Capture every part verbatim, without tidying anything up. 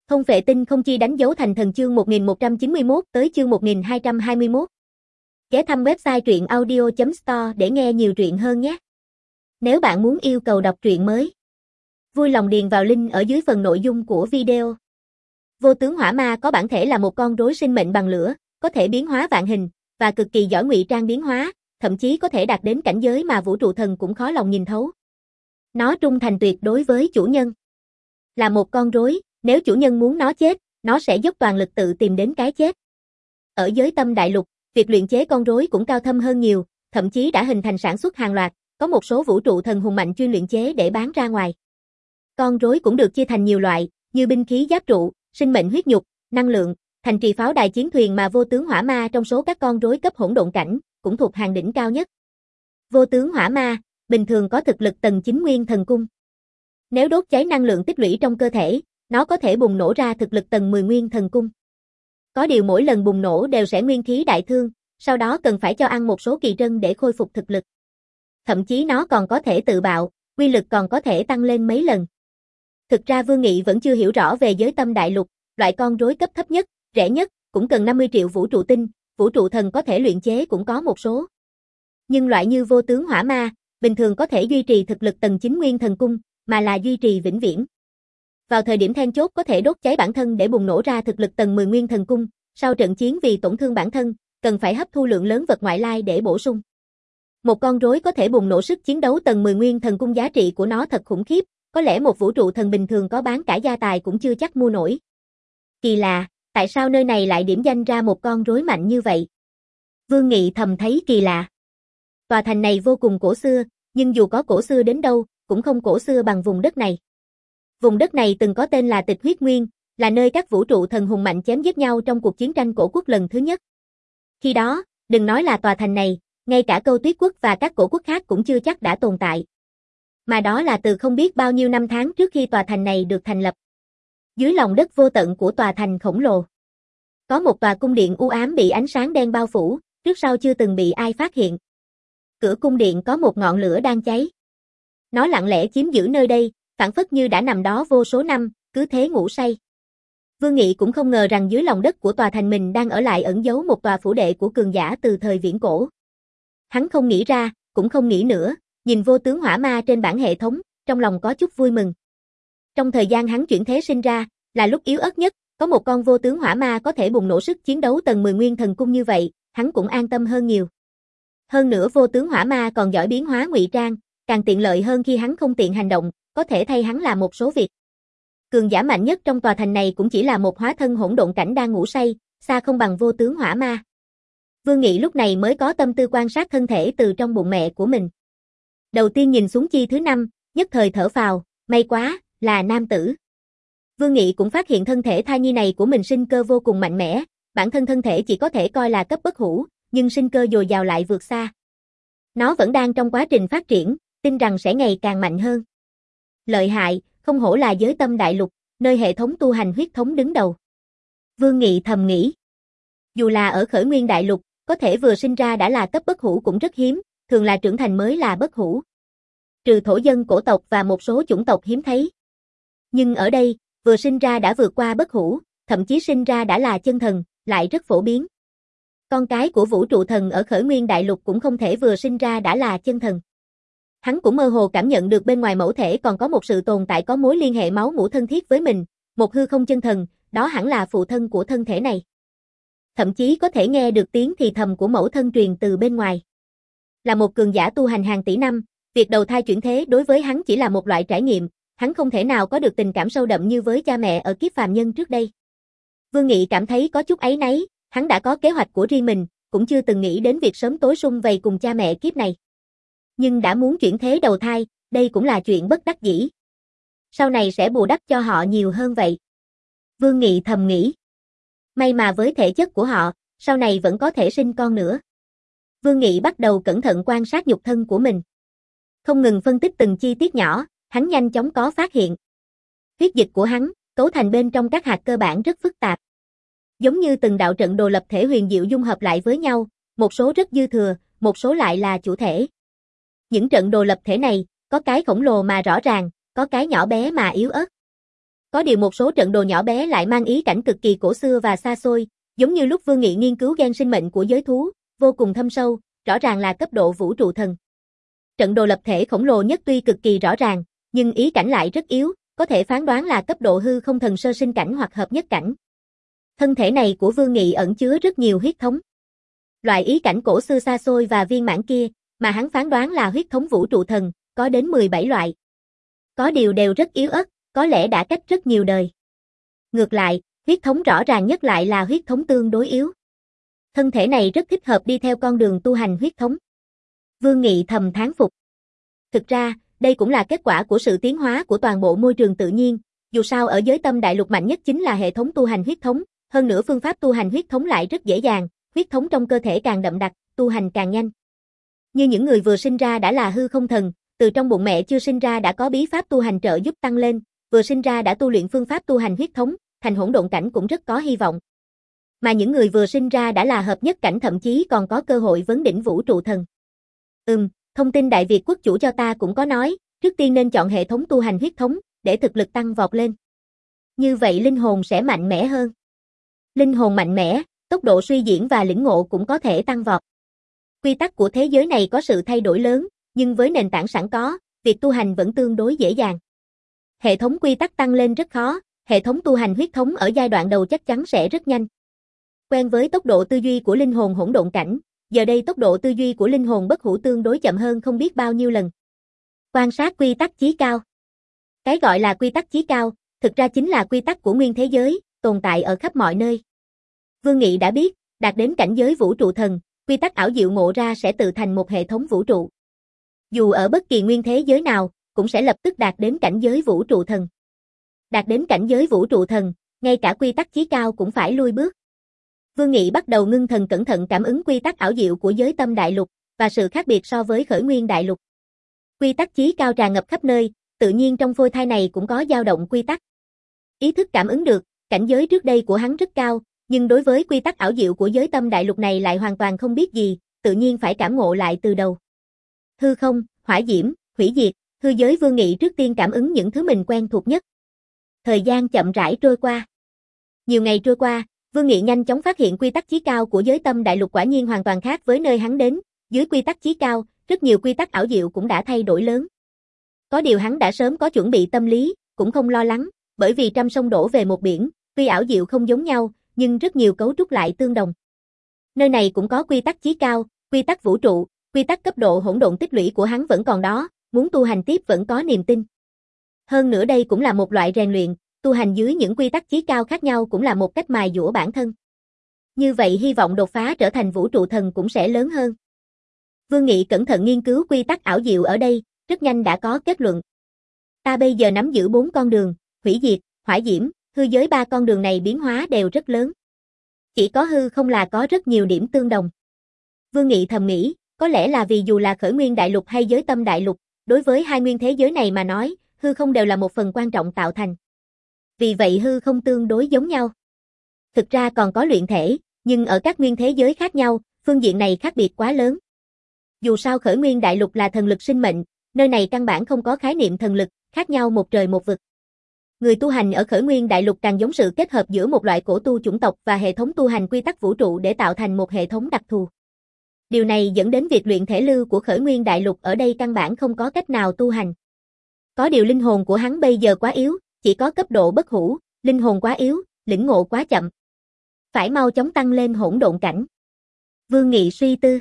Không vệ tinh không chi đánh dấu thành thần chương một nghìn một trăm chín mươi mốt tới chương một nghìn hai trăm hai mươi mốt. Ghé thăm website truyện audio chấm store để nghe nhiều truyện hơn nhé. Nếu bạn muốn yêu cầu đọc truyện mới, vui lòng điền vào link ở dưới phần nội dung của video. Vô tướng hỏa ma có bản thể là một con rối sinh mệnh bằng lửa, có thể biến hóa vạn hình, và cực kỳ giỏi ngụy trang biến hóa, thậm chí có thể đạt đến cảnh giới mà vũ trụ thần cũng khó lòng nhìn thấu. Nó trung thành tuyệt đối với chủ nhân. Là một con rối, nếu chủ nhân muốn nó chết, nó sẽ dốc toàn lực tự tìm đến cái chết. Ở giới tâm đại lục, việc luyện chế con rối cũng cao thâm hơn nhiều, thậm chí đã hình thành sản xuất hàng loạt, có một số vũ trụ thần hùng mạnh chuyên luyện chế để bán ra ngoài. Con rối cũng được chia thành nhiều loại, như binh khí giáp trụ, sinh mệnh huyết nhục, năng lượng, thành trì pháo đài chiến thuyền mà vô tướng hỏa ma trong số các con rối cấp hỗn độn cảnh, cũng thuộc hàng đỉnh cao nhất. Vô tướng hỏa ma, bình thường có thực lực tầng chín nguyên thần cung. Nếu đốt cháy năng lượng tích lũy trong cơ thể, nó có thể bùng nổ ra thực lực tầng mười nguyên thần cung. Có điều mỗi lần bùng nổ đều sẽ nguyên khí đại thương, sau đó cần phải cho ăn một số kỳ trân để khôi phục thực lực. Thậm chí nó còn có thể tự bạo, uy lực còn có thể tăng lên mấy lần. Thực ra Vương Nghị vẫn chưa hiểu rõ về giới tâm đại lục, loại con rối cấp thấp nhất, rẻ nhất, cũng cần năm mươi triệu vũ trụ tinh, vũ trụ thần có thể luyện chế cũng có một số. Nhưng loại như vô tướng hỏa ma, bình thường có thể duy trì thực lực tầng chín nguyên thần cung, mà là duy trì vĩnh viễn. Vào thời điểm then chốt có thể đốt cháy bản thân để bùng nổ ra thực lực tầng mười nguyên thần cung, sau trận chiến vì tổn thương bản thân, cần phải hấp thu lượng lớn vật ngoại lai để bổ sung. Một con rối có thể bùng nổ sức chiến đấu tầng mười nguyên thần cung, giá trị của nó thật khủng khiếp, có lẽ một vũ trụ thần bình thường có bán cả gia tài cũng chưa chắc mua nổi. Kỳ lạ, tại sao nơi này lại điểm danh ra một con rối mạnh như vậy? Vương Nghị thầm thấy kỳ lạ. Tòa thành này vô cùng cổ xưa, nhưng dù có cổ xưa đến đâu, cũng không cổ xưa bằng vùng đất này. Vùng đất này từng có tên là Tịch Huyết Nguyên, là nơi các vũ trụ thần hùng mạnh chém giết nhau trong cuộc chiến tranh cổ quốc lần thứ nhất. Khi đó, đừng nói là tòa thành này, ngay cả Câu Tuyết Quốc và các cổ quốc khác cũng chưa chắc đã tồn tại. Mà đó là từ không biết bao nhiêu năm tháng trước khi tòa thành này được thành lập. Dưới lòng đất vô tận của tòa thành khổng lồ, có một tòa cung điện u ám bị ánh sáng đen bao phủ, trước sau chưa từng bị ai phát hiện. Cửa cung điện có một ngọn lửa đang cháy. Nó lặng lẽ chiếm giữ nơi đây, phảng phất như đã nằm đó vô số năm, cứ thế ngủ say. Vương Nghị cũng không ngờ rằng dưới lòng đất của tòa thành mình đang ở lại ẩn giấu một tòa phủ đệ của cường giả từ thời viễn cổ. Hắn không nghĩ ra, cũng không nghĩ nữa, nhìn vô tướng hỏa ma trên bảng hệ thống, trong lòng có chút vui mừng. Trong thời gian hắn chuyển thế sinh ra, là lúc yếu ớt nhất, có một con vô tướng hỏa ma có thể bùng nổ sức chiến đấu tầng mười nguyên thần cung như vậy, hắn cũng an tâm hơn nhiều. Hơn nữa vô tướng hỏa ma còn giỏi biến hóa ngụy trang, càng tiện lợi hơn khi hắn không tiện hành động, có thể thay hắn làm một số việc. Cường giả mạnh nhất trong tòa thành này cũng chỉ là một hóa thân hỗn độn cảnh đang ngủ say, xa không bằng vô tướng hỏa ma. Vương Nghị lúc này mới có tâm tư quan sát thân thể từ trong bụng mẹ của mình. Đầu tiên nhìn xuống chi thứ năm, nhất thời thở phào, may quá, là nam tử. Vương Nghị cũng phát hiện thân thể thai nhi này của mình sinh cơ vô cùng mạnh mẽ, bản thân thân thể chỉ có thể coi là cấp bất hủ, nhưng sinh cơ dồi dào lại vượt xa. Nó vẫn đang trong quá trình phát triển, tin rằng sẽ ngày càng mạnh hơn. Lợi hại, không hổ là giới tâm đại lục, nơi hệ thống tu hành huyết thống đứng đầu. Vương Nghị thầm nghĩ. Dù là ở khởi nguyên đại lục, có thể vừa sinh ra đã là cấp bất hủ cũng rất hiếm, thường là trưởng thành mới là bất hủ. Trừ thổ dân cổ tộc và một số chủng tộc hiếm thấy. Nhưng ở đây, vừa sinh ra đã vượt qua bất hủ, thậm chí sinh ra đã là chân thần, lại rất phổ biến. Con cái của vũ trụ thần ở khởi nguyên đại lục cũng không thể vừa sinh ra đã là chân thần. Hắn cũng mơ hồ cảm nhận được bên ngoài mẫu thể còn có một sự tồn tại có mối liên hệ máu mủ thân thiết với mình, một hư không chân thần, đó hẳn là phụ thân của thân thể này. Thậm chí có thể nghe được tiếng thì thầm của mẫu thân truyền từ bên ngoài. Là một cường giả tu hành hàng tỷ năm, việc đầu thai chuyển thế đối với hắn chỉ là một loại trải nghiệm, hắn không thể nào có được tình cảm sâu đậm như với cha mẹ ở kiếp phàm nhân trước đây. Vương Nghị cảm thấy có chút áy náy, hắn đã có kế hoạch của riêng mình, cũng chưa từng nghĩ đến việc sớm tối sum vầy cùng cha mẹ kiếp này. Nhưng đã muốn chuyển thế đầu thai, đây cũng là chuyện bất đắc dĩ. Sau này sẽ bù đắp cho họ nhiều hơn vậy. Vương Nghị thầm nghĩ. May mà với thể chất của họ, sau này vẫn có thể sinh con nữa. Vương Nghị bắt đầu cẩn thận quan sát nhục thân của mình. Không ngừng phân tích từng chi tiết nhỏ, hắn nhanh chóng có phát hiện. Huyết dịch của hắn, cấu thành bên trong các hạt cơ bản rất phức tạp. Giống như từng đạo trận đồ lập thể huyền diệu dung hợp lại với nhau, một số rất dư thừa, một số lại là chủ thể. Những trận đồ lập thể này, có cái khổng lồ mà rõ ràng, có cái nhỏ bé mà yếu ớt. Có điều một số trận đồ nhỏ bé lại mang ý cảnh cực kỳ cổ xưa và xa xôi, giống như lúc Vương Nghị nghiên cứu gen sinh mệnh của giới thú, vô cùng thâm sâu, rõ ràng là cấp độ vũ trụ thần. Trận đồ lập thể khổng lồ nhất tuy cực kỳ rõ ràng, nhưng ý cảnh lại rất yếu, có thể phán đoán là cấp độ hư không thần sơ sinh cảnh hoặc hợp nhất cảnh. Thân thể này của Vương Nghị ẩn chứa rất nhiều huyết thống. Loại ý cảnh cổ xưa xa xôi và viên mãn kia, mà hắn phán đoán là huyết thống vũ trụ thần, có đến mười bảy loại. Có điều đều rất yếu ớt, có lẽ đã cách rất nhiều đời. Ngược lại, huyết thống rõ ràng nhất lại là huyết thống tương đối yếu. Thân thể này rất thích hợp đi theo con đường tu hành huyết thống. Vương Nghị thầm thán phục. Thực ra, đây cũng là kết quả của sự tiến hóa của toàn bộ môi trường tự nhiên, dù sao ở giới tâm đại lục mạnh nhất chính là hệ thống tu hành huyết thống, hơn nữa phương pháp tu hành huyết thống lại rất dễ dàng, huyết thống trong cơ thể càng đậm đặc, tu hành càng nhanh. Như những người vừa sinh ra đã là hư không thần, từ trong bụng mẹ chưa sinh ra đã có bí pháp tu hành trợ giúp tăng lên, vừa sinh ra đã tu luyện phương pháp tu hành huyết thống, thành hỗn độn cảnh cũng rất có hy vọng. Mà những người vừa sinh ra đã là hợp nhất cảnh thậm chí còn có cơ hội vấn đỉnh vũ trụ thần. Ừm, thông tin Đại Việt quốc chủ cho ta cũng có nói, trước tiên nên chọn hệ thống tu hành huyết thống, để thực lực tăng vọt lên. Như vậy linh hồn sẽ mạnh mẽ hơn. Linh hồn mạnh mẽ, tốc độ suy diễn và lĩnh ngộ cũng có thể tăng vọt. Quy tắc của thế giới này có sự thay đổi lớn, nhưng với nền tảng sẵn có, việc tu hành vẫn tương đối dễ dàng. Hệ thống quy tắc tăng lên rất khó, hệ thống tu hành huyết thống ở giai đoạn đầu chắc chắn sẽ rất nhanh. Quen với tốc độ tư duy của linh hồn hỗn độn cảnh, giờ đây tốc độ tư duy của linh hồn bất hủ tương đối chậm hơn không biết bao nhiêu lần. Quan sát quy tắc chí cao. Cái gọi là quy tắc chí cao, thực ra chính là quy tắc của nguyên thế giới, tồn tại ở khắp mọi nơi. Vương Nghị đã biết, đạt đến cảnh giới vũ trụ thần, quy tắc ảo diệu ngộ ra sẽ tự thành một hệ thống vũ trụ. Dù ở bất kỳ nguyên thế giới nào, cũng sẽ lập tức đạt đến cảnh giới vũ trụ thần. Đạt đến cảnh giới vũ trụ thần, ngay cả quy tắc chí cao cũng phải lui bước. Vương Nghị bắt đầu ngưng thần cẩn thận cảm ứng quy tắc ảo diệu của giới tâm đại lục, và sự khác biệt so với khởi nguyên đại lục. Quy tắc chí cao tràn ngập khắp nơi, tự nhiên trong phôi thai này cũng có dao động quy tắc. Ý thức cảm ứng được, cảnh giới trước đây của hắn rất cao, nhưng đối với quy tắc ảo diệu của giới tâm đại lục này lại hoàn toàn không biết gì, tự nhiên phải cảm ngộ lại từ đầu. Hư không, hỏa diễm, hủy diệt, hư giới Vương Nghị trước tiên cảm ứng những thứ mình quen thuộc nhất. Thời gian chậm rãi trôi qua. Nhiều ngày trôi qua, Vương Nghị nhanh chóng phát hiện quy tắc chí cao của giới tâm đại lục quả nhiên hoàn toàn khác với nơi hắn đến, dưới quy tắc chí cao, rất nhiều quy tắc ảo diệu cũng đã thay đổi lớn. Có điều hắn đã sớm có chuẩn bị tâm lý, cũng không lo lắng, bởi vì trăm sông đổ về một biển, tuy ảo diệu không giống nhau, nhưng rất nhiều cấu trúc lại tương đồng. Nơi này cũng có quy tắc chí cao, quy tắc vũ trụ, quy tắc cấp độ hỗn độn tích lũy của hắn vẫn còn đó, muốn tu hành tiếp vẫn có niềm tin. Hơn nữa đây cũng là một loại rèn luyện, tu hành dưới những quy tắc chí cao khác nhau cũng là một cách mài dũa bản thân. Như vậy hy vọng đột phá trở thành vũ trụ thần cũng sẽ lớn hơn. Vương Nghị cẩn thận nghiên cứu quy tắc ảo diệu ở đây, rất nhanh đã có kết luận. Ta bây giờ nắm giữ bốn con đường, hủy diệt, hỏa diễm, hư giới ba con đường này biến hóa đều rất lớn. Chỉ có hư không là có rất nhiều điểm tương đồng. Vương Nghị thầm nghĩ, có lẽ là vì dù là khởi nguyên đại lục hay giới tâm đại lục, đối với hai nguyên thế giới này mà nói, hư không đều là một phần quan trọng tạo thành. Vì vậy hư không tương đối giống nhau. Thực ra còn có luyện thể, nhưng ở các nguyên thế giới khác nhau, phương diện này khác biệt quá lớn. Dù sao khởi nguyên đại lục là thần lực sinh mệnh, nơi này căn bản không có khái niệm thần lực, khác nhau một trời một vực. Người tu hành ở khởi nguyên đại lục càng giống sự kết hợp giữa một loại cổ tu chủng tộc và hệ thống tu hành quy tắc vũ trụ để tạo thành một hệ thống đặc thù. Điều này dẫn đến việc luyện thể lưu của khởi nguyên đại lục ở đây căn bản không có cách nào tu hành. Có điều linh hồn của hắn bây giờ quá yếu, chỉ có cấp độ bất hủ, linh hồn quá yếu, lĩnh ngộ quá chậm. Phải mau chóng tăng lên hỗn độn cảnh. Vương Nghị suy tư.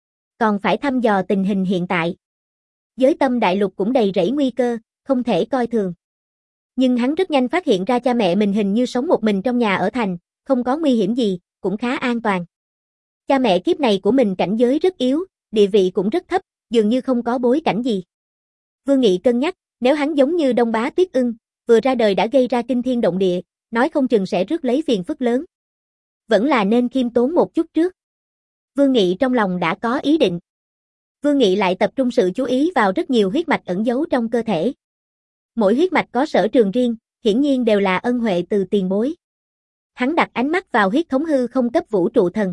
Còn phải thăm dò tình hình hiện tại. Giới tâm đại lục cũng đầy rẫy nguy cơ, không thể coi thường. Nhưng hắn rất nhanh phát hiện ra cha mẹ mình hình như sống một mình trong nhà ở thành, không có nguy hiểm gì, cũng khá an toàn. Cha mẹ kiếp này của mình cảnh giới rất yếu, địa vị cũng rất thấp, dường như không có bối cảnh gì. Vương Nghị cân nhắc, nếu hắn giống như Đông Bá Tuyết Ưng, vừa ra đời đã gây ra kinh thiên động địa, nói không chừng sẽ rước lấy phiền phức lớn. Vẫn là nên khiêm tốn một chút trước. Vương Nghị trong lòng đã có ý định. Vương Nghị lại tập trung sự chú ý vào rất nhiều huyết mạch ẩn giấu trong cơ thể. Mỗi huyết mạch có sở trường riêng, hiển nhiên đều là ân huệ từ tiền bối. Hắn đặt ánh mắt vào huyết thống hư không cấp vũ trụ thần.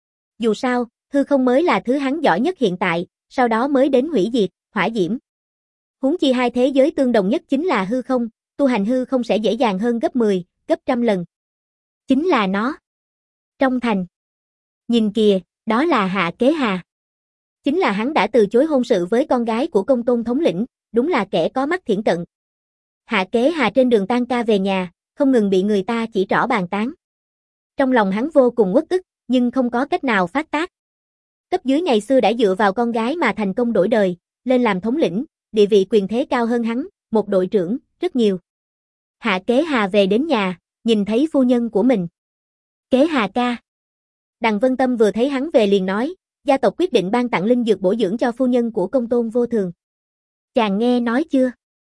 Dù sao, hư không mới là thứ hắn giỏi nhất hiện tại, sau đó mới đến hủy diệt, hỏa diễm. Huống chi hai thế giới tương đồng nhất chính là hư không, tu hành hư không sẽ dễ dàng hơn gấp mười, gấp trăm lần. Chính là nó. Trong thành. Nhìn kìa, đó là Hạ Kế Hà. Chính là hắn đã từ chối hôn sự với con gái của Công Tôn thống lĩnh, đúng là kẻ có mắt thiển cận. Hạ Kế Hà trên đường tan ca về nhà, không ngừng bị người ta chỉ trỏ bàn tán. Trong lòng hắn vô cùng uất ức, nhưng không có cách nào phát tác. Cấp dưới ngày xưa đã dựa vào con gái mà thành công đổi đời, lên làm thống lĩnh, địa vị quyền thế cao hơn hắn, một đội trưởng, rất nhiều. Hạ Kế Hà về đến nhà, nhìn thấy phu nhân của mình. Kế Hà ca. Đằng Vân Tâm vừa thấy hắn về liền nói, gia tộc quyết định ban tặng linh dược bổ dưỡng cho phu nhân của Công Tôn Vô Thường. Chàng nghe nói chưa?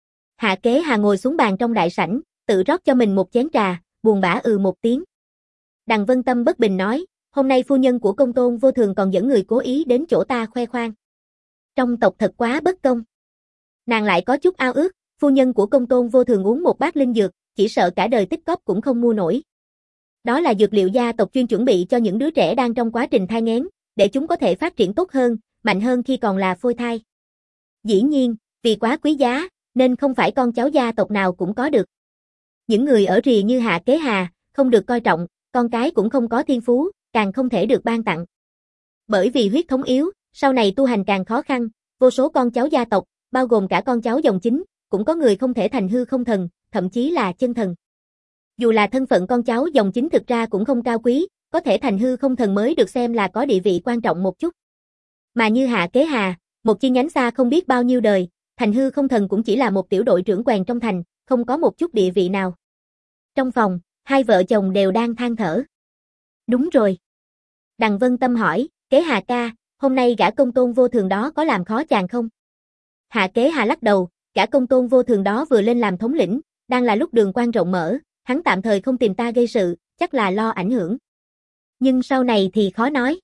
Hạ Kế Hà ngồi xuống bàn trong đại sảnh, tự rót cho mình một chén trà, buồn bã ừ một tiếng. Đằng Vân Tâm bất bình nói, hôm nay phu nhân của Công Tôn Vô Thường còn dẫn người cố ý đến chỗ ta khoe khoang. Trong tộc thật quá bất công. Nàng lại có chút ao ước, phu nhân của Công Tôn Vô Thường uống một bát linh dược, chỉ sợ cả đời tích cóp cũng không mua nổi. Đó là dược liệu gia tộc chuyên chuẩn bị cho những đứa trẻ đang trong quá trình thai nghén, để chúng có thể phát triển tốt hơn, mạnh hơn khi còn là phôi thai. Dĩ nhiên, vì quá quý giá, nên không phải con cháu gia tộc nào cũng có được. Những người ở rìa như Hạ Kế Hà, không được coi trọng, con cái cũng không có thiên phú, càng không thể được ban tặng. Bởi vì huyết thống yếu, sau này tu hành càng khó khăn, vô số con cháu gia tộc, bao gồm cả con cháu dòng chính, cũng có người không thể thành hư không thần, thậm chí là chân thần. Dù là thân phận con cháu dòng chính thực ra cũng không cao quý, có thể thành hư không thần mới được xem là có địa vị quan trọng một chút. Mà như Hạ Kế Hà, một chi nhánh xa không biết bao nhiêu đời, thành hư không thần cũng chỉ là một tiểu đội trưởng quèn trong thành, không có một chút địa vị nào. Trong phòng, hai vợ chồng đều đang than thở. Đúng rồi. Đằng Vân Tâm hỏi, Kế Hà ca, hôm nay gã Công Tôn Vô Thường đó có làm khó chàng không? Hạ Kế Hà lắc đầu, gã Công Tôn Vô Thường đó vừa lên làm thống lĩnh, đang là lúc đường quan rộng mở, hắn tạm thời không tìm ta gây sự, chắc là lo ảnh hưởng. Nhưng sau này thì khó nói.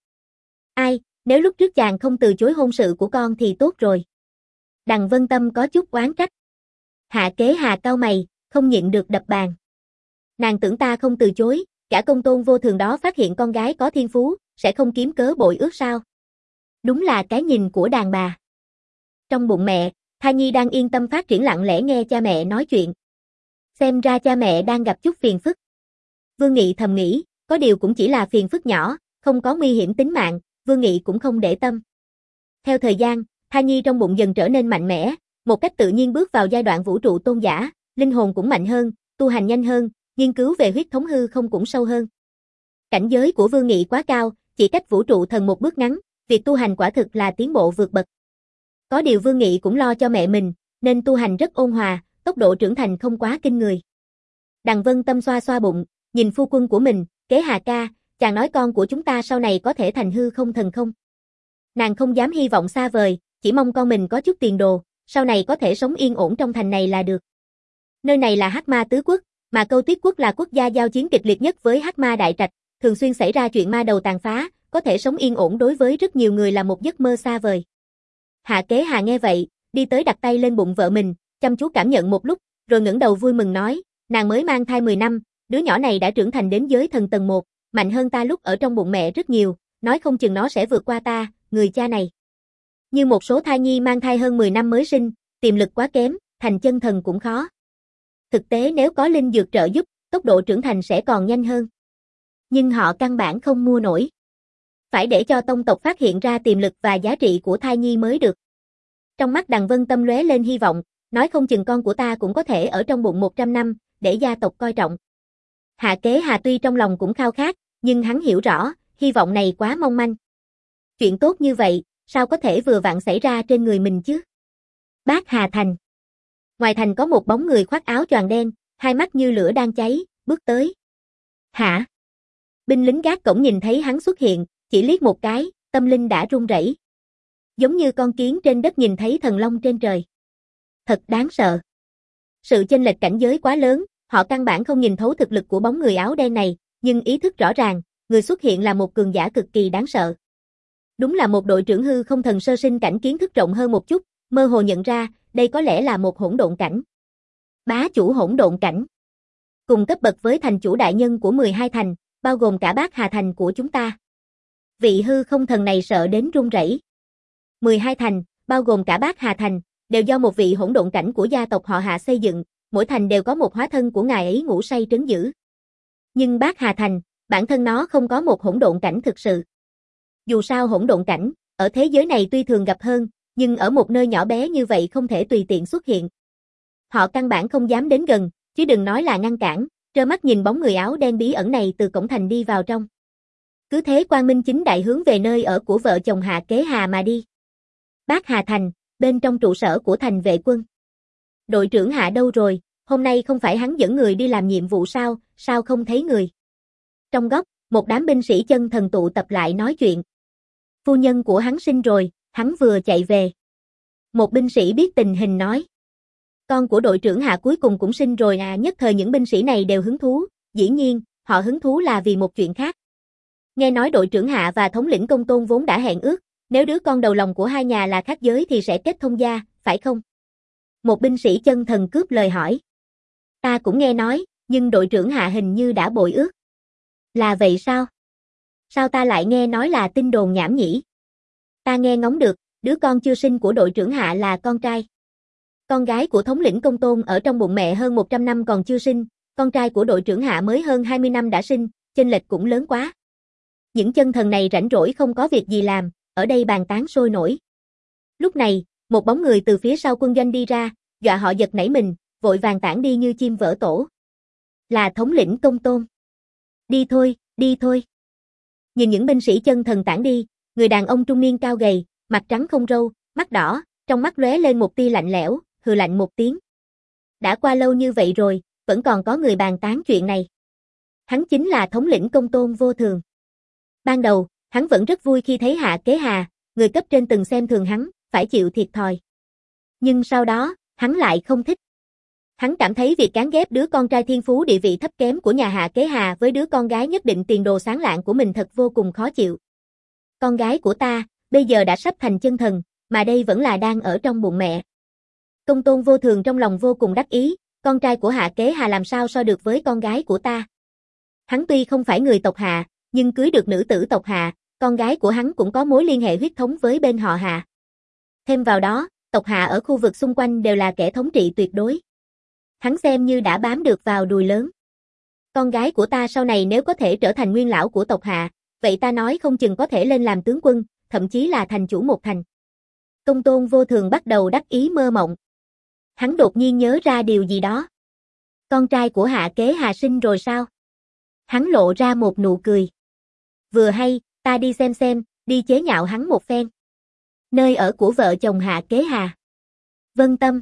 Ai, nếu lúc trước chàng không từ chối hôn sự của con thì tốt rồi. Đằng Vân Tâm có chút oán trách. Hạ Kế Hà cau mày, không nhịn được đập bàn. Nàng tưởng ta không từ chối, cả Công Tôn Vô Thường đó phát hiện con gái có thiên phú, sẽ không kiếm cớ bội ước sao? Đúng là cái nhìn của đàn bà. Trong bụng mẹ, thai nhi đang yên tâm phát triển lặng lẽ nghe cha mẹ nói chuyện. Xem ra cha mẹ đang gặp chút phiền phức. Vương Nghị thầm nghĩ, có điều cũng chỉ là phiền phức nhỏ, không có nguy hiểm tính mạng, Vương Nghị cũng không để tâm. Theo thời gian, thai nhi trong bụng dần trở nên mạnh mẽ, một cách tự nhiên bước vào giai đoạn vũ trụ tôn giả, linh hồn cũng mạnh hơn, tu hành nhanh hơn, nghiên cứu về huyết thống hư không cũng sâu hơn. Cảnh giới của Vương Nghị quá cao, chỉ cách vũ trụ thần một bước ngắn, việc tu hành quả thực là tiến bộ vượt bậc. Có điều Vương Nghị cũng lo cho mẹ mình, nên tu hành rất ôn hòa, tốc độ trưởng thành không quá kinh người. Đằng Vân Tâm xoa xoa bụng, nhìn phu quân của mình, Kế Hà ca, chàng nói con của chúng ta sau này có thể thành hư không thần không? Nàng không dám hy vọng xa vời, chỉ mong con mình có chút tiền đồ, sau này có thể sống yên ổn trong thành này là được. Nơi này là Hắc Ma Tứ Quốc, mà Câu Tiết Quốc là quốc gia giao chiến kịch liệt nhất với Hắc Ma Đại Trạch, thường xuyên xảy ra chuyện ma đầu tàn phá, có thể sống yên ổn đối với rất nhiều người là một giấc mơ xa vời. Hạ Kế Hà nghe vậy, đi tới đặt tay lên bụng vợ mình, chăm chú cảm nhận một lúc, rồi ngẩng đầu vui mừng nói, nàng mới mang thai mười năm, đứa nhỏ này đã trưởng thành đến giới thần tầng một, mạnh hơn ta lúc ở trong bụng mẹ rất nhiều, nói không chừng nó sẽ vượt qua ta, người cha này. Như một số thai nhi mang thai hơn mười năm mới sinh, tiềm lực quá kém, thành chân thần cũng khó. Thực tế nếu có linh dược trợ giúp, tốc độ trưởng thành sẽ còn nhanh hơn. Nhưng họ căn bản không mua nổi. Phải để cho tông tộc phát hiện ra tiềm lực và giá trị của thai nhi mới được. Trong mắt Đằng Vân Tâm lóe lên hy vọng, nói không chừng con của ta cũng có thể ở trong bụng một trăm năm, để gia tộc coi trọng. Hạ Kế Hà tuy trong lòng cũng khao khát, nhưng hắn hiểu rõ, hy vọng này quá mong manh. Chuyện tốt như vậy, sao có thể vừa vặn xảy ra trên người mình chứ? Bác Hà Thành. Ngoài thành có một bóng người khoác áo choàng đen, hai mắt như lửa đang cháy, bước tới. Hả? Binh lính gác cổng nhìn thấy hắn xuất hiện, chỉ liếc một cái, tâm linh đã run rẩy. Giống như con kiến trên đất nhìn thấy thần long trên trời. Thật đáng sợ. Sự chênh lệch cảnh giới quá lớn, họ căn bản không nhìn thấu thực lực của bóng người áo đen này, nhưng ý thức rõ ràng, người xuất hiện là một cường giả cực kỳ đáng sợ. Đúng là một đội trưởng hư không thần sơ sinh cảnh kiến thức rộng hơn một chút, mơ hồ nhận ra, đây có lẽ là một hỗn độn cảnh. Bá chủ hỗn độn cảnh. Cùng cấp bậc với thành chủ đại nhân của mười hai thành, bao gồm cả Bác Hà Thành của chúng ta. Vị hư không thần này sợ đến run rẩy. mười hai thành, bao gồm cả Bác Hà Thành, đều do một vị hỗn độn cảnh của gia tộc họ Hạ xây dựng, mỗi thành đều có một hóa thân của ngài ấy ngủ say trấn giữ. Nhưng Bát Hà Thành, bản thân nó không có một hỗn độn cảnh thực sự. Dù sao hỗn độn cảnh, ở thế giới này tuy thường gặp hơn, nhưng ở một nơi nhỏ bé như vậy không thể tùy tiện xuất hiện. Họ căn bản không dám đến gần, chứ đừng nói là ngăn cản, trơ mắt nhìn bóng người áo đen bí ẩn này từ cổng thành đi vào trong. Cứ thế quang minh chính đại hướng về nơi ở của vợ chồng Hạ Kế Hà mà đi. Bát Hà Thành, bên trong trụ sở của thành vệ quân. Đội trưởng Hạ đâu rồi, hôm nay không phải hắn dẫn người đi làm nhiệm vụ sao, sao không thấy người? Trong góc, một đám binh sĩ chân thần tụ tập lại nói chuyện. Phu nhân của hắn sinh rồi, hắn vừa chạy về. Một binh sĩ biết tình hình nói. Con của đội trưởng Hạ cuối cùng cũng sinh rồi à, nhất thời những binh sĩ này đều hứng thú, dĩ nhiên, họ hứng thú là vì một chuyện khác. Nghe nói đội trưởng Hạ và thống lĩnh Công Tôn vốn đã hẹn ước, nếu đứa con đầu lòng của hai nhà là khác giới thì sẽ kết thông gia, phải không? Một binh sĩ chân thần cướp lời hỏi. Ta cũng nghe nói, nhưng đội trưởng Hạ hình như đã bội ước. Là vậy sao? Sao ta lại nghe nói là tin đồn nhảm nhỉ? Ta nghe ngóng được, đứa con chưa sinh của đội trưởng Hạ là con trai. Con gái của thống lĩnh Công Tôn ở trong bụng mẹ hơn một trăm năm còn chưa sinh, con trai của đội trưởng Hạ mới hơn hai mươi năm đã sinh, chênh lệch cũng lớn quá. Những chân thần này rảnh rỗi không có việc gì làm, ở đây bàn tán sôi nổi. Lúc này, một bóng người từ phía sau quân doanh đi ra, dọa họ giật nảy mình, vội vàng tản đi như chim vỡ tổ. Là thống lĩnh Công Tôn. Đi thôi, đi thôi. Nhìn những binh sĩ chân thần tản đi, người đàn ông trung niên cao gầy, mặt trắng không râu, mắt đỏ, trong mắt lóe lên một tia lạnh lẽo, hừ lạnh một tiếng. Đã qua lâu như vậy rồi, vẫn còn có người bàn tán chuyện này. Hắn chính là thống lĩnh Công Tôn Vô Thường. Ban đầu, hắn vẫn rất vui khi thấy Hạ Kế Hà, người cấp trên từng xem thường hắn, phải chịu thiệt thòi. Nhưng sau đó, hắn lại không thích. Hắn cảm thấy việc gán ghép đứa con trai thiên phú địa vị thấp kém của nhà Hạ Kế Hà với đứa con gái nhất định tiền đồ sáng lạng của mình thật vô cùng khó chịu. Con gái của ta, bây giờ đã sắp thành chân thần, mà đây vẫn là đang ở trong bụng mẹ. Công Tôn Vô Thường trong lòng vô cùng đắc ý, con trai của Hạ Kế Hà làm sao so được với con gái của ta. Hắn tuy không phải người tộc Hạ, nhưng cưới được nữ tử tộc Hạ, con gái của hắn cũng có mối liên hệ huyết thống với bên họ Hạ. Thêm vào đó, tộc Hạ ở khu vực xung quanh đều là kẻ thống trị tuyệt đối. Hắn xem như đã bám được vào đùi lớn. Con gái của ta sau này nếu có thể trở thành nguyên lão của tộc Hạ, vậy ta nói không chừng có thể lên làm tướng quân, thậm chí là thành chủ một thành. Công Tôn Vô Thường bắt đầu đắc ý mơ mộng. Hắn đột nhiên nhớ ra điều gì đó. Con trai của Hạ Kế Hà sinh rồi sao? Hắn lộ ra một nụ cười. Vừa hay, ta đi xem xem, đi chế nhạo hắn một phen. Nơi ở của vợ chồng Hạ Kế Hà. Vân Tâm.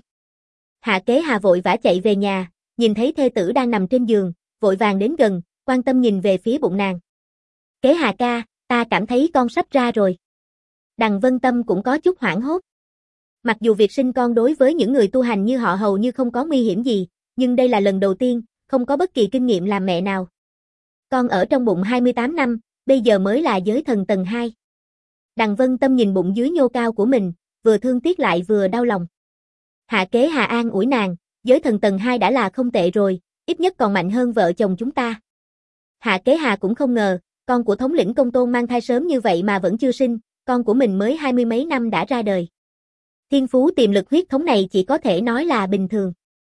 Hạ Kế Hà vội vã chạy về nhà, nhìn thấy thê tử đang nằm trên giường, vội vàng đến gần, quan tâm nhìn về phía bụng nàng. Kế Hà ca, ta cảm thấy con sắp ra rồi. Đằng Vân Tâm cũng có chút hoảng hốt. Mặc dù việc sinh con đối với những người tu hành như họ hầu như không có nguy hiểm gì, nhưng đây là lần đầu tiên, không có bất kỳ kinh nghiệm làm mẹ nào. Con ở trong bụng hai mươi tám năm, bây giờ mới là giới thần tầng hai. Đằng Vân Tâm nhìn bụng dưới nhô cao của mình, vừa thương tiếc lại vừa đau lòng. Hạ Kế Hà an ủi nàng, giới thần tầng hai đã là không tệ rồi, ít nhất còn mạnh hơn vợ chồng chúng ta. Hạ Kế Hà cũng không ngờ, con của thống lĩnh Công Tôn mang thai sớm như vậy mà vẫn chưa sinh, con của mình mới hai mươi mấy năm đã ra đời. Thiên phú tiềm lực huyết thống này chỉ có thể nói là bình thường.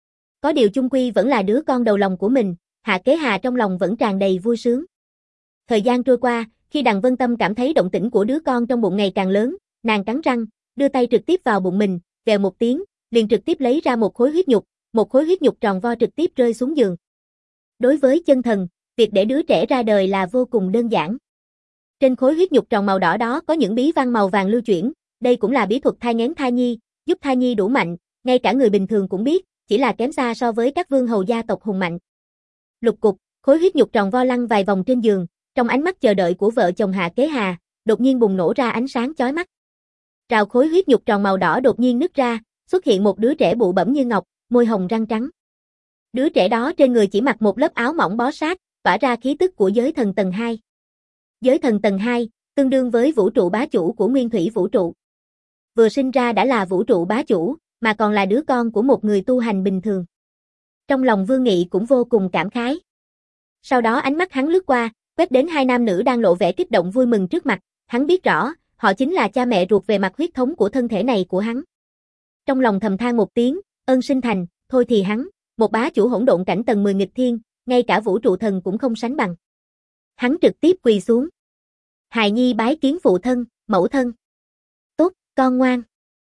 Có điều chung quy vẫn là đứa con đầu lòng của mình, Hạ Kế Hà trong lòng vẫn tràn đầy vui sướng. Thời gian trôi qua, khi Đằng Vân Tâm cảm thấy động tĩnh của đứa con trong bụng ngày càng lớn, nàng cắn răng, đưa tay trực tiếp vào bụng mình, vèo một tiếng, liền trực tiếp lấy ra một khối huyết nhục, một khối huyết nhục tròn vo trực tiếp rơi xuống giường. Đối với chân thần, việc để đứa trẻ ra đời là vô cùng đơn giản. Trên khối huyết nhục tròn màu đỏ đó có những bí văn màu vàng lưu chuyển, đây cũng là bí thuật thai nghén thai nhi, giúp thai nhi đủ mạnh, ngay cả người bình thường cũng biết, chỉ là kém xa so với các vương hầu gia tộc hùng mạnh. Lục cục, khối huyết nhục tròn vo lăn vài vòng trên giường, trong ánh mắt chờ đợi của vợ chồng Hạ Kế Hà, đột nhiên bùng nổ ra ánh sáng chói mắt. Rào khối huyết nhục tròn màu đỏ đột nhiên nứt ra, xuất hiện một đứa trẻ bụ bẫm như ngọc, môi hồng răng trắng. Đứa trẻ đó trên người chỉ mặc một lớp áo mỏng bó sát, tỏa ra khí tức của giới thần tầng hai. Giới thần tầng hai, tương đương với vũ trụ bá chủ của nguyên thủy vũ trụ. Vừa sinh ra đã là vũ trụ bá chủ, mà còn là đứa con của một người tu hành bình thường. Trong lòng Vương Nghị cũng vô cùng cảm khái. Sau đó ánh mắt hắn lướt qua, quét đến hai nam nữ đang lộ vẻ kích động vui mừng trước mặt, hắn biết rõ, họ chính là cha mẹ ruột về mặt huyết thống của thân thể này của hắn. Trong lòng thầm than một tiếng, ơn sinh thành, thôi thì hắn, một bá chủ hỗn độn cảnh tầng mười nghịch thiên, ngay cả vũ trụ thần cũng không sánh bằng. Hắn trực tiếp quỳ xuống. Hài nhi bái kiến phụ thân, mẫu thân. Tốt, con ngoan.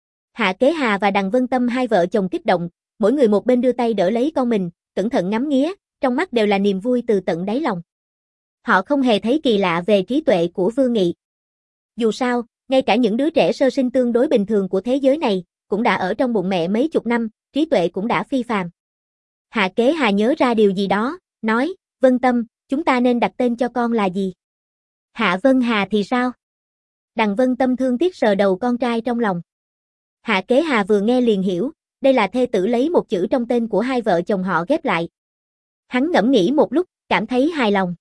Hạ Kế Hà và Đằng Vân Tâm hai vợ chồng kích động, mỗi người một bên đưa tay đỡ lấy con mình, cẩn thận ngắm nghía, trong mắt đều là niềm vui từ tận đáy lòng. Họ không hề thấy kỳ lạ về trí tuệ của Vương Nghị. Dù sao, ngay cả những đứa trẻ sơ sinh tương đối bình thường của thế giới này, cũng đã ở trong bụng mẹ mấy chục năm, trí tuệ cũng đã phi phàm. Hạ Kế Hà nhớ ra điều gì đó, nói, Vân Tâm, chúng ta nên đặt tên cho con là gì? Hạ Vân Hà thì sao? Đằng Vân Tâm thương tiếc sờ đầu con trai trong lòng. Hạ Kế Hà vừa nghe liền hiểu, đây là thê tử lấy một chữ trong tên của hai vợ chồng họ ghép lại. Hắn ngẫm nghĩ một lúc, cảm thấy hài lòng.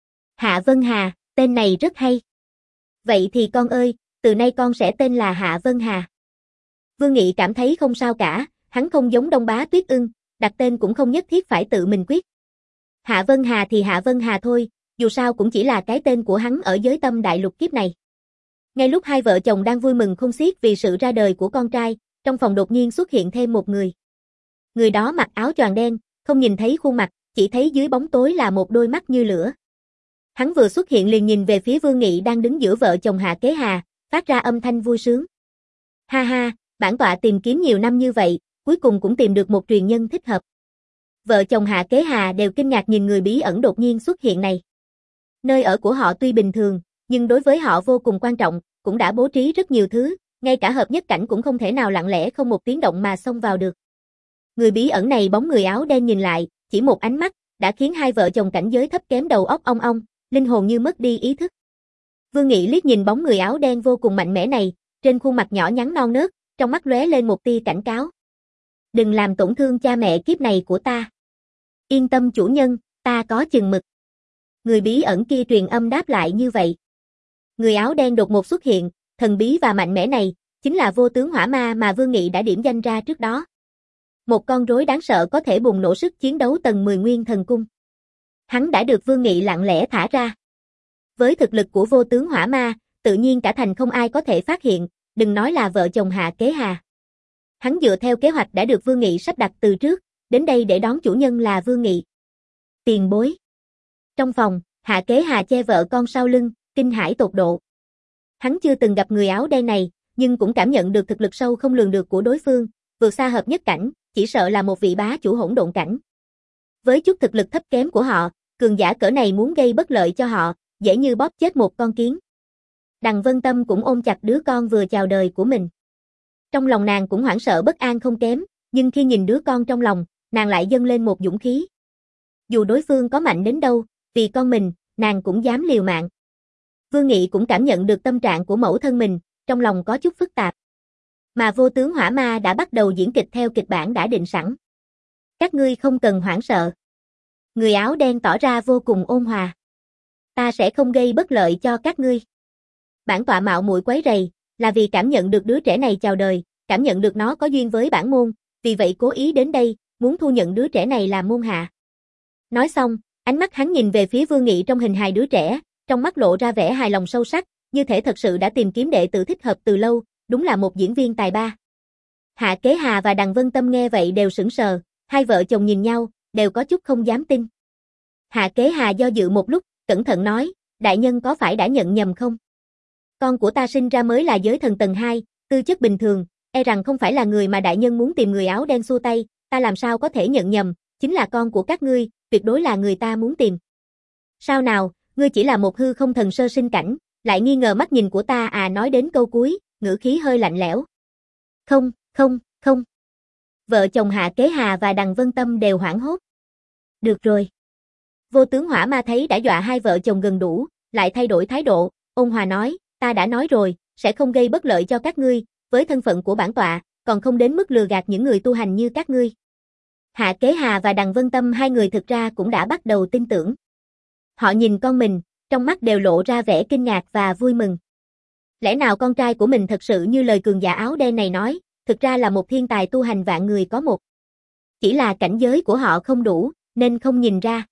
Hạ Vân Hà, tên này rất hay. Vậy thì con ơi, từ nay con sẽ tên là Hạ Vân Hà. Vương Nghị cảm thấy không sao cả, hắn không giống Đông Bá Tuyết Ưng, đặt tên cũng không nhất thiết phải tự mình quyết. Hạ Vân Hà thì Hạ Vân Hà thôi, dù sao cũng chỉ là cái tên của hắn ở giới tâm đại lục kiếp này. Ngay lúc hai vợ chồng đang vui mừng khôn xiết vì sự ra đời của con trai, trong phòng đột nhiên xuất hiện thêm một người. Người đó mặc áo choàng đen, không nhìn thấy khuôn mặt, chỉ thấy dưới bóng tối là một đôi mắt như lửa. Hắn vừa xuất hiện liền nhìn về phía Vương Nghị đang đứng giữa vợ chồng Hạ Kế Hà, phát ra âm thanh vui sướng. Ha ha, bản tọa tìm kiếm nhiều năm như vậy, cuối cùng cũng tìm được một truyền nhân thích hợp. Vợ chồng Hạ Kế Hà đều kinh ngạc nhìn người bí ẩn đột nhiên xuất hiện này. Nơi ở của họ tuy bình thường, nhưng đối với họ vô cùng quan trọng, cũng đã bố trí rất nhiều thứ, ngay cả hợp nhất cảnh cũng không thể nào lặng lẽ không một tiếng động mà xông vào được. Người bí ẩn này bóng người áo đen nhìn lại, chỉ một ánh mắt, đã khiến hai vợ chồng cảnh giới thấp kém đầu óc ong ong, linh hồn như mất đi ý thức. Vương Nghị liếc nhìn bóng người áo đen vô cùng mạnh mẽ này, trên khuôn mặt nhỏ nhắn non nớt, trong mắt lóe lên một tia cảnh cáo. Đừng làm tổn thương cha mẹ kiếp này của ta. Yên tâm chủ nhân, ta có chừng mực. Người bí ẩn kia truyền âm đáp lại như vậy. Người áo đen đột ngột xuất hiện, thần bí và mạnh mẽ này, chính là vô tướng hỏa ma mà Vương Nghị đã điểm danh ra trước đó. Một con rối đáng sợ có thể bùng nổ sức chiến đấu tầng mười nguyên thần cung. Hắn đã được Vương Nghị lặng lẽ thả ra. Với thực lực của vô tướng hỏa ma, tự nhiên cả thành không ai có thể phát hiện, đừng nói là vợ chồng Hạ Kế Hà. Hắn dựa theo kế hoạch đã được Vương Nghị sắp đặt từ trước, đến đây để đón chủ nhân là Vương Nghị. Tiền bối. Trong phòng, Hạ Kế Hà che vợ con sau lưng, kinh hãi tột độ. Hắn chưa từng gặp người áo đen này, nhưng cũng cảm nhận được thực lực sâu không lường được của đối phương, vượt xa hợp nhất cảnh, chỉ sợ là một vị bá chủ hỗn độn cảnh. Với chút thực lực thấp kém của họ, cường giả cỡ này muốn gây bất lợi cho họ, dễ như bóp chết một con kiến. Đằng Vân Tâm cũng ôm chặt đứa con vừa chào đời của mình. Trong lòng nàng cũng hoảng sợ bất an không kém, nhưng khi nhìn đứa con trong lòng, nàng lại dâng lên một dũng khí. Dù đối phương có mạnh đến đâu, vì con mình, nàng cũng dám liều mạng. Vương Nghị cũng cảm nhận được tâm trạng của mẫu thân mình, trong lòng có chút phức tạp. Mà vô tướng hỏa ma đã bắt đầu diễn kịch theo kịch bản đã định sẵn. Các ngươi không cần hoảng sợ. Người áo đen tỏ ra vô cùng ôn hòa. Ta sẽ không gây bất lợi cho các ngươi. Bản tọa mạo muội quấy rầy, là vì cảm nhận được đứa trẻ này chào đời, cảm nhận được nó có duyên với bản môn, vì vậy cố ý đến đây, muốn thu nhận đứa trẻ này làm môn hạ. Nói xong, ánh mắt hắn nhìn về phía Vương Nghị trong hình hài đứa trẻ, trong mắt lộ ra vẻ hài lòng sâu sắc, như thể thật sự đã tìm kiếm đệ tử thích hợp từ lâu, đúng là một diễn viên tài ba. Hạ Kế Hà và Đằng Vân Tâm nghe vậy đều sững sờ, hai vợ chồng nhìn nhau, đều có chút không dám tin. Hạ Kế Hà do dự một lúc, cẩn thận nói, đại nhân có phải đã nhận nhầm không? Con của ta sinh ra mới là giới thần tầng hai, tư chất bình thường, e rằng không phải là người mà đại nhân muốn tìm. Người áo đen xua tay, ta làm sao có thể nhận nhầm, chính là con của các ngươi, tuyệt đối là người ta muốn tìm. Sao nào, ngươi chỉ là một hư không thần sơ sinh cảnh, lại nghi ngờ mắt nhìn của ta à? Nói đến câu cuối, ngữ khí hơi lạnh lẽo. Không, không, không. Vợ chồng Hạ Kế Hà và Đằng Vân Tâm đều hoảng hốt. Được rồi. Vô tướng hỏa ma thấy đã dọa hai vợ chồng gần đủ, lại thay đổi thái độ, ôn hòa nói, ta đã nói rồi, sẽ không gây bất lợi cho các ngươi, với thân phận của bản tọa, còn không đến mức lừa gạt những người tu hành như các ngươi. Hạ Kế Hà và Đằng Vân Tâm hai người thực ra cũng đã bắt đầu tin tưởng. Họ nhìn con mình, trong mắt đều lộ ra vẻ kinh ngạc và vui mừng. Lẽ nào con trai của mình thật sự như lời cường giả áo đen này nói, thực ra là một thiên tài tu hành vạn người có một. Chỉ là cảnh giới của họ không đủ, nên không nhìn ra.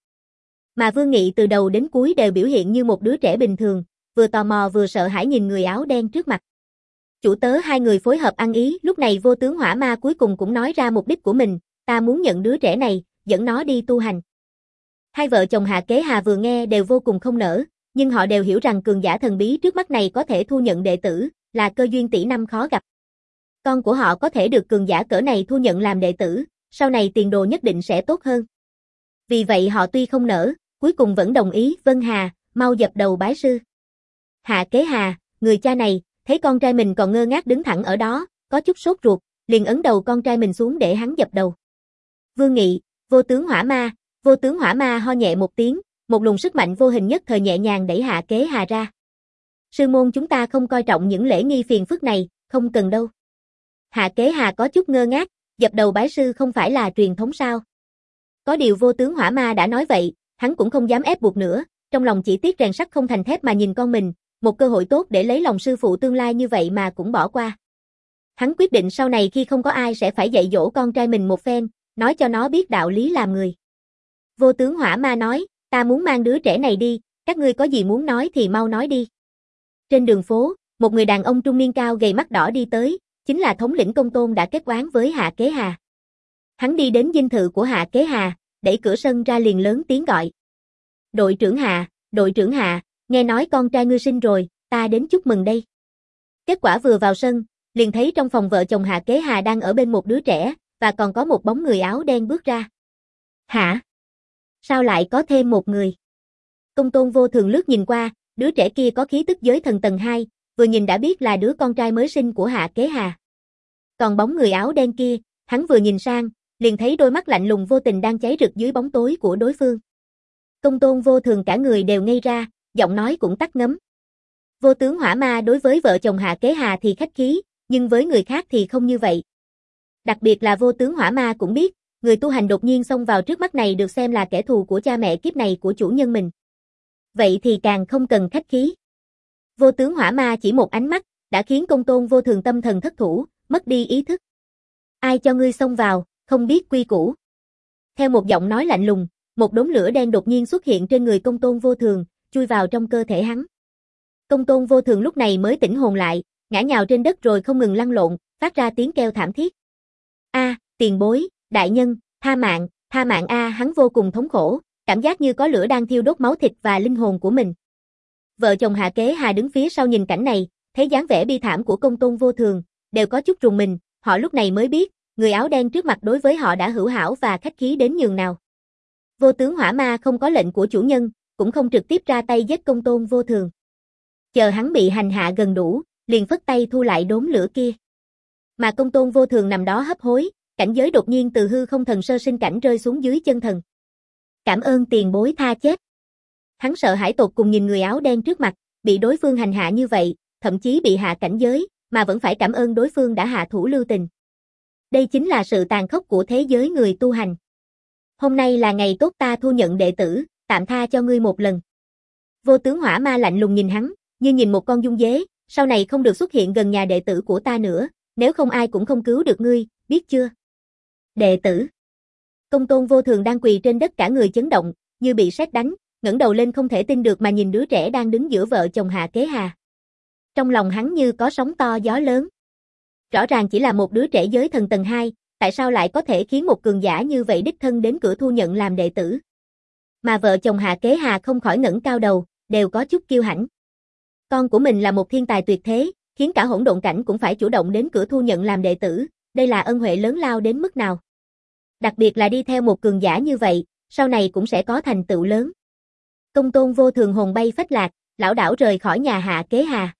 Mà Vương Nghị từ đầu đến cuối đều biểu hiện như một đứa trẻ bình thường, vừa tò mò vừa sợ hãi nhìn người áo đen trước mặt. Chủ tớ hai người phối hợp ăn ý, lúc này vô tướng hỏa ma cuối cùng cũng nói ra mục đích của mình, ta muốn nhận đứa trẻ này, dẫn nó đi tu hành. Hai vợ chồng Hạ Kế Hà vừa nghe đều vô cùng không nỡ, nhưng họ đều hiểu rằng cường giả thần bí trước mắt này có thể thu nhận đệ tử, là cơ duyên tỷ năm khó gặp. Con của họ có thể được cường giả cỡ này thu nhận làm đệ tử, sau này tiền đồ nhất định sẽ tốt hơn. Vì vậy họ tuy không nỡ, cuối cùng vẫn đồng ý. Vân Hà, mau dập đầu bái sư. Hạ Kế Hà, người cha này, thấy con trai mình còn ngơ ngác đứng thẳng ở đó, có chút sốt ruột, liền ấn đầu con trai mình xuống để hắn dập đầu. Vương Nghị, Vô Tướng Hỏa Ma, Vô Tướng Hỏa Ma ho nhẹ một tiếng, một luồng sức mạnh vô hình nhất thời nhẹ nhàng đẩy Hạ Kế Hà ra. Sư môn chúng ta không coi trọng những lễ nghi phiền phức này, không cần đâu. Hạ Kế Hà có chút ngơ ngác, dập đầu bái sư không phải là truyền thống sao? Có điều Vô Tướng Hỏa Ma đã nói vậy, hắn cũng không dám ép buộc nữa, trong lòng chỉ tiếc rèn sắt không thành thép mà nhìn con mình, một cơ hội tốt để lấy lòng sư phụ tương lai như vậy mà cũng bỏ qua. Hắn quyết định sau này khi không có ai sẽ phải dạy dỗ con trai mình một phen, nói cho nó biết đạo lý làm người. Vô Tướng Hỏa Ma nói, ta muốn mang đứa trẻ này đi, các ngươi có gì muốn nói thì mau nói đi. Trên đường phố, một người đàn ông trung niên cao gầy mắt đỏ đi tới, chính là thống lĩnh Công Tôn đã kết oán với Hạ Kế Hà. Hắn đi đến dinh thự của Hạ Kế Hà, đẩy cửa sân ra liền lớn tiếng gọi. Đội trưởng Hạ, đội trưởng Hạ, nghe nói con trai ngươi sinh rồi, ta đến chúc mừng đây. Kết quả vừa vào sân, liền thấy trong phòng vợ chồng Hạ Kế Hà đang ở bên một đứa trẻ, và còn có một bóng người áo đen bước ra. Hả? Sao lại có thêm một người? Công Tôn Vô Thường lướt nhìn qua, đứa trẻ kia có khí tức giới thần tầng hai, vừa nhìn đã biết là đứa con trai mới sinh của Hạ Kế Hà. Còn bóng người áo đen kia, hắn vừa nhìn sang, liền thấy đôi mắt lạnh lùng vô tình đang cháy rực dưới bóng tối của đối phương. Công Tôn Vô Thường cả người đều ngây ra, giọng nói cũng tắt ngấm. Vô Tướng Hỏa Ma đối với vợ chồng Hạ Kế Hà thì khách khí, nhưng với người khác thì không như vậy. Đặc biệt là Vô Tướng Hỏa Ma cũng biết, người tu hành đột nhiên xông vào trước mắt này được xem là kẻ thù của cha mẹ kiếp này của chủ nhân mình. Vậy thì càng không cần khách khí. Vô Tướng Hỏa Ma chỉ một ánh mắt, đã khiến Công Tôn Vô Thường tâm thần thất thủ, mất đi ý thức. Ai cho ngươi xông vào, không biết quy củ. Theo một giọng nói lạnh lùng, một đốm lửa đen đột nhiên xuất hiện trên người Công Tôn Vô Thường, chui vào trong cơ thể hắn. Công Tôn Vô Thường lúc này mới tỉnh hồn lại, ngã nhào trên đất rồi không ngừng lăn lộn, phát ra tiếng kêu thảm thiết. A, tiền bối, đại nhân, tha mạng, tha mạng a, hắn vô cùng thống khổ, cảm giác như có lửa đang thiêu đốt máu thịt và linh hồn của mình. Vợ chồng Hạ Kế Hà đứng phía sau nhìn cảnh này, thấy dáng vẻ bi thảm của Công Tôn Vô Thường, đều có chút rùng mình, họ lúc này mới biết, người áo đen trước mặt đối với họ đã hữu hảo và khách khí đến nhường nào. Vô Tướng Hỏa Ma không có lệnh của chủ nhân, cũng không trực tiếp ra tay giết Công Tôn Vô Thường. Chờ hắn bị hành hạ gần đủ, liền phất tay thu lại đốm lửa kia. Mà Công Tôn Vô Thường nằm đó hấp hối, cảnh giới đột nhiên từ hư không thần sơ sinh cảnh rơi xuống dưới chân thần. Cảm ơn tiền bối tha chết. Hắn sợ hãi tột cùng nhìn người áo đen trước mặt, bị đối phương hành hạ như vậy, thậm chí bị hạ cảnh giới, mà vẫn phải cảm ơn đối phương đã hạ thủ lưu tình. Đây chính là sự tàn khốc của thế giới người tu hành. Hôm nay là ngày tốt, ta thu nhận đệ tử, tạm tha cho ngươi một lần. Vô Tướng Hỏa Ma lạnh lùng nhìn hắn, như nhìn một con dung dế, sau này không được xuất hiện gần nhà đệ tử của ta nữa, nếu không ai cũng không cứu được ngươi, biết chưa? Đệ tử. Công Tôn Vô Thường đang quỳ trên đất cả người chấn động, như bị sét đánh, ngẩng đầu lên không thể tin được mà nhìn đứa trẻ đang đứng giữa vợ chồng Hạ Kế Hà. Trong lòng hắn như có sóng to gió lớn. Rõ ràng chỉ là một đứa trẻ giới thần tầng hai, tại sao lại có thể khiến một cường giả như vậy đích thân đến cửa thu nhận làm đệ tử? Mà vợ chồng Hạ Kế Hà không khỏi ngẩng cao đầu, đều có chút kiêu hãnh. Con của mình là một thiên tài tuyệt thế, khiến cả hỗn độn cảnh cũng phải chủ động đến cửa thu nhận làm đệ tử, đây là ân huệ lớn lao đến mức nào? Đặc biệt là đi theo một cường giả như vậy, sau này cũng sẽ có thành tựu lớn. Công Tôn Vô Thường hồn bay phách lạc, lảo đảo rời khỏi nhà Hạ Kế Hà.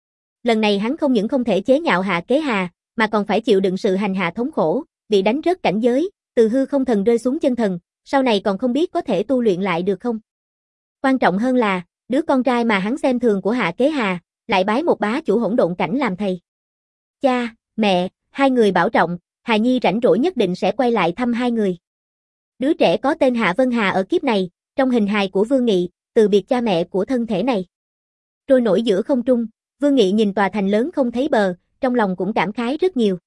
Lần này hắn không những không thể chế nhạo Hạ Kế Hà, mà còn phải chịu đựng sự hành hạ thống khổ, bị đánh rớt cảnh giới, từ hư không thần rơi xuống chân thần, sau này còn không biết có thể tu luyện lại được không. Quan trọng hơn là, đứa con trai mà hắn xem thường của Hạ Kế Hà, lại bái một bá chủ hỗn độn cảnh làm thầy. Cha, mẹ, hai người bảo trọng, Hà Nhi rảnh rỗi nhất định sẽ quay lại thăm hai người. Đứa trẻ có tên Hạ Vân Hà ở kiếp này, trong hình hài của Vương Nghị, từ biệt cha mẹ của thân thể này. Trôi nổi giữa không trung, Vương Nghị nhìn tòa thành lớn không thấy bờ, trong lòng cũng cảm khái rất nhiều.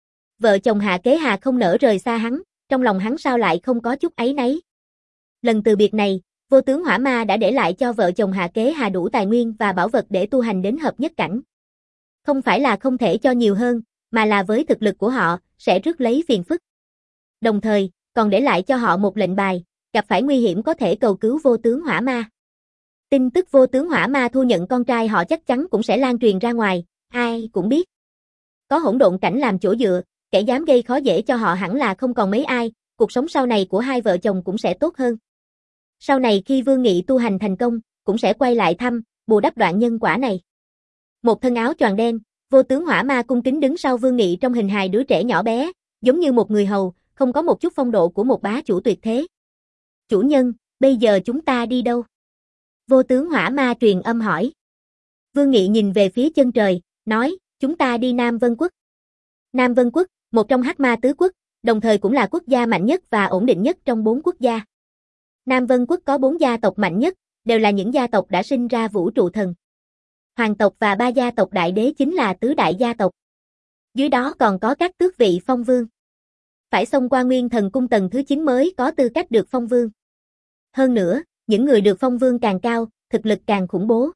Vợ chồng Hạ Kế Hà không nỡ rời xa hắn, trong lòng hắn sao lại không có chút áy náy. Lần từ biệt này, Vô Tướng Hỏa Ma đã để lại cho vợ chồng Hạ Kế Hà đủ tài nguyên và bảo vật để tu hành đến hợp nhất cảnh. Không phải là không thể cho nhiều hơn, mà là với thực lực của họ, sẽ rước lấy phiền phức. Đồng thời, còn để lại cho họ một lệnh bài, gặp phải nguy hiểm có thể cầu cứu vô tướng hỏa ma. Tin tức vô tướng hỏa ma thu nhận con trai họ chắc chắn cũng sẽ lan truyền ra ngoài, ai cũng biết. Có hỗn độn cảnh làm chỗ dựa, kẻ dám gây khó dễ cho họ hẳn là không còn mấy ai, cuộc sống sau này của hai vợ chồng cũng sẽ tốt hơn. Sau này khi Vương Nghị tu hành thành công, cũng sẽ quay lại thăm, bù đắp đoạn nhân quả này. Một thân áo choàng đen, vô tướng hỏa ma cung kính đứng sau Vương Nghị trong hình hài đứa trẻ nhỏ bé, giống như một người hầu, không có một chút phong độ của một bá chủ tuyệt thế. Chủ nhân, bây giờ chúng ta đi đâu? Vô tướng hỏa ma truyền âm hỏi. Vương Nghị nhìn về phía chân trời, nói, chúng ta đi Nam Vân Quốc. Nam Vân Quốc, một trong hắc ma tứ quốc, đồng thời cũng là quốc gia mạnh nhất và ổn định nhất trong bốn quốc gia. Nam Vân Quốc có bốn gia tộc mạnh nhất, đều là những gia tộc đã sinh ra vũ trụ thần. Hoàng tộc và ba gia tộc đại đế chính là tứ đại gia tộc. Dưới đó còn có các tước vị phong vương. Phải xông qua Nguyên Thần Cung tầng thứ chín mới có tư cách được phong vương. Hơn nữa, những người được phong vương càng cao, thực lực càng khủng bố.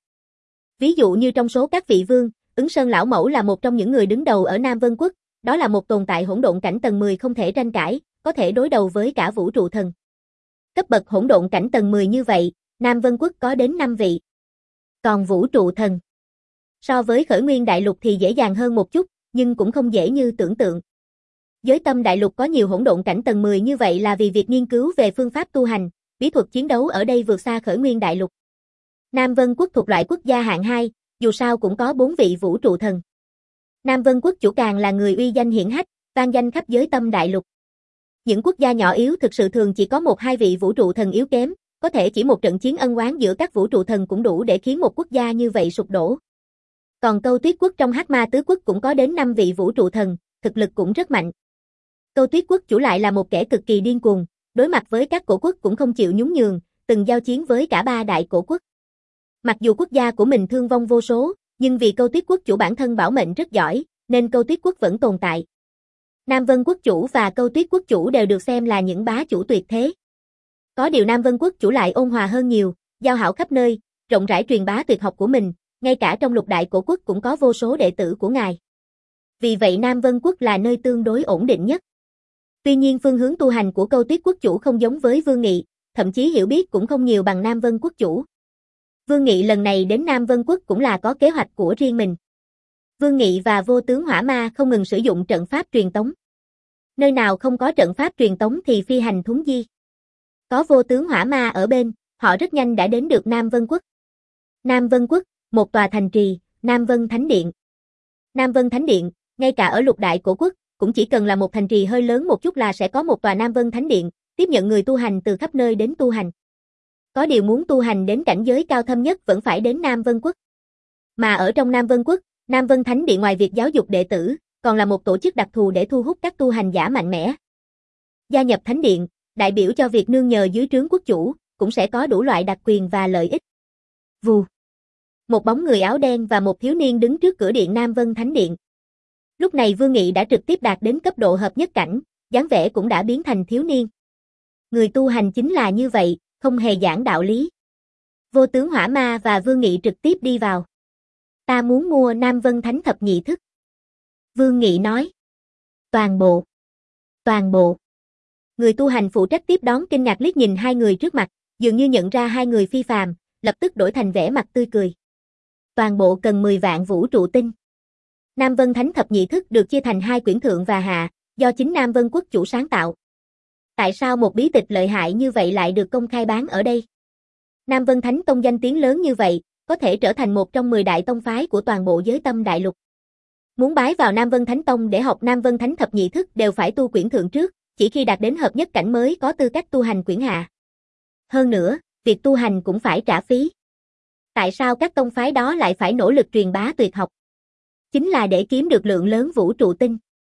Ví dụ như trong số các vị vương, Ứng Sơn Lão Mẫu là một trong những người đứng đầu ở Nam Vân Quốc, đó là một tồn tại hỗn độn cảnh tầng mười không thể tranh cãi, có thể đối đầu với cả vũ trụ thần. Cấp bậc hỗn độn cảnh tầng mười như vậy, Nam Vân Quốc có đến năm vị. Còn vũ trụ thần, so với Khởi Nguyên Đại Lục thì dễ dàng hơn một chút, nhưng cũng không dễ như tưởng tượng. Giới Tâm Đại Lục có nhiều hỗn độn cảnh tầng mười như vậy là vì việc nghiên cứu về phương pháp tu hành, bí thuật chiến đấu ở đây vượt xa Khởi Nguyên Đại Lục. Nam Vân Quốc thuộc loại quốc gia hạng hai, dù sao cũng có bốn vị vũ trụ thần. Nam Vân Quốc chủ càng là người uy danh hiển hách, vang danh khắp giới Tâm Đại Lục. Những quốc gia nhỏ yếu thực sự thường chỉ có một hai vị vũ trụ thần yếu kém, có thể chỉ một trận chiến ân oán giữa các vũ trụ thần cũng đủ để khiến một quốc gia như vậy sụp đổ. Còn Câu Tuyết Quốc trong hắc ma tứ quốc cũng có đến năm vị vũ trụ thần, thực lực cũng rất mạnh. Câu Tuyết Quốc chủ lại là một kẻ cực kỳ điên cuồng, đối mặt với các cổ quốc cũng không chịu nhún nhường, từng giao chiến với cả ba đại cổ quốc. Mặc dù quốc gia của mình thương vong vô số, nhưng vì Câu Tuyết Quốc chủ bản thân bảo mệnh rất giỏi, nên Câu Tuyết Quốc vẫn tồn tại. Nam Vân Quốc chủ và Câu Tuyết Quốc chủ đều được xem là những bá chủ tuyệt thế. Có điều Nam Vân Quốc chủ lại ôn hòa hơn nhiều, giao hảo khắp nơi, rộng rãi truyền bá tuyệt học của mình, ngay cả trong lục đại cổ quốc cũng có vô số đệ tử của ngài. Vì vậy Nam Vân Quốc là nơi tương đối ổn định nhất. Tuy nhiên phương hướng tu hành của Câu Tuyết Quốc chủ không giống với Vương Nghị, thậm chí hiểu biết cũng không nhiều bằng Nam Vân Quốc chủ. Vương Nghị lần này đến Nam Vân Quốc cũng là có kế hoạch của riêng mình. Vương Nghị và vô tướng hỏa ma không ngừng sử dụng trận pháp truyền tống. Nơi nào không có trận pháp truyền tống thì phi hành thuấn di. Có vô tướng hỏa ma ở bên, họ rất nhanh đã đến được Nam Vân Quốc. Nam Vân Quốc, một tòa thành trì, Nam Vân Thánh Điện. Nam Vân Thánh Điện, ngay cả ở lục đại cổ quốc, cũng chỉ cần là một thành trì hơi lớn một chút là sẽ có một tòa Nam Vân Thánh Điện, tiếp nhận người tu hành từ khắp nơi đến tu hành. Có điều muốn tu hành đến cảnh giới cao thâm nhất vẫn phải đến Nam Vân Quốc. Mà ở trong Nam Vân Quốc, Nam Vân Thánh Điện ngoài việc giáo dục đệ tử, còn là một tổ chức đặc thù để thu hút các tu hành giả mạnh mẽ. Gia nhập Thánh Điện, đại biểu cho việc nương nhờ dưới trướng quốc chủ, cũng sẽ có đủ loại đặc quyền và lợi ích. Vù. Một bóng người áo đen và một thiếu niên đứng trước cửa điện Nam Vân Thánh Điện. Lúc này Vương Nghị đã trực tiếp đạt đến cấp độ hợp nhất cảnh, dáng vẻ cũng đã biến thành thiếu niên. Người tu hành chính là như vậy, không hề giảng đạo lý. Vô tướng hỏa ma và Vương Nghị trực tiếp đi vào. Ta muốn mua Nam Vân Thánh Thập Nhị Thức. Vương Nghị nói. Toàn bộ. Toàn bộ. Người tu hành phụ trách tiếp đón kinh ngạc liếc nhìn hai người trước mặt, dường như nhận ra hai người phi phàm, lập tức đổi thành vẻ mặt tươi cười. Toàn bộ cần mười vạn vũ trụ tinh. Nam Vân Thánh Thập Nhị Thức được chia thành hai quyển thượng và hạ, do chính Nam Vân Quốc chủ sáng tạo. Tại sao một bí tịch lợi hại như vậy lại được công khai bán ở đây? Nam Vân Thánh Tông danh tiếng lớn như vậy, có thể trở thành một trong mười đại tông phái của toàn bộ giới Tâm Đại Lục. Muốn bái vào Nam Vân Thánh Tông để học Nam Vân Thánh Thập Nhị Thức đều phải tu quyển thượng trước, chỉ khi đạt đến hợp nhất cảnh mới có tư cách tu hành quyển hạ. Hơn nữa, việc tu hành cũng phải trả phí. Tại sao các tông phái đó lại phải nỗ lực truyền bá tuyệt học? Chính là để kiếm được lượng lớn vũ trụ tinh.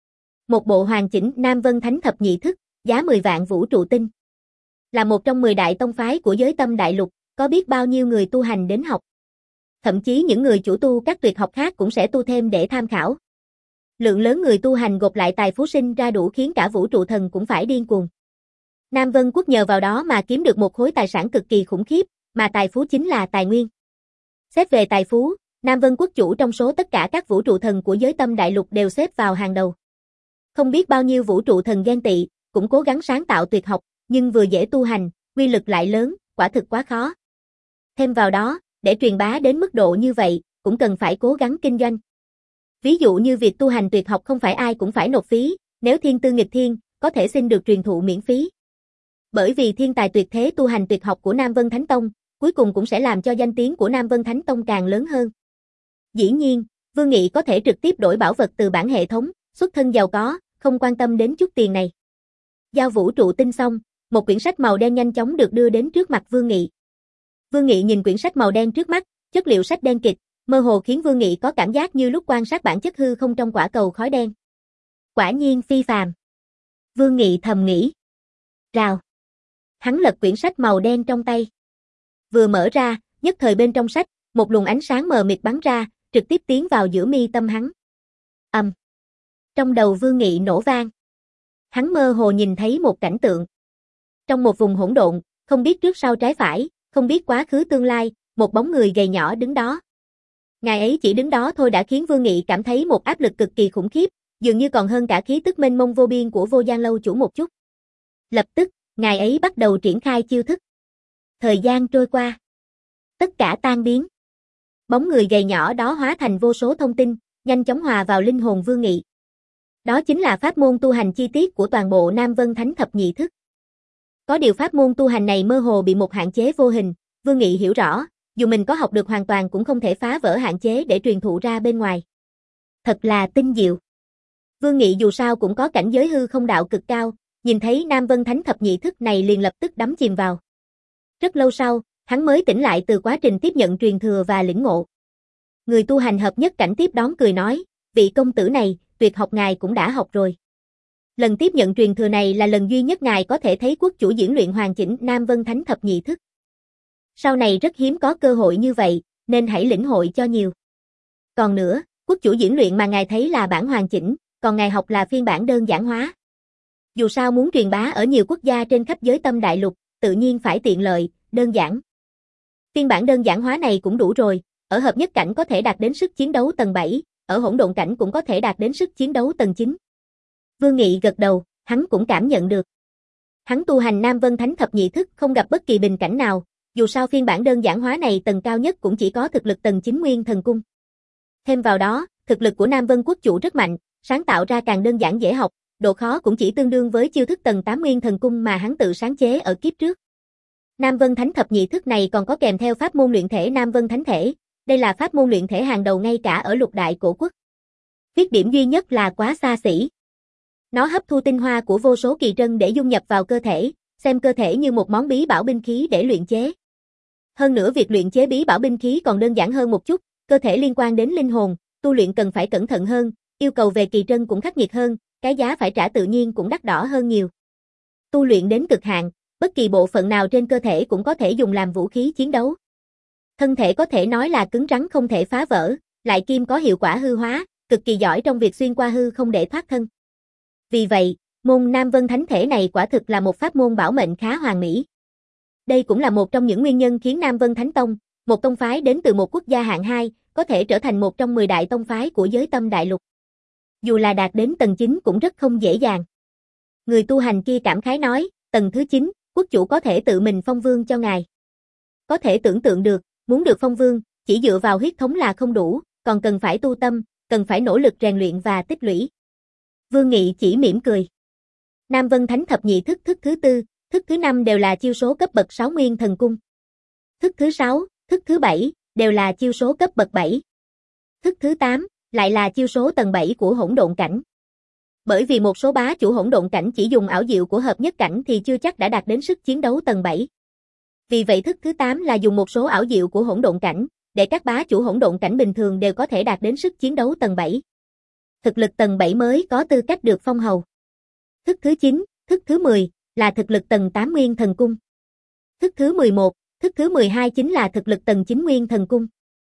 Một bộ hoàn chỉnh Nam Vân Thánh Thập Nhị Thức, giá mười vạn vũ trụ tinh. Là một trong mười đại tông phái của giới Tâm Đại Lục, có biết bao nhiêu người tu hành đến học. Thậm chí những người chủ tu các tuyệt học khác cũng sẽ tu thêm để tham khảo. Lượng lớn người tu hành gộp lại tài phú sinh ra đủ khiến cả vũ trụ thần cũng phải điên cuồng. Nam Vân Quốc nhờ vào đó mà kiếm được một khối tài sản cực kỳ khủng khiếp, mà tài phú chính là tài nguyên. Xét về tài phú, Nam Vân Quốc chủ trong số tất cả các vũ trụ thần của giới Tâm Đại Lục đều xếp vào hàng đầu. Không biết bao nhiêu vũ trụ thần ghen tị, cũng cố gắng sáng tạo tuyệt học, nhưng vừa dễ tu hành, uy lực lại lớn, quả thực quá khó. Thêm vào đó, để truyền bá đến mức độ như vậy, cũng cần phải cố gắng kinh doanh. Ví dụ như việc tu hành tuyệt học không phải ai cũng phải nộp phí, nếu thiên tư nghịch thiên, có thể xin được truyền thụ miễn phí. Bởi vì thiên tài tuyệt thế tu hành tuyệt học của Nam Vân Thánh Tông, cuối cùng cũng sẽ làm cho danh tiếng của Nam Vân Thánh Tông càng lớn hơn. Dĩ nhiên, Vương Nghị có thể trực tiếp đổi bảo vật từ bản hệ thống, xuất thân giàu có, không quan tâm đến chút tiền này. Giao vũ trụ tinh xong, một quyển sách màu đen nhanh chóng được đưa đến trước mặt Vương Nghị. Vương Nghị nhìn quyển sách màu đen trước mắt, chất liệu sách đen kịt, mơ hồ khiến Vương Nghị có cảm giác như lúc quan sát bản chất hư không trong quả cầu khói đen. Quả nhiên phi phàm. Vương Nghị thầm nghĩ. Rào. Hắn lật quyển sách màu đen trong tay. Vừa mở ra, nhất thời bên trong sách, một luồng ánh sáng mờ mịt bắn ra, trực tiếp tiến vào giữa mi tâm hắn. Ầm. Um. Trong đầu Vương Nghị nổ vang. Hắn mơ hồ nhìn thấy một cảnh tượng. Trong một vùng hỗn độn, không biết trước sau trái phải, không biết quá khứ tương lai, một bóng người gầy nhỏ đứng đó. Ngài ấy chỉ đứng đó thôi đã khiến Vương Nghị cảm thấy một áp lực cực kỳ khủng khiếp, dường như còn hơn cả khí tức mênh mông vô biên của Vô Gian Lâu chủ một chút. Lập tức, ngài ấy bắt đầu triển khai chiêu thức. Thời gian trôi qua. Tất cả tan biến. Bóng người gầy nhỏ đó hóa thành vô số thông tin, nhanh chóng hòa vào linh hồn Vương Nghị. Đó chính là pháp môn tu hành chi tiết của toàn bộ Nam Vân Thánh Thập Nhị Thức. Có điều pháp môn tu hành này mơ hồ bị một hạn chế vô hình, Vương Nghị hiểu rõ, dù mình có học được hoàn toàn cũng không thể phá vỡ hạn chế để truyền thụ ra bên ngoài. Thật là tinh diệu. Vương Nghị dù sao cũng có cảnh giới hư không đạo cực cao, nhìn thấy Nam Vân Thánh Thập Nhị Thức này liền lập tức đắm chìm vào. Rất lâu sau, hắn mới tỉnh lại từ quá trình tiếp nhận truyền thừa và lĩnh ngộ. Người tu hành hợp nhất cảnh tiếp đón cười nói, vị công tử này, tuyệt học ngài cũng đã học rồi. Lần tiếp nhận truyền thừa này là lần duy nhất ngài có thể thấy quốc chủ diễn luyện hoàn chỉnh Nam Vân Thánh Thập Nhị Thức. Sau này rất hiếm có cơ hội như vậy, nên hãy lĩnh hội cho nhiều. Còn nữa, quốc chủ diễn luyện mà ngài thấy là bản hoàn chỉnh, còn ngài học là phiên bản đơn giản hóa. Dù sao muốn truyền bá ở nhiều quốc gia trên khắp giới tâm đại lục, tự nhiên phải tiện lợi, đơn giản. Phiên bản đơn giản hóa này cũng đủ rồi, ở hợp nhất cảnh có thể đạt đến sức chiến đấu tầng bảy, ở hỗn độn cảnh cũng có thể đạt đến sức chiến đấu tầng chín. Vương Nghị gật đầu, hắn cũng cảm nhận được. Hắn tu hành Nam Vân Thánh Thập Nhị Thức không gặp bất kỳ bình cảnh nào, dù sao phiên bản đơn giản hóa này tầng cao nhất cũng chỉ có thực lực tầng chín Nguyên Thần Cung. Thêm vào đó, thực lực của Nam Vân Quốc chủ rất mạnh, sáng tạo ra càng đơn giản dễ học, độ khó cũng chỉ tương đương với chiêu thức tầng tám Nguyên Thần Cung mà hắn tự sáng chế ở kiếp trước. Nam Vân Thánh Thập Nhị Thức này còn có kèm theo pháp môn luyện thể Nam Vân Thánh Thể, đây là pháp môn luyện thể hàng đầu ngay cả ở lục đại cổ quốc. Khuyết điểm duy nhất là quá xa xỉ. Nó hấp thu tinh hoa của vô số kỳ trân để dung nhập vào cơ thể, xem cơ thể như một món bí bảo binh khí để luyện chế. Hơn nữa việc luyện chế bí bảo binh khí còn đơn giản hơn một chút, cơ thể liên quan đến linh hồn, tu luyện cần phải cẩn thận hơn, yêu cầu về kỳ trân cũng khắc nghiệt hơn, cái giá phải trả tự nhiên cũng đắt đỏ hơn nhiều. Tu luyện đến cực hạn, bất kỳ bộ phận nào trên cơ thể cũng có thể dùng làm vũ khí chiến đấu. Thân thể có thể nói là cứng rắn không thể phá vỡ, lại kim có hiệu quả hư hóa, cực kỳ giỏi trong việc xuyên qua hư không để thoát thân. Vì vậy, môn Nam Vân Thánh Thể này quả thực là một pháp môn bảo mệnh khá hoàn mỹ. Đây cũng là một trong những nguyên nhân khiến Nam Vân Thánh Tông, một tông phái đến từ một quốc gia hạng hai, có thể trở thành một trong mười đại tông phái của giới tâm đại lục. Dù là đạt đến tầng chín cũng rất không dễ dàng. Người tu hành kia cảm khái nói, tầng thứ chín, quốc chủ có thể tự mình phong vương cho ngài. Có thể tưởng tượng được, muốn được phong vương, chỉ dựa vào huyết thống là không đủ, còn cần phải tu tâm, cần phải nỗ lực rèn luyện và tích lũy. Vương Nghị chỉ mỉm cười. Nam Vân Thánh Thập Nhị Thức thức thứ tư, thức thứ năm đều là chiêu số cấp bậc sáu Nguyên Thần Cung. Thức thứ sáu, thức thứ bảy, đều là chiêu số cấp bậc bảy. Thức thứ tám, lại là chiêu số tầng bảy của hỗn độn cảnh. Bởi vì một số bá chủ hỗn độn cảnh chỉ dùng ảo diệu của hợp nhất cảnh thì chưa chắc đã đạt đến sức chiến đấu tầng bảy. Vì vậy thức thứ tám là dùng một số ảo diệu của hỗn độn cảnh, để các bá chủ hỗn độn cảnh bình thường đều có thể đạt đến sức chiến đấu tầng bảy. Thực lực tầng bảy mới có tư cách được phong hầu. Thức thứ chín, thức thứ mười, là thực lực tầng tám Nguyên Thần Cung. Thức thứ mười một, thức thứ mười hai chính là thực lực tầng chín Nguyên Thần Cung.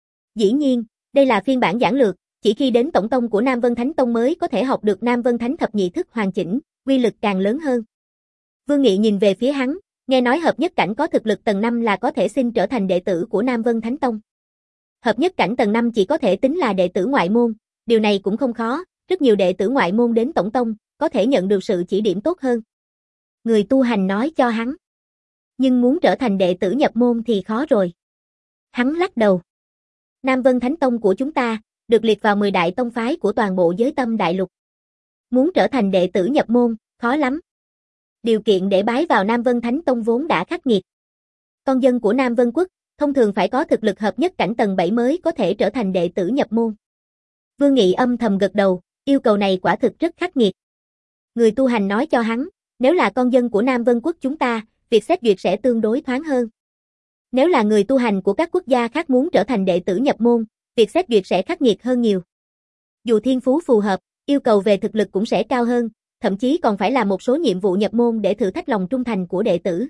Dĩ nhiên, đây là phiên bản giản lược, chỉ khi đến tổng tông của Nam Vân Thánh Tông mới có thể học được Nam Vân Thánh Thập Nhị Thức hoàn chỉnh, uy lực càng lớn hơn. Vương Nghị nhìn về phía hắn, nghe nói hợp nhất cảnh có thực lực tầng năm là có thể xin trở thành đệ tử của Nam Vân Thánh Tông. Hợp nhất cảnh tầng năm chỉ có thể tính là đệ tử ngoại môn, điều này cũng không khó, rất nhiều đệ tử ngoại môn đến tổng tông, có thể nhận được sự chỉ điểm tốt hơn. Người tu hành nói cho hắn. Nhưng muốn trở thành đệ tử nhập môn thì khó rồi. Hắn lắc đầu. Nam Vân Thánh Tông của chúng ta, được liệt vào mười đại tông phái của toàn bộ giới tâm đại lục. Muốn trở thành đệ tử nhập môn, khó lắm. Điều kiện để bái vào Nam Vân Thánh Tông vốn đã khắc nghiệt. Con dân của Nam Vân Quốc, thông thường phải có thực lực hợp nhất cảnh tầng bảy mới có thể trở thành đệ tử nhập môn. Vương Nghị âm thầm gật đầu, yêu cầu này quả thực rất khắc nghiệt. Người tu hành nói cho hắn, nếu là con dân của Nam Vân Quốc chúng ta, việc xét duyệt sẽ tương đối thoáng hơn. Nếu là người tu hành của các quốc gia khác muốn trở thành đệ tử nhập môn, việc xét duyệt sẽ khắc nghiệt hơn nhiều. Dù thiên phú phù hợp, yêu cầu về thực lực cũng sẽ cao hơn, thậm chí còn phải làm một số nhiệm vụ nhập môn để thử thách lòng trung thành của đệ tử.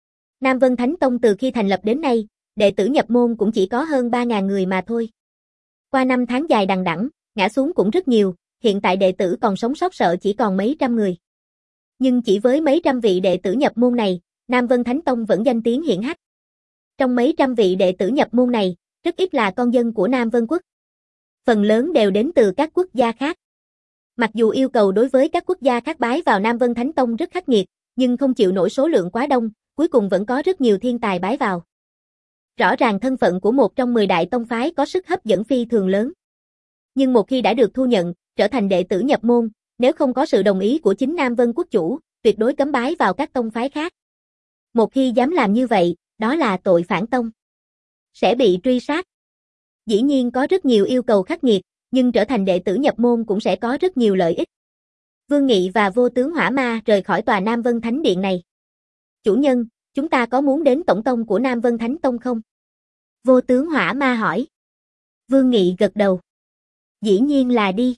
Nam Vân Thánh Tông từ khi thành lập đến nay, đệ tử nhập môn cũng chỉ có hơn ba nghìn người mà thôi. Qua năm tháng dài đằng đẵng, ngã xuống cũng rất nhiều, hiện tại đệ tử còn sống sót sợ chỉ còn mấy trăm người. Nhưng chỉ với mấy trăm vị đệ tử nhập môn này, Nam Vân Thánh Tông vẫn danh tiếng hiển hách. Trong mấy trăm vị đệ tử nhập môn này, rất ít là con dân của Nam Vân Quốc. Phần lớn đều đến từ các quốc gia khác. Mặc dù yêu cầu đối với các quốc gia khác bái vào Nam Vân Thánh Tông rất khắc nghiệt, nhưng không chịu nổi số lượng quá đông, cuối cùng vẫn có rất nhiều thiên tài bái vào. Rõ ràng thân phận của một trong mười đại tông phái có sức hấp dẫn phi thường lớn. Nhưng một khi đã được thu nhận, trở thành đệ tử nhập môn, nếu không có sự đồng ý của chính Nam Vân Quốc chủ, tuyệt đối cấm bái vào các tông phái khác. Một khi dám làm như vậy, đó là tội phản tông. Sẽ bị truy sát. Dĩ nhiên có rất nhiều yêu cầu khắc nghiệt, nhưng trở thành đệ tử nhập môn cũng sẽ có rất nhiều lợi ích. Vương Nghị và Vô Tướng Hỏa Ma rời khỏi tòa Nam Vân Thánh Điện này. Chủ nhân, chúng ta có muốn đến tổng tông của Nam Vân Thánh Tông không? Vô Tướng Hỏa Ma hỏi. Vương Nghị gật đầu. Dĩ nhiên là đi.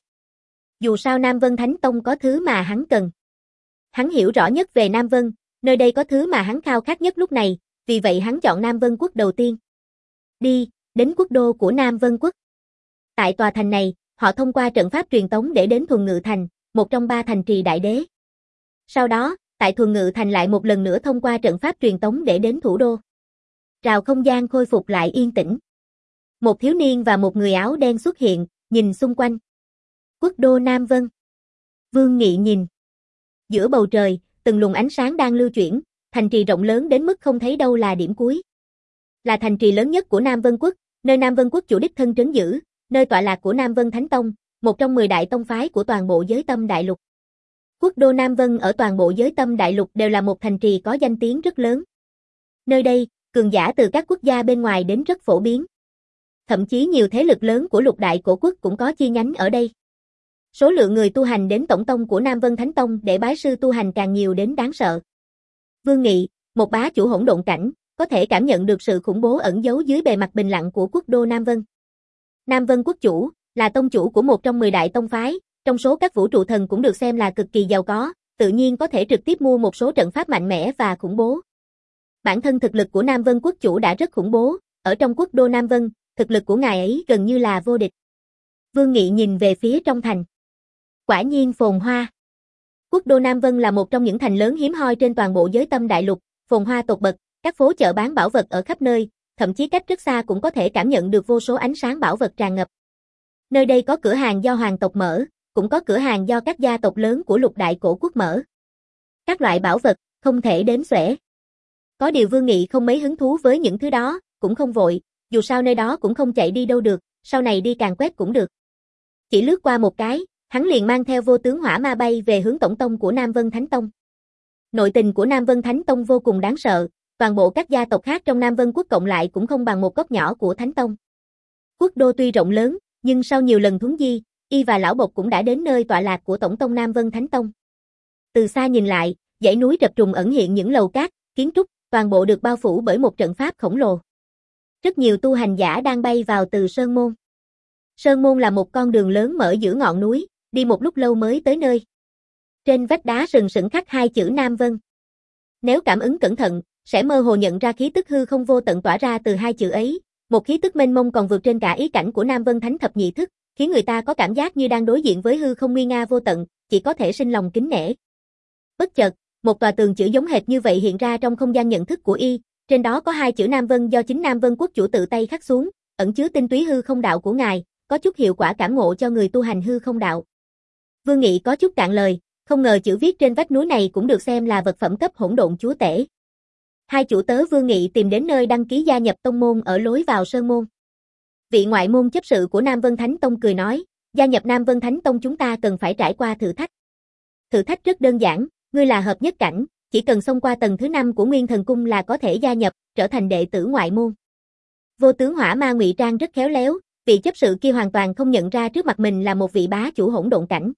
Dù sao Nam Vân Thánh Tông có thứ mà hắn cần. Hắn hiểu rõ nhất về Nam Vân, nơi đây có thứ mà hắn khao khát nhất lúc này, vì vậy hắn chọn Nam Vân Quốc đầu tiên. Đi, đến quốc đô của Nam Vân Quốc. Tại tòa thành này, họ thông qua trận pháp truyền tống để đến Thuần Ngự Thành, một trong ba thành trì đại đế. Sau đó, tại Thuần Ngự Thành lại một lần nữa thông qua trận pháp truyền tống để đến thủ đô. Rào không gian khôi phục lại yên tĩnh. Một thiếu niên và một người áo đen xuất hiện, nhìn xung quanh. Quốc đô Nam Vân. Vương Nghị nhìn. Giữa bầu trời, từng luồng ánh sáng đang lưu chuyển, thành trì rộng lớn đến mức không thấy đâu là điểm cuối. Là thành trì lớn nhất của Nam Vân Quốc, nơi Nam Vân Quốc chủ đích thân trấn giữ, nơi tọa lạc của Nam Vân Thánh Tông, một trong mười đại tông phái của toàn bộ giới tâm đại lục. Quốc đô Nam Vân ở toàn bộ giới tâm đại lục đều là một thành trì có danh tiếng rất lớn. Nơi đây, cường giả từ các quốc gia bên ngoài đến rất phổ biến. Thậm chí nhiều thế lực lớn của lục đại cổ quốc cũng có chi nhánh ở đây. Số lượng người tu hành đến tổng tông của Nam Vân Thánh Tông để bái sư tu hành càng nhiều đến đáng sợ. Vương Nghị, một bá chủ hỗn độn cảnh, có thể cảm nhận được sự khủng bố ẩn giấu dưới bề mặt bình lặng của quốc đô Nam Vân. Nam Vân Quốc chủ, là tông chủ của một trong mười đại tông phái, trong số các vũ trụ thần cũng được xem là cực kỳ giàu có, tự nhiên có thể trực tiếp mua một số trận pháp mạnh mẽ và khủng bố. Bản thân thực lực của Nam Vân Quốc chủ đã rất khủng bố, ở trong quốc đô Nam Vân, thực lực của ngài ấy gần như là vô địch. Vương Nghị nhìn về phía trong thành. Quả nhiên phồn hoa. Quốc đô Nam Vân là một trong những thành lớn hiếm hoi trên toàn bộ giới tâm đại lục, phồn hoa tột bậc, các phố chợ bán bảo vật ở khắp nơi, thậm chí cách rất xa cũng có thể cảm nhận được vô số ánh sáng bảo vật tràn ngập. Nơi đây có cửa hàng do hoàng tộc mở, cũng có cửa hàng do các gia tộc lớn của lục đại cổ quốc mở. Các loại bảo vật, không thể đếm xuể. Có điều Vương Nghị không mấy hứng thú với những thứ đó, cũng không vội, dù sao nơi đó cũng không chạy đi đâu được, sau này đi càng quét cũng được. Chỉ lướt qua một cái, hắn liền mang theo Vô Tướng Hỏa Ma bay về hướng tổng tông của Nam Vân Thánh Tông. Nội tình của Nam Vân Thánh Tông vô cùng đáng sợ, toàn bộ các gia tộc khác trong Nam Vân Quốc cộng lại cũng không bằng một góc nhỏ của Thánh Tông. Quốc đô tuy rộng lớn, nhưng sau nhiều lần thuấn di, y và lão bộc cũng đã đến nơi tọa lạc của tổng tông Nam Vân Thánh Tông. Từ xa nhìn lại, dãy núi chập trùng ẩn hiện những lầu cát, kiến trúc, toàn bộ được bao phủ bởi một trận pháp khổng lồ. Rất nhiều tu hành giả đang bay vào từ Sơn Môn. Sơn Môn là một con đường lớn mở giữa ngọn núi, đi một lúc lâu mới tới nơi. Trên vách đá sừng sững khắc hai chữ Nam Vân. Nếu cảm ứng cẩn thận, sẽ mơ hồ nhận ra khí tức hư không vô tận tỏa ra từ hai chữ ấy, một khí tức mênh mông còn vượt trên cả ý cảnh của Nam Vân Thánh Thập Nhị Thức, khiến người ta có cảm giác như đang đối diện với hư không nguy nga vô tận, chỉ có thể sinh lòng kính nể. Bất chợt, một tòa tường chữ giống hệt như vậy hiện ra trong không gian nhận thức của y, trên đó có hai chữ Nam Vân do chính Nam Vân Quốc chủ tự tay khắc xuống, ẩn chứa tinh túy hư không đạo của ngài, có chút hiệu quả cảm ngộ cho người tu hành hư không đạo. Vương Nghị có chút cạn lời, Không ngờ chữ viết trên vách núi này cũng được xem là vật phẩm cấp hỗn độn chúa tể. Hai chủ tớ Vương Nghị tìm đến nơi đăng ký gia nhập tông môn ở lối vào sơn môn. Vị ngoại môn chấp sự của Nam Vân Thánh Tông cười nói, gia nhập Nam Vân Thánh Tông chúng ta cần phải trải qua thử thách. Thử thách rất đơn giản, ngươi là hợp nhất cảnh, chỉ cần xông qua tầng thứ năm của Nguyên Thần Cung là có thể gia nhập, trở thành đệ tử ngoại môn. Vô tướng hỏa ma ngụy trang rất khéo léo, vị chấp sự kia hoàn toàn không nhận ra trước mặt mình là một vị bá chủ hỗn độn cảnh.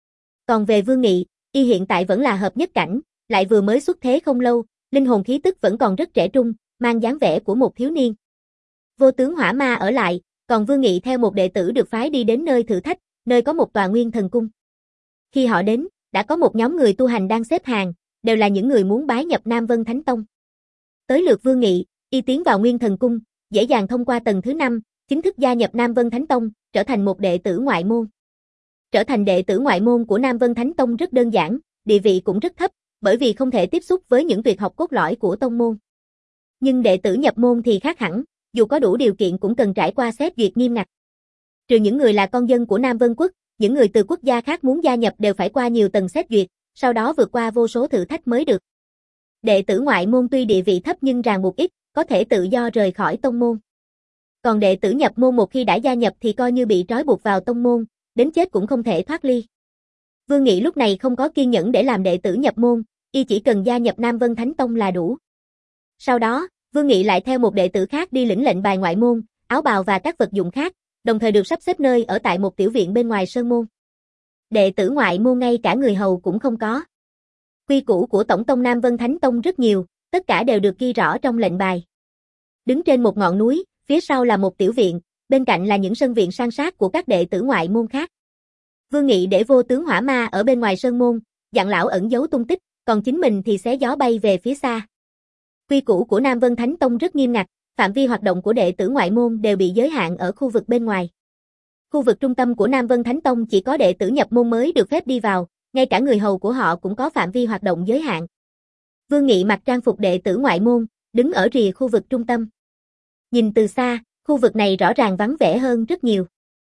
Còn về Vương Nghị, y hiện tại vẫn là hợp nhất cảnh, lại vừa mới xuất thế không lâu, linh hồn khí tức vẫn còn rất trẻ trung, mang dáng vẻ của một thiếu niên. Vô tướng hỏa ma ở lại, còn Vương Nghị theo một đệ tử được phái đi đến nơi thử thách, nơi có một tòa Nguyên Thần Cung. Khi họ đến, đã có một nhóm người tu hành đang xếp hàng, đều là những người muốn bái nhập Nam Vân Thánh Tông. Tới lượt Vương Nghị, y tiến vào Nguyên Thần Cung, dễ dàng thông qua tầng thứ năm, chính thức gia nhập Nam Vân Thánh Tông, trở thành một đệ tử ngoại môn. Trở thành đệ tử ngoại môn của Nam Vân Thánh Tông rất đơn giản, địa vị cũng rất thấp, bởi vì không thể tiếp xúc với những tuyệt học cốt lõi của tông môn. Nhưng đệ tử nhập môn thì khác hẳn, dù có đủ điều kiện cũng cần trải qua xét duyệt nghiêm ngặt. Trừ những người là con dân của Nam Vân Quốc, những người từ quốc gia khác muốn gia nhập đều phải qua nhiều tầng xét duyệt, sau đó vượt qua vô số thử thách mới được. Đệ tử ngoại môn tuy địa vị thấp nhưng ràng buộc ít, có thể tự do rời khỏi tông môn. Còn đệ tử nhập môn một khi đã gia nhập thì coi như bị trói buộc vào tông môn, đến chết cũng không thể thoát ly. Vương Nghị lúc này không có kiên nhẫn để làm đệ tử nhập môn, y chỉ cần gia nhập Nam Vân Thánh Tông là đủ. Sau đó, Vương Nghị lại theo một đệ tử khác đi lĩnh lệnh bài ngoại môn, áo bào và các vật dụng khác, đồng thời được sắp xếp nơi ở tại một tiểu viện bên ngoài sơn môn. Đệ tử ngoại môn ngay cả người hầu cũng không có. Quy củ của Tổng tông Nam Vân Thánh Tông rất nhiều, tất cả đều được ghi rõ trong lệnh bài. Đứng trên một ngọn núi, phía sau là một tiểu viện, bên cạnh là những sân viện san sát của các đệ tử ngoại môn khác. Vương Nghị để vô tướng hỏa ma ở bên ngoài sơn môn, dặn lão ẩn giấu tung tích, còn chính mình thì xé gió bay về phía xa. Quy củ của Nam Vân Thánh Tông rất nghiêm ngặt, phạm vi hoạt động của đệ tử ngoại môn đều bị giới hạn ở khu vực bên ngoài. Khu vực trung tâm của Nam Vân Thánh Tông chỉ có đệ tử nhập môn mới được phép đi vào, ngay cả người hầu của họ cũng có phạm vi hoạt động giới hạn. Vương Nghị mặc trang phục đệ tử ngoại môn, đứng ở rìa khu vực trung tâm. Nhìn từ xa, khu vực này rõ ràng vắng vẻ hơn rất nhiều.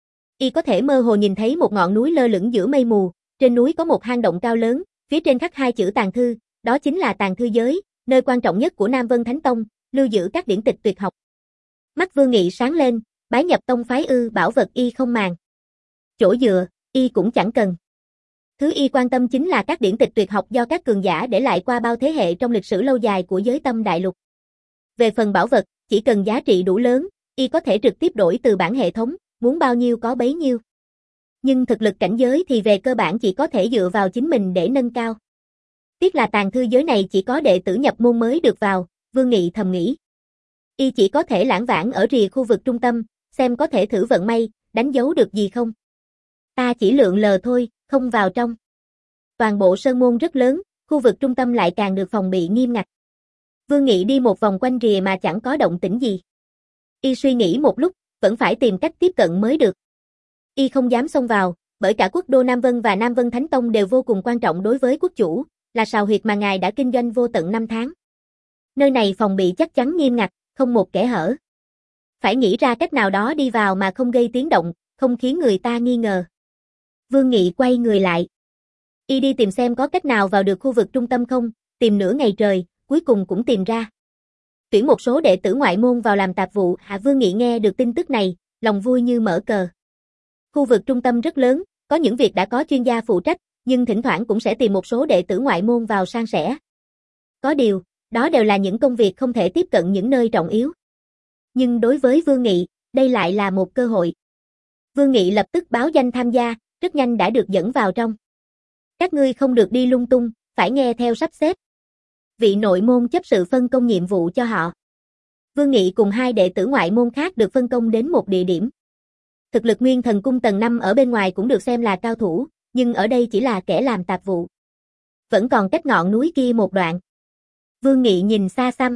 Y có thể mơ hồ nhìn thấy một ngọn núi lơ lửng giữa mây mù, trên núi có một hang động cao lớn, phía trên khắc hai chữ tàng thư, đó chính là tàng thư giới, nơi quan trọng nhất của Nam Vân Thánh Tông, lưu giữ các điển tịch tuyệt học. Mắt Vương Nghị sáng lên, bái nhập tông phái ư, bảo vật y không màng. Chỗ dựa, y cũng chẳng cần. Thứ y quan tâm chính là các điển tịch tuyệt học do các cường giả để lại qua bao thế hệ trong lịch sử lâu dài của giới tâm đại lục. Về phần bảo vật, chỉ cần giá trị đủ lớn, y có thể trực tiếp đổi từ bản hệ thống, muốn bao nhiêu có bấy nhiêu. Nhưng thực lực cảnh giới thì về cơ bản chỉ có thể dựa vào chính mình để nâng cao. Tiếc là tàng thư giới này chỉ có đệ tử nhập môn mới được vào, Vương Nghị thầm nghĩ. Y chỉ có thể lãng vãng ở rìa khu vực trung tâm, xem có thể thử vận may, đánh dấu được gì không. Ta chỉ lượn lờ thôi, không vào trong. Toàn bộ sơn môn rất lớn, khu vực trung tâm lại càng được phòng bị nghiêm ngặt. Vương Nghị đi một vòng quanh rìa mà chẳng có động tĩnh gì. Y suy nghĩ một lúc, vẫn phải tìm cách tiếp cận mới được. Y không dám xông vào, bởi cả quốc đô Nam Vân và Nam Vân Thánh Tông đều vô cùng quan trọng đối với quốc chủ, là sào huyệt mà ngài đã kinh doanh vô tận năm tháng. Nơi này phòng bị chắc chắn nghiêm ngặt, không một kẽ hở. Phải nghĩ ra cách nào đó đi vào mà không gây tiếng động, không khiến người ta nghi ngờ. Vương Nghị quay người lại. Y đi tìm xem có cách nào vào được khu vực trung tâm không, tìm nửa ngày trời, cuối cùng cũng tìm ra. Tuyển một số đệ tử ngoại môn vào làm tạp vụ, Hạ Vương Nghị nghe được tin tức này, lòng vui như mở cờ. Khu vực trung tâm rất lớn, có những việc đã có chuyên gia phụ trách, nhưng thỉnh thoảng cũng sẽ tìm một số đệ tử ngoại môn vào san sẻ. Có điều, đó đều là những công việc không thể tiếp cận những nơi trọng yếu. Nhưng đối với Vương Nghị, đây lại là một cơ hội. Vương Nghị lập tức báo danh tham gia, rất nhanh đã được dẫn vào trong. Các ngươi không được đi lung tung, phải nghe theo sắp xếp. Vị nội môn chấp sự phân công nhiệm vụ cho họ. Vương Nghị cùng hai đệ tử ngoại môn khác được phân công đến một địa điểm. Thực lực Nguyên Thần Cung tầng năm ở bên ngoài cũng được xem là cao thủ, nhưng ở đây chỉ là kẻ làm tạp vụ. Vẫn còn cách ngọn núi kia một đoạn. Vương Nghị nhìn xa xăm.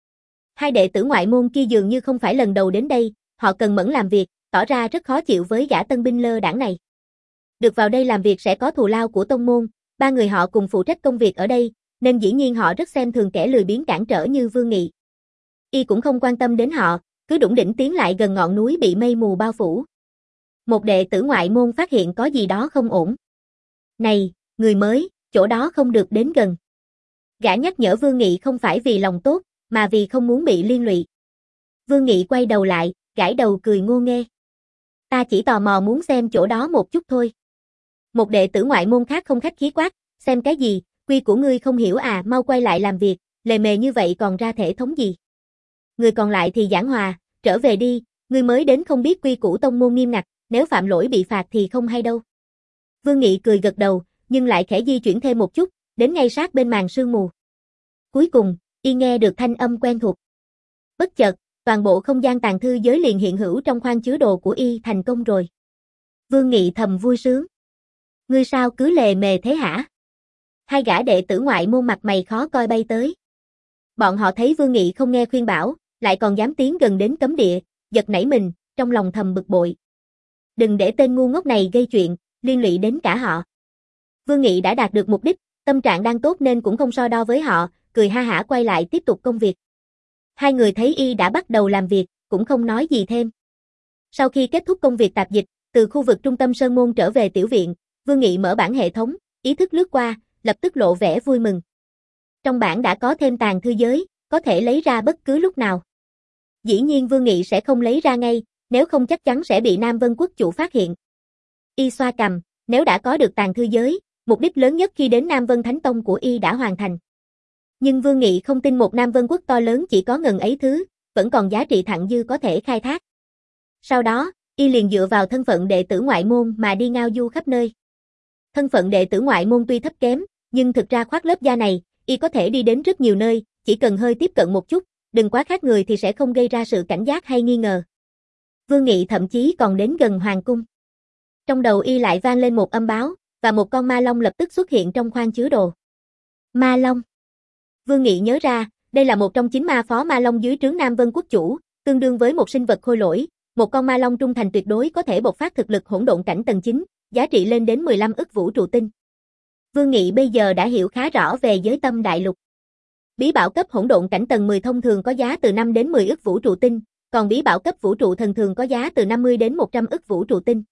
Hai đệ tử ngoại môn kia dường như không phải lần đầu đến đây, họ cần mẫn làm việc, tỏ ra rất khó chịu với gã tân binh lơ đãng này. Được vào đây làm việc sẽ có thù lao của tông môn, ba người họ cùng phụ trách công việc ở đây, nên dĩ nhiên họ rất xem thường kẻ lười biếng cản trở như Vương Nghị. Y cũng không quan tâm đến họ, cứ đủng đỉnh tiến lại gần ngọn núi bị mây mù bao phủ. Một đệ tử ngoại môn phát hiện có gì đó không ổn. Này, người mới, chỗ đó không được đến gần. Gã nhắc nhở Vương Nghị không phải vì lòng tốt, mà vì không muốn bị liên lụy. Vương Nghị quay đầu lại, gãi đầu cười ngô nghê. Ta chỉ tò mò muốn xem chỗ đó một chút thôi. Một đệ tử ngoại môn khác không khách khí quát, xem cái gì, quy của ngươi không hiểu à, mau quay lại làm việc, lề mề như vậy còn ra thể thống gì. Người còn lại thì giảng hòa, trở về đi, ngươi mới đến không biết quy củ tông môn nghiêm ngặt, nếu phạm lỗi bị phạt thì không hay đâu. Vương Nghị cười gật đầu, nhưng lại khẽ di chuyển thêm một chút, đến ngay sát bên màn sương mù. Cuối cùng, y nghe được thanh âm quen thuộc. Bất chợt, toàn bộ không gian tàng thư giới liền hiện hữu trong khoang chứa đồ của y, thành công rồi. Vương Nghị thầm vui sướng. Ngươi sao cứ lề mề thế hả? Hai gã đệ tử ngoại môn mặt mày khó coi bay tới. Bọn họ thấy Vương Nghị không nghe khuyên bảo, lại còn dám tiến gần đến cấm địa, giật nảy mình, trong lòng thầm bực bội. Đừng để tên ngu ngốc này gây chuyện, liên lụy đến cả họ. Vương Nghị đã đạt được mục đích, tâm trạng đang tốt nên cũng không so đo với họ, cười ha hả quay lại tiếp tục công việc. Hai người thấy y đã bắt đầu làm việc, cũng không nói gì thêm. Sau khi kết thúc công việc tạp dịch, từ khu vực trung tâm Sơn Môn trở về tiểu viện, Vương Nghị mở bản hệ thống, ý thức lướt qua, lập tức lộ vẻ vui mừng. Trong bản đã có thêm tàng thư giới, có thể lấy ra bất cứ lúc nào. Dĩ nhiên Vương Nghị sẽ không lấy ra ngay, nếu không chắc chắn sẽ bị Nam Vân Quốc chủ phát hiện. Y xoa cằm, nếu đã có được tàng thư giới, mục đích lớn nhất khi đến Nam Vân Thánh Tông của y đã hoàn thành. Nhưng Vương Nghị không tin một Nam Vân Quốc to lớn chỉ có ngần ấy thứ, vẫn còn giá trị thặng dư có thể khai thác. Sau đó, y liền dựa vào thân phận đệ tử ngoại môn mà đi ngao du khắp nơi. Thân phận đệ tử ngoại môn tuy thấp kém, nhưng thực ra khoác lớp da này, y có thể đi đến rất nhiều nơi, chỉ cần hơi tiếp cận một chút, đừng quá khác người thì sẽ không gây ra sự cảnh giác hay nghi ngờ. Vương Nghị thậm chí còn đến gần hoàng cung. Trong đầu y lại vang lên một âm báo, và một con ma long lập tức xuất hiện trong khoang chứa đồ. Ma long. Vương Nghị nhớ ra, đây là một trong chín ma phó ma long dưới trướng Nam Vân Quốc chủ, tương đương với một sinh vật khôi lỗi, một con ma long trung thành tuyệt đối có thể bộc phát thực lực hỗn độn cảnh tầng chín, giá trị lên đến mười lăm ức vũ trụ tinh. Vương Nghị bây giờ đã hiểu khá rõ về giới tâm đại lục. Bí bảo cấp hỗn độn cảnh tầng mười thông thường có giá từ năm đến mười ức vũ trụ tinh, còn bí bảo cấp vũ trụ thần thường có giá từ năm mươi đến một trăm ức vũ trụ tinh.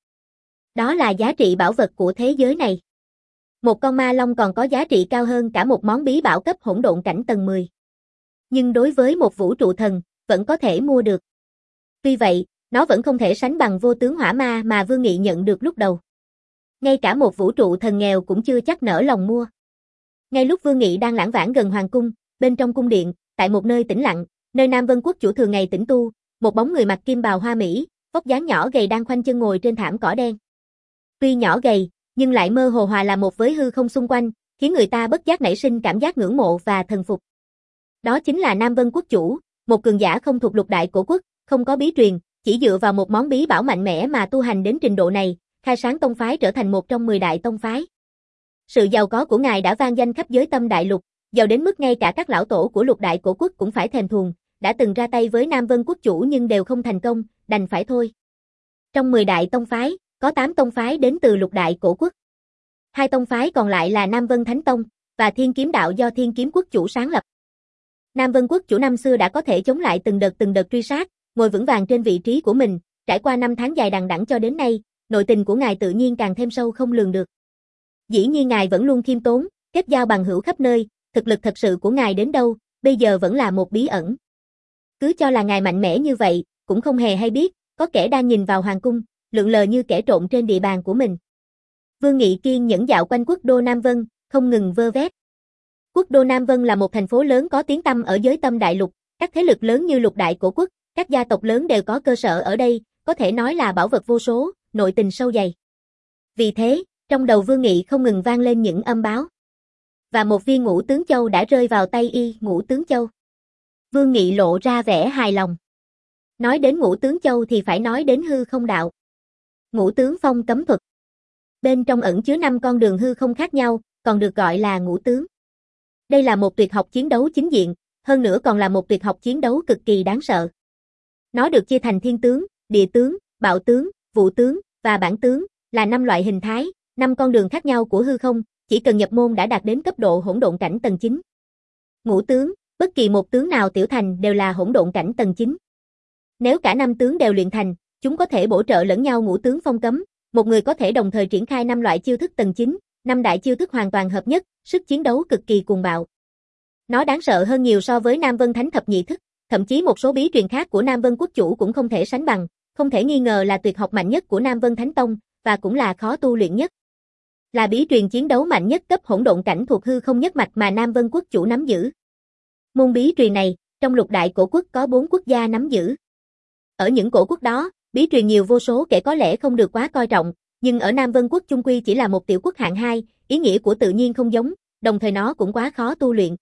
Đó là giá trị bảo vật của thế giới này. Một con ma long còn có giá trị cao hơn cả một món bí bảo cấp hỗn độn cảnh tầng mười. Nhưng đối với một vũ trụ thần, vẫn có thể mua được. Tuy vậy, nó vẫn không thể sánh bằng vô tướng hỏa ma mà Vương Nghị nhận được lúc đầu. Ngay cả một vũ trụ thần nghèo cũng chưa chắc nỡ lòng mua. Ngay lúc Vương Nghị đang lãng vãng gần hoàng cung, bên trong cung điện, tại một nơi tĩnh lặng, nơi Nam Vân Quốc chủ thường ngày tĩnh tu, một bóng người mặc kim bào hoa mỹ, vóc dáng nhỏ gầy đang khoanh chân ngồi trên thảm cỏ đen. Tuy nhỏ gầy, nhưng lại mơ hồ hòa làm một với hư không xung quanh, khiến người ta bất giác nảy sinh cảm giác ngưỡng mộ và thần phục. Đó chính là Nam Vân Quốc chủ, một cường giả không thuộc lục đại cổ quốc, không có bí truyền, chỉ dựa vào một món bí bảo mạnh mẽ mà tu hành đến trình độ này, khai sáng tông phái trở thành một trong mười đại tông phái. Sự giàu có của ngài đã vang danh khắp giới tâm đại lục, giàu đến mức ngay cả các lão tổ của lục đại cổ quốc cũng phải thèm thuồng, đã từng ra tay với Nam Vân Quốc chủ nhưng đều không thành công, đành phải thôi. Trong mười đại tông phái, có tám tông phái đến từ lục đại cổ quốc. Hai tông phái còn lại là Nam Vân Thánh Tông và Thiên Kiếm Đạo do Thiên Kiếm Quốc chủ sáng lập. Nam Vân Quốc chủ năm xưa đã có thể chống lại từng đợt từng đợt truy sát, ngồi vững vàng trên vị trí của mình, trải qua năm tháng dài đằng đẵng cho đến nay, nội tình của ngài tự nhiên càng thêm sâu không lường được. Dĩ nhiên ngài vẫn luôn khiêm tốn, kết giao bằng hữu khắp nơi, thực lực thật sự của ngài đến đâu, bây giờ vẫn là một bí ẩn. Cứ cho là ngài mạnh mẽ như vậy, cũng không hề hay biết, có kẻ đang nhìn vào hoàng cung, lượn lờ như kẻ trộm trên địa bàn của mình. Vương Nghị kiên nhẫn dạo quanh quốc đô Nam Vân, không ngừng vơ vét. Quốc đô Nam Vân là một thành phố lớn có tiếng tăm ở giới tâm đại lục, các thế lực lớn như lục đại cổ quốc, các gia tộc lớn đều có cơ sở ở đây, có thể nói là bảo vật vô số, nội tình sâu dày. Vì thế, trong đầu Vương Nghị không ngừng vang lên những âm báo. Và một viên Ngũ Tướng Châu đã rơi vào tay y, Ngũ Tướng Châu. Vương Nghị lộ ra vẻ hài lòng. Nói đến Ngũ Tướng Châu thì phải nói đến hư không đạo. Ngũ tướng phong cấm thuật. Bên trong ẩn chứa năm con đường hư không khác nhau, còn được gọi là ngũ tướng. Đây là một tuyệt học chiến đấu chính diện, hơn nữa còn là một tuyệt học chiến đấu cực kỳ đáng sợ. Nó được chia thành thiên tướng, địa tướng, bạo tướng, vũ tướng và bản tướng, là năm loại hình thái, năm con đường khác nhau của hư không, chỉ cần nhập môn đã đạt đến cấp độ hỗn độn cảnh tầng chín. Ngũ tướng, bất kỳ một tướng nào tiểu thành đều là hỗn độn cảnh tầng chín. Nếu cả năm tướng đều luyện thành, chúng có thể bổ trợ lẫn nhau ngũ tướng phong cấm, một người có thể đồng thời triển khai năm loại chiêu thức tầng chín, Năm đại chiêu thức hoàn toàn hợp nhất, sức chiến đấu cực kỳ cuồng bạo. Nó đáng sợ hơn nhiều so với Nam Vân Thánh Thập Nhị Thức, thậm chí một số bí truyền khác của Nam Vân Quốc Chủ cũng không thể sánh bằng, không thể nghi ngờ là tuyệt học mạnh nhất của Nam Vân Thánh Tông, và cũng là khó tu luyện nhất. Là bí truyền chiến đấu mạnh nhất cấp hỗn độn cảnh thuộc hư không nhất mạch mà Nam Vân Quốc Chủ nắm giữ. Môn bí truyền này, trong lục đại cổ quốc có bốn quốc gia nắm giữ. Ở những cổ quốc đó, bí truyền nhiều vô số kể có lẽ không được quá coi trọng, nhưng ở Nam Vân Quốc chung quy chỉ là một tiểu quốc hạng hai, ý nghĩa của tự nhiên không giống, đồng thời nó cũng quá khó tu luyện.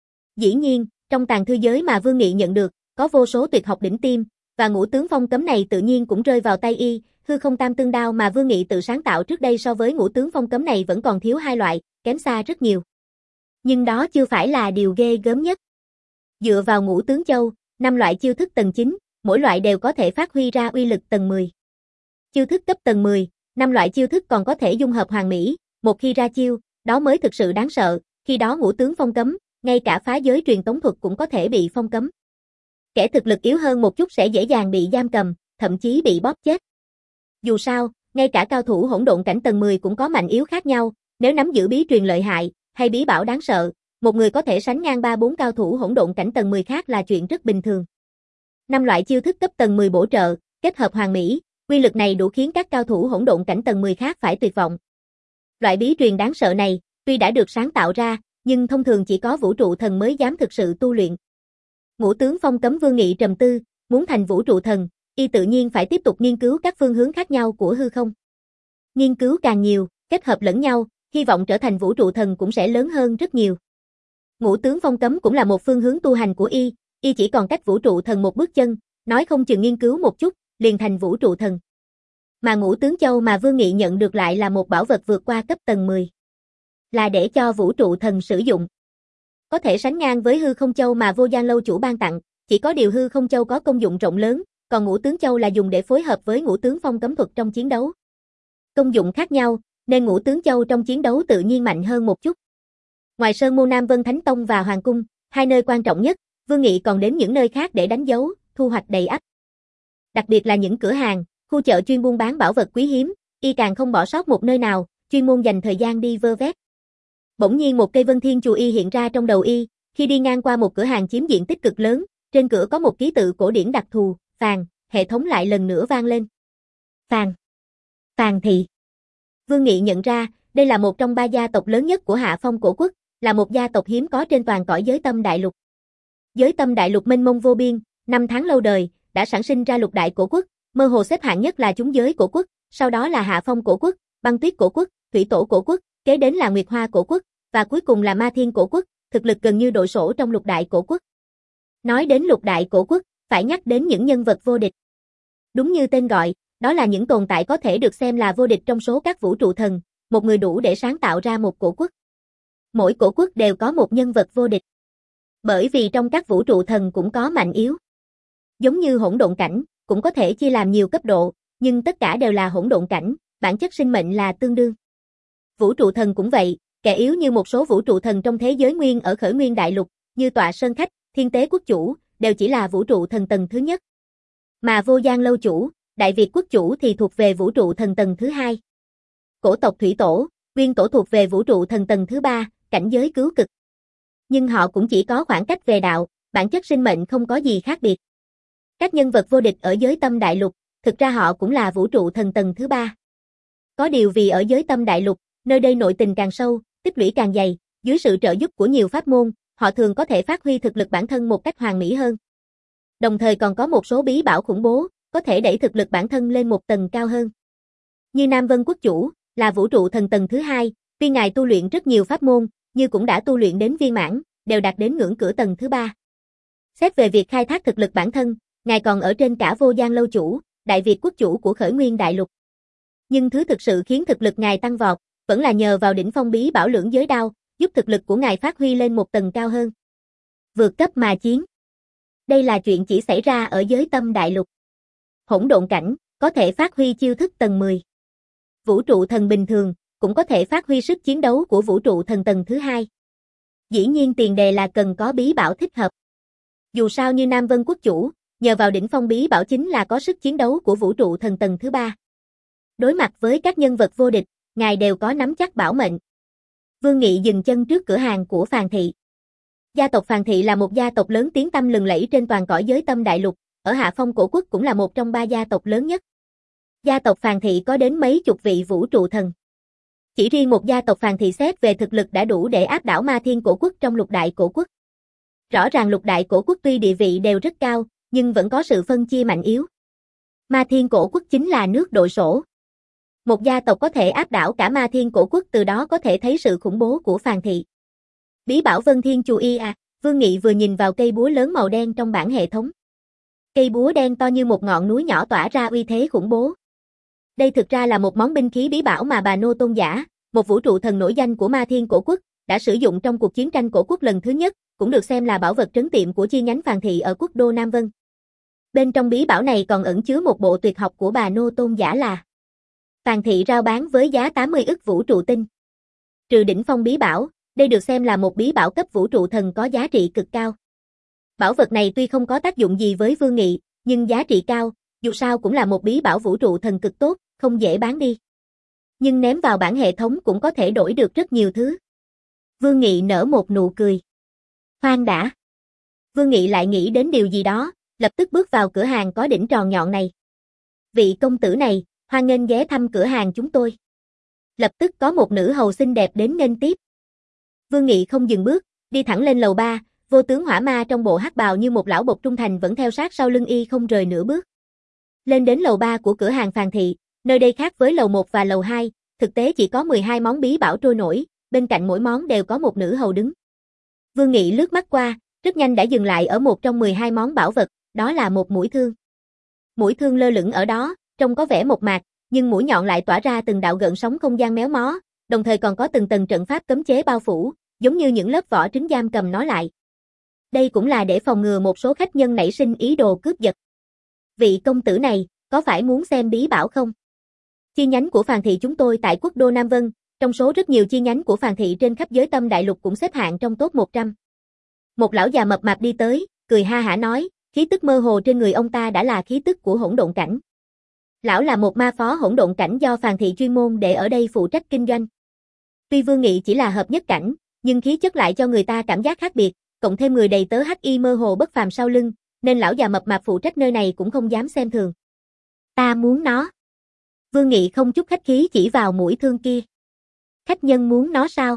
Dĩ nhiên, trong tàng thư giới mà Vương Nghị nhận được, có vô số tuyệt học đỉnh tiêm, và ngũ tướng phong cấm này tự nhiên cũng rơi vào tay y, hư không tam tương đao mà Vương Nghị tự sáng tạo trước đây so với ngũ tướng phong cấm này vẫn còn thiếu hai loại, kém xa rất nhiều. Nhưng đó chưa phải là điều ghê gớm nhất. Dựa vào ngũ tướng châu, năm loại chiêu thức tầng chín, mỗi loại đều có thể phát huy ra uy lực tầng mười. Chiêu thức cấp tầng mười, năm loại chiêu thức còn có thể dung hợp hoàn mỹ, một khi ra chiêu, đó mới thực sự đáng sợ, khi đó ngũ tướng phong cấm, ngay cả phá giới truyền tống thuật cũng có thể bị phong cấm. Kẻ thực lực yếu hơn một chút sẽ dễ dàng bị giam cầm, thậm chí bị bóp chết. Dù sao, ngay cả cao thủ hỗn độn cảnh tầng mười cũng có mạnh yếu khác nhau, nếu nắm giữ bí truyền lợi hại, hay bí bảo đáng sợ, một người có thể sánh ngang ba bốn cao thủ hỗn độn cảnh tầng mười khác là chuyện rất bình thường. Năm loại chiêu thức cấp tầng mười bổ trợ, kết hợp hoàn mỹ, uy lực này đủ khiến các cao thủ hỗn độn cảnh tầng mười khác phải tuyệt vọng. Loại bí truyền đáng sợ này, tuy đã được sáng tạo ra, nhưng thông thường chỉ có vũ trụ thần mới dám thực sự tu luyện. Ngũ tướng phong cấm Vương Nghị trầm tư, muốn thành vũ trụ thần, y tự nhiên phải tiếp tục nghiên cứu các phương hướng khác nhau của hư không. Nghiên cứu càng nhiều, kết hợp lẫn nhau, hy vọng trở thành vũ trụ thần cũng sẽ lớn hơn rất nhiều. Ngũ tướng phong cấm cũng là một phương hướng tu hành của y, y chỉ còn cách vũ trụ thần một bước chân, nói không chừng nghiên cứu một chút, liền thành vũ trụ thần. Mà ngũ tướng châu mà Vương Nghị nhận được lại là một bảo vật vượt qua cấp tầng mười. Là để cho vũ trụ thần sử dụng. Có thể sánh ngang với hư không châu mà Vô Gian Lâu chủ ban tặng, chỉ có điều hư không châu có công dụng rộng lớn, còn ngũ tướng châu là dùng để phối hợp với ngũ tướng phong cấm thuật trong chiến đấu. Công dụng khác nhau, nên ngũ tướng châu trong chiến đấu tự nhiên mạnh hơn một chút. Ngoài Sơn Môn Nam Vân Thánh Tông và Hoàng Cung, hai nơi quan trọng nhất, Vương Nghị còn đến những nơi khác để đánh dấu, thu hoạch đầy ắp. Đặc biệt là những cửa hàng, khu chợ chuyên buôn bán bảo vật quý hiếm, y càng không bỏ sót một nơi nào, chuyên môn dành thời gian đi vơ vét. Bỗng nhiên một cây vân thiên chù y hiện ra trong đầu y, khi đi ngang qua một cửa hàng chiếm diện tích cực lớn, trên cửa có một ký tự cổ điển đặc thù, Phàn, hệ thống lại lần nữa vang lên. Phàn. Phàn Thị. Vương Nghị nhận ra, đây là một trong ba gia tộc lớn nhất của Hạ Phong cổ quốc, là một gia tộc hiếm có trên toàn cõi giới tâm đại lục. Giới tâm đại lục mênh mông vô biên, năm tháng lâu đời, đã sản sinh ra lục đại cổ quốc, mơ hồ xếp hạng nhất là chúng giới cổ quốc, sau đó là Hạ Phong cổ quốc, Băng Tuyết cổ quốc, Thủy Tổ cổ quốc, kế đến là Nguyệt Hoa cổ quốc, và cuối cùng là Ma Thiên cổ quốc, thực lực gần như đội sổ trong lục đại cổ quốc. Nói đến lục đại cổ quốc, phải nhắc đến những nhân vật vô địch. Đúng như tên gọi, đó là những tồn tại có thể được xem là vô địch trong số các vũ trụ thần, một người đủ để sáng tạo ra một cổ quốc. Mỗi cổ quốc đều có một nhân vật vô địch. Bởi vì trong các vũ trụ thần cũng có mạnh yếu. Giống như hỗn độn cảnh, cũng có thể chia làm nhiều cấp độ, nhưng tất cả đều là hỗn độn cảnh, bản chất sinh mệnh là tương đương. Vũ trụ thần cũng vậy, kẻ yếu như một số vũ trụ thần trong thế giới nguyên ở Khởi Nguyên Đại Lục, như Tọa Sơn Khách, Thiên Tế Quốc Chủ, đều chỉ là vũ trụ thần tầng thứ nhất. Mà Vô Gian Lâu Chủ, Đại Việt Quốc Chủ thì thuộc về vũ trụ thần tầng thứ hai. Cổ tộc Thủy Tổ, Nguyên Tổ thuộc về vũ trụ thần tầng thứ ba, cảnh giới cứu cực. Nhưng họ cũng chỉ có khoảng cách về đạo, bản chất sinh mệnh không có gì khác biệt. Các nhân vật vô địch ở giới tâm đại lục, thực ra họ cũng là vũ trụ thần tầng thứ ba. Có điều vì ở giới tâm đại lục, nơi đây nội tình càng sâu, tích lũy càng dày, dưới sự trợ giúp của nhiều pháp môn, họ thường có thể phát huy thực lực bản thân một cách hoàn mỹ hơn. Đồng thời còn có một số bí bảo khủng bố, có thể đẩy thực lực bản thân lên một tầng cao hơn. Như Nam Vân Quốc Chủ, là vũ trụ thần tầng thứ hai, tuy ngài tu luyện rất nhiều pháp môn, như cũng đã tu luyện đến viên mãn, đều đạt đến ngưỡng cửa tầng thứ ba. Xét về việc khai thác thực lực bản thân, ngài còn ở trên cả Vô Gian Lâu Chủ, Đại Việt Quốc Chủ của Khởi Nguyên Đại Lục. Nhưng thứ thực sự khiến thực lực ngài tăng vọt, vẫn là nhờ vào đỉnh phong bí bảo lưỡng giới đao, giúp thực lực của ngài phát huy lên một tầng cao hơn. Vượt cấp mà chiến. Đây là chuyện chỉ xảy ra ở giới tâm đại lục. Hỗn độn cảnh, có thể phát huy chiêu thức tầng mười. Vũ trụ thần bình thường, cũng có thể phát huy sức chiến đấu của vũ trụ thần tầng thứ hai. Dĩ nhiên tiền đề là cần có bí bảo thích hợp. Dù sao như Nam Vân Quốc Chủ, nhờ vào đỉnh phong bí bảo chính là có sức chiến đấu của vũ trụ thần tầng thứ ba. Đối mặt với các nhân vật vô địch, ngài đều có nắm chắc bảo mệnh. Vương Nghị dừng chân trước cửa hàng của Phàn Thị. Gia tộc Phàn Thị là một gia tộc lớn tiếng tăm lừng lẫy trên toàn cõi giới Tâm Đại Lục, ở Hạ Phong Cổ Quốc cũng là một trong ba gia tộc lớn nhất. Gia tộc Phàn Thị có đến mấy chục vị vũ trụ thần. Chỉ riêng một gia tộc Phàn Thị xét về thực lực đã đủ để áp đảo Ma Thiên Cổ Quốc trong Lục Đại Cổ Quốc. Rõ ràng Lục Đại Cổ Quốc tuy địa vị đều rất cao, nhưng vẫn có sự phân chia mạnh yếu. Ma Thiên Cổ Quốc chính là nước đội sổ. Một gia tộc có thể áp đảo cả Ma Thiên Cổ Quốc, từ đó có thể thấy sự khủng bố của Phàn Thị. Bí bảo Vân Thiên Chù Y à, Vương Nghị vừa nhìn vào cây búa lớn màu đen trong bảng hệ thống. Cây búa đen to như một ngọn núi nhỏ tỏa ra uy thế khủng bố. Đây thực ra là một món binh khí bí bảo mà bà Nô Tôn Giả, một vũ trụ thần nổi danh của Ma Thiên Cổ Quốc, đã sử dụng trong cuộc chiến tranh cổ quốc lần thứ nhất, cũng được xem là bảo vật trấn tiệm của chi nhánh Phàn Thị ở quốc đô Nam Vân. Bên trong bí bảo này còn ẩn chứa một bộ tuyệt học của bà Nô Tôn Giả là Phàn Thị rao bán với giá tám mươi ức vũ trụ tinh. Trừ đỉnh phong bí bảo, đây được xem là một bí bảo cấp vũ trụ thần có giá trị cực cao. Bảo vật này tuy không có tác dụng gì với Vương Nghị, nhưng giá trị cao, dù sao cũng là một bí bảo vũ trụ thần cực tốt, không dễ bán đi. Nhưng ném vào bảng hệ thống cũng có thể đổi được rất nhiều thứ. Vương Nghị nở một nụ cười. Khoan đã. Vương Nghị lại nghĩ đến điều gì đó, lập tức bước vào cửa hàng có đỉnh tròn nhọn này. Vị công tử này, hoan nghênh ghé thăm cửa hàng chúng tôi. Lập tức có một nữ hầu xinh đẹp đến nghênh tiếp. Vương Nghị không dừng bước, đi thẳng lên lầu ba, vô tướng hỏa ma trong bộ hắc bào như một lão bộc trung thành vẫn theo sát sau lưng y không rời nửa bước. Lên đến lầu ba của cửa hàng Phàn Thị, nơi đây khác với lầu một và lầu hai, thực tế chỉ có mười hai món bí bảo trôi nổi, bên cạnh mỗi món đều có một nữ hầu đứng. Vương Nghị lướt mắt qua, rất nhanh đã dừng lại ở một trong mười hai món bảo vật, đó là một mũi thương. Mũi thương lơ lửng ở đó, trông có vẻ mộc mạc, nhưng mũi nhọn lại tỏa ra từng đạo gợn sóng không gian méo mó, đồng thời còn có từng tầng trận pháp cấm chế bao phủ, giống như những lớp vỏ trứng giam cầm nó lại. Đây cũng là để phòng ngừa một số khách nhân nảy sinh ý đồ cướp giật. Vị công tử này, có phải muốn xem bí bảo không? Chi nhánh của Phàn Thị chúng tôi tại quốc đô Nam Vân, trong số rất nhiều chi nhánh của Phàn Thị trên khắp giới Tâm Đại Lục cũng xếp hạng trong top một trăm. Một lão già mập mạp đi tới, cười ha hả nói, khí tức mơ hồ trên người ông ta đã là khí tức của hỗn độn cảnh. Lão là một ma phó hỗn độn cảnh do Phàn Thị chuyên môn để ở đây phụ trách kinh doanh. Tuy Vương Nghị chỉ là hợp nhất cảnh, nhưng khí chất lại cho người ta cảm giác khác biệt, cộng thêm người đầy tớ hắc y mơ hồ bất phàm sau lưng, nên lão già mập mạp phụ trách nơi này cũng không dám xem thường. Ta muốn nó. Vương Nghị không chút khách khí chỉ vào mũi thương kia. Khách nhân muốn nó sao?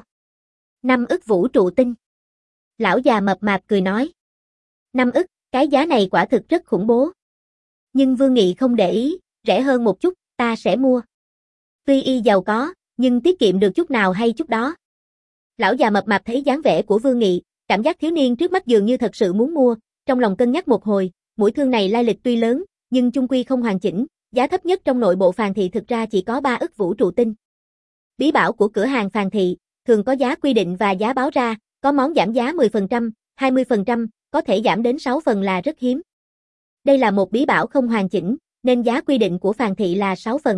Năm ức vũ trụ tinh. Lão già mập mạp cười nói. Năm ức, cái giá này quả thực rất khủng bố. Nhưng Vương Nghị không để ý, rẻ hơn một chút, ta sẽ mua. Tuy y giàu có, nhưng tiết kiệm được chút nào hay chút đó. Lão già mập mạp thấy dáng vẻ của Vương Nghị, cảm giác thiếu niên trước mắt dường như thật sự muốn mua, trong lòng cân nhắc một hồi, mũi thương này lai lịch tuy lớn, nhưng chung quy không hoàn chỉnh, giá thấp nhất trong nội bộ Phàn Thị thực ra chỉ có ba ức vũ trụ tinh. Bí bảo của cửa hàng Phàn Thị, thường có giá quy định và giá báo ra, có món giảm giá mười phần trăm, hai mươi phần trăm, có thể giảm đến sáu phần là rất hiếm. Đây là một bí bảo không hoàn chỉnh, nên giá quy định của Phàn Thị là sáu phần.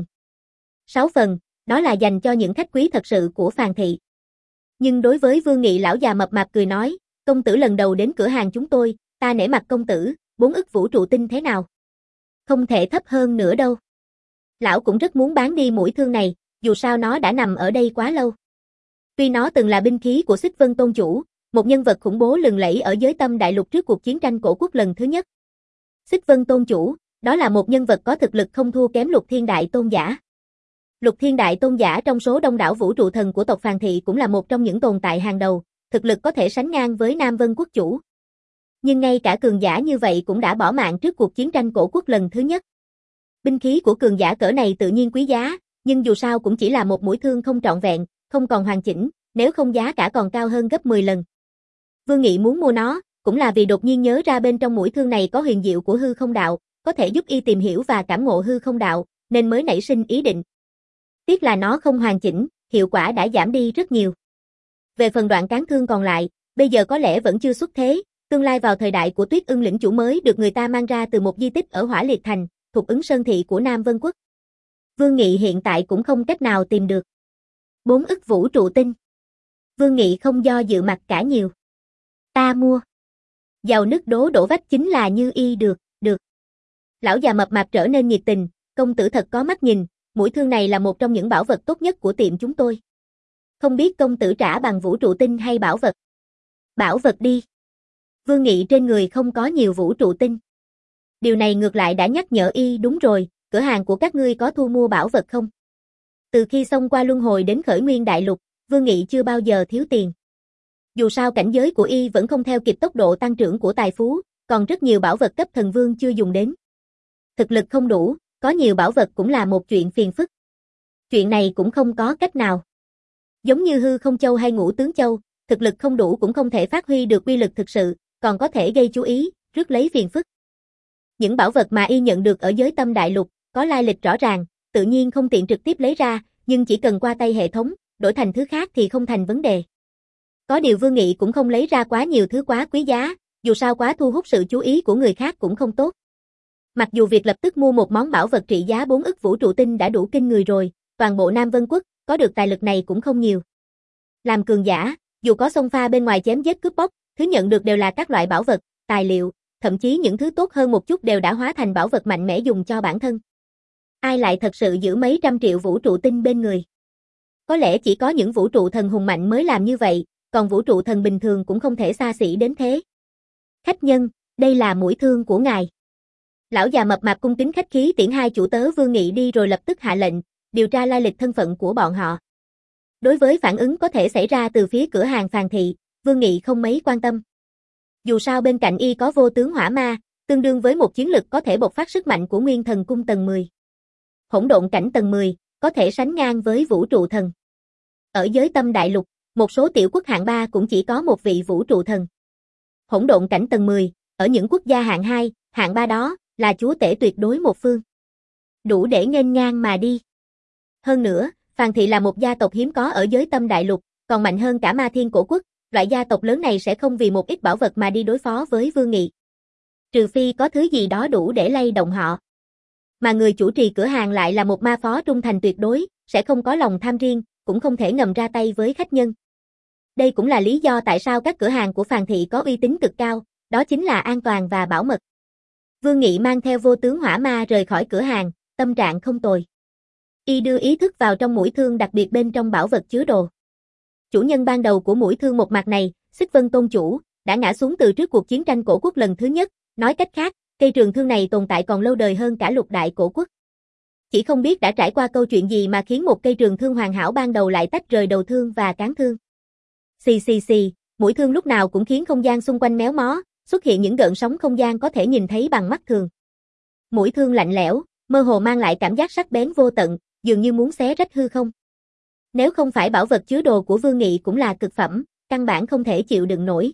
sáu phần, đó là dành cho những khách quý thật sự của Phàn Thị. Nhưng đối với Vương Nghị lão già mập mạp cười nói, công tử lần đầu đến cửa hàng chúng tôi, ta nể mặt công tử, bốn ức vũ trụ tinh thế nào? Không thể thấp hơn nữa đâu. Lão cũng rất muốn bán đi mũi thương này, dù sao nó đã nằm ở đây quá lâu. Tuy nó từng là binh khí của Xích Vân Tôn Chủ, một nhân vật khủng bố lừng lẫy ở giới Tâm Đại Lục trước cuộc chiến tranh cổ quốc lần thứ nhất. Xích Vân Tôn Chủ, đó là một nhân vật có thực lực không thua kém Lục Thiên Đại Tôn Giả. Lục Thiên Đại Tôn Giả trong số đông đảo vũ trụ thần của tộc Phàn Thị cũng là một trong những tồn tại hàng đầu, thực lực có thể sánh ngang với Nam Vân Quốc Chủ. Nhưng ngay cả cường giả như vậy cũng đã bỏ mạng trước cuộc chiến tranh cổ quốc lần thứ nhất. Binh khí của cường giả cỡ này tự nhiên quý giá, nhưng dù sao cũng chỉ là một mũi thương không trọn vẹn, không còn hoàn chỉnh, nếu không giá cả còn cao hơn gấp mười lần. Vương Nghị muốn mua nó, cũng là vì đột nhiên nhớ ra bên trong mũi thương này có huyền diệu của hư không đạo, có thể giúp y tìm hiểu và cảm ngộ hư không đạo, nên mới nảy sinh ý định. Tiếc là nó không hoàn chỉnh, hiệu quả đã giảm đi rất nhiều. Về phần đoạn cán thương còn lại, bây giờ có lẽ vẫn chưa xuất thế, tương lai vào thời đại của Tuyết Ưng lĩnh chủ mới được người ta mang ra từ một di tích ở Hỏa Liệt Thành, thuộc Ứng Sơn Thị của Nam Vân Quốc. Vương Nghị hiện tại cũng không cách nào tìm được. Bốn ức vũ trụ tinh. Vương Nghị không do dự mặt cả nhiều. Ta mua. Giàu nứt đố đổ vách chính là như y được, được. Lão già mập mạp trở nên nhiệt tình, công tử thật có mắt nhìn, mũi thương này là một trong những bảo vật tốt nhất của tiệm chúng tôi. Không biết công tử trả bằng vũ trụ tinh hay bảo vật? Bảo vật đi. Vương Nghị trên người không có nhiều vũ trụ tinh. Điều này ngược lại đã nhắc nhở y, đúng rồi, cửa hàng của các ngươi có thu mua bảo vật không? Từ khi xông qua luân hồi đến khởi nguyên đại lục, Vương Nghị chưa bao giờ thiếu tiền. Dù sao cảnh giới của y vẫn không theo kịp tốc độ tăng trưởng của tài phú, còn rất nhiều bảo vật cấp thần vương chưa dùng đến. Thực lực không đủ, có nhiều bảo vật cũng là một chuyện phiền phức. Chuyện này cũng không có cách nào. Giống như hư không châu hay ngũ tướng châu, thực lực không đủ cũng không thể phát huy được uy lực thực sự, còn có thể gây chú ý, rước lấy phiền phức. Những bảo vật mà y nhận được ở giới tâm đại lục, có lai lịch rõ ràng, tự nhiên không tiện trực tiếp lấy ra, nhưng chỉ cần qua tay hệ thống, đổi thành thứ khác thì không thành vấn đề. Có điều Vương Nghị cũng không lấy ra quá nhiều thứ quá quý giá, dù sao quá thu hút sự chú ý của người khác cũng không tốt. Mặc dù việc lập tức mua một món bảo vật trị giá bốn ức vũ trụ tinh đã đủ kinh người rồi, toàn bộ Nam Vân Quốc, có được tài lực này cũng không nhiều. Làm cường giả, dù có xông pha bên ngoài chém giết cướp bóc, thứ nhận được đều là các loại bảo vật, tài liệu, thậm chí những thứ tốt hơn một chút đều đã hóa thành bảo vật mạnh mẽ dùng cho bản thân. Ai lại thật sự giữ mấy trăm triệu vũ trụ tinh bên người? Có lẽ chỉ có những vũ trụ thần hùng mạnh mới làm như vậy, còn vũ trụ thần bình thường cũng không thể xa xỉ đến thế. Khách nhân, đây là mũi thương của ngài. Lão già mập mạp cung kính khách khí tiễn hai chủ tớ Vương Nghị đi rồi lập tức hạ lệnh, điều tra lai lịch thân phận của bọn họ. Đối với phản ứng có thể xảy ra từ phía cửa hàng Phàn Thị, Vương Nghị không mấy quan tâm. Dù sao bên cạnh y có vô tướng hỏa ma, tương đương với một chiến lực có thể bộc phát sức mạnh của Nguyên Thần Cung tầng mười. Hỗn độn cảnh tầng mười, có thể sánh ngang với vũ trụ thần. Ở giới tâm đại lục, một số tiểu quốc hạng ba cũng chỉ có một vị vũ trụ thần. Hỗn độn cảnh tầng mười, ở những quốc gia hạng hai, hạng ba đó, là chúa tể tuyệt đối một phương. Đủ để nghênh ngang mà đi. Hơn nữa, Phàn Thị là một gia tộc hiếm có ở giới tâm đại lục, còn mạnh hơn cả Ma Thiên Cổ Quốc, loại gia tộc lớn này sẽ không vì một ít bảo vật mà đi đối phó với Vương Nghị. Trừ phi có thứ gì đó đủ để lay động họ. Mà người chủ trì cửa hàng lại là một ma phó trung thành tuyệt đối, sẽ không có lòng tham riêng, cũng không thể ngầm ra tay với khách nhân. Đây cũng là lý do tại sao các cửa hàng của Phàn Thị có uy tín cực cao, đó chính là an toàn và bảo mật. Vương Nghị mang theo vô tướng hỏa ma rời khỏi cửa hàng, tâm trạng không tồi. Y đưa ý thức vào trong mũi thương đặc biệt bên trong bảo vật chứa đồ. Chủ nhân ban đầu của mũi thương một mặt này, Xích Vân Tôn Chủ, đã ngã xuống từ trước cuộc chiến tranh cổ quốc lần thứ nhất, nói cách khác, cây trường thương này tồn tại còn lâu đời hơn cả lục đại cổ quốc. Chỉ không biết đã trải qua câu chuyện gì mà khiến một cây trường thương hoàn hảo ban đầu lại tách rời đầu thương và cán thương. Xì xì xì, mũi thương lúc nào cũng khiến không gian xung quanh méo mó, xuất hiện những gợn sóng không gian có thể nhìn thấy bằng mắt thường. Mũi thương lạnh lẽo, mơ hồ mang lại cảm giác sắc bén vô tận, dường như muốn xé rách hư không. Nếu không phải bảo vật chứa đồ của Vương Nghị cũng là cực phẩm, căn bản không thể chịu đựng nổi.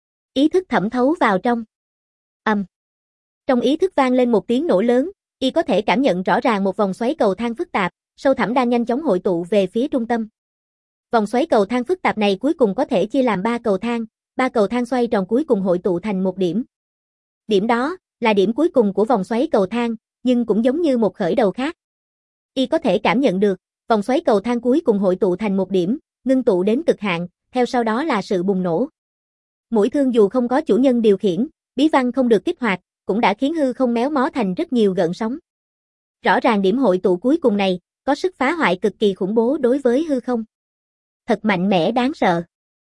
Ý thức thẩm thấu vào trong. Ầm. Um. Trong ý thức vang lên một tiếng nổ lớn, y có thể cảm nhận rõ ràng một vòng xoáy cầu thang phức tạp, sâu thẳm đang nhanh chóng hội tụ về phía trung tâm. Vòng xoáy cầu thang phức tạp này cuối cùng có thể chia làm ba cầu thang, ba cầu thang xoay tròn cuối cùng hội tụ thành một điểm. Điểm đó là điểm cuối cùng của vòng xoáy cầu thang, nhưng cũng giống như một khởi đầu khác. Y có thể cảm nhận được, vòng xoáy cầu thang cuối cùng hội tụ thành một điểm, ngưng tụ đến cực hạn, theo sau đó là sự bùng nổ. Mũi thương dù không có chủ nhân điều khiển, bí văn không được kích hoạt, cũng đã khiến hư không méo mó thành rất nhiều gợn sóng. Rõ ràng điểm hội tụ cuối cùng này, có sức phá hoại cực kỳ khủng bố đối với hư không. Thật mạnh mẽ đáng sợ.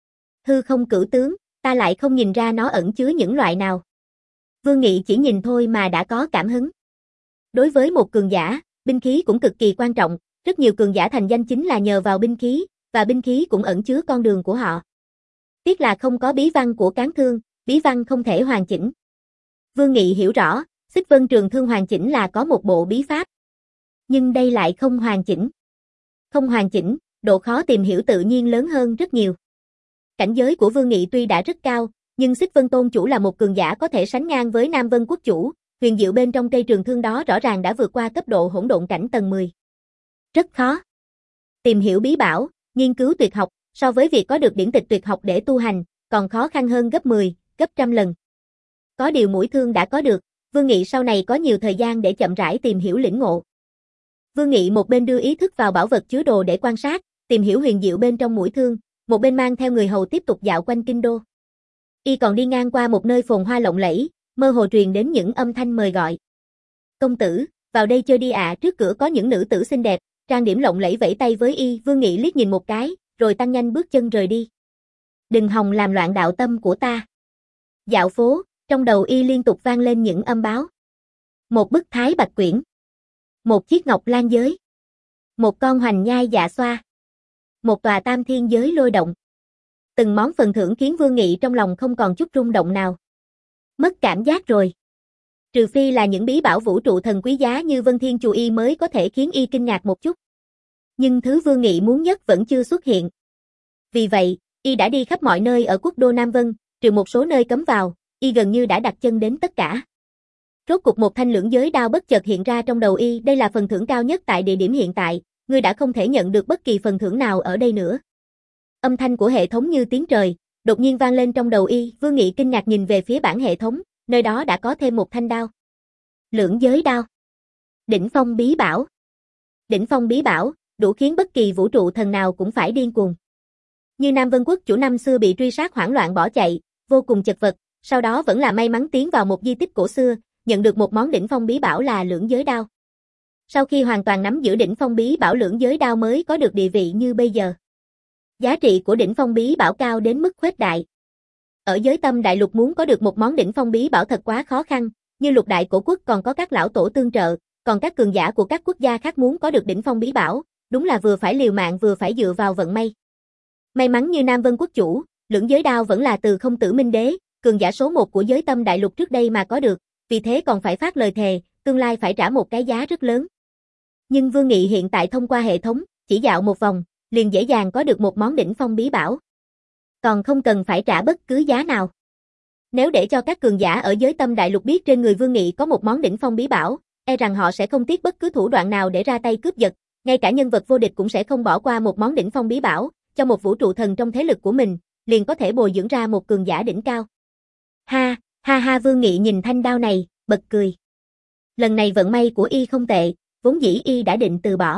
Hư không cửu tướng, ta lại không nhìn ra nó ẩn chứa những loại nào. Vương Nghị chỉ nhìn thôi mà đã có cảm hứng. Đối với một cường giả, binh khí cũng cực kỳ quan trọng, rất nhiều cường giả thành danh chính là nhờ vào binh khí, và binh khí cũng ẩn chứa con đường của họ. Tiếc là không có bí văn của cán thương, bí văn không thể hoàn chỉnh. Vương Nghị hiểu rõ, Xích Vân Trường Thương hoàn chỉnh là có một bộ bí pháp. Nhưng đây lại không hoàn chỉnh. Không hoàn chỉnh, độ khó tìm hiểu tự nhiên lớn hơn rất nhiều. Cảnh giới của Vương Nghị tuy đã rất cao, nhưng Xích Vân Tôn Chủ là một cường giả có thể sánh ngang với Nam Vân Quốc Chủ, huyền diệu bên trong cây trường thương đó rõ ràng đã vượt qua cấp độ hỗn độn cảnh tầng mười. Rất khó. Tìm hiểu bí bảo, nghiên cứu tuyệt học, so với việc có được điển tịch tuyệt học để tu hành, còn khó khăn hơn gấp mười, gấp trăm lần. Có điều mũi thương đã có được, Vương Nghị sau này có nhiều thời gian để chậm rãi tìm hiểu lĩnh ngộ. Vương Nghị một bên đưa ý thức vào bảo vật chứa đồ để quan sát, tìm hiểu huyền diệu bên trong mũi thương, một bên mang theo người hầu tiếp tục dạo quanh kinh đô. Y còn đi ngang qua một nơi phồn hoa lộng lẫy, mơ hồ truyền đến những âm thanh mời gọi. Công tử, vào đây chơi đi ạ, à. Trước cửa có những nữ tử xinh đẹp, trang điểm lộng lẫy vẫy tay với y. Vương Nghị liếc nhìn một cái, rồi tăng nhanh bước chân rời đi. Đừng hòng làm loạn đạo tâm của ta. Dạo phố, trong đầu y liên tục vang lên những âm báo. Một bức thái bạch quyển. Một chiếc ngọc lan giới. Một con hoành nhai dạ xoa. Một tòa tam thiên giới lôi động. Từng món phần thưởng khiến Vương Nghị trong lòng không còn chút rung động nào. Mất cảm giác rồi. Trừ phi là những bí bảo vũ trụ thần quý giá như Vân Thiên Chù Y mới có thể khiến y kinh ngạc một chút. Nhưng thứ Vương Nghị muốn nhất vẫn chưa xuất hiện. Vì vậy, y đã đi khắp mọi nơi ở quốc đô Nam Vân, trừ một số nơi cấm vào, y gần như đã đặt chân đến tất cả. Rốt cục một thanh lưỡng giới đao bất chợt hiện ra trong đầu y, đây là phần thưởng cao nhất tại địa điểm hiện tại, ngươi đã không thể nhận được bất kỳ phần thưởng nào ở đây nữa. Âm thanh của hệ thống như tiếng trời, đột nhiên vang lên trong đầu y, Vương Nghị kinh ngạc nhìn về phía bảng hệ thống, nơi đó đã có thêm một thanh đao. Lưỡng giới đao. Đỉnh phong bí bảo. Đỉnh phong bí bảo, đủ khiến bất kỳ vũ trụ thần nào cũng phải điên cuồng. Như Nam Vân Quốc chủ năm xưa bị truy sát hoảng loạn bỏ chạy, vô cùng chật vật, sau đó vẫn là may mắn tiến vào một di tích cổ xưa, nhận được một món đỉnh phong bí bảo là lưỡng giới đao. Sau khi hoàn toàn nắm giữ đỉnh phong bí bảo lưỡng giới đao mới có được địa vị như bây giờ. Giá trị của đỉnh phong bí bảo cao đến mức khuếch đại. Ở giới tâm đại lục muốn có được một món đỉnh phong bí bảo thật quá khó khăn, như lục đại cổ quốc còn có các lão tổ tương trợ, còn các cường giả của các quốc gia khác muốn có được đỉnh phong bí bảo, đúng là vừa phải liều mạng vừa phải dựa vào vận may. May mắn như Nam Vân Quốc chủ, lưỡng giới đao vẫn là từ Không Tử Minh Đế, cường giả số một của giới tâm đại lục trước đây mà có được, vì thế còn phải phát lời thề, tương lai phải trả một cái giá rất lớn. Nhưng Vương Nghị hiện tại thông qua hệ thống, chỉ dạo một vòng, liền dễ dàng có được một món đỉnh phong bí bảo. Còn không cần phải trả bất cứ giá nào. Nếu để cho các cường giả ở giới tâm đại lục biết trên người Vương Nghị có một món đỉnh phong bí bảo, e rằng họ sẽ không tiếc bất cứ thủ đoạn nào để ra tay cướp giật, ngay cả nhân vật vô địch cũng sẽ không bỏ qua một món đỉnh phong bí bảo, cho một vũ trụ thần trong thế lực của mình, liền có thể bồi dưỡng ra một cường giả đỉnh cao. Ha, ha ha Vương Nghị nhìn thanh đao này, bật cười. Lần này vận may của y không tệ, vốn dĩ y đã định từ bỏ.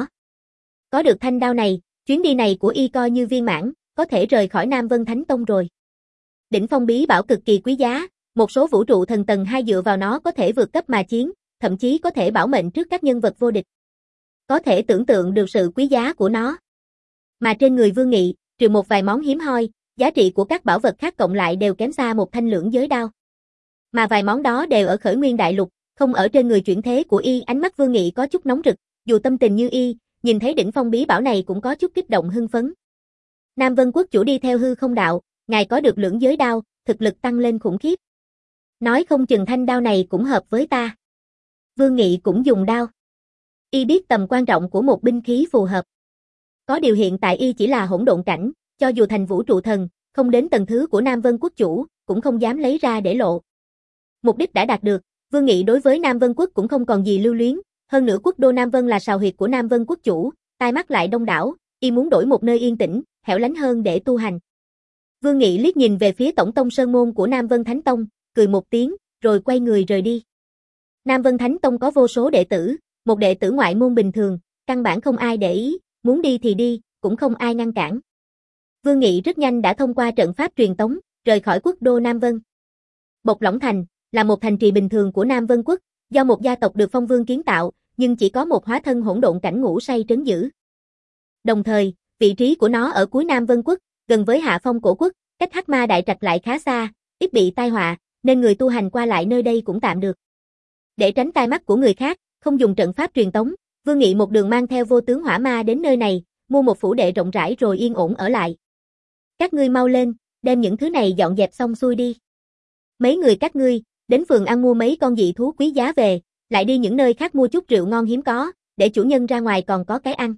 Có được thanh đao này, chuyến đi này của y coi như viên mãn, có thể rời khỏi Nam Vân Thánh Tông rồi. Đỉnh phong bí bảo cực kỳ quý giá, một số vũ trụ thần tầng hai dựa vào nó có thể vượt cấp mà chiến, thậm chí có thể bảo mệnh trước các nhân vật vô địch. Có thể tưởng tượng được sự quý giá của nó. Mà trên người Vương Nghị, trừ một vài món hiếm hoi, giá trị của các bảo vật khác cộng lại đều kém xa một thanh lưỡng giới đao. Mà vài món đó đều ở Khởi Nguyên Đại Lục, không ở trên người chuyển thế của y. Ánh mắt Vương Nghị có chút nóng rực, dù tâm tình như y, nhìn thấy đỉnh phong bí bảo này cũng có chút kích động hưng phấn. Nam Vân Quốc chủ đi theo hư không đạo, ngài có được lưỡng giới đao, thực lực tăng lên khủng khiếp. Nói không chừng thanh đao này cũng hợp với ta. Vương Nghị cũng dùng đao. Y biết tầm quan trọng của một binh khí phù hợp. Có điều hiện tại y chỉ là hỗn độn cảnh, cho dù thành vũ trụ thần, không đến tầng thứ của Nam Vân Quốc chủ, cũng không dám lấy ra để lộ. Mục đích đã đạt được, Vương Nghị đối với Nam Vân Quốc cũng không còn gì lưu luyến, hơn nữa quốc đô Nam Vân là sào huyệt của Nam Vân Quốc chủ, tai mắt lại đông đảo, y muốn đổi một nơi yên tĩnh, hẻo lánh hơn để tu hành. Vương Nghị liếc nhìn về phía tổng tông sơn môn của Nam Vân Thánh Tông, cười một tiếng, rồi quay người rời đi. Nam Vân Thánh Tông có vô số đệ tử, một đệ tử ngoại môn bình thường, căn bản không ai để ý, muốn đi thì đi, cũng không ai ngăn cản. Vương Nghị rất nhanh đã thông qua trận pháp truyền tống, rời khỏi quốc đô Nam Vân. Bộc Lỏng Thành là một thành trì bình thường của Nam Vân Quốc, do một gia tộc được phong vương kiến tạo, nhưng chỉ có một hóa thân hỗn độn cảnh ngủ say trấn giữ. Đồng thời, vị trí của nó ở cuối Nam Vân Quốc, gần với Hạ Phong Cổ Quốc, cách Hắc Ma Đại Trạch lại khá xa, ít bị tai họa, nên người tu hành qua lại nơi đây cũng tạm được. Để tránh tai mắt của người khác, không dùng trận pháp truyền tống, Vương Nghị một đường mang theo Vô Tướng Hỏa Ma đến nơi này, mua một phủ đệ rộng rãi rồi yên ổn ở lại. Các ngươi mau lên, đem những thứ này dọn dẹp xong xuôi đi. Mấy người các ngươi, đến phường ăn mua mấy con dị thú quý giá về, lại đi những nơi khác mua chút rượu ngon hiếm có, để chủ nhân ra ngoài còn có cái ăn.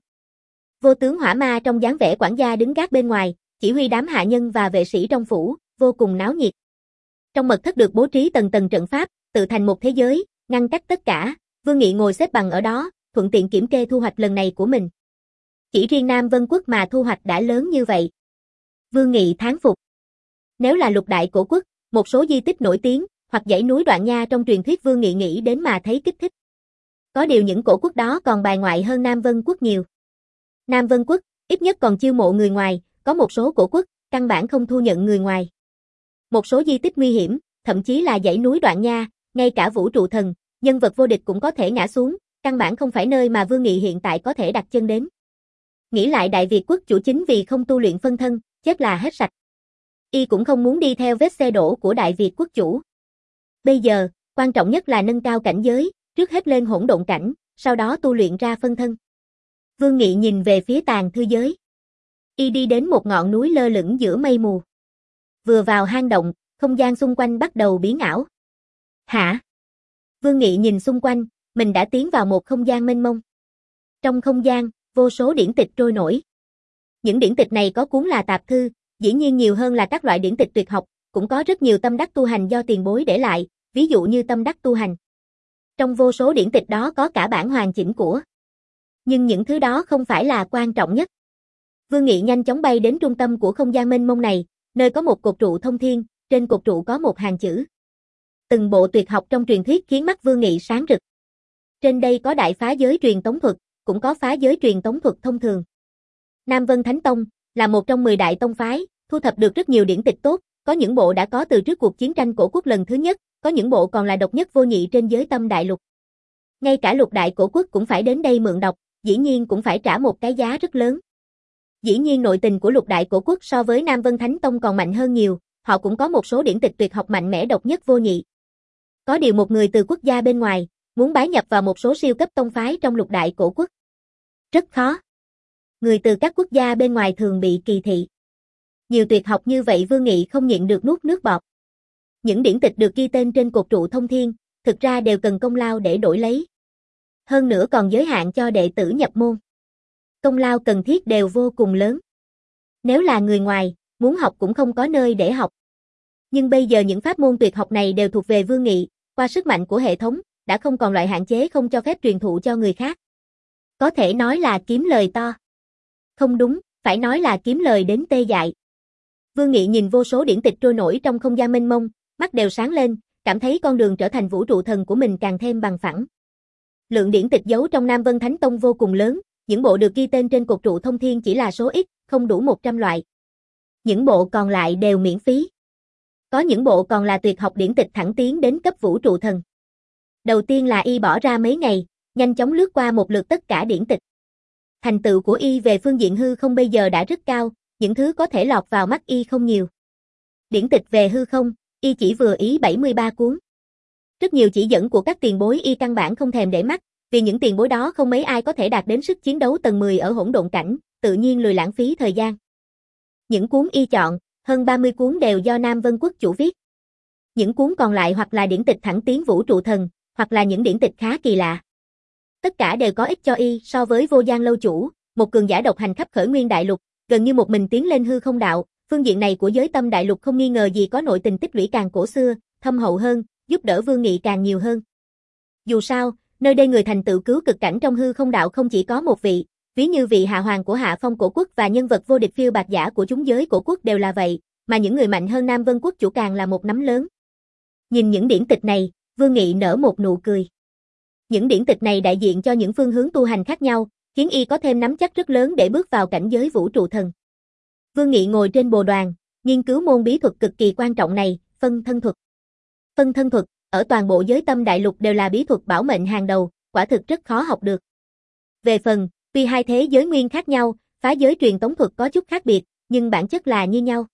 Vô Tướng Hỏa Ma trong dáng vẻ quản gia đứng gác bên ngoài, chỉ huy đám hạ nhân và vệ sĩ trong phủ, vô cùng náo nhiệt. Trong mật thất được bố trí tầng tầng trận pháp, tự thành một thế giới, ngăn cách tất cả, Vương Nghị ngồi xếp bằng ở đó, thuận tiện kiểm kê thu hoạch lần này của mình. Chỉ riêng Nam Vân Quốc mà thu hoạch đã lớn như vậy. Vương Nghị thán phục. Nếu là lục đại cổ quốc, một số di tích nổi tiếng, hoặc dãy núi Đoạn Nha trong truyền thuyết Vương Nghị nghĩ đến mà thấy kích thích. Có điều những cổ quốc đó còn bài ngoại hơn Nam Vân Quốc nhiều. Nam Vân Quốc, ít nhất còn chiêu mộ người ngoài, có một số cổ quốc, căn bản không thu nhận người ngoài. Một số di tích nguy hiểm, thậm chí là dãy núi Đoạn Nha, ngay cả vũ trụ thần, nhân vật vô địch cũng có thể ngã xuống, căn bản không phải nơi mà Vương Nghị hiện tại có thể đặt chân đến. Nghĩ lại Đại Việt quốc chủ chính vì không tu luyện phân thân, chết là hết sạch. Y cũng không muốn đi theo vết xe đổ của Đại Việt quốc chủ. Bây giờ, quan trọng nhất là nâng cao cảnh giới, trước hết lên hỗn độn cảnh, sau đó tu luyện ra phân thân. Vương Nghị nhìn về phía tàng thư giới. Y đi đến một ngọn núi lơ lửng giữa mây mù. Vừa vào hang động, không gian xung quanh bắt đầu biến ảo. Hả? Vương Nghị nhìn xung quanh, mình đã tiến vào một không gian mênh mông. Trong không gian, vô số điển tịch trôi nổi. Những điển tịch này có cuốn là tạp thư, dĩ nhiên nhiều hơn là các loại điển tịch tuyệt học, cũng có rất nhiều tâm đắc tu hành do tiền bối để lại, ví dụ như tâm đắc tu hành. Trong vô số điển tịch đó có cả bản hoàn chỉnh của. Nhưng những thứ đó không phải là quan trọng nhất. Vương Nghị nhanh chóng bay đến trung tâm của không gian mênh mông này, nơi có một cột trụ thông thiên, trên cột trụ có một hàng chữ. Từng bộ tuyệt học trong truyền thuyết khiến mắt Vương Nghị sáng rực. Trên đây có đại phá giới truyền tống thuật, cũng có phá giới truyền tống thuật thông thường. Nam Vân Thánh Tông là một trong mười đại tông phái, thu thập được rất nhiều điển tịch tốt, có những bộ đã có từ trước cuộc chiến tranh cổ quốc lần thứ nhất, có những bộ còn là độc nhất vô nhị trên giới tâm đại lục. Ngay cả lục đại cổ quốc cũng phải đến đây mượn đọc, dĩ nhiên cũng phải trả một cái giá rất lớn. Dĩ nhiên nội tình của lục đại cổ quốc so với Nam Vân Thánh Tông còn mạnh hơn nhiều, họ cũng có một số điển tịch tuyệt học mạnh mẽ độc nhất vô nhị. Có điều một người từ quốc gia bên ngoài, muốn bái nhập vào một số siêu cấp tông phái trong lục đại cổ quốc. Rất khó. Người từ các quốc gia bên ngoài thường bị kỳ thị. Nhiều tuyệt học như vậy Vương Nghị không nhịn được nuốt nước bọt. Những điển tịch được ghi tên trên cột trụ thông thiên, thực ra đều cần công lao để đổi lấy. Hơn nữa còn giới hạn cho đệ tử nhập môn. Công lao cần thiết đều vô cùng lớn. Nếu là người ngoài, muốn học cũng không có nơi để học. Nhưng bây giờ những pháp môn tuyệt học này đều thuộc về Vương Nghị, qua sức mạnh của hệ thống, đã không còn loại hạn chế không cho phép truyền thụ cho người khác. Có thể nói là kiếm lời to. Không đúng, phải nói là kiếm lời đến tê dại. Vương Nghị nhìn vô số điển tịch trôi nổi trong không gian mênh mông, mắt đều sáng lên, cảm thấy con đường trở thành vũ trụ thần của mình càng thêm bằng phẳng. Lượng điển tịch giấu trong Nam Vân Thánh Tông vô cùng lớn, những bộ được ghi tên trên cột trụ thông thiên chỉ là số ít, không đủ một trăm loại. Những bộ còn lại đều miễn phí. Có những bộ còn là tuyệt học điển tịch thẳng tiến đến cấp vũ trụ thần. Đầu tiên là y bỏ ra mấy ngày, nhanh chóng lướt qua một lượt tất cả điển tịch. Thành tựu của y về phương diện hư không bây giờ đã rất cao, những thứ có thể lọt vào mắt y không nhiều. Điển tịch về hư không, y chỉ vừa ý bảy mươi ba cuốn. Rất nhiều chỉ dẫn của các tiền bối y căn bản không thèm để mắt, vì những tiền bối đó không mấy ai có thể đạt đến sức chiến đấu tầng mười ở hỗn độn cảnh, tự nhiên lười lãng phí thời gian. Những cuốn y chọn, hơn ba mươi cuốn đều do Nam Vân Quốc chủ viết. Những cuốn còn lại hoặc là điển tịch thẳng tiến vũ trụ thần, hoặc là những điển tịch khá kỳ lạ. Tất cả đều có ích cho y so với Vô Gian lâu chủ, một cường giả độc hành khắp khởi nguyên đại lục, gần như một mình tiến lên hư không đạo, phương diện này của giới tâm đại lục không nghi ngờ gì có nội tình tích lũy càng cổ xưa, thâm hậu hơn, giúp đỡ Vương Nghị càng nhiều hơn. Dù sao, nơi đây người thành tựu cứu cực cảnh trong hư không đạo không chỉ có một vị, ví như vị hạ hoàng của Hạ Phong cổ quốc và nhân vật vô địch phiêu bạt giả của chúng giới cổ quốc đều là vậy, mà những người mạnh hơn Nam Vân quốc chủ càng là một nắm lớn. Nhìn những điển tịch này, Vương Nghị nở một nụ cười. Những điển tịch này đại diện cho những phương hướng tu hành khác nhau, khiến y có thêm nắm chắc rất lớn để bước vào cảnh giới vũ trụ thần. Vương Nghị ngồi trên bồ đoàn, nghiên cứu môn bí thuật cực kỳ quan trọng này, phân thân thuật. Phân thân thuật, ở toàn bộ giới tâm đại lục đều là bí thuật bảo mệnh hàng đầu, quả thực rất khó học được. Về phần, tuy hai thế giới nguyên khác nhau, phá giới truyền tống thuật có chút khác biệt, nhưng bản chất là như nhau.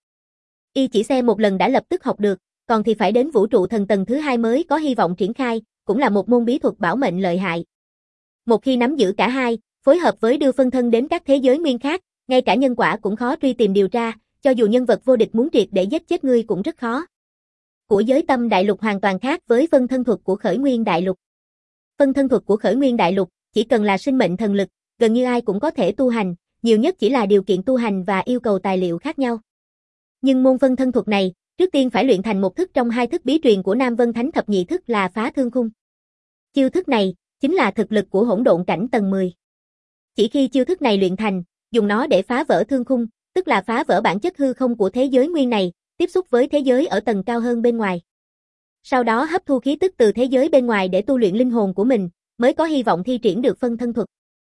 Y chỉ xem một lần đã lập tức học được, còn thì phải đến vũ trụ thần tầng thứ hai mới có hy vọng triển khai, cũng là một môn bí thuật bảo mệnh lợi hại. Một khi nắm giữ cả hai, phối hợp với đưa phân thân đến các thế giới nguyên khác, ngay cả nhân quả cũng khó truy tìm điều tra, cho dù nhân vật vô địch muốn triệt để giết chết ngươi cũng rất khó. Của giới tâm đại lục hoàn toàn khác với phân thân thuật của khởi nguyên đại lục. Phân thân thuật của khởi nguyên đại lục, chỉ cần là sinh mệnh thần lực, gần như ai cũng có thể tu hành, nhiều nhất chỉ là điều kiện tu hành và yêu cầu tài liệu khác nhau. Nhưng môn phân thân thuật này, trước tiên phải luyện thành một thức trong hai thức bí truyền của Nam Vân Thánh thập nhị thức là phá thương khung. Chiêu thức này, chính là thực lực của hỗn độn cảnh tầng mười. Chỉ khi chiêu thức này luyện thành, dùng nó để phá vỡ thương khung, tức là phá vỡ bản chất hư không của thế giới nguyên này, tiếp xúc với thế giới ở tầng cao hơn bên ngoài. Sau đó hấp thu khí tức từ thế giới bên ngoài để tu luyện linh hồn của mình, mới có hy vọng thi triển được phân thân thuật.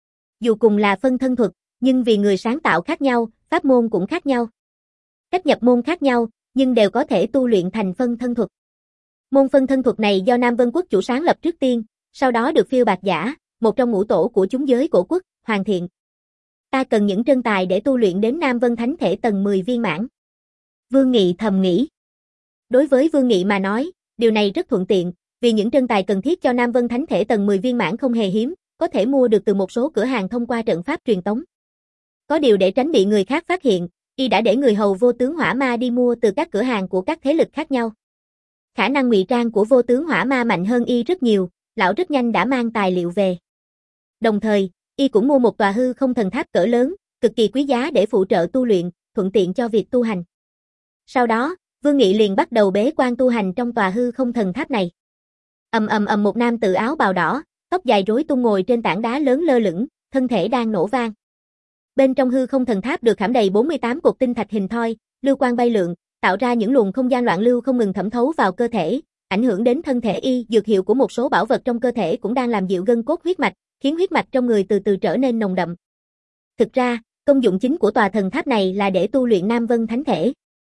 Dù cùng là phân thân thuật, nhưng vì người sáng tạo khác nhau, pháp môn cũng khác nhau. Cách nhập môn khác nhau, nhưng đều có thể tu luyện thành phân thân thuật. Môn phân thân thuật này do Nam Vân Quốc chủ sáng lập trước tiên, sau đó được phiêu bạt giả, một trong ngũ tổ của chúng giới cổ quốc, hoàn thiện. Ta cần những trân tài để tu luyện đến Nam Vân Thánh Thể tầng mười viên mãn. Vương Nghị thầm nghĩ. Đối với Vương Nghị mà nói, điều này rất thuận tiện, vì những trân tài cần thiết cho Nam Vân Thánh Thể tầng mười viên mãn không hề hiếm, có thể mua được từ một số cửa hàng thông qua trận pháp truyền tống. Có điều để tránh bị người khác phát hiện, y đã để người hầu vô tướng hỏa ma đi mua từ các cửa hàng của các thế lực khác nhau. Khả năng ngụy trang của vô tướng hỏa ma mạnh hơn y rất nhiều, lão rất nhanh đã mang tài liệu về. Đồng thời, y cũng mua một tòa hư không thần tháp cỡ lớn, cực kỳ quý giá để phụ trợ tu luyện, thuận tiện cho việc tu hành. Sau đó, Vương Nghị liền bắt đầu bế quan tu hành trong tòa hư không thần tháp này. Ầm ầm ầm, một nam tử áo bào đỏ, tóc dài rối tung ngồi trên tảng đá lớn lơ lửng, thân thể đang nổ vang. Bên trong hư không thần tháp được khảm đầy bốn mươi tám cột tinh thạch hình thoi, lưu quang bay lượn, tạo ra những luồng không gian loạn lưu không ngừng thẩm thấu vào cơ thể, ảnh hưởng đến thân thể y. Dược hiệu của một số bảo vật trong cơ thể cũng đang làm dịu gân cốt huyết mạch, khiến huyết mạch trong người từ từ trở nên nồng đậm. Thực ra, công dụng chính của tòa thần tháp này là để tu luyện Nam Vân Thánh Thể.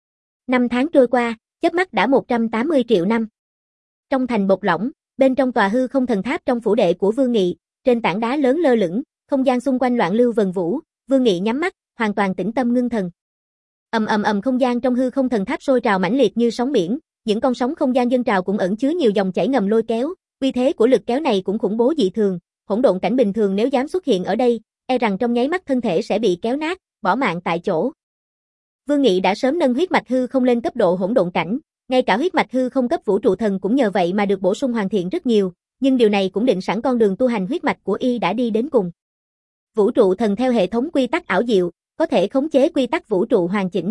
Năm tháng trôi qua, chớp mắt đã một trăm tám mươi triệu năm. Trong thành Bộc Lỏng, bên trong tòa hư không thần tháp trong phủ đệ của Vương Nghị, trên tảng đá lớn lơ lửng, không gian xung quanh loạn lưu vần vũ, Vương Nghị nhắm mắt, hoàn toàn tĩnh tâm ngưng thần. Ầm ầm ầm, không gian trong hư không thần tháp sôi trào mãnh liệt như sóng biển, những con sóng không gian dâng trào cũng ẩn chứa nhiều dòng chảy ngầm lôi kéo, uy thế của lực kéo này cũng khủng bố dị thường, hỗn độn cảnh bình thường nếu dám xuất hiện ở đây, e rằng trong nháy mắt thân thể sẽ bị kéo nát, bỏ mạng tại chỗ. Vương Nghị đã sớm nâng huyết mạch hư không lên cấp độ hỗn độn cảnh, ngay cả huyết mạch hư không cấp vũ trụ thần cũng nhờ vậy mà được bổ sung hoàn thiện rất nhiều, nhưng điều này cũng định sẵn con đường tu hành huyết mạch của y đã đi đến cùng. Vũ trụ thần theo hệ thống quy tắc ảo diệu, có thể khống chế quy tắc vũ trụ hoàn chỉnh.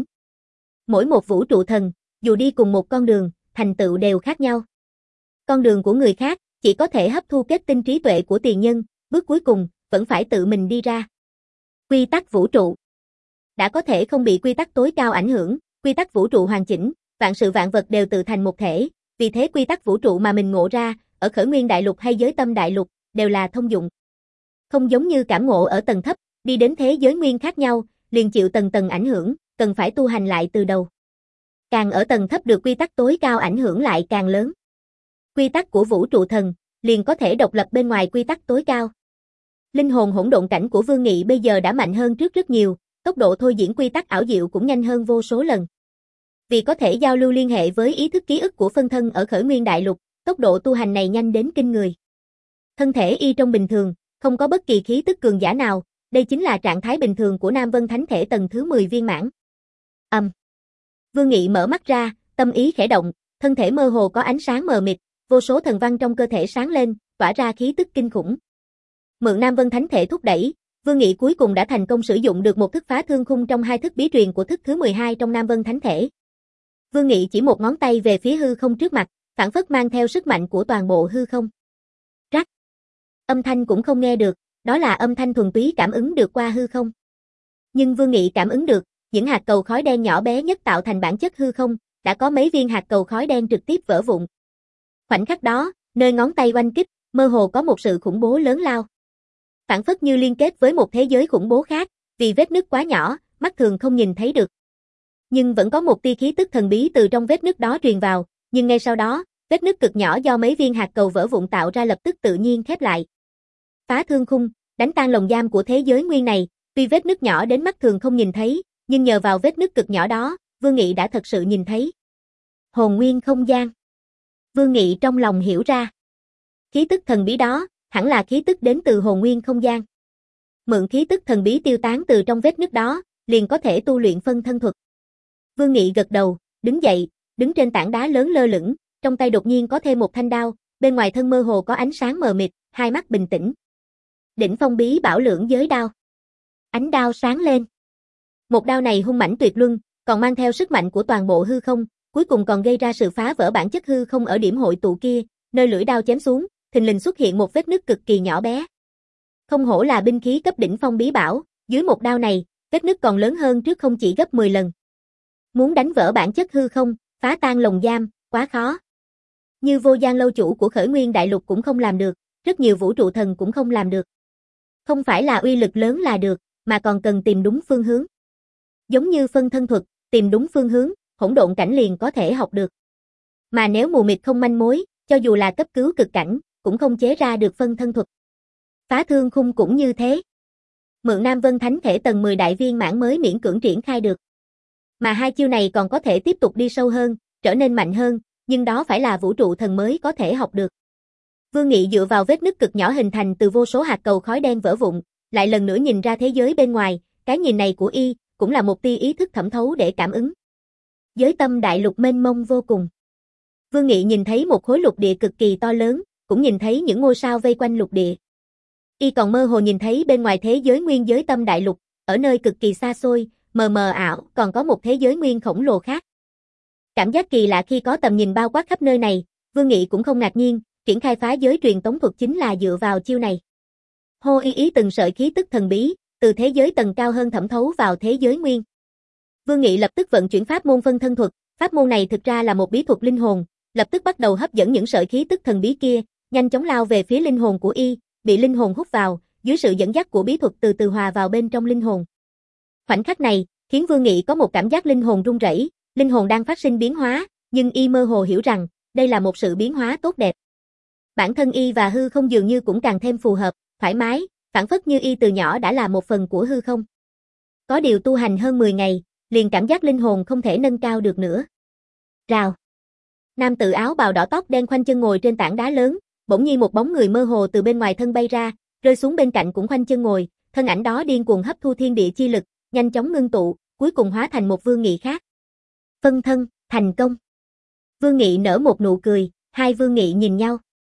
Mỗi một vũ trụ thần, dù đi cùng một con đường, thành tựu đều khác nhau. Con đường của người khác, chỉ có thể hấp thu kết tinh trí tuệ của tiền nhân, bước cuối cùng, vẫn phải tự mình đi ra. Quy tắc vũ trụ đã có thể không bị quy tắc tối cao ảnh hưởng, quy tắc vũ trụ hoàn chỉnh, vạn sự vạn vật đều tự thành một thể, vì thế quy tắc vũ trụ mà mình ngộ ra, ở Khởi Nguyên Đại Lục hay Giới Tâm Đại Lục, đều là thông dụng. Không giống như cảm ngộ ở tầng thấp, đi đến thế giới nguyên khác nhau, liền chịu tầng tầng ảnh hưởng, cần phải tu hành lại từ đầu. Càng ở tầng thấp được quy tắc tối cao ảnh hưởng lại càng lớn. Quy tắc của vũ trụ thần, liền có thể độc lập bên ngoài quy tắc tối cao. Linh hồn hỗn độn cảnh của Vương Nghị bây giờ đã mạnh hơn trước rất nhiều, tốc độ thôi diễn quy tắc ảo diệu cũng nhanh hơn vô số lần. Vì có thể giao lưu liên hệ với ý thức ký ức của phân thân ở Khởi Nguyên Đại Lục, tốc độ tu hành này nhanh đến kinh người. Thân thể y trong bình thường, không có bất kỳ khí tức cường giả nào, đây chính là trạng thái bình thường của Nam Vân Thánh Thể tầng thứ mười viên mãn. Âm. Um. Vương Nghị mở mắt ra, tâm ý khẽ động, thân thể mơ hồ có ánh sáng mờ mịt, vô số thần văn trong cơ thể sáng lên, tỏa ra khí tức kinh khủng. Mượn Nam Vân Thánh Thể thúc đẩy, Vương Nghị cuối cùng đã thành công sử dụng được một thức phá thương khung trong hai thức bí truyền của thức thứ mười hai trong Nam Vân Thánh Thể. Vương Nghị chỉ một ngón tay về phía hư không trước mặt, phảng phất mang theo sức mạnh của toàn bộ hư không. Rắc. Âm thanh cũng không nghe được, đó là âm thanh thuần túy cảm ứng được qua hư không. Nhưng Vương Nghị cảm ứng được, những hạt cầu khói đen nhỏ bé nhất tạo thành bản chất hư không, đã có mấy viên hạt cầu khói đen trực tiếp vỡ vụn. Khoảnh khắc đó, nơi ngón tay oanh kích, mơ hồ có một sự khủng bố lớn lao. Phảng phất như liên kết với một thế giới khủng bố khác, vì vết nứt quá nhỏ, mắt thường không nhìn thấy được. Nhưng vẫn có một tia khí tức thần bí từ trong vết nứt đó truyền vào, nhưng ngay sau đó, vết nứt cực nhỏ do mấy viên hạt cầu vỡ vụn tạo ra lập tức tự nhiên khép lại. Phá thương khung, đánh tan lồng giam của thế giới nguyên này, tuy vết nứt nhỏ đến mắt thường không nhìn thấy, nhưng nhờ vào vết nứt cực nhỏ đó, Vương Nghị đã thật sự nhìn thấy. Hồn nguyên không gian. Vương Nghị trong lòng hiểu ra. Khí tức thần bí đó, hẳn là khí tức đến từ hồn nguyên không gian. Mượn khí tức thần bí tiêu tán từ trong vết nứt đó, liền có thể tu luyện phân thân thuật. Vương Nghị gật đầu, đứng dậy, đứng trên tảng đá lớn lơ lửng, trong tay đột nhiên có thêm một thanh đao, bên ngoài thân mơ hồ có ánh sáng mờ mịt, hai mắt bình tĩnh. Đỉnh phong bí bảo lưỡng giới đao. Ánh đao sáng lên. Một đao này hung mãnh tuyệt luân, còn mang theo sức mạnh của toàn bộ hư không, cuối cùng còn gây ra sự phá vỡ bản chất hư không ở điểm hội tụ kia, nơi lưỡi đao chém xuống, thình lình xuất hiện một vết nứt cực kỳ nhỏ bé. Không hổ là binh khí cấp đỉnh phong bí bảo, dưới một đao này, vết nứt còn lớn hơn trước không chỉ gấp mười lần. Muốn đánh vỡ bản chất hư không, phá tan lồng giam, quá khó. Như Vô Gian lâu chủ của Khởi Nguyên Đại Lục cũng không làm được, rất nhiều vũ trụ thần cũng không làm được. Không phải là uy lực lớn là được, mà còn cần tìm đúng phương hướng. Giống như phân thân thuật, tìm đúng phương hướng, hỗn độn cảnh liền có thể học được. Mà nếu mù mịt không manh mối, cho dù là cấp cứu cực cảnh, cũng không chế ra được phân thân thuật. Phá thương khung cũng như thế. mượn Nam Vân Thánh Thể tầng mười đại viên mãn mới miễn cưỡng triển khai được. Mà hai chiêu này còn có thể tiếp tục đi sâu hơn, trở nên mạnh hơn, nhưng đó phải là vũ trụ thần mới có thể học được. Vương Nghị dựa vào vết nứt cực nhỏ hình thành từ vô số hạt cầu khói đen vỡ vụn, lại lần nữa nhìn ra thế giới bên ngoài, cái nhìn này của y, cũng là một tia ý thức thẩm thấu để cảm ứng. Giới tâm đại lục mênh mông vô cùng. Vương Nghị nhìn thấy một khối lục địa cực kỳ to lớn, cũng nhìn thấy những ngôi sao vây quanh lục địa. Y còn mơ hồ nhìn thấy bên ngoài thế giới nguyên giới tâm đại lục, ở nơi cực kỳ xa xôi, mờ mờ ảo, còn có một thế giới nguyên khổng lồ khác. Cảm giác kỳ lạ khi có tầm nhìn bao quát khắp nơi này, Vương Nghị cũng không ngạc nhiên, triển khai phá giới truyền tống thuật chính là dựa vào chiêu này. Hô y ý từng sợi khí tức thần bí, từ thế giới tầng cao hơn thẩm thấu vào thế giới nguyên. Vương Nghị lập tức vận chuyển pháp môn phân thân thuật, pháp môn này thực ra là một bí thuật linh hồn, lập tức bắt đầu hấp dẫn những sợi khí tức thần bí kia, nhanh chóng lao về phía linh hồn của y, bị linh hồn hút vào, dưới sự dẫn dắt của bí thuật từ từ hòa vào bên trong linh hồn. Khoảnh khắc này, khiến Vương Nghị có một cảm giác linh hồn rung rẩy, linh hồn đang phát sinh biến hóa, nhưng y mơ hồ hiểu rằng, đây là một sự biến hóa tốt đẹp. Bản thân y và hư không dường như cũng càng thêm phù hợp, thoải mái, phản phất như y từ nhỏ đã là một phần của hư không. Có điều tu hành hơn mười ngày, liền cảm giác linh hồn không thể nâng cao được nữa. Rào. Nam tử áo bào đỏ tóc đen khoanh chân ngồi trên tảng đá lớn, bỗng nhiên một bóng người mơ hồ từ bên ngoài thân bay ra, rơi xuống bên cạnh cũng khoanh chân ngồi, thân ảnh đó điên cuồng hấp thu thiên địa chi lực, nhanh chóng ngưng tụ, cuối cùng hóa thành một Vương Nghị khác. Phân thân, thành công. Vương Nghị nở một nụ cười, hai Vương Nghị nhìn nhau.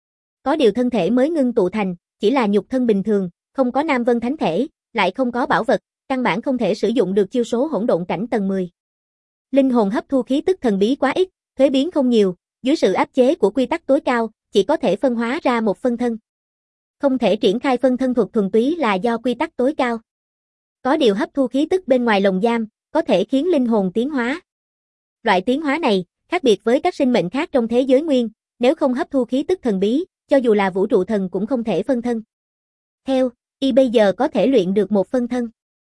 Có điều thân thể mới ngưng tụ thành, chỉ là nhục thân bình thường, không có Nam Vân Thánh Thể, lại không có bảo vật, căn bản không thể sử dụng được chiêu số hỗn độn cảnh tầng mười. Linh hồn hấp thu khí tức thần bí quá ít, thuế biến không nhiều, dưới sự áp chế của quy tắc tối cao, chỉ có thể phân hóa ra một phân thân. Không thể triển khai phân thân thuật thuần túy là do quy tắc tối cao. Có điều hấp thu khí tức bên ngoài lồng giam, có thể khiến linh hồn tiến hóa. Loại tiến hóa này, khác biệt với các sinh mệnh khác trong thế giới nguyên, nếu không hấp thu khí tức thần bí, cho dù là vũ trụ thần cũng không thể phân thân. Theo, y bây giờ có thể luyện được một phân thân.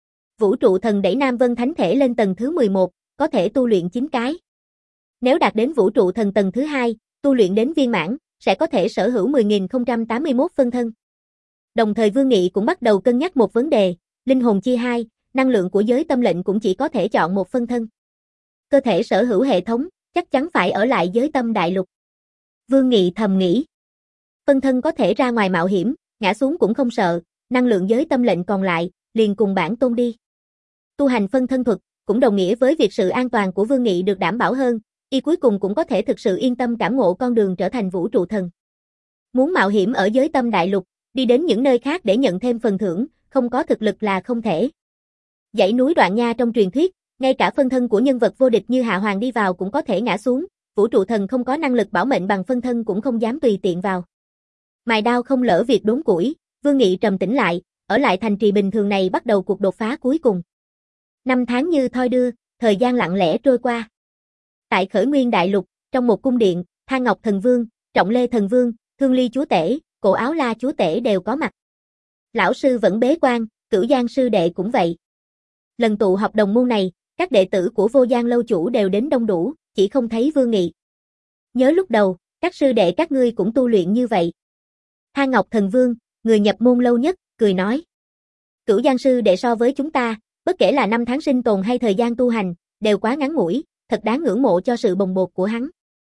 Vũ trụ thần đẩy Nam Vân Thánh Thể lên tầng thứ mười một, có thể tu luyện chín cái. Nếu đạt đến vũ trụ thần tầng thứ hai, tu luyện đến viên mãn, sẽ có thể sở hữu mười nghìn không trăm tám mươi mốt phân thân. Đồng thời Vương Nghị cũng bắt đầu cân nhắc một vấn đề, linh hồn chia hai, năng lượng của giới tâm lệnh cũng chỉ có thể chọn một phân thân. Cơ thể sở hữu hệ thống, chắc chắn phải ở lại giới tâm đại lục. Vương Nghị thầm nghĩ. Phân thân có thể ra ngoài mạo hiểm, ngã xuống cũng không sợ, năng lượng giới tâm lệnh còn lại, liền cùng bản tôn đi. Tu hành phân thân thuật, cũng đồng nghĩa với việc sự an toàn của Vương Nghị được đảm bảo hơn, y cuối cùng cũng có thể thực sự yên tâm cảm ngộ con đường trở thành vũ trụ thần. Muốn mạo hiểm ở giới tâm đại lục, đi đến những nơi khác để nhận thêm phần thưởng, không có thực lực là không thể. Dãy núi Đoạn Nha trong truyền thuyết, ngay cả phân thân của nhân vật vô địch như Hạ Hoàng đi vào cũng có thể ngã xuống, vũ trụ thần không có năng lực bảo mệnh bằng phân thân cũng không dám tùy tiện vào. Mài đao không lỡ việc đốn củi, Vương Nghị trầm tĩnh lại, ở lại thành trì bình thường này bắt đầu cuộc đột phá cuối cùng. Năm tháng như thoi đưa, thời gian lặng lẽ trôi qua. Tại Khởi Nguyên Đại Lục, trong một cung điện, Thang Ngọc Thần Vương, Trọng Lê Thần Vương, Thương Ly Chúa Tể, Cổ Áo La Chúa Tể đều có mặt. Lão sư vẫn bế quan, Cửu Giang sư đệ cũng vậy. Lần tụ họp đồng môn này, các đệ tử của Vô Giang lâu chủ đều đến đông đủ, chỉ không thấy Vương Nghị. Nhớ lúc đầu, các sư đệ các ngươi cũng tu luyện như vậy. Thang Ngọc Thần Vương, người nhập môn lâu nhất, cười nói. Cửu Giang sư đệ so với chúng ta, bất kể là năm tháng sinh tồn hay thời gian tu hành, đều quá ngắn ngủi, thật đáng ngưỡng mộ cho sự bồng bột của hắn.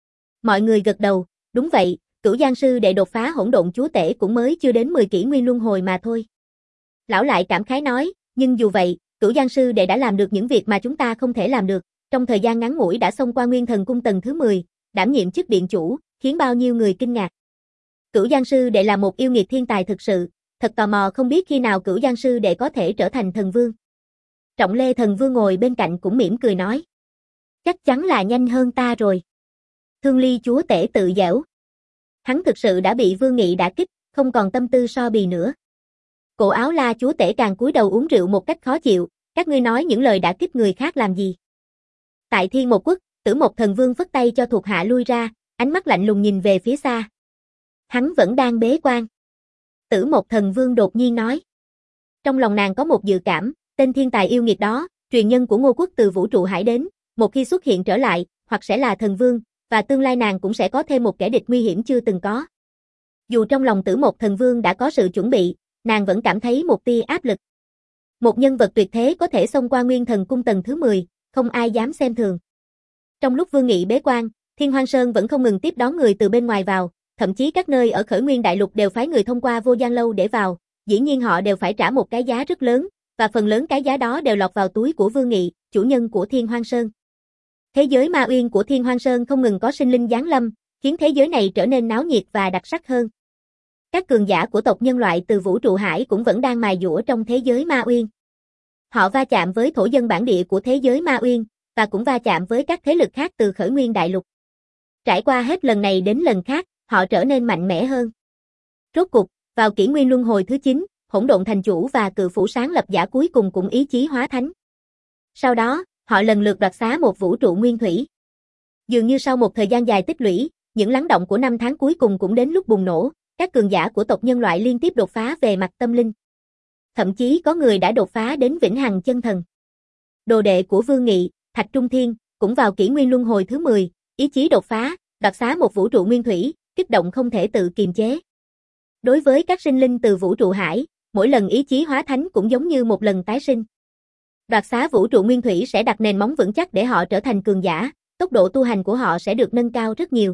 Mọi người gật đầu, đúng vậy, Cửu Giang sư đệ đột phá hỗn độn chúa tể cũng mới chưa đến mười kỷ nguyên luân hồi mà thôi. Lão lại cảm khái nói, nhưng dù vậy, Cửu Giang sư đệ đã làm được những việc mà chúng ta không thể làm được, trong thời gian ngắn ngủi đã xông qua Nguyên Thần cung tầng thứ mười, đảm nhiệm chức điện chủ, khiến bao nhiêu người kinh ngạc. Cửu Giang sư đệ là một yêu nghiệt thiên tài thực sự, thật tò mò không biết khi nào Cửu Giang sư đệ có thể trở thành thần vương. Trọng Lê Thần Vương ngồi bên cạnh cũng mỉm cười nói. Chắc chắn là nhanh hơn ta rồi. Thương Ly chúa tể tự giễu. Hắn thực sự đã bị Vương Nghị đả kích, không còn tâm tư so bì nữa. Cổ Áo La chúa tể càng cúi đầu uống rượu một cách khó chịu, các ngươi nói những lời đả kích người khác làm gì? Tại Thiên Một Quốc, Tử Mộc Thần Vương phất tay cho thuộc hạ lui ra, ánh mắt lạnh lùng nhìn về phía xa. Hắn vẫn đang bế quan. Tử Mộc Thần Vương đột nhiên nói. Trong lòng nàng có một dự cảm, tên thiên tài yêu nghiệt đó, truyền nhân của Ngô Quốc từ vũ trụ hải đến, một khi xuất hiện trở lại, hoặc sẽ là thần vương, và tương lai nàng cũng sẽ có thêm một kẻ địch nguy hiểm chưa từng có. Dù trong lòng Tử Mộc Thần Vương đã có sự chuẩn bị, nàng vẫn cảm thấy một tia áp lực. Một nhân vật tuyệt thế có thể xông qua Nguyên Thần Cung tầng thứ mười, không ai dám xem thường. Trong lúc Vương Nghị bế quan, Thiên Hoang Sơn vẫn không ngừng tiếp đón người từ bên ngoài vào, thậm chí các nơi ở Khởi Nguyên Đại Lục đều phái người thông qua Vô Gian Lâu để vào, dĩ nhiên họ đều phải trả một cái giá rất lớn, và phần lớn cái giá đó đều lọt vào túi của Vương Nghị, chủ nhân của Thiên Hoang Sơn. Thế giới Ma Uyên của Thiên Hoang Sơn không ngừng có sinh linh giáng lâm, khiến thế giới này trở nên náo nhiệt và đặc sắc hơn. Các cường giả của tộc nhân loại từ vũ trụ hải cũng vẫn đang mài dũa trong thế giới Ma Uyên. Họ va chạm với thổ dân bản địa của thế giới Ma Uyên, và cũng va chạm với các thế lực khác từ Khởi Nguyên Đại Lục. Trải qua hết lần này đến lần khác, họ trở nên mạnh mẽ hơn. Rốt cục, vào kỷ nguyên luân hồi thứ chín, Hỗn Độn Thành Chủ và Cự Phủ Sáng Lập Giả cuối cùng cũng ý chí hóa thánh. Sau đó, họ lần lượt đoạt xá một vũ trụ nguyên thủy. Dường như sau một thời gian dài tích lũy, những lắng động của năm tháng cuối cùng cũng đến lúc bùng nổ, các cường giả của tộc nhân loại liên tiếp đột phá về mặt tâm linh. Thậm chí có người đã đột phá đến vĩnh hằng chân thần. Đồ đệ của Vương Nghị, Thạch Trung Thiên, cũng vào kỷ nguyên luân hồi thứ mười, ý chí đột phá, đoạt xá một vũ trụ nguyên thủy, kích động không thể tự kiềm chế. Đối với các sinh linh từ vũ trụ hải, mỗi lần ý chí hóa thánh cũng giống như một lần tái sinh. Đoạt xá vũ trụ nguyên thủy sẽ đặt nền móng vững chắc để họ trở thành cường giả, tốc độ tu hành của họ sẽ được nâng cao rất nhiều.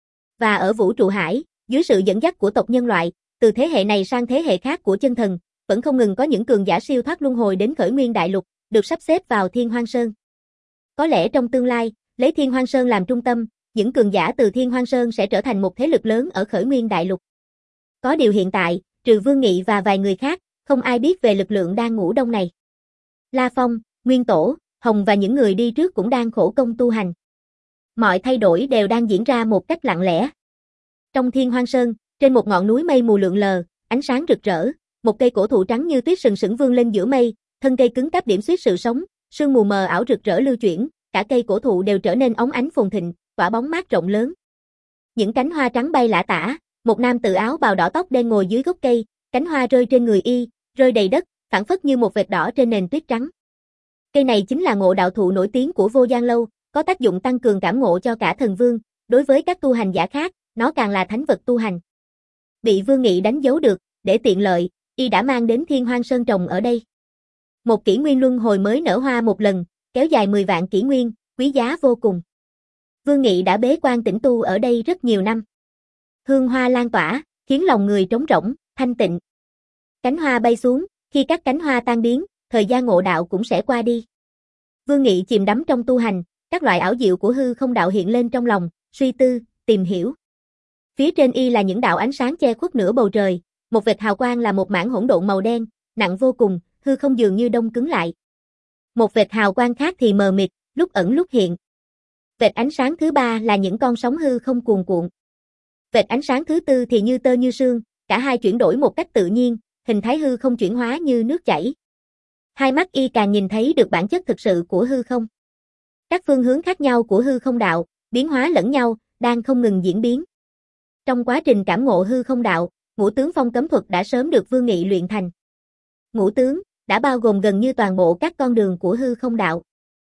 Và ở vũ trụ hải, dưới sự dẫn dắt của tộc nhân loại, từ thế hệ này sang thế hệ khác của chân thần, vẫn không ngừng có những cường giả siêu thoát luân hồi đến Khởi Nguyên Đại Lục, được sắp xếp vào Thiên Hoang Sơn. Có lẽ trong tương lai, lấy Thiên Hoang Sơn làm trung tâm, những cường giả từ Thiên Hoang Sơn sẽ trở thành một thế lực lớn ở Khởi Nguyên Đại Lục. Có điều hiện tại, trừ Vương Nghị và vài người khác, không ai biết về lực lượng đang ngủ đông này. La Phong, Nguyên Tổ, Hồng và những người đi trước cũng đang khổ công tu hành. Mọi thay đổi đều đang diễn ra một cách lặng lẽ. Trong Thiên Hoang Sơn, trên một ngọn núi mây mù lượn lờ, ánh sáng rực rỡ, một cây cổ thụ trắng như tuyết sừng sững vươn lên giữa mây, thân cây cứng cáp điểm xuyết sự sống, sương mù mờ ảo rực rỡ lưu chuyển, cả cây cổ thụ đều trở nên óng ánh phồn thịnh, tỏa bóng mát rộng lớn. Những cánh hoa trắng bay lả tả, một nam tử áo bào đỏ tóc đen ngồi dưới gốc cây, cánh hoa rơi trên người y, rơi đầy đất, phảng phất như một vệt đỏ trên nền tuyết trắng. Cây này chính là ngộ đạo thụ nổi tiếng của Vô Gian Lâu, có tác dụng tăng cường cảm ngộ cho cả thần vương, đối với các tu hành giả khác, nó càng là thánh vật tu hành. Bị Vương Nghị đánh dấu được, để tiện lợi, y đã mang đến Thiên Hoang Sơn trồng ở đây. Một kỷ nguyên luân hồi mới nở hoa một lần, kéo dài mười vạn kỷ nguyên, quý giá vô cùng. Vương Nghị đã bế quan tĩnh tu ở đây rất nhiều năm. Hương hoa lan tỏa, khiến lòng người trống rỗng, thanh tịnh. Cánh hoa bay xuống, khi các cánh hoa tan biến, thời gian ngộ đạo cũng sẽ qua đi. Vương Nghị chìm đắm trong tu hành, các loại ảo diệu của hư không đạo hiện lên trong lòng, suy tư, tìm hiểu. Phía trên y là những đạo ánh sáng che khuất nửa bầu trời, một vệt hào quang là một mảng hỗn độn màu đen, nặng vô cùng, hư không dường như đông cứng lại. Một vệt hào quang khác thì mờ mịt, lúc ẩn lúc hiện. Vệt ánh sáng thứ ba là những con sóng hư không cuồn cuộn. Vệt ánh sáng thứ tư thì như tơ như sương, cả hai chuyển đổi một cách tự nhiên, hình thái hư không chuyển hóa như nước chảy. Hai mắt y càng nhìn thấy được bản chất thực sự của hư không. Các phương hướng khác nhau của hư không đạo, biến hóa lẫn nhau, đang không ngừng diễn biến. Trong quá trình cảm ngộ hư không đạo, ngũ tướng phong cấm thuật đã sớm được Vương Nghị luyện thành. Ngũ tướng đã bao gồm gần như toàn bộ các con đường của hư không đạo.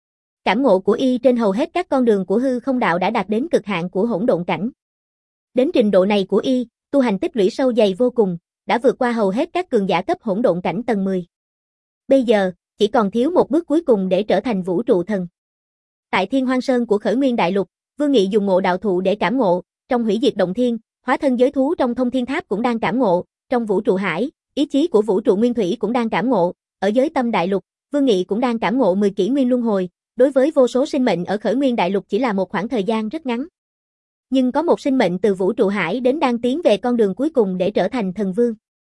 Cảm ngộ của y trên hầu hết các con đường của hư không đạo đã đạt đến cực hạn của hỗn độn cảnh. Đến trình độ này của y, tu hành tích lũy sâu dày vô cùng, đã vượt qua hầu hết các cường giả cấp hỗn độn cảnh tầng mười. Bây giờ, chỉ còn thiếu một bước cuối cùng để trở thành vũ trụ thần. Tại Thiên Hoang Sơn của Khởi Nguyên Đại Lục, Vương Nghị dùng ngộ đạo thụ để cảm ngộ, trong hủy diệt động thiên, hóa thân giới thú trong thông thiên tháp cũng đang cảm ngộ, trong vũ trụ hải, ý chí của vũ trụ nguyên thủy cũng đang cảm ngộ, ở giới tâm đại lục, Vương Nghị cũng đang cảm ngộ mười kỷ nguyên luân hồi, đối với vô số sinh mệnh ở Khởi Nguyên Đại Lục chỉ là một khoảng thời gian rất ngắn. Nhưng có một sinh mệnh từ vũ trụ hải đến đang tiến về con đường cuối cùng để trở thành thần vương.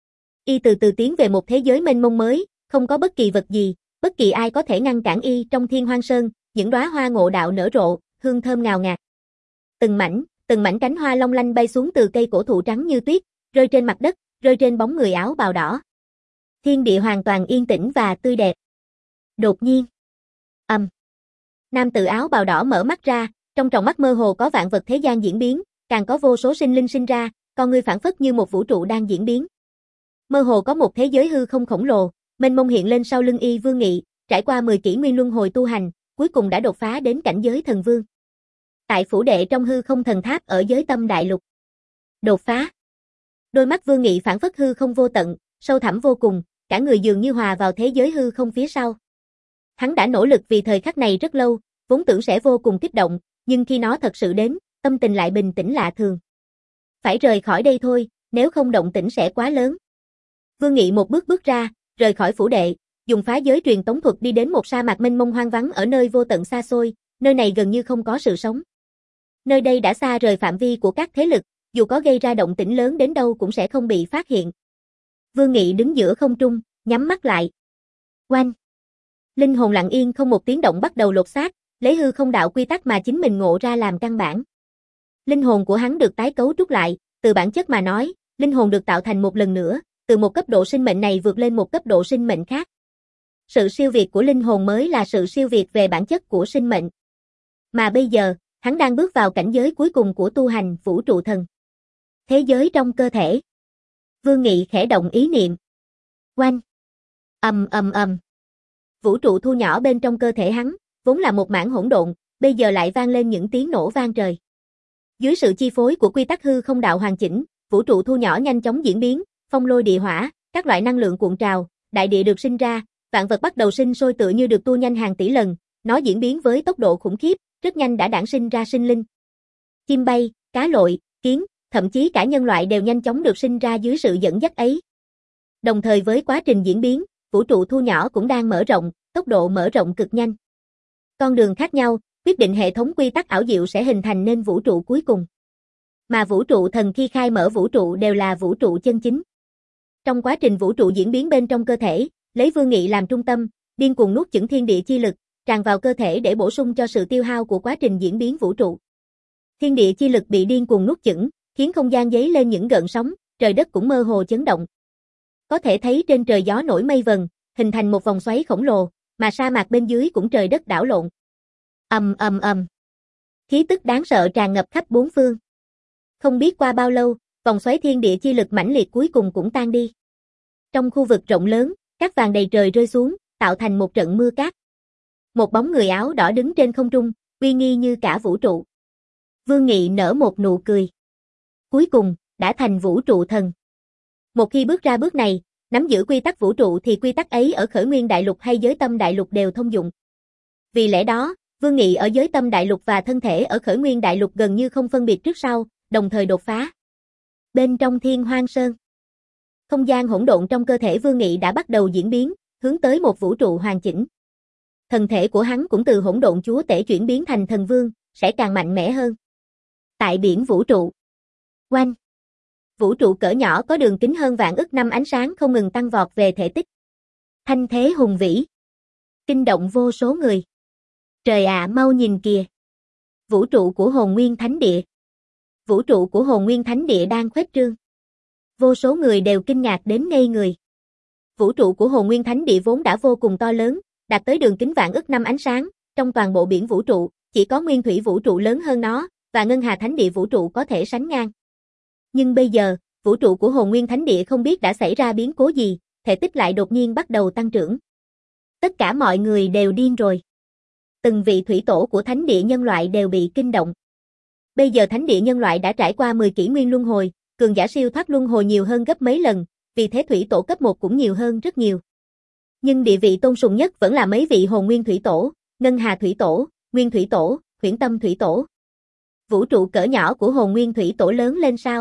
Y từ từ tiến về một thế giới mênh mông mới, không có bất kỳ vật gì, bất kỳ ai có thể ngăn cản y. Trong Thiên Hoang Sơn, những đóa hoa ngộ đạo nở rộ, hương thơm ngào ngạt. Từng mảnh, từng mảnh cánh hoa long lanh bay xuống từ cây cổ thụ trắng như tuyết, rơi trên mặt đất, rơi trên bóng người áo bào đỏ. Thiên địa hoàn toàn yên tĩnh và tươi đẹp. Đột nhiên, ầm. Um. Nam tử áo bào đỏ mở mắt ra, trong tròng mắt mơ hồ có vạn vật thế gian diễn biến, càng có vô số sinh linh sinh ra, con người phảng phất như một vũ trụ đang diễn biến. Mơ hồ có một thế giới hư không khổng lồ, mênh mông hiện lên sau lưng y. Vương Nghị, trải qua mười kỷ nguyên luân hồi tu hành, cuối cùng đã đột phá đến cảnh giới thần vương. Tại phủ đệ trong hư không thần tháp ở giới tâm đại lục. Đột phá. Đôi mắt Vương Nghị phảng phất hư không vô tận, sâu thẳm vô cùng, cả người dường như hòa vào thế giới hư không phía sau. Hắn đã nỗ lực vì thời khắc này rất lâu, vốn tưởng sẽ vô cùng kích động, nhưng khi nó thật sự đến, tâm tình lại bình tĩnh lạ thường. Phải rời khỏi đây thôi, nếu không động tĩnh sẽ quá lớn. Vương Nghị một bước bước ra, rời khỏi phủ đệ, dùng phá giới truyền tống thuật đi đến một sa mạc mênh mông hoang vắng ở nơi vô tận xa xôi, nơi này gần như không có sự sống. Nơi đây đã xa rời phạm vi của các thế lực, dù có gây ra động tĩnh lớn đến đâu cũng sẽ không bị phát hiện. Vương Nghị đứng giữa không trung, nhắm mắt lại. Oanh! Linh hồn lặng yên không một tiếng động bắt đầu lột xác, lấy hư không đạo quy tắc mà chính mình ngộ ra làm căn bản. Linh hồn của hắn được tái cấu trúc lại, từ bản chất mà nói, linh hồn được tạo thành một lần nữa, từ một cấp độ sinh mệnh này vượt lên một cấp độ sinh mệnh khác. Sự siêu việt của linh hồn mới là sự siêu việt về bản chất của sinh mệnh. Mà bây giờ, hắn đang bước vào cảnh giới cuối cùng của tu hành vũ trụ thần. Thế giới trong cơ thể. Vương Nghị khẽ động ý niệm. Oanh! Ầm ầm ầm. Vũ trụ thu nhỏ bên trong cơ thể hắn, vốn là một mảng hỗn độn, bây giờ lại vang lên những tiếng nổ vang trời. Dưới sự chi phối của quy tắc hư không đạo hoàn chỉnh, vũ trụ thu nhỏ nhanh chóng diễn biến, phong lôi địa hỏa, các loại năng lượng cuộn trào, đại địa được sinh ra, vạn vật bắt đầu sinh sôi tựa như được tua nhanh hàng tỷ lần, nó diễn biến với tốc độ khủng khiếp, rất nhanh đã đản sinh ra sinh linh. Chim bay, cá lội, kiến, thậm chí cả nhân loại đều nhanh chóng được sinh ra dưới sự dẫn dắt ấy. Đồng thời với quá trình diễn biến, vũ trụ thu nhỏ cũng đang mở rộng, tốc độ mở rộng cực nhanh. Con đường khác nhau, quyết định hệ thống quy tắc ảo diệu sẽ hình thành nên vũ trụ cuối cùng. Mà vũ trụ thần khi khai mở vũ trụ đều là vũ trụ chân chính. Trong quá trình vũ trụ diễn biến bên trong cơ thể, lấy Vương Nghị làm trung tâm, điên cuồng nuốt chửng thiên địa chi lực, tràn vào cơ thể để bổ sung cho sự tiêu hao của quá trình diễn biến vũ trụ. Thiên địa chi lực bị điên cuồng nuốt chửng, khiến không gian dấy lên những gợn sóng, trời đất cũng mơ hồ chấn động. Có thể thấy trên trời gió nổi mây vần, hình thành một vòng xoáy khổng lồ, mà sa mạc bên dưới cũng trời đất đảo lộn. Ầm ầm ầm. Khí tức đáng sợ tràn ngập khắp bốn phương. Không biết qua bao lâu, vòng xoáy thiên địa chi lực mãnh liệt cuối cùng cũng tan đi. Trong khu vực rộng lớn, cát vàng đầy trời rơi xuống, tạo thành một trận mưa cát. Một bóng người áo đỏ đứng trên không trung, uy nghi như cả vũ trụ. Vương Nghị nở một nụ cười. Cuối cùng, đã thành vũ trụ thần. Một khi bước ra bước này, nắm giữ quy tắc vũ trụ thì quy tắc ấy ở Khởi Nguyên Đại Lục hay Giới Tâm Đại Lục đều thông dụng. Vì lẽ đó, Vương Nghị ở Giới Tâm Đại Lục và thân thể ở Khởi Nguyên Đại Lục gần như không phân biệt trước sau, đồng thời đột phá. Bên trong Thiên Hoang Sơn, không gian hỗn độn trong cơ thể Vương Nghị đã bắt đầu diễn biến, hướng tới một vũ trụ hoàn chỉnh. Thần thể của hắn cũng từ hỗn độn chúa tể chuyển biến thành thần vương, sẽ càng mạnh mẽ hơn. Tại biển vũ trụ. Oanh! Vũ trụ cỡ nhỏ có đường kính hơn vạn ức năm ánh sáng không ngừng tăng vọt về thể tích. Thanh thế hùng vĩ. Kinh động vô số người. Trời ạ, mau nhìn kìa. Vũ trụ của Hồn Nguyên Thánh Địa. Vũ trụ của Hồn Nguyên Thánh Địa đang khuếch trương. Vô số người đều kinh ngạc đến ngây người. Vũ trụ của Hồn Nguyên Thánh Địa vốn đã vô cùng to lớn, đạt tới đường kính vạn ức năm ánh sáng, trong toàn bộ biển vũ trụ, chỉ có Nguyên Thủy vũ trụ lớn hơn nó, và Ngân Hà Thánh Địa vũ trụ có thể sánh ngang. Nhưng bây giờ, vũ trụ của Hồn Nguyên Thánh Địa không biết đã xảy ra biến cố gì, thể tích lại đột nhiên bắt đầu tăng trưởng. Tất cả mọi người đều điên rồi. Từng vị thủy tổ của Thánh Địa nhân loại đều bị kinh động. Bây giờ Thánh Địa nhân loại đã trải qua mười kỷ nguyên luân hồi, cường giả siêu thoát luân hồi nhiều hơn gấp mấy lần, vì thế thủy tổ cấp một cũng nhiều hơn rất nhiều. Nhưng địa vị tôn sùng nhất vẫn là mấy vị Hồn Nguyên Thủy Tổ, Ngân Hà Thủy Tổ, Nguyên Thủy Tổ, Huyễn Tâm Thủy Tổ. Vũ trụ cỡ nhỏ của Hồn Nguyên Thủy Tổ lớn lên sao?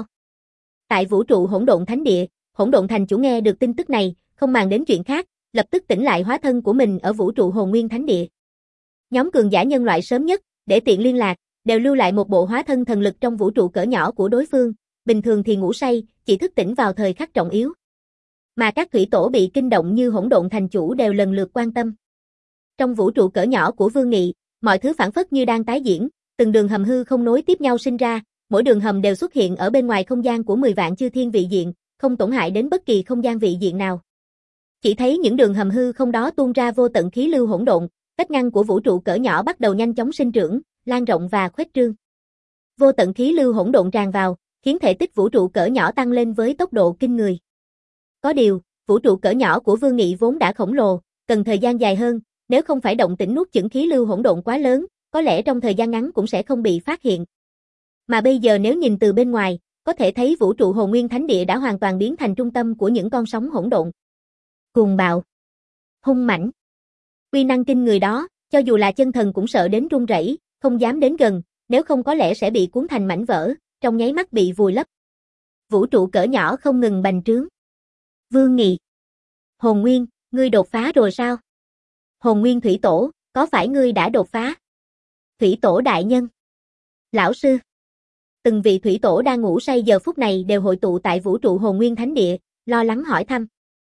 Tại vũ trụ Hỗn Độn Thánh Địa, Hỗn Độn Thành chủ nghe được tin tức này, không màng đến chuyện khác, lập tức tỉnh lại hóa thân của mình ở vũ trụ Hồn Nguyên Thánh Địa. Nhóm cường giả nhân loại sớm nhất, để tiện liên lạc, đều lưu lại một bộ hóa thân thần lực trong vũ trụ cỡ nhỏ của đối phương, bình thường thì ngủ say, chỉ thức tỉnh vào thời khắc trọng yếu. Mà các thủy tổ bị kinh động như Hỗn Độn Thành chủ đều lần lượt quan tâm. Trong vũ trụ cỡ nhỏ của Vương Nghị, mọi thứ phản phất như đang tái diễn, từng đường hầm hư không nối tiếp nhau sinh ra, mỗi đường hầm đều xuất hiện ở bên ngoài không gian của mười vạn chư thiên vị diện, không tổn hại đến bất kỳ không gian vị diện nào. Chỉ thấy những đường hầm hư không đó tuôn ra vô tận khí lưu hỗn độn, vách ngăn của vũ trụ cỡ nhỏ bắt đầu nhanh chóng sinh trưởng, lan rộng và khuếch trương. Vô tận khí lưu hỗn độn tràn vào, khiến thể tích vũ trụ cỡ nhỏ tăng lên với tốc độ kinh người. Có điều, vũ trụ cỡ nhỏ của Vương Nghị vốn đã khổng lồ, cần thời gian dài hơn, nếu không phải động tĩnh nuốt chửng khí lưu hỗn độn quá lớn, có lẽ trong thời gian ngắn cũng sẽ không bị phát hiện. Mà bây giờ nếu nhìn từ bên ngoài, có thể thấy vũ trụ Hồn Nguyên Thánh Địa đã hoàn toàn biến thành trung tâm của những con sóng hỗn độn. Cuồng bạo, hung mãnh, uy năng kinh người đó, cho dù là chân thần cũng sợ đến run rẩy, không dám đến gần, nếu không có lẽ sẽ bị cuốn thành mảnh vỡ, trong nháy mắt bị vùi lấp. Vũ trụ cỡ nhỏ không ngừng bành trướng. Vương Nghị, Hồn Nguyên, ngươi đột phá rồi sao? Hồn Nguyên Thủy Tổ, có phải ngươi đã đột phá? Thủy Tổ đại nhân, lão sư. Từng vị Thủy Tổ đang ngủ say giờ phút này đều hội tụ tại vũ trụ Hồn Nguyên Thánh Địa, lo lắng hỏi thăm.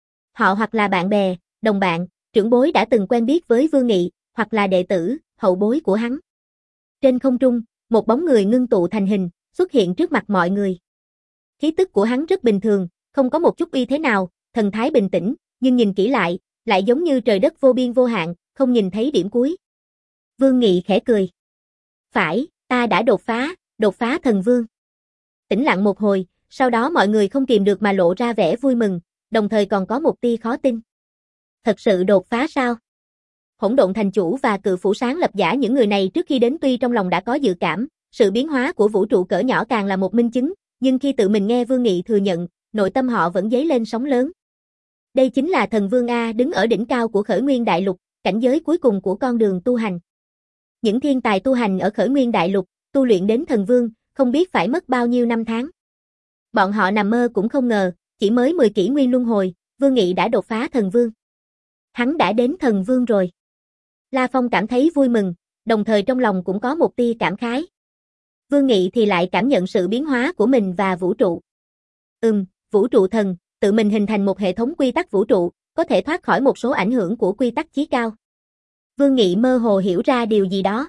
Họ hoặc là bạn bè, đồng bạn, trưởng bối đã từng quen biết với Vương Nghị, hoặc là đệ tử, hậu bối của hắn. Trên không trung, một bóng người ngưng tụ thành hình, xuất hiện trước mặt mọi người. Khí tức của hắn rất bình thường, không có một chút uy thế nào, thần thái bình tĩnh, nhưng nhìn kỹ lại, lại giống như trời đất vô biên vô hạn, không nhìn thấy điểm cuối. Vương Nghị khẽ cười. Phải, ta đã đột phá, đột phá thần vương. Tĩnh lặng một hồi, sau đó mọi người không kìm được mà lộ ra vẻ vui mừng, đồng thời còn có một tia khó tin. Thật sự đột phá sao? Hỗn độn thành chủ và cự phủ sáng lập giả những người này trước khi đến tuy trong lòng đã có dự cảm, sự biến hóa của vũ trụ cỡ nhỏ càng là một minh chứng, nhưng khi tự mình nghe Vương Nghị thừa nhận, nội tâm họ vẫn dấy lên sóng lớn. Đây chính là thần vương A đứng ở đỉnh cao của Khởi Nguyên Đại Lục, cảnh giới cuối cùng của con đường tu hành. Những thiên tài tu hành ở Khởi Nguyên Đại Lục, tu luyện đến thần vương, không biết phải mất bao nhiêu năm tháng. Bọn họ nằm mơ cũng không ngờ, chỉ mới mười kỷ nguyên luân hồi, Vương Nghị đã đột phá thần vương. Hắn đã đến thần vương rồi. La Phong cảm thấy vui mừng, đồng thời trong lòng cũng có một tia cảm khái. Vương Nghị thì lại cảm nhận sự biến hóa của mình và vũ trụ. Ừm, vũ trụ thần, tự mình hình thành một hệ thống quy tắc vũ trụ, có thể thoát khỏi một số ảnh hưởng của quy tắc chí cao. Vương Nghị mơ hồ hiểu ra điều gì đó.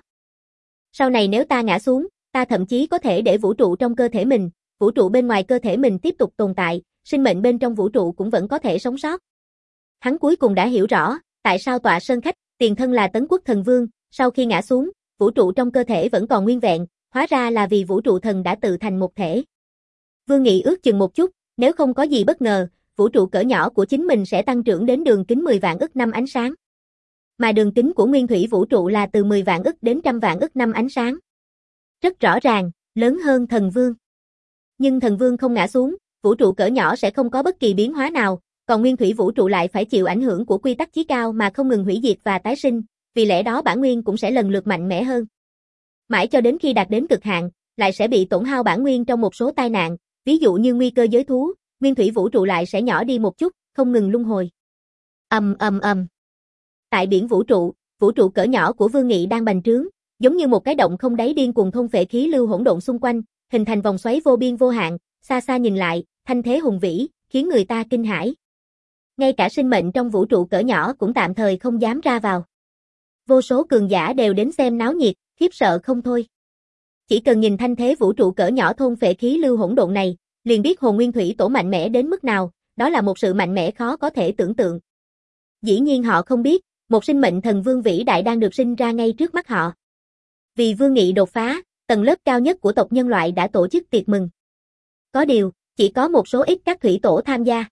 Sau này nếu ta ngã xuống, ta thậm chí có thể để vũ trụ trong cơ thể mình, vũ trụ bên ngoài cơ thể mình tiếp tục tồn tại, sinh mệnh bên trong vũ trụ cũng vẫn có thể sống sót. Hắn cuối cùng đã hiểu rõ, tại sao Tọa Sơn Khách, tiền thân là Tấn Quốc Thần Vương, sau khi ngã xuống, vũ trụ trong cơ thể vẫn còn nguyên vẹn, hóa ra là vì vũ trụ thần đã tự thành một thể. Vương Nghị ước chừng một chút, nếu không có gì bất ngờ, vũ trụ cỡ nhỏ của chính mình sẽ tăng trưởng đến đường kính mười vạn ức năm ánh sáng. Mà đường kính của nguyên thủy vũ trụ là từ mười vạn ức đến trăm vạn ức năm ánh sáng. Rất rõ ràng, lớn hơn thần vương. Nhưng thần vương không ngã xuống, vũ trụ cỡ nhỏ sẽ không có bất kỳ biến hóa nào, còn nguyên thủy vũ trụ lại phải chịu ảnh hưởng của quy tắc chí cao mà không ngừng hủy diệt và tái sinh, vì lẽ đó bản nguyên cũng sẽ lần lượt mạnh mẽ hơn. Mãi cho đến khi đạt đến cực hạn, lại sẽ bị tổn hao bản nguyên trong một số tai nạn, ví dụ như nguy cơ giới thú, nguyên thủy vũ trụ lại sẽ nhỏ đi một chút, không ngừng luân hồi. Ầm ầm ầm. Tại biển vũ trụ, vũ trụ cỡ nhỏ của Vương Nghị đang bành trướng, giống như một cái động không đáy điên cuồng thôn phệ khí lưu hỗn độn xung quanh, hình thành vòng xoáy vô biên vô hạn, xa xa nhìn lại, thanh thế hùng vĩ, khiến người ta kinh hãi. Ngay cả sinh mệnh trong vũ trụ cỡ nhỏ cũng tạm thời không dám ra vào. Vô số cường giả đều đến xem náo nhiệt, khiếp sợ không thôi. Chỉ cần nhìn thanh thế vũ trụ cỡ nhỏ thôn phệ khí lưu hỗn độn này, liền biết hồn nguyên thủy tổ mạnh mẽ đến mức nào, đó là một sự mạnh mẽ khó có thể tưởng tượng. Dĩ nhiên họ không biết, một sinh mệnh thần vương vĩ đại đang được sinh ra ngay trước mắt họ. Vì Vương Nghị đột phá, tầng lớp cao nhất của tộc nhân loại đã tổ chức tiệc mừng. Có điều, chỉ có một số ít các thủy tổ tham gia.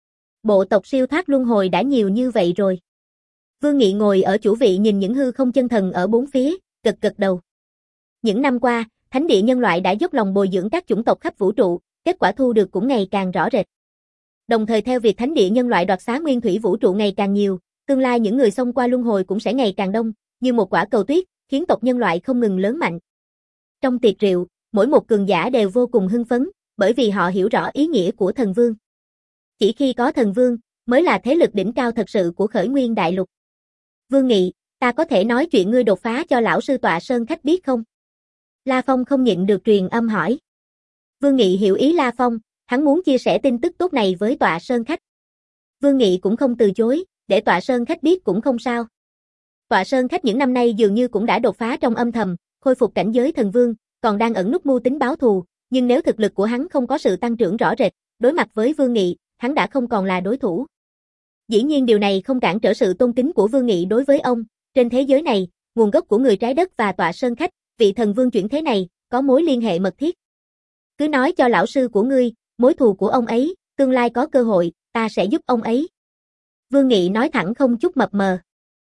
Bộ tộc siêu thoát luân hồi đã nhiều như vậy rồi. Vương Nghị ngồi ở chủ vị nhìn những hư không chân thần ở bốn phía, gật gật đầu. Những năm qua, thánh địa nhân loại đã dốc lòng bồi dưỡng các chủng tộc khắp vũ trụ, kết quả thu được cũng ngày càng rõ rệt. Đồng thời theo việc thánh địa nhân loại đoạt xá nguyên thủy vũ trụ ngày càng nhiều, tương lai những người xông qua luân hồi cũng sẽ ngày càng đông, như một quả cầu tuyết, khiến tộc nhân loại không ngừng lớn mạnh. Trong tiệc rượu, mỗi một cường giả đều vô cùng hưng phấn, bởi vì họ hiểu rõ ý nghĩa của thần vương. Chỉ khi có thần vương, mới là thế lực đỉnh cao thật sự của Khởi Nguyên Đại Lục. Vương Nghị, ta có thể nói chuyện ngươi đột phá cho lão sư Tọa Sơn Khách biết không? La Phong không nhịn được truyền âm hỏi. Vương Nghị hiểu ý La Phong, hắn muốn chia sẻ tin tức tốt này với Tọa Sơn Khách. Vương Nghị cũng không từ chối, để Tọa Sơn Khách biết cũng không sao. Tọa Sơn Khách những năm nay dường như cũng đã đột phá trong âm thầm, khôi phục cảnh giới thần vương, còn đang ẩn núp mưu tính báo thù, nhưng nếu thực lực của hắn không có sự tăng trưởng rõ rệt, đối mặt với Vương Nghị, hắn đã không còn là đối thủ. Dĩ nhiên điều này không cản trở sự tôn kính của Vương Nghị đối với ông, trên thế giới này, nguồn gốc của người trái đất và Tọa Sơn Khách, vị thần vương chuyển thế này, có mối liên hệ mật thiết. Cứ nói cho lão sư của ngươi, mối thù của ông ấy, tương lai có cơ hội, ta sẽ giúp ông ấy. Vương Nghị nói thẳng không chút mập mờ.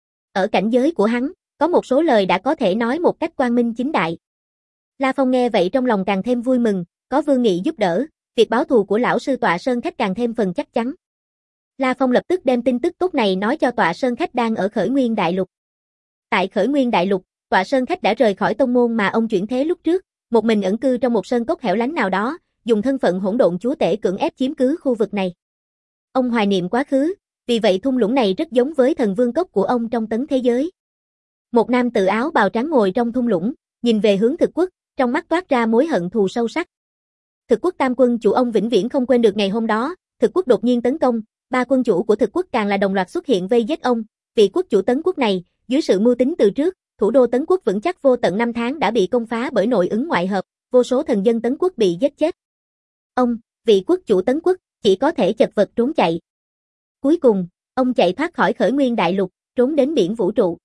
Ở cảnh giới của hắn, có một số lời đã có thể nói một cách quang minh chính đại. La Phong nghe vậy trong lòng càng thêm vui mừng, có Vương Nghị giúp đỡ, việc báo thù của lão sư Tọa Sơn Khách càng thêm phần chắc chắn. La Phong lập tức đem tin tức tốt này nói cho Tọa Sơn Khách đang ở Khởi Nguyên Đại Lục. Tại Khởi Nguyên Đại Lục, Tọa Sơn Khách đã rời khỏi tông môn mà ông chuyển thế lúc trước, một mình ẩn cư trong một sơn cốc hẻo lánh nào đó, dùng thân phận hỗn độn chúa tể cưỡng ép chiếm cứ khu vực này. Ông hoài niệm quá khứ, vì vậy thung lũng này rất giống với thần vương cốc của ông trong tấn thế giới. Một nam tử áo bào trắng ngồi trong thung lũng, nhìn về hướng Thực Quốc, trong mắt toát ra mối hận thù sâu sắc. Thực Quốc tam quân chủ ông vĩnh viễn không quên được ngày hôm đó, Thực Quốc đột nhiên tấn công, ba quân chủ của Thực Quốc càng là đồng loạt xuất hiện vây giết ông, vị quốc chủ Tấn Quốc này, dưới sự mưu tính từ trước, thủ đô Tấn Quốc vững chắc vô tận năm tháng đã bị công phá bởi nội ứng ngoại hợp, vô số thần dân Tấn Quốc bị giết chết. Ông, vị quốc chủ Tấn Quốc, chỉ có thể chật vật trốn chạy. Cuối cùng, ông chạy thoát khỏi Khởi Nguyên Đại Lục, trốn đến biển vũ trụ.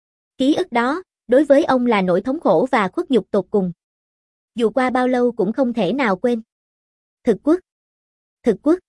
Ký ức đó, đối với ông là nỗi thống khổ và khuất nhục tột cùng. Dù qua bao lâu cũng không thể nào quên. Thực Quốc, Thực Quốc,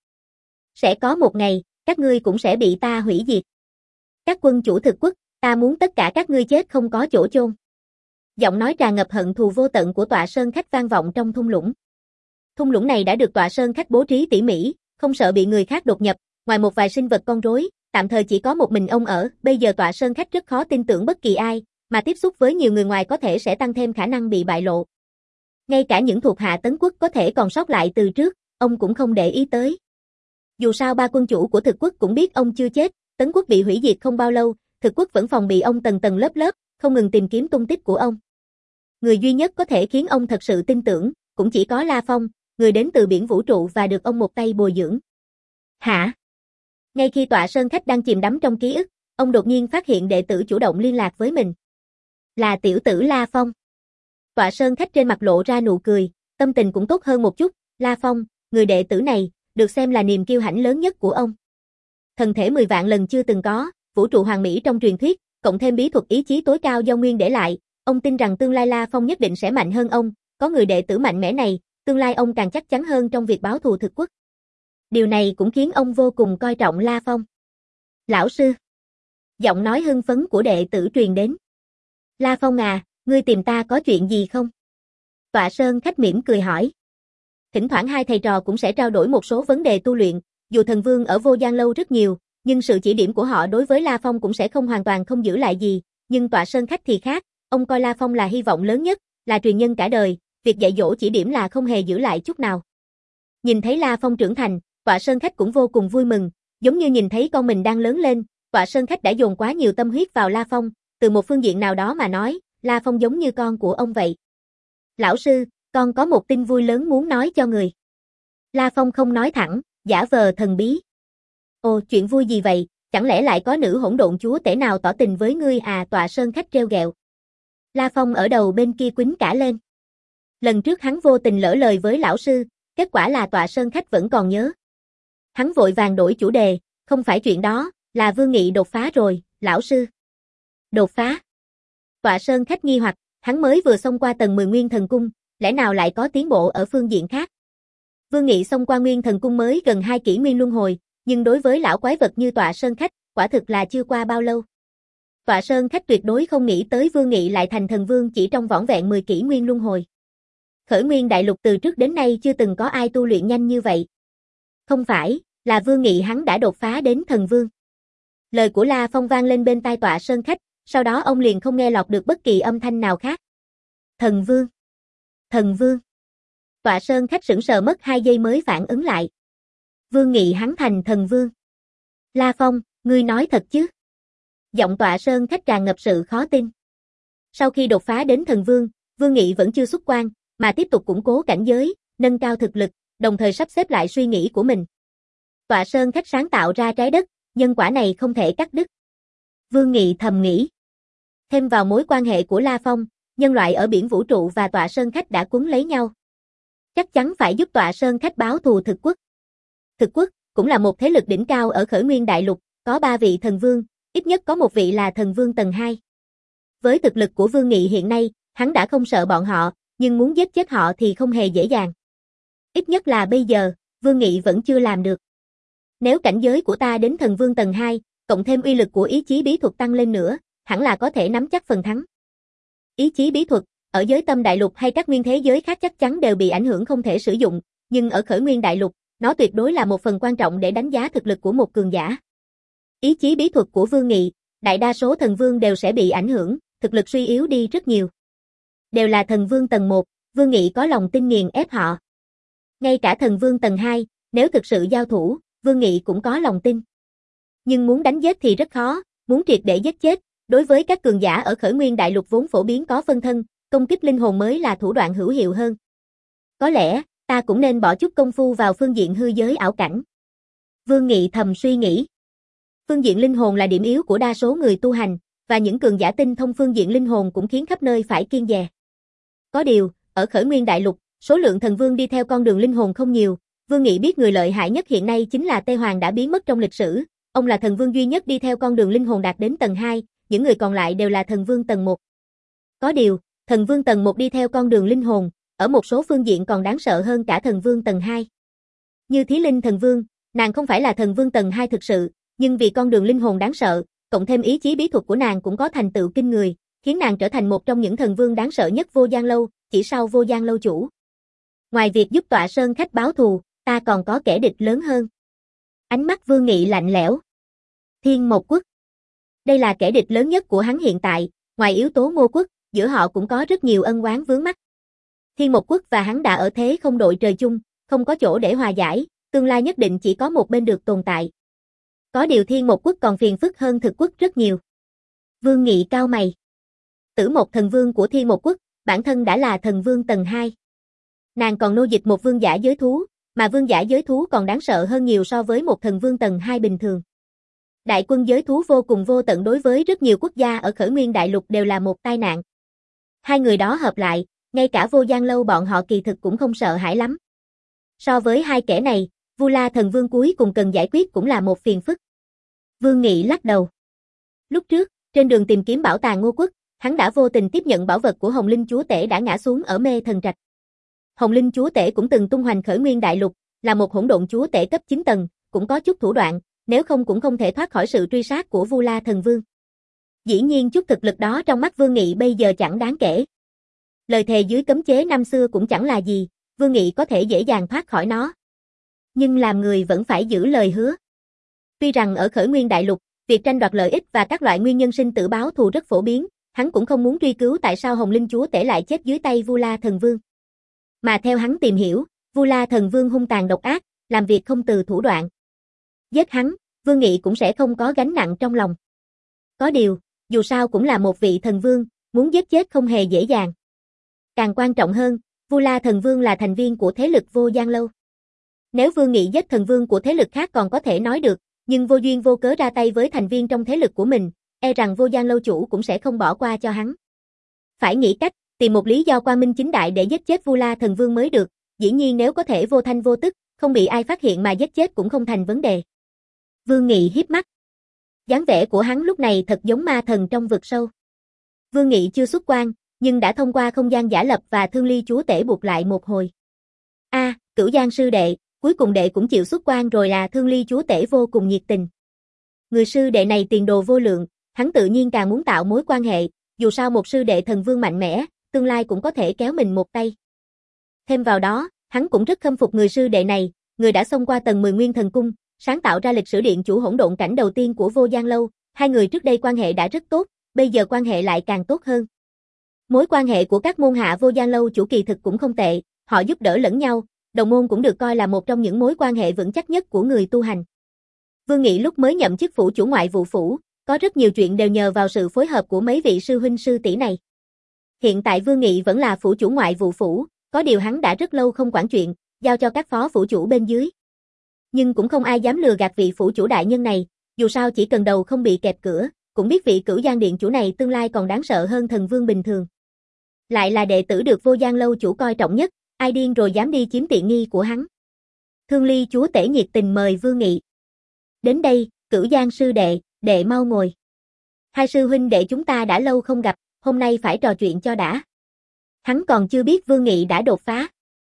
sẽ có một ngày, các ngươi cũng sẽ bị ta hủy diệt. Các quân chủ Thực Quốc, ta muốn tất cả các ngươi chết không có chỗ chôn. Giọng nói tràn ngập hận thù vô tận của Tọa Sơn Khách vang vọng trong thung lũng. Thung lũng này đã được Tọa Sơn Khách bố trí tỉ mỉ, không sợ bị người khác đột nhập, ngoài một vài sinh vật con rối, tạm thời chỉ có một mình ông ở, bây giờ Tọa Sơn Khách rất khó tin tưởng bất kỳ ai, mà tiếp xúc với nhiều người ngoài có thể sẽ tăng thêm khả năng bị bại lộ. Ngay cả những thuộc hạ Tấn Quốc có thể còn sót lại từ trước, ông cũng không để ý tới. Dù sao ba quân chủ của Thực Quốc cũng biết ông chưa chết, Tấn Quốc bị hủy diệt không bao lâu, Thực Quốc vẫn phòng bị ông tầng tầng lớp lớp, không ngừng tìm kiếm tung tích của ông. Người duy nhất có thể khiến ông thật sự tin tưởng, cũng chỉ có La Phong, người đến từ biển vũ trụ và được ông một tay bồi dưỡng. Hả? Ngay khi Tọa Sơn Khách đang chìm đắm trong ký ức, ông đột nhiên phát hiện đệ tử chủ động liên lạc với mình. Là tiểu tử La Phong. Tọa Sơn Khách trên mặt lộ ra nụ cười, tâm tình cũng tốt hơn một chút. La Phong, người đệ tử này, được xem là niềm kiêu hãnh lớn nhất của ông. Thần thể mười vạn lần chưa từng có, vũ trụ hoàn mỹ trong truyền thuyết, cộng thêm bí thuật ý chí tối cao do Nguyên để lại, ông tin rằng tương lai La Phong nhất định sẽ mạnh hơn ông, có người đệ tử mạnh mẽ này, tương lai ông càng chắc chắn hơn trong việc báo thù Thực Quốc. Điều này cũng khiến ông vô cùng coi trọng La Phong. Lão sư. Giọng nói hưng phấn của đệ tử truyền đến. La Phong à, ngươi tìm ta có chuyện gì không? Tọa Sơn Khách mỉm cười hỏi. Thỉnh thoảng hai thầy trò cũng sẽ trao đổi một số vấn đề tu luyện, dù thần vương ở Vô Gian Lâu rất nhiều, nhưng sự chỉ điểm của họ đối với La Phong cũng sẽ không hoàn toàn không giữ lại gì, nhưng Tọa Sơn Khách thì khác, ông coi La Phong là hy vọng lớn nhất, là truyền nhân cả đời, việc dạy dỗ chỉ điểm là không hề giữ lại chút nào. Nhìn thấy La Phong trưởng thành, Tọa Sơn Khách cũng vô cùng vui mừng, giống như nhìn thấy con mình đang lớn lên, Tọa Sơn Khách đã dồn quá nhiều tâm huyết vào La Phong, từ một phương diện nào đó mà nói, La Phong giống như con của ông vậy. Lão sư, con có một tin vui lớn muốn nói cho người. La Phong không nói thẳng, giả vờ thần bí. Ồ, chuyện vui gì vậy, chẳng lẽ lại có nữ hỗn độn chúa tể nào tỏ tình với ngươi à? Tọa Sơn Khách trêu ghẹo. La Phong ở đầu bên kia quýnh cả lên. Lần trước hắn vô tình lỡ lời với lão sư, kết quả là Tọa Sơn Khách vẫn còn nhớ. Hắn vội vàng đổi chủ đề, không phải chuyện đó, là Vương Nghị đột phá rồi, lão sư. Đột phá? Tọa Sơn Khách nghi hoặc, hắn mới vừa xông qua tầng mười Nguyên Thần Cung, lẽ nào lại có tiến bộ ở phương diện khác? Vương Nghị xông qua Nguyên Thần Cung mới gần hai kỷ nguyên luân hồi, nhưng đối với lão quái vật như Tọa Sơn Khách, quả thực là chưa qua bao lâu. Tọa Sơn Khách tuyệt đối không nghĩ tới Vương Nghị lại thành thần vương chỉ trong vỏn vẹn mười kỷ nguyên luân hồi. Khởi Nguyên Đại Lục từ trước đến nay chưa từng có ai tu luyện nhanh như vậy. Không phải, là Vương Nghị hắn đã đột phá đến thần vương. Lời của La Phong vang lên bên tai Tọa Sơn Khách, sau đó ông liền không nghe lọt được bất kỳ âm thanh nào khác. Thần vương. Thần vương. Tọa Sơn Khách sững sờ mất hai giây mới phản ứng lại. Vương Nghị hắn thành thần vương. La Phong, ngươi nói thật chứ? Giọng Tọa Sơn Khách tràn ngập sự khó tin. Sau khi đột phá đến thần vương, Vương Nghị vẫn chưa xuất quan, mà tiếp tục củng cố cảnh giới, nâng cao thực lực, đồng thời sắp xếp lại suy nghĩ của mình. Tọa Sơn Khách sáng tạo ra trái đất, nhân quả này không thể cắt đứt. Vương Nghị thầm nghĩ. Thêm vào mối quan hệ của La Phong, nhân loại ở biển vũ trụ và Tọa Sơn Khách đã quấn lấy nhau. Chắc chắn phải giúp Tọa Sơn Khách báo thù Thực Quốc. Thực Quốc cũng là một thế lực đỉnh cao ở Khởi Nguyên Đại Lục, có ba vị thần vương, ít nhất có một vị là thần vương tầng hai. Với thực lực của Vương Nghị hiện nay, hắn đã không sợ bọn họ, nhưng muốn giết chết họ thì không hề dễ dàng. Ít nhất là bây giờ, Vương Nghị vẫn chưa làm được. Nếu cảnh giới của ta đến thần vương tầng hai, cộng thêm uy lực của ý chí bí thuật tăng lên nữa, hẳn là có thể nắm chắc phần thắng. Ý chí bí thuật, ở giới tâm đại lục hay các nguyên thế giới khác chắc chắn đều bị ảnh hưởng không thể sử dụng, nhưng ở Khởi Nguyên Đại Lục, nó tuyệt đối là một phần quan trọng để đánh giá thực lực của một cường giả. Ý chí bí thuật của Vương Nghị, đại đa số thần vương đều sẽ bị ảnh hưởng, thực lực suy yếu đi rất nhiều. Đều là thần vương tầng một, Vương Nghị có lòng tin nghiền ép họ. Ngay cả thần vương tầng hai, nếu thực sự giao thủ, Vương Nghị cũng có lòng tin. Nhưng muốn đánh giết thì rất khó, muốn triệt để giết chết, đối với các cường giả ở Khởi Nguyên Đại Lục vốn phổ biến có phân thân, công kích linh hồn mới là thủ đoạn hữu hiệu hơn. Có lẽ, ta cũng nên bỏ chút công phu vào phương diện hư giới ảo cảnh. Vương Nghị thầm suy nghĩ. Phương diện linh hồn là điểm yếu của đa số người tu hành, và những cường giả tinh thông phương diện linh hồn cũng khiến khắp nơi phải kiêng dè. Có điều, ở Khởi Nguyên Đại Lục, số lượng thần vương đi theo con đường linh hồn không nhiều, Vương Nghị biết người lợi hại nhất hiện nay chính là Tây Hoàng đã biến mất trong lịch sử, ông là thần vương duy nhất đi theo con đường linh hồn đạt đến tầng hai, những người còn lại đều là thần vương tầng một. Có điều, thần vương tầng một đi theo con đường linh hồn, ở một số phương diện còn đáng sợ hơn cả thần vương tầng hai. Như Thí Linh thần vương, nàng không phải là thần vương tầng hai thực sự, nhưng vì con đường linh hồn đáng sợ, cộng thêm ý chí bí thuật của nàng cũng có thành tựu kinh người, khiến nàng trở thành một trong những thần vương đáng sợ nhất Vô Gian Lâu, chỉ sau Vô Gian Lâu chủ. Ngoài việc giúp Tọa Sơn khách báo thù, ta còn có kẻ địch lớn hơn. Ánh mắt Vương Nghị lạnh lẽo. Thiên Mộc Quốc. Đây là kẻ địch lớn nhất của hắn hiện tại, ngoài yếu tố Ngô Quốc, giữa họ cũng có rất nhiều ân oán vướng mắc. Thiên Mộc Quốc và hắn đã ở thế không đội trời chung, không có chỗ để hòa giải, tương lai nhất định chỉ có một bên được tồn tại. Có điều Thiên Mộc Quốc còn phiền phức hơn Thực Quốc rất nhiều. Vương Nghị cau mày. Tử Mộc thần vương của Thiên Mộc Quốc, bản thân đã là thần vương tầng hai. Nàng còn nô dịch một vương giả giới thú, mà vương giả giới thú còn đáng sợ hơn nhiều so với một thần vương tầng hai bình thường. Đại quân giới thú vô cùng vô tận đối với rất nhiều quốc gia ở Khởi Nguyên Đại Lục đều là một tai nạn. Hai người đó hợp lại, ngay cả Vô Gian Lâu bọn họ kỳ thực cũng không sợ hãi lắm. So với hai kẻ này, Vu La thần vương cuối cùng cần giải quyết cũng là một phiền phức. Vương Nghị lắc đầu. Lúc trước, trên đường tìm kiếm bảo tàng Ngô Quốc, hắn đã vô tình tiếp nhận bảo vật của Hồng Linh Chúa Tể đã ngã xuống ở Mê Thần Trạch. Hồng Linh Chúa Tể cũng từng tung hoành Khởi Nguyên Đại Lục, là một hỗn độn chúa tể cấp chín tầng, cũng có chút thủ đoạn, nếu không cũng không thể thoát khỏi sự truy sát của Vu La thần vương. Dĩ nhiên chút thực lực đó trong mắt Vương Nghị bây giờ chẳng đáng kể. Lời thề dưới cấm chế năm xưa cũng chẳng là gì, Vương Nghị có thể dễ dàng thoát khỏi nó. Nhưng làm người vẫn phải giữ lời hứa. Tuy rằng ở Khởi Nguyên Đại Lục, việc tranh đoạt lợi ích và các loại nguyên nhân sinh tử báo thù rất phổ biến, hắn cũng không muốn truy cứu tại sao Hồng Linh Chúa Tể lại chết dưới tay Vu La thần vương. Mà theo hắn tìm hiểu, Vu La thần vương hung tàn độc ác, làm việc không từ thủ đoạn. Giết hắn, Vương Nghị cũng sẽ không có gánh nặng trong lòng. Có điều, dù sao cũng là một vị thần vương, muốn giết chết không hề dễ dàng. Càng quan trọng hơn, Vu La thần vương là thành viên của thế lực Vô Gian Lâu. Nếu Vương Nghị giết thần vương của thế lực khác còn có thể nói được, nhưng vô duyên vô cớ ra tay với thành viên trong thế lực của mình, e rằng Vô Gian Lâu chủ cũng sẽ không bỏ qua cho hắn. Phải nghĩ cách, tìm một lý do quang minh chính đại để giết chết Vu La thần vương mới được, dĩ nhiên nếu có thể vô thanh vô tức, không bị ai phát hiện mà giết chết cũng không thành vấn đề. Vương Nghị híp mắt. Dáng vẻ của hắn lúc này thật giống ma thần trong vực sâu. Vương Nghị chưa xuất quan, nhưng đã thông qua không gian giả lập và Thương Ly chúa tể buộc lại một hồi. A, à, Cửu Giang sư đệ, cuối cùng đệ cũng chịu xuất quan rồi à? Thương Ly chúa tể vô cùng nhiệt tình. Người sư đệ này tiền đồ vô lượng, hắn tự nhiên càng muốn tạo mối quan hệ, dù sao một sư đệ thần vương mạnh mẽ, tương lai cũng có thể kéo mình một tay. Thêm vào đó, hắn cũng rất khâm phục người sư đệ này, người đã xông qua tầng mười Nguyên Thần Cung, sáng tạo ra lịch sử điện chủ hỗn độn cảnh đầu tiên của Vô Gian Lâu, hai người trước đây quan hệ đã rất tốt, bây giờ quan hệ lại càng tốt hơn. Mối quan hệ của các môn hạ Vô Gian Lâu chủ kỳ thực cũng không tệ, họ giúp đỡ lẫn nhau, đồng môn cũng được coi là một trong những mối quan hệ vững chắc nhất của người tu hành. Vương Nghị lúc mới nhậm chức phủ chủ ngoại vụ phủ, có rất nhiều chuyện đều nhờ vào sự phối hợp của mấy vị sư huynh sư tỷ này. Hiện tại Vương Nghị vẫn là phủ chủ ngoại vụ phủ, có điều hắn đã rất lâu không quản chuyện, giao cho các phó phủ chủ bên dưới. Nhưng cũng không ai dám lừa gạt vị phủ chủ đại nhân này, dù sao chỉ cần đầu không bị kẹp cửa, cũng biết vị Cửu Giang điện chủ này tương lai còn đáng sợ hơn thần vương bình thường. Lại là đệ tử được Vô Gian Lâu chủ coi trọng nhất, ai điên rồi dám đi chiếm tiện nghi của hắn. Thương Ly chúa tể nhiệt tình mời Vương Nghị. Đến đây, Cửu Giang sư đệ, đệ mau ngồi. Hai sư huynh đệ chúng ta đã lâu không gặp, hôm nay phải trò chuyện cho đã. Hắn còn chưa biết Vương Nghị đã đột phá.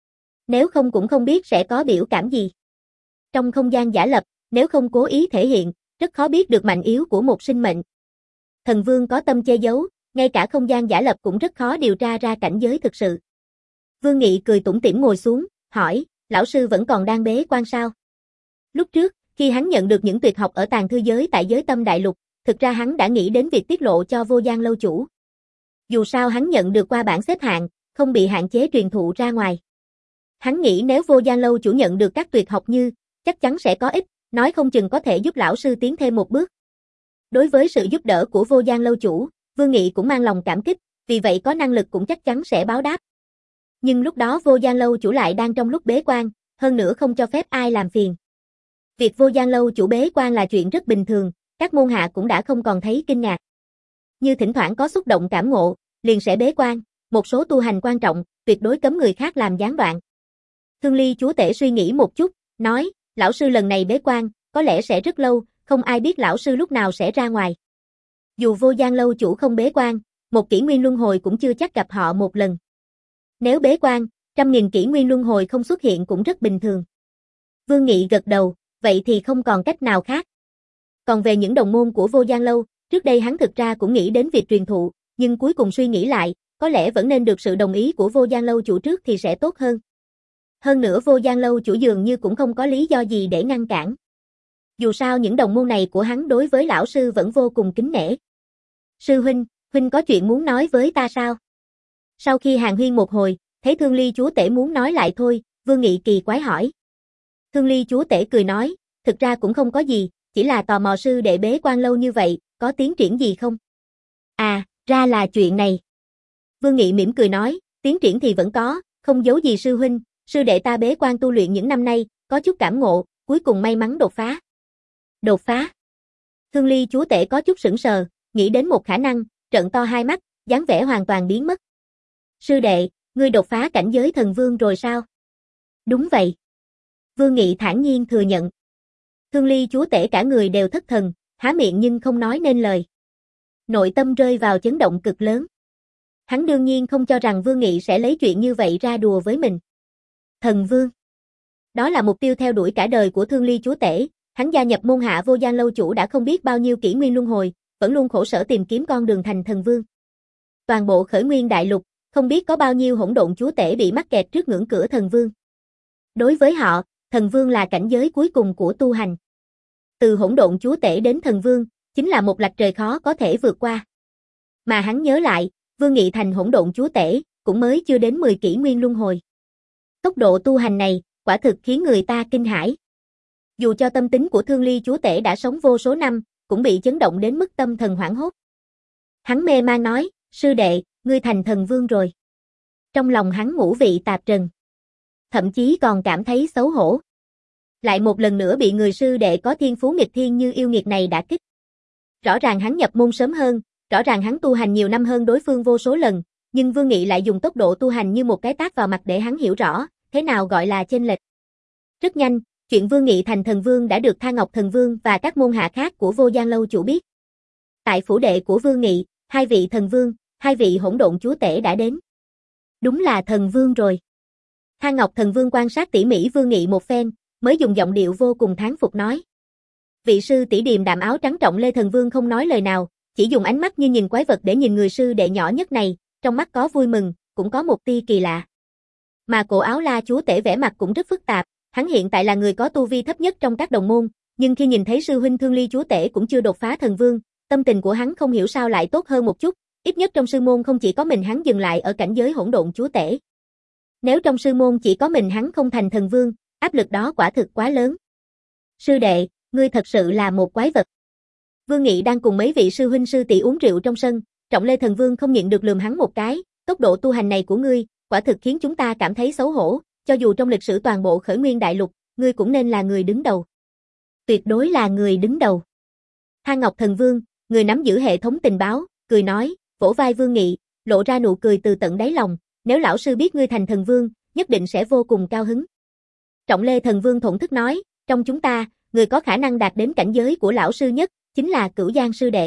Nếu không cũng không biết sẽ có biểu cảm gì. Trong không gian giả lập, nếu không cố ý thể hiện, rất khó biết được mạnh yếu của một sinh mệnh. Thần vương có tâm che giấu, ngay cả không gian giả lập cũng rất khó điều tra ra cảnh giới thực sự. Vương Nghị cười tủm tỉm ngồi xuống, hỏi, lão sư vẫn còn đang bế quan sao? Lúc trước, khi hắn nhận được những tuyệt học ở tàng thư giới tại giới tâm đại lục, thực ra hắn đã nghĩ đến việc tiết lộ cho Vô Gian lâu chủ. Dù sao hắn nhận được qua bảng xếp hạng, không bị hạn chế truyền thụ ra ngoài. Hắn nghĩ nếu Vô Gian lâu chủ nhận được các tuyệt học như, chắc chắn sẽ có ích, nói không chừng có thể giúp lão sư tiến thêm một bước. Đối với sự giúp đỡ của Vô Gian lâu chủ, Vương Nghị cũng mang lòng cảm kích, vì vậy có năng lực cũng chắc chắn sẽ báo đáp. Nhưng lúc đó Vô Gian lâu chủ lại đang trong lúc bế quan, hơn nữa không cho phép ai làm phiền. Việc Vô Gian lâu chủ bế quan là chuyện rất bình thường, các môn hạ cũng đã không còn thấy kinh ngạc. Như thỉnh thoảng có xúc động cảm ngộ, liền sẽ bế quan, một số tu hành quan trọng, tuyệt đối cấm người khác làm gián đoạn. Thương Ly chúa tể suy nghĩ một chút, nói, lão sư lần này bế quan, có lẽ sẽ rất lâu, không ai biết lão sư lúc nào sẽ ra ngoài. Dù Vô Gian lâu chủ không bế quan, một kỷ nguyên luân hồi cũng chưa chắc gặp họ một lần. Nếu bế quan, trăm nghìn kỷ nguyên luân hồi không xuất hiện cũng rất bình thường. Vương Nghị gật đầu, vậy thì không còn cách nào khác. Còn về những đồng môn của Vô Gian lâu, trước đây hắn thực ra cũng nghĩ đến việc truyền thụ, nhưng cuối cùng suy nghĩ lại, có lẽ vẫn nên được sự đồng ý của Vô Gian lâu chủ trước thì sẽ tốt hơn. Hơn nữa Vô Gian lâu chủ dường như cũng không có lý do gì để ngăn cản. Dù sao những đồng môn này của hắn đối với lão sư vẫn vô cùng kính nể. Sư huynh, huynh có chuyện muốn nói với ta sao? Sau khi hàn huyên một hồi, thấy Thương Ly chúa tể muốn nói lại thôi, Vương Nghị kỳ quái hỏi. Thương Ly chúa tể cười nói, thực ra cũng không có gì, chỉ là tò mò sư đệ bế quan lâu như vậy, có tiến triển gì không? À, ra là chuyện này. Vương Nghị mỉm cười nói, tiến triển thì vẫn có, không giấu gì sư huynh, sư đệ ta bế quan tu luyện những năm nay, có chút cảm ngộ, cuối cùng may mắn đột phá. Đột phá? Thương Ly chúa tể có chút sững sờ, nghĩ đến một khả năng, trợn to hai mắt, dáng vẻ hoàn toàn biến mất. Sư đệ, ngươi đột phá cảnh giới thần vương rồi sao? Đúng vậy. Vương Nghị thản nhiên thừa nhận. Thương Ly chúa tể cả người đều thất thần, há miệng nhưng không nói nên lời. Nội tâm rơi vào chấn động cực lớn. Hắn đương nhiên không cho rằng Vương Nghị sẽ lấy chuyện như vậy ra đùa với mình. Thần vương. Đó là mục tiêu theo đuổi cả đời của Thương Ly chúa tể, hắn gia nhập môn hạ Vô Gian lâu chủ đã không biết bao nhiêu kỷ nguyên luân hồi, vẫn luôn khổ sở tìm kiếm con đường thành thần vương. Toàn bộ khởi nguyên đại lục, không biết có bao nhiêu hỗn độn chúa tể bị mắc kẹt trước ngưỡng cửa thần vương. Đối với họ, thần vương là cảnh giới cuối cùng của tu hành. Từ hỗn độn chúa tể đến thần vương, chính là một lạch trời khó có thể vượt qua. Mà hắn nhớ lại, Vương Nghị thành hỗn độn chúa tể, cũng mới chưa đến mười kỷ nguyên luân hồi. Tốc độ tu hành này, quả thực khiến người ta kinh hãi. Dù cho tâm tính của Thương Ly chúa tể đã sống vô số năm, cũng bị chấn động đến mức tâm thần hoảng hốt. Hắn mê man nói, sư đệ, ngươi thành thần vương rồi. Trong lòng hắn ngũ vị tạp trần. Thậm chí còn cảm thấy xấu hổ. Lại một lần nữa bị người sư đệ có thiên phú nghịch thiên như yêu nghiệt này đả kích. Rõ ràng hắn nhập môn sớm hơn, rõ ràng hắn tu hành nhiều năm hơn đối phương vô số lần, nhưng Vương Nghị lại dùng tốc độ tu hành như một cái tát vào mặt để hắn hiểu rõ, thế nào gọi là chênh lệch. Rất nhanh, chuyện Vương Nghị thành thần vương đã được Tha Ngọc thần vương và các môn hạ khác của Vô Gian lâu chủ biết. Tại phủ đệ của Vương Nghị, hai vị thần vương, hai vị hỗn độn chúa tể đã đến. Đúng là thần vương rồi. Tha Ngọc thần vương quan sát tỉ mỉ Vương Nghị một phen, mới dùng giọng điệu vô cùng thán phục nói. Vị sư tỷ điềm đạm áo trắng trọng lê thần vương không nói lời nào, chỉ dùng ánh mắt như nhìn quái vật để nhìn người sư đệ nhỏ nhất này, trong mắt có vui mừng, cũng có một tia kỳ lạ. Mà cổ áo la chúa tể vẻ mặt cũng rất phức tạp, hắn hiện tại là người có tu vi thấp nhất trong các đồng môn, nhưng khi nhìn thấy sư huynh Thương Ly chúa tể cũng chưa đột phá thần vương, tâm tình của hắn không hiểu sao lại tốt hơn một chút, ít nhất trong sư môn không chỉ có mình hắn dừng lại ở cảnh giới hỗn độn chúa tể. Nếu trong sư môn chỉ có mình hắn không thành thần vương, áp lực đó quả thực quá lớn. Sư đệ, ngươi thật sự là một quái vật. Vương Nghị đang cùng mấy vị sư huynh sư tỷ uống rượu trong sân, Trọng Lê thần vương không nhịn được lườm hắn một cái, tốc độ tu hành này của ngươi, quả thực khiến chúng ta cảm thấy xấu hổ, cho dù trong lịch sử toàn bộ khởi nguyên đại lục, ngươi cũng nên là người đứng đầu. Tuyệt đối là người đứng đầu. Tha Ngọc thần vương, người nắm giữ hệ thống tình báo, cười nói, vỗ vai Vương Nghị, lộ ra nụ cười từ tận đáy lòng, nếu lão sư biết ngươi thành thần vương, nhất định sẽ vô cùng cao hứng. Trọng Lê thần vương thổn thức nói, trong chúng ta, người có khả năng đạt đến cảnh giới của lão sư nhất, chính là Cửu Giang sư đệ.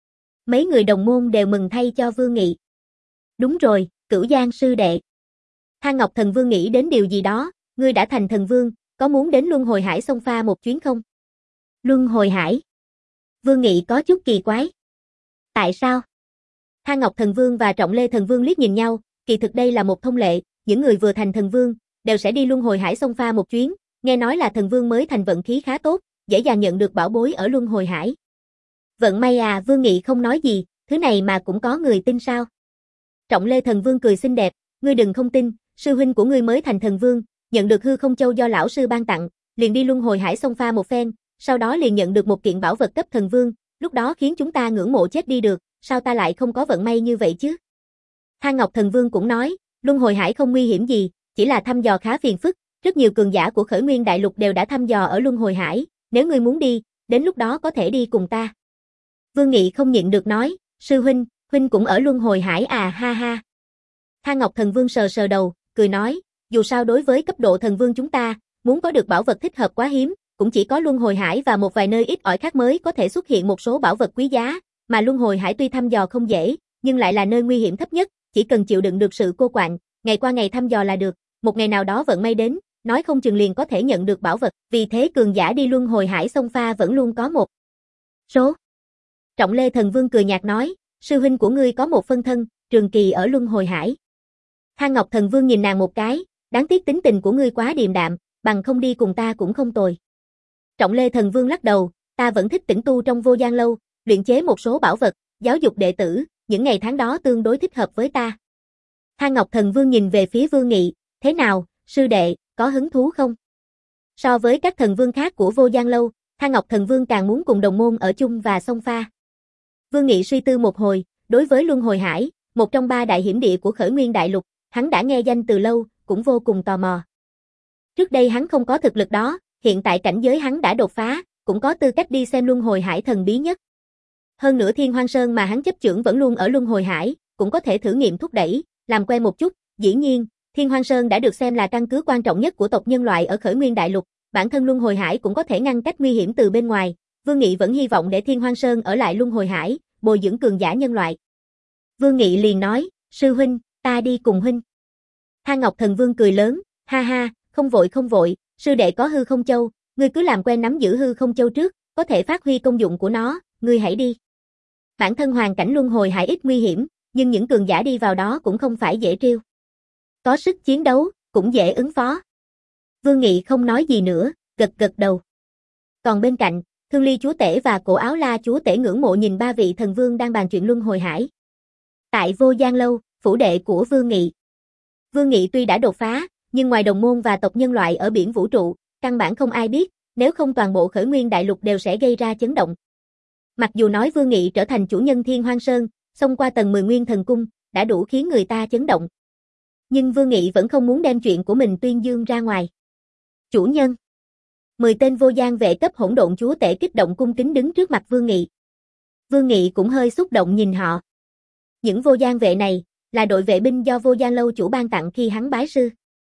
Mấy người đồng môn đều mừng thay cho Vương Nghị. Đúng rồi, Cửu Giang sư đệ. Tha Ngọc thần vương nghĩ đến điều gì đó, ngươi đã thành thần vương, có muốn đến Luân Hồi Hải xông pha một chuyến không? Luân Hồi Hải. Vương Nghị có chút kỳ quái. Tại sao? Tha Ngọc thần vương và Trọng Lê thần vương liếc nhìn nhau, kỳ thực đây là một thông lệ, những người vừa thành thần vương, đều sẽ đi luân hồi hải xông pha một chuyến, nghe nói là thần vương mới thành vận khí khá tốt, dễ dàng nhận được bảo bối ở luân hồi hải. Vận may à, Vương Nghị không nói gì, thứ này mà cũng có người tin sao? Trọng Lê Thần Vương cười xinh đẹp, ngươi đừng không tin, sư huynh của ngươi mới thành thần vương, nhận được hư không châu do lão sư ban tặng, liền đi luân hồi hải xông pha một phen, sau đó liền nhận được một kiện bảo vật cấp thần vương, lúc đó khiến chúng ta ngưỡng mộ chết đi được, sao ta lại không có vận may như vậy chứ? Thang Ngọc Thần Vương cũng nói, luân hồi hải không nguy hiểm gì, chỉ là thăm dò khá phiền phức, rất nhiều cường giả của Khởi Nguyên Đại Lục đều đã thăm dò ở luân hồi hải, nếu ngươi muốn đi, đến lúc đó có thể đi cùng ta. Vương Nghị không nhịn được nói, sư huynh, huynh cũng ở luân hồi hải à, ha ha. Thang Ngọc Thần Vương sờ sờ đầu, cười nói, dù sao đối với cấp độ thần vương chúng ta, muốn có được bảo vật thích hợp quá hiếm, cũng chỉ có luân hồi hải và một vài nơi ít ỏi khác mới có thể xuất hiện một số bảo vật quý giá, mà luân hồi hải tuy thăm dò không dễ, nhưng lại là nơi nguy hiểm thấp nhất, chỉ cần chịu đựng được sự cô quạnh, ngày qua ngày thăm dò là được, một ngày nào đó vận may đến, nói không chừng liền có thể nhận được bảo vật, vì thế cường giả đi luân hồi hải xông pha vẫn luôn có một số. Trọng Lê Thần Vương cười nhạt nói, sư huynh của ngươi có một phân thân, trường kỳ ở luân hồi hải. Thang Ngọc Thần Vương nhìn nàng một cái, đáng tiếc tính tình của ngươi quá điềm đạm, bằng không đi cùng ta cũng không tồi. Trọng Lê Thần Vương lắc đầu, ta vẫn thích tĩnh tu trong vô gian lâu, luyện chế một số bảo vật, giáo dục đệ tử, những ngày tháng đó tương đối thích hợp với ta. Thang Ngọc Thần Vương nhìn về phía Vương Nghị, thế nào, sư đệ, có hứng thú không? So với các thần vương khác của vô gian lâu, Thang Ngọc Thần Vương càng muốn cùng đồng môn ở chung và xông pha. Vương Nghị suy tư một hồi, đối với luân hồi hải, một trong ba đại hiểm địa của Khởi Nguyên Đại Lục, hắn đã nghe danh từ lâu, cũng vô cùng tò mò. Trước đây hắn không có thực lực đó, hiện tại cảnh giới hắn đã đột phá, cũng có tư cách đi xem luân hồi hải thần bí nhất. Hơn nữa Thiên Hoang Sơn mà hắn chấp chưởng vẫn luôn ở luân hồi hải, cũng có thể thử nghiệm thúc đẩy, làm quen một chút, dĩ nhiên, Thiên Hoang Sơn đã được xem là căn cứ quan trọng nhất của tộc nhân loại ở Khởi Nguyên Đại Lục, bản thân luân hồi hải cũng có thể ngăn cách nguy hiểm từ bên ngoài, Vương Nghị vẫn hy vọng để Thiên Hoang Sơn ở lại luân hồi hải, bồi dưỡng cường giả nhân loại. Vương Nghị liền nói, sư huynh, ta đi cùng huynh. Thang Ngọc Thần Vương cười lớn, ha ha, không vội không vội, sư đệ có hư không châu, ngươi cứ làm quen nắm giữ hư không châu trước, có thể phát huy công dụng của nó, ngươi hãy đi. Bản thân hoàn cảnh luân hồi hải ít nguy hiểm, nhưng những cường giả đi vào đó cũng không phải dễ trêu. Có sức chiến đấu, cũng dễ ứng phó. Vương Nghị không nói gì nữa, gật gật đầu. Còn bên cạnh, Thương Ly chúa tể và Cổ Áo La chúa tể ngưỡng mộ nhìn ba vị thần vương đang bàn chuyện luân hồi hải. Tại Vô Gian Lâu, phủ đệ của Vương Nghị. Vương Nghị tuy đã đột phá, nhưng ngoài đồng môn và tộc nhân loại ở biển vũ trụ, căn bản không ai biết, nếu không toàn bộ Khởi Nguyên Đại Lục đều sẽ gây ra chấn động. Mặc dù nói Vương Nghị trở thành chủ nhân Thiên Hoang Sơn, xông qua tầng mười Nguyên Thần Cung, đã đủ khiến người ta chấn động. Nhưng Vương Nghị vẫn không muốn đem chuyện của mình tuyên dương ra ngoài. Chủ nhân. Mười tên vô gian vệ cấp hỗn độn chúa tể kích động cung kính đứng trước mặt Vương Nghị. Vương Nghị cũng hơi xúc động nhìn họ. Những vô gian vệ này, là đội vệ binh do vô gian lâu chủ ban tặng khi hắn bái sư.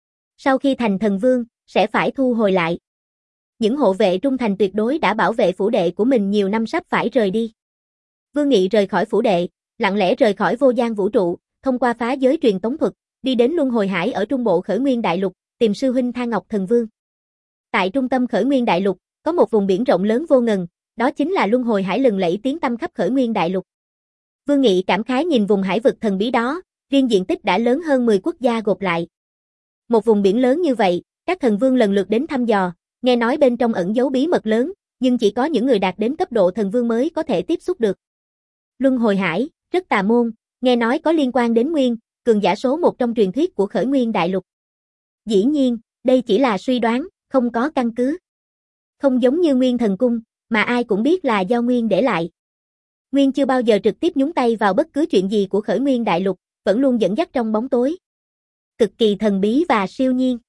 Sau khi thành thần vương, sẽ phải thu hồi lại. Những hộ vệ trung thành tuyệt đối đã bảo vệ phủ đệ của mình nhiều năm sắp phải rời đi. Vương Nghị rời khỏi phủ đệ, lặng lẽ rời khỏi vô gian vũ trụ, thông qua phá giới truyền tống thuật, đi đến luân hồi hải ở trung bộ Khởi Nguyên Đại Lục, tìm sư huynh Thang Ngọc Thần Vương. Tại trung tâm Khởi Nguyên Đại Lục, có một vùng biển rộng lớn vô ngần, đó chính là luân hồi hải lừng lẫy tiếng tăm khắp Khởi Nguyên Đại Lục. Vương Nghị cảm khái nhìn vùng hải vực thần bí đó, riêng diện tích đã lớn hơn mười quốc gia gộp lại. Một vùng biển lớn như vậy, các thần vương lần lượt đến thăm dò, nghe nói bên trong ẩn giấu bí mật lớn, nhưng chỉ có những người đạt đến cấp độ thần vương mới có thể tiếp xúc được. Luân hồi hải, rất tà môn, nghe nói có liên quan đến Nguyên, cường giả số một trong truyền thuyết của Khởi Nguyên Đại Lục. Dĩ nhiên, đây chỉ là suy đoán, không có căn cứ. Không giống như Nguyên Thần Cung, mà ai cũng biết là do Nguyên để lại. Nguyên chưa bao giờ trực tiếp nhúng tay vào bất cứ chuyện gì của Khởi Nguyên Đại Lục, vẫn luôn dẫn dắt trong bóng tối. Cực kỳ thần bí và siêu nhiên.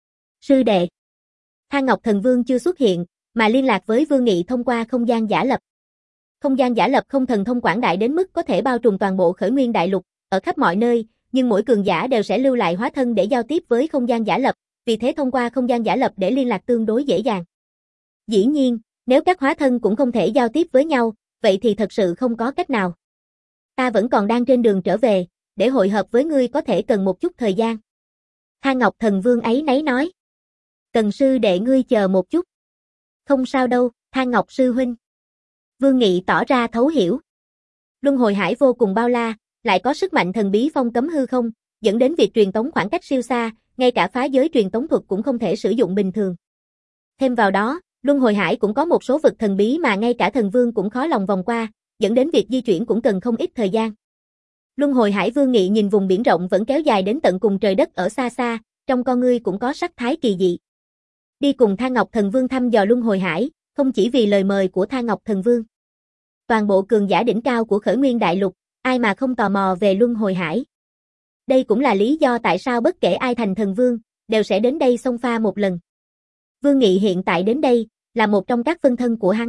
Sư đệ. Thang Ngọc Thần Vương chưa xuất hiện, mà liên lạc với Vương Nghị thông qua không gian giả lập. Không gian giả lập không thần thông quảng đại đến mức có thể bao trùm toàn bộ Khởi Nguyên Đại Lục, ở khắp mọi nơi, nhưng mỗi cường giả đều sẽ lưu lại hóa thân để giao tiếp với không gian giả lập, vì thế thông qua không gian giả lập để liên lạc tương đối dễ dàng. Dĩ nhiên, nếu các hóa thân cũng không thể giao tiếp với nhau, vậy thì thật sự không có cách nào. Ta vẫn còn đang trên đường trở về, để hội hợp với ngươi có thể cần một chút thời gian. Thang Ngọc Thần Vương ấy nấy nói. Cần sư đệ ngươi chờ một chút. Không sao đâu, Thang Ngọc sư huynh. Vương Nghị tỏ ra thấu hiểu. Luân hồi hải vô cùng bao la, lại có sức mạnh thần bí phong cấm hư không, dẫn đến việc truyền tống khoảng cách siêu xa, ngay cả phá giới truyền tống thuật cũng không thể sử dụng bình thường. Thêm vào đó, Luân Hồi Hải cũng có một số vực thần bí mà ngay cả thần vương cũng khó lòng vòng qua, dẫn đến việc di chuyển cũng cần không ít thời gian. Luân Hồi Hải Vương Nghị nhìn vùng biển rộng vẫn kéo dài đến tận cùng trời đất ở xa xa, trong con ngươi cũng có sắc thái kỳ dị. Đi cùng Tha Ngọc Thần Vương thăm dò Luân Hồi Hải, không chỉ vì lời mời của Tha Ngọc Thần Vương. Toàn bộ cường giả đỉnh cao của Khởi Nguyên Đại Lục, ai mà không tò mò về Luân Hồi Hải. Đây cũng là lý do tại sao bất kể ai thành thần vương, đều sẽ đến đây xông pha một lần. Vương Nghị hiện tại đến đây, là một trong các phân thân của hắn.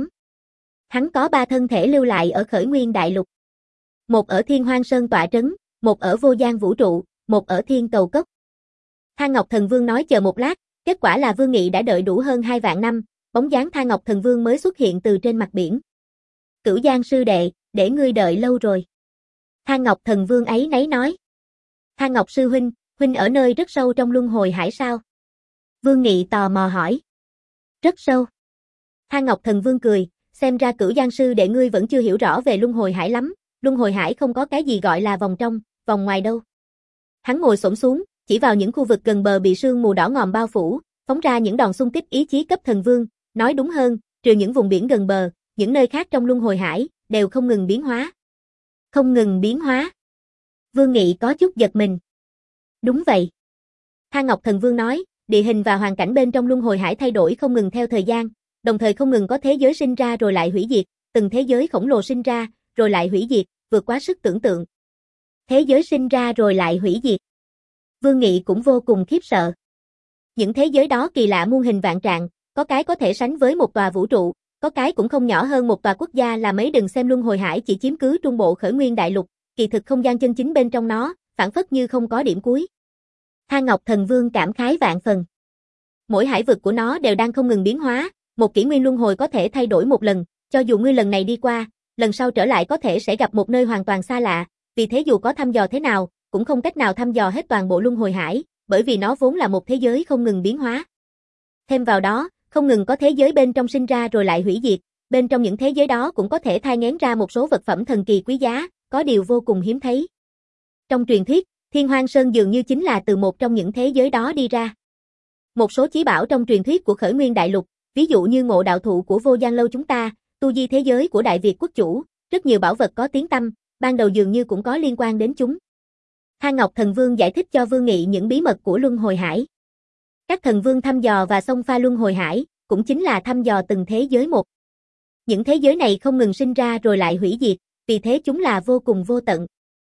Hắn có ba thân thể lưu lại ở Khởi Nguyên Đại Lục. Một ở Thiên Hoang Sơn tọa trấn, một ở Vô Gian Vũ Trụ, một ở Thiên Cầu Cốc. Tha Ngọc Thần Vương nói chờ một lát, kết quả là Vương Nghị đã đợi đủ hơn hai vạn năm, bóng dáng Tha Ngọc Thần Vương mới xuất hiện từ trên mặt biển. Cửu Giang sư đệ, để ngươi đợi lâu rồi. Tha Ngọc Thần Vương ấy nấy nói. Tha Ngọc sư huynh, huynh ở nơi rất sâu trong Luân Hồi Hải sao? Vương Nghị tò mò hỏi. Rất sâu. Tha Ngọc Thần Vương cười, xem ra Cửu Giang sư đệ ngươi vẫn chưa hiểu rõ về Luân Hồi Hải lắm, Luân Hồi Hải không có cái gì gọi là vòng trong, vòng ngoài đâu. Hắn ngồi xổm xuống, chỉ vào những khu vực gần bờ bị sương mù đỏ ngòm bao phủ, phóng ra những đòn xung kích ý chí cấp thần vương, nói đúng hơn, trừ những vùng biển gần bờ, những nơi khác trong Luân Hồi Hải đều không ngừng biến hóa. Không ngừng biến hóa. Vương Nghị có chút giật mình. Đúng vậy. Tha Ngọc Thần Vương nói, địa hình và hoàn cảnh bên trong Luân Hồi Hải thay đổi không ngừng theo thời gian, đồng thời không ngừng có thế giới sinh ra rồi lại hủy diệt, từng thế giới khổng lồ sinh ra, rồi lại hủy diệt, vượt quá sức tưởng tượng. Thế giới sinh ra rồi lại hủy diệt. Vương Nghị cũng vô cùng khiếp sợ. Những thế giới đó kỳ lạ muôn hình vạn trạng, có cái có thể sánh với một tòa vũ trụ, có cái cũng không nhỏ hơn một tòa quốc gia là mấy. Đừng xem Luân Hồi Hải chỉ chiếm cứ trung bộ Khởi Nguyên Đại Lục, kỳ thực không gian chân chính bên trong nó, phản phất như không có điểm cuối. Tha Ngọc Thần Vương cảm khái vạn phần. Mỗi hải vực của nó đều đang không ngừng biến hóa, một kỷ nguyên luân hồi có thể thay đổi một lần, cho dù ngươi lần này đi qua, lần sau trở lại có thể sẽ gặp một nơi hoàn toàn xa lạ, vì thế dù có thăm dò thế nào, cũng không cách nào thăm dò hết toàn bộ Luân Hồi Hải, bởi vì nó vốn là một thế giới không ngừng biến hóa. Thêm vào đó, không ngừng có thế giới bên trong sinh ra rồi lại hủy diệt, bên trong những thế giới đó cũng có thể thai nghén ra một số vật phẩm thần kỳ quý giá, có điều vô cùng hiếm thấy. Trong truyền thuyết, Thiên Hoang Sơn dường như chính là từ một trong những thế giới đó đi ra. Một số chí bảo trong truyền thuyết của Khởi Nguyên Đại Lục, ví dụ như Ngộ Đạo Thụ của Vô Gian Lâu chúng ta, tu di thế giới của Đại Việt quốc chủ, rất nhiều bảo vật có tiếng tăm, ban đầu dường như cũng có liên quan đến chúng. Tha Ngọc Thần Vương giải thích cho Vương Nghị những bí mật của Luân Hồi Hải. Các thần vương thăm dò và xông pha Luân Hồi Hải, cũng chính là thăm dò từng thế giới một. Những thế giới này không ngừng sinh ra rồi lại hủy diệt, vì thế chúng là vô cùng vô tận.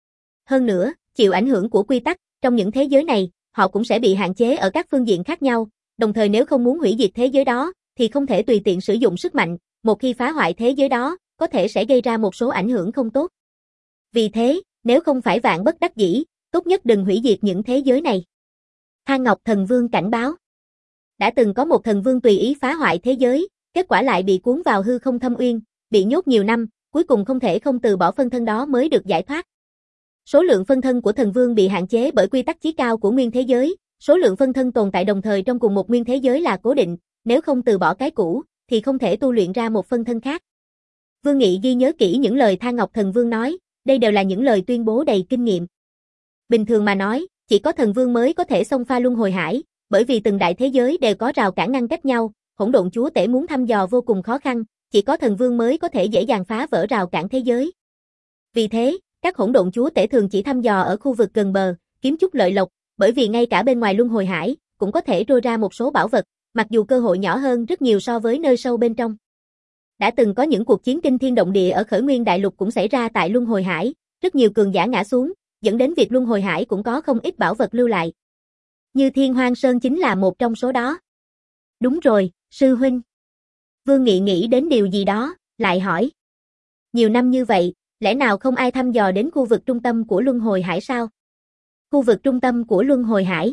Hơn nữa, chịu ảnh hưởng của quy tắc, trong những thế giới này, họ cũng sẽ bị hạn chế ở các phương diện khác nhau, đồng thời nếu không muốn hủy diệt thế giới đó, thì không thể tùy tiện sử dụng sức mạnh, một khi phá hoại thế giới đó, có thể sẽ gây ra một số ảnh hưởng không tốt. Vì thế, nếu không phải vạn bất đắc dĩ, tốt nhất đừng hủy diệt những thế giới này. Tha Ngọc Thần Vương cảnh báo. Đã từng có một thần vương tùy ý phá hoại thế giới, kết quả lại bị cuốn vào hư không thâm uyên, bị nhốt nhiều năm, cuối cùng không thể không từ bỏ phân thân đó mới được giải thoát. Số lượng phân thân của thần vương bị hạn chế bởi quy tắc chí cao của nguyên thế giới, số lượng phân thân tồn tại đồng thời trong cùng một nguyên thế giới là cố định, nếu không từ bỏ cái cũ, thì không thể tu luyện ra một phân thân khác. Vương Nghị ghi nhớ kỹ những lời Tha Ngọc Thần Vương nói, đây đều là những lời tuyên bố đầy kinh nghiệm. Bình thường mà nói, chỉ có thần vương mới có thể xông pha Luân Hồi Hải, bởi vì từng đại thế giới đều có rào cản ngăn cách nhau, Hỗn Độn Chúa Tể muốn thăm dò vô cùng khó khăn, chỉ có thần vương mới có thể dễ dàng phá vỡ rào cản thế giới. Vì thế, các Hỗn Độn Chúa Tể thường chỉ thăm dò ở khu vực gần bờ, kiếm chút lợi lộc, bởi vì ngay cả bên ngoài Luân Hồi Hải cũng có thể trôi ra một số bảo vật, mặc dù cơ hội nhỏ hơn rất nhiều so với nơi sâu bên trong. Đã từng có những cuộc chiến kinh thiên động địa ở Khởi Nguyên Đại Lục cũng xảy ra tại Luân Hồi Hải, rất nhiều cường giả ngã xuống, dẫn đến việc Luân Hồi Hải cũng có không ít bảo vật lưu lại. Như Thiên Hoang Sơn chính là một trong số đó. Đúng rồi, sư huynh. Vương Nghị nghĩ đến điều gì đó, lại hỏi. Nhiều năm như vậy, lẽ nào không ai thăm dò đến khu vực trung tâm của Luân Hồi Hải sao? Khu vực trung tâm của Luân Hồi Hải.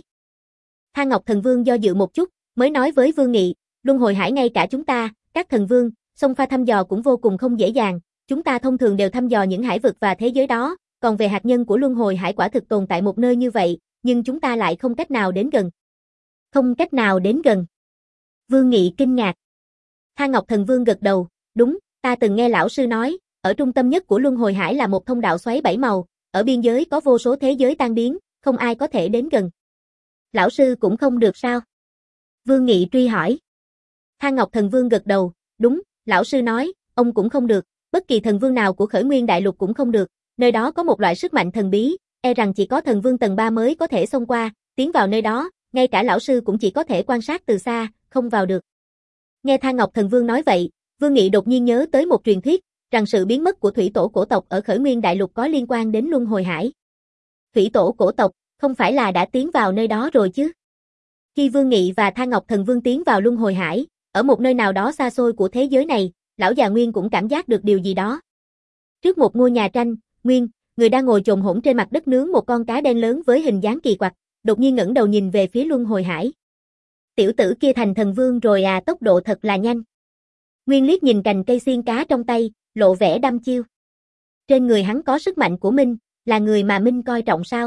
Tha Ngọc Thần Vương do dự một chút, mới nói với Vương Nghị, Luân Hồi Hải ngay cả chúng ta, các thần vương, xông pha thăm dò cũng vô cùng không dễ dàng, chúng ta thông thường đều thăm dò những hải vực và thế giới đó, còn về hạt nhân của Luân Hồi Hải quả thực tồn tại một nơi như vậy, nhưng chúng ta lại không cách nào đến gần. Không cách nào đến gần. Vương Nghị kinh ngạc. Tha Ngọc Thần Vương gật đầu, đúng, ta từng nghe lão sư nói, ở trung tâm nhất của Luân Hồi Hải là một thông đạo xoáy bảy màu, ở biên giới có vô số thế giới tan biến, không ai có thể đến gần. Lão sư cũng không được sao? Vương Nghị truy hỏi. Thang Ngọc Thần Vương gật đầu, đúng, lão sư nói, ông cũng không được, bất kỳ thần vương nào của Khởi Nguyên Đại Lục cũng không được, nơi đó có một loại sức mạnh thần bí, e rằng chỉ có thần vương tầng ba mới có thể xông qua, tiến vào nơi đó, ngay cả lão sư cũng chỉ có thể quan sát từ xa, không vào được. Nghe Thang Ngọc Thần Vương nói vậy, Vương Nghị đột nhiên nhớ tới một truyền thuyết, rằng sự biến mất của thủy tổ cổ tộc ở Khởi Nguyên Đại Lục có liên quan đến Luân Hồi Hải. Thủy tổ cổ tộc, không phải là đã tiến vào nơi đó rồi chứ? Khi Vương Nghị và Thang Ngọc Thần Vương tiến vào Luân Hồi Hải, ở một nơi nào đó xa xôi của thế giới này, lão già Nguyên cũng cảm giác được điều gì đó. Trước một ngôi nhà tranh, Nguyên, người đang ngồi chồm hổm trên mặt đất nướng một con cá đen lớn với hình dáng kỳ quặc, đột nhiên ngẩng đầu nhìn về phía Luân Hồi Hải. Tiểu tử kia thành thần vương rồi à, tốc độ thật là nhanh. Nguyên liếc nhìn cành cây xiên cá trong tay, lộ vẻ đăm chiêu. Trên người hắn có sức mạnh của Minh, là người mà Minh coi trọng sao?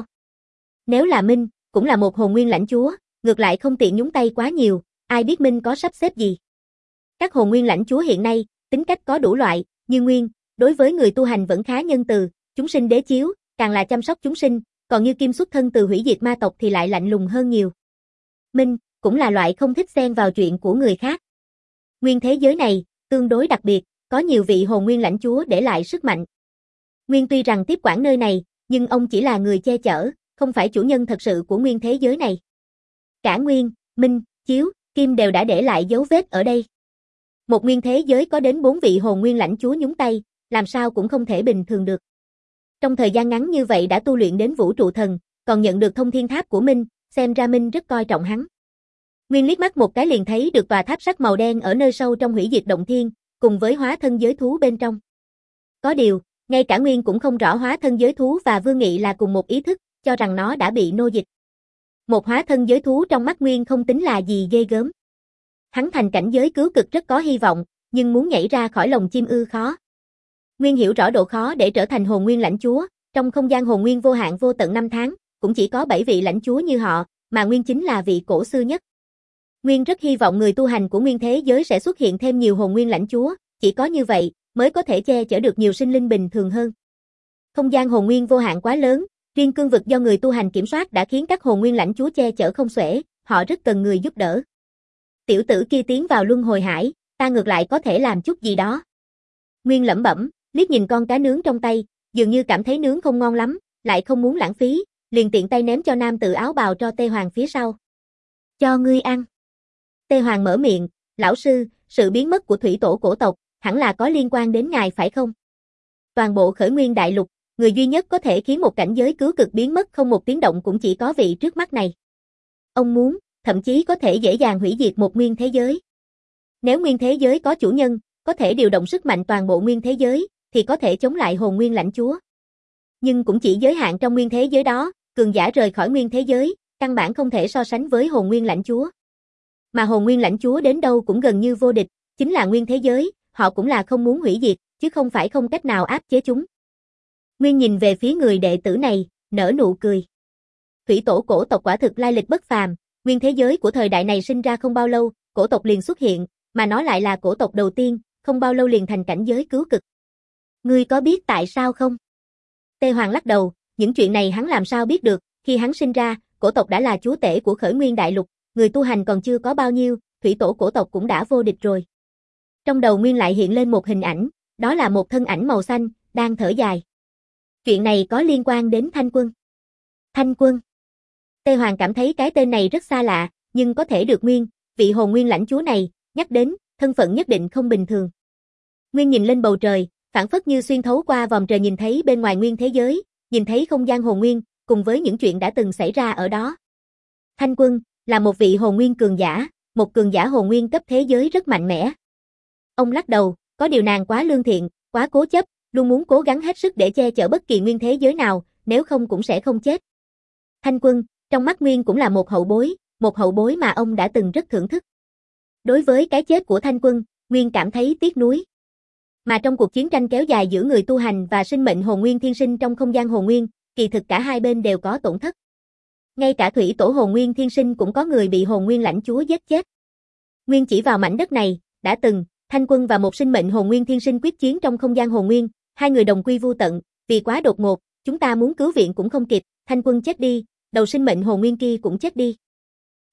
Nếu là Minh, cũng là một hồn nguyên lãnh chúa, ngược lại không tiện nhúng tay quá nhiều, ai biết Minh có sắp xếp gì. Các hồn nguyên lãnh chúa hiện nay, tính cách có đủ loại, như Nguyên, đối với người tu hành vẫn khá nhân từ, chúng sinh đế chiếu, càng là chăm sóc chúng sinh, còn như Kim xuất thân từ hủy diệt ma tộc thì lại lạnh lùng hơn nhiều. Minh, cũng là loại không thích xen vào chuyện của người khác. Nguyên thế giới này, tương đối đặc biệt, có nhiều vị hồn nguyên lãnh chúa để lại sức mạnh. Nguyên tuy rằng tiếp quản nơi này, nhưng ông chỉ là người che chở, không phải chủ nhân thật sự của nguyên thế giới này. Cả Nguyên, Minh, Chiếu, Kim đều đã để lại dấu vết ở đây. Một nguyên thế giới có đến bốn vị hồn nguyên lãnh chúa nhúng tay, làm sao cũng không thể bình thường được. Trong thời gian ngắn như vậy đã tu luyện đến vũ trụ thần, còn nhận được thông thiên tháp của Minh, xem ra Minh rất coi trọng hắn. Nguyên liếc mắt một cái liền thấy được tòa tháp sắt màu đen ở nơi sâu trong hủy diệt động thiên, cùng với hóa thân giới thú bên trong. Có điều, ngay cả Nguyên cũng không rõ hóa thân giới thú và Vương Nghị là cùng một ý thức, cho rằng nó đã bị nô dịch. Một hóa thân giới thú trong mắt Nguyên không tính là gì ghê gớm. Hắn thành cảnh giới cứu cực rất có hy vọng, nhưng muốn nhảy ra khỏi lồng chim ư khó. Nguyên hiểu rõ độ khó để trở thành hồn nguyên lãnh chúa, trong không gian hồn nguyên vô hạn vô tận năm tháng, cũng chỉ có bảy vị lãnh chúa như họ, mà Nguyên chính là vị cổ xưa nhất. Nguyên rất hy vọng người tu hành của nguyên thế giới sẽ xuất hiện thêm nhiều hồn nguyên lãnh chúa, chỉ có như vậy mới có thể che chở được nhiều sinh linh bình thường hơn. Không gian hồn nguyên vô hạn quá lớn, riêng cương vực do người tu hành kiểm soát đã khiến các hồn nguyên lãnh chúa che chở không xuể, họ rất cần người giúp đỡ. Tiểu tử kia tiến vào Luân Hồi Hải, ta ngược lại có thể làm chút gì đó. Nguyên lẩm bẩm, liếc nhìn con cá nướng trong tay, dường như cảm thấy nướng không ngon lắm, lại không muốn lãng phí, liền tiện tay ném cho nam tử áo bào cho Tê Hoàng phía sau. Cho ngươi ăn. Tê Hoàng mở miệng, lão sư, sự biến mất của thủy tổ cổ tộc, hẳn là có liên quan đến ngài phải không? Toàn bộ Khởi Nguyên Đại Lục, người duy nhất có thể khiến một cảnh giới cứu cực biến mất không một tiếng động cũng chỉ có vị trước mắt này. Ông muốn, thậm chí có thể dễ dàng hủy diệt một nguyên thế giới. Nếu nguyên thế giới có chủ nhân, có thể điều động sức mạnh toàn bộ nguyên thế giới, thì có thể chống lại hồn nguyên lãnh chúa. Nhưng cũng chỉ giới hạn trong nguyên thế giới đó, cường giả rời khỏi nguyên thế giới, căn bản không thể so sánh với hồn nguyên lãnh chúa. Mà hồn nguyên lãnh chúa đến đâu cũng gần như vô địch, chính là nguyên thế giới, họ cũng là không muốn hủy diệt, chứ không phải không cách nào áp chế chúng. Nguyên nhìn về phía người đệ tử này, nở nụ cười. Thủy tổ cổ tộc quả thực lai lịch bất phàm, nguyên thế giới của thời đại này sinh ra không bao lâu, cổ tộc liền xuất hiện, mà nó lại là cổ tộc đầu tiên, không bao lâu liền thành cảnh giới cứu cực. Ngươi có biết tại sao không? Tê Hoàng lắc đầu, những chuyện này hắn làm sao biết được, khi hắn sinh ra, cổ tộc đã là chúa tể của Khởi Nguyên Đại Lục, người tu hành còn chưa có bao nhiêu, thủy tổ cổ tộc cũng đã vô địch rồi. Trong đầu Nguyên lại hiện lên một hình ảnh, đó là một thân ảnh màu xanh, đang thở dài. Chuyện này có liên quan đến Thanh Quân. Thanh Quân. Tê Hoàng cảm thấy cái tên này rất xa lạ, nhưng có thể được Nguyên, vị hồn nguyên lãnh chúa này, nhắc đến, thân phận nhất định không bình thường. Nguyên nhìn lên bầu trời, phảng phất như xuyên thấu qua vòng trời nhìn thấy bên ngoài nguyên thế giới, nhìn thấy không gian hồn nguyên, cùng với những chuyện đã từng xảy ra ở đó. Thanh Quân, là một vị hồn nguyên cường giả, một cường giả hồn nguyên cấp thế giới rất mạnh mẽ. Ông lắc đầu, có điều nàng quá lương thiện, quá cố chấp, luôn muốn cố gắng hết sức để che chở bất kỳ nguyên thế giới nào, nếu không cũng sẽ không chết. Thanh Quân, trong mắt Nguyên cũng là một hậu bối, một hậu bối mà ông đã từng rất thưởng thức. Đối với cái chết của Thanh Quân, Nguyên cảm thấy tiếc nuối. Mà trong cuộc chiến tranh kéo dài giữa người tu hành và sinh mệnh hồn nguyên thiên sinh trong không gian hồn nguyên, kỳ thực cả hai bên đều có tổn thất. Ngay cả thủy tổ hồn nguyên thiên sinh cũng có người bị hồn nguyên lãnh chúa giết chết. Nguyên chỉ vào mảnh đất này, đã từng, Thanh Quân và một sinh mệnh hồn nguyên thiên sinh quyết chiến trong không gian hồn nguyên, hai người đồng quy vu tận, vì quá đột ngột, chúng ta muốn cứu viện cũng không kịp, Thanh Quân chết đi, đầu sinh mệnh hồn nguyên kia cũng chết đi.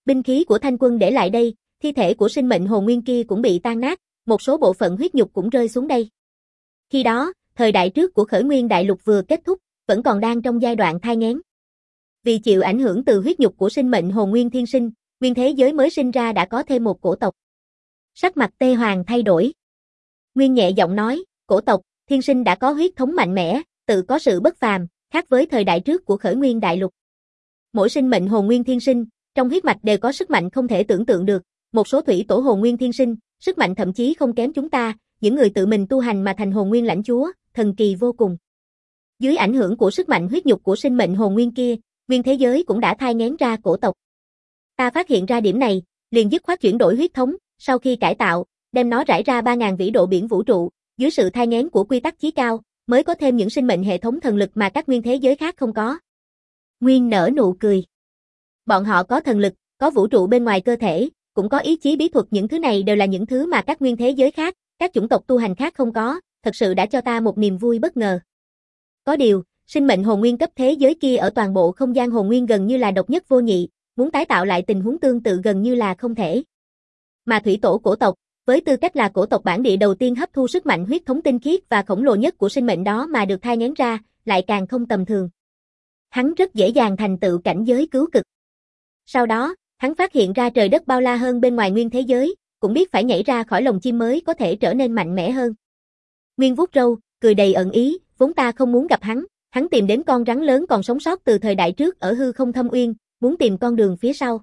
Binh khí của Thanh Quân để lại đây, thi thể của sinh mệnh hồn nguyên kia cũng bị tan nát, một số bộ phận huyết nhục cũng rơi xuống đây. Khi đó, thời đại trước của Khởi Nguyên Đại Lục vừa kết thúc, vẫn còn đang trong giai đoạn thai nghén. Vì chịu ảnh hưởng từ huyết nhục của sinh mệnh hồn nguyên thiên sinh, nguyên thế giới mới sinh ra đã có thêm một cổ tộc. Sắc mặt Tê Hoàng thay đổi. Nguyên nhẹ giọng nói, cổ tộc, thiên sinh đã có huyết thống mạnh mẽ, tự có sự bất phàm, khác với thời đại trước của Khởi Nguyên Đại Lục. Mỗi sinh mệnh hồn nguyên thiên sinh, trong huyết mạch đều có sức mạnh không thể tưởng tượng được, một số thủy tổ hồn nguyên thiên sinh, sức mạnh thậm chí không kém chúng ta, những người tự mình tu hành mà thành hồn nguyên lãnh chúa, thần kỳ vô cùng. Dưới ảnh hưởng của sức mạnh huyết nhục của sinh mệnh hồn nguyên kia, nguyên thế giới cũng đã thai nghén ra cổ tộc. Ta phát hiện ra điểm này, liền dứt khoát chuyển đổi huyết thống, sau khi cải tạo, đem nó rải ra ba nghìn vĩ độ biển vũ trụ, dưới sự thai nghén của quy tắc chí cao, mới có thêm những sinh mệnh hệ thống thần lực mà các nguyên thế giới khác không có. Nguyên nở nụ cười. Bọn họ có thần lực, có vũ trụ bên ngoài cơ thể, cũng có ý chí bí thuật, những thứ này đều là những thứ mà các nguyên thế giới khác, các chủng tộc tu hành khác không có, thật sự đã cho ta một niềm vui bất ngờ. Có điều, sinh mệnh hồn nguyên cấp thế giới kia ở toàn bộ không gian hồn nguyên gần như là độc nhất vô nhị, muốn tái tạo lại tình huống tương tự gần như là không thể. Mà thủy tổ cổ tộc, với tư cách là cổ tộc bản địa đầu tiên hấp thu sức mạnh huyết thống tinh khiết và khổng lồ nhất của sinh mệnh đó mà được thai nghén ra, lại càng không tầm thường. Hắn rất dễ dàng thành tựu cảnh giới cứu cực. Sau đó, hắn phát hiện ra trời đất bao la hơn bên ngoài nguyên thế giới, cũng biết phải nhảy ra khỏi lồng chim mới có thể trở nên mạnh mẽ hơn. Nguyên vuốt râu, cười đầy ẩn ý, vốn ta không muốn gặp hắn, hắn tìm đến con rắn lớn còn sống sót từ thời đại trước ở hư không thâm uyên, muốn tìm con đường phía sau.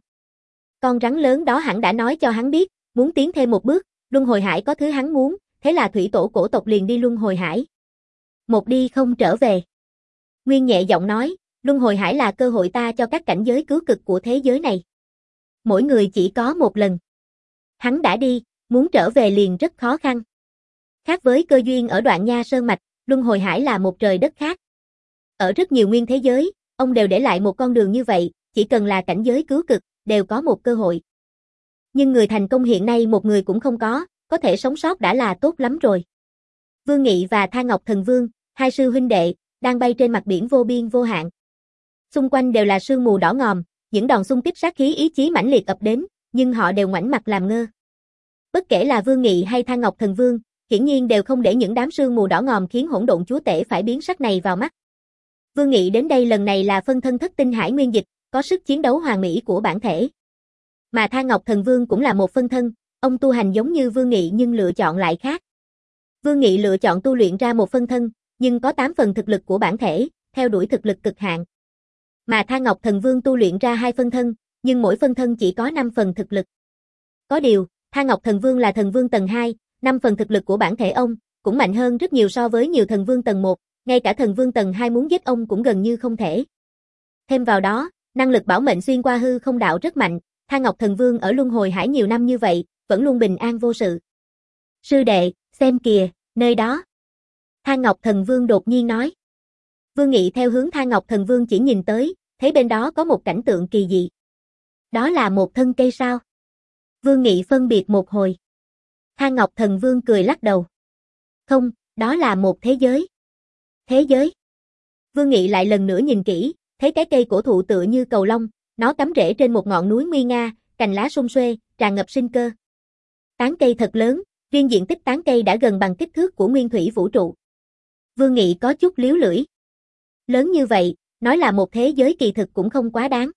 Con rắn lớn đó hẳn đã nói cho hắn biết, muốn tiến thêm một bước, luân hồi hải có thứ hắn muốn, thế là thủy tổ cổ tộc liền đi luân hồi hải. Một đi không trở về. Nguyên nhẹ giọng nói, luân hồi hải là cơ hội ta cho các cảnh giới cứu cực của thế giới này. Mỗi người chỉ có một lần. Hắn đã đi, muốn trở về liền rất khó khăn. Khác với cơ duyên ở Đoạn Nha Sơn Mạch, luân hồi hải là một trời đất khác. Ở rất nhiều nguyên thế giới, ông đều để lại một con đường như vậy, chỉ cần là cảnh giới cứu cực, đều có một cơ hội. Nhưng người thành công hiện nay một người cũng không có, có thể sống sót đã là tốt lắm rồi. Vương Nghị và Tha Ngọc Thần Vương, hai sư huynh đệ, đang bay trên mặt biển vô biên vô hạn. Xung quanh đều là sương mù đỏ ngòm, những đòn xung kích sát khí ý chí mãnh liệt ập đến, nhưng họ đều ngoảnh mặt làm ngơ. Bất kể là Vương Nghị hay Tha Ngọc Thần Vương, hiển nhiên đều không để những đám sương mù đỏ ngòm khiến hỗn độn chúa tể phải biến sắc này vào mắt. Vương Nghị đến đây lần này là phân thân thất tinh hải nguyên dịch, có sức chiến đấu hoàn mỹ của bản thể. Mà Tha Ngọc Thần Vương cũng là một phân thân, ông tu hành giống như Vương Nghị nhưng lựa chọn lại khác. Vương Nghị lựa chọn tu luyện ra một phân thân, nhưng có tám phần thực lực của bản thể, theo đuổi thực lực cực hạn. Mà Tha Ngọc Thần Vương tu luyện ra hai phân thân, nhưng mỗi phân thân chỉ có năm phần thực lực. Có điều, Tha Ngọc Thần Vương là thần vương tầng hai, năm phần thực lực của bản thể ông, cũng mạnh hơn rất nhiều so với nhiều thần vương tầng một, ngay cả thần vương tầng hai muốn giết ông cũng gần như không thể. Thêm vào đó, năng lực bảo mệnh xuyên qua hư không đạo rất mạnh, Tha Ngọc Thần Vương ở luân hồi hải nhiều năm như vậy, vẫn luôn bình an vô sự. Sư đệ, xem kìa, nơi đó. Tha Ngọc Thần Vương đột nhiên nói. Vương Nghị theo hướng Tha Ngọc Thần Vương chỉ nhìn tới, thấy bên đó có một cảnh tượng kỳ dị. Đó là một thân cây sao? Vương Nghị phân biệt một hồi. Tha Ngọc Thần Vương cười lắc đầu. Không, đó là một thế giới. Thế giới? Vương Nghị lại lần nữa nhìn kỹ, thấy cái cây cổ thụ tựa như cầu long, nó cắm rễ trên một ngọn núi nguy nga, cành lá sum xuê, tràn ngập sinh cơ. Tán cây thật lớn, riêng diện tích tán cây đã gần bằng kích thước của nguyên thủy vũ trụ. Vương Nghị có chút liếu lưỡi. Lớn như vậy, nói là một thế giới kỳ thực cũng không quá đáng.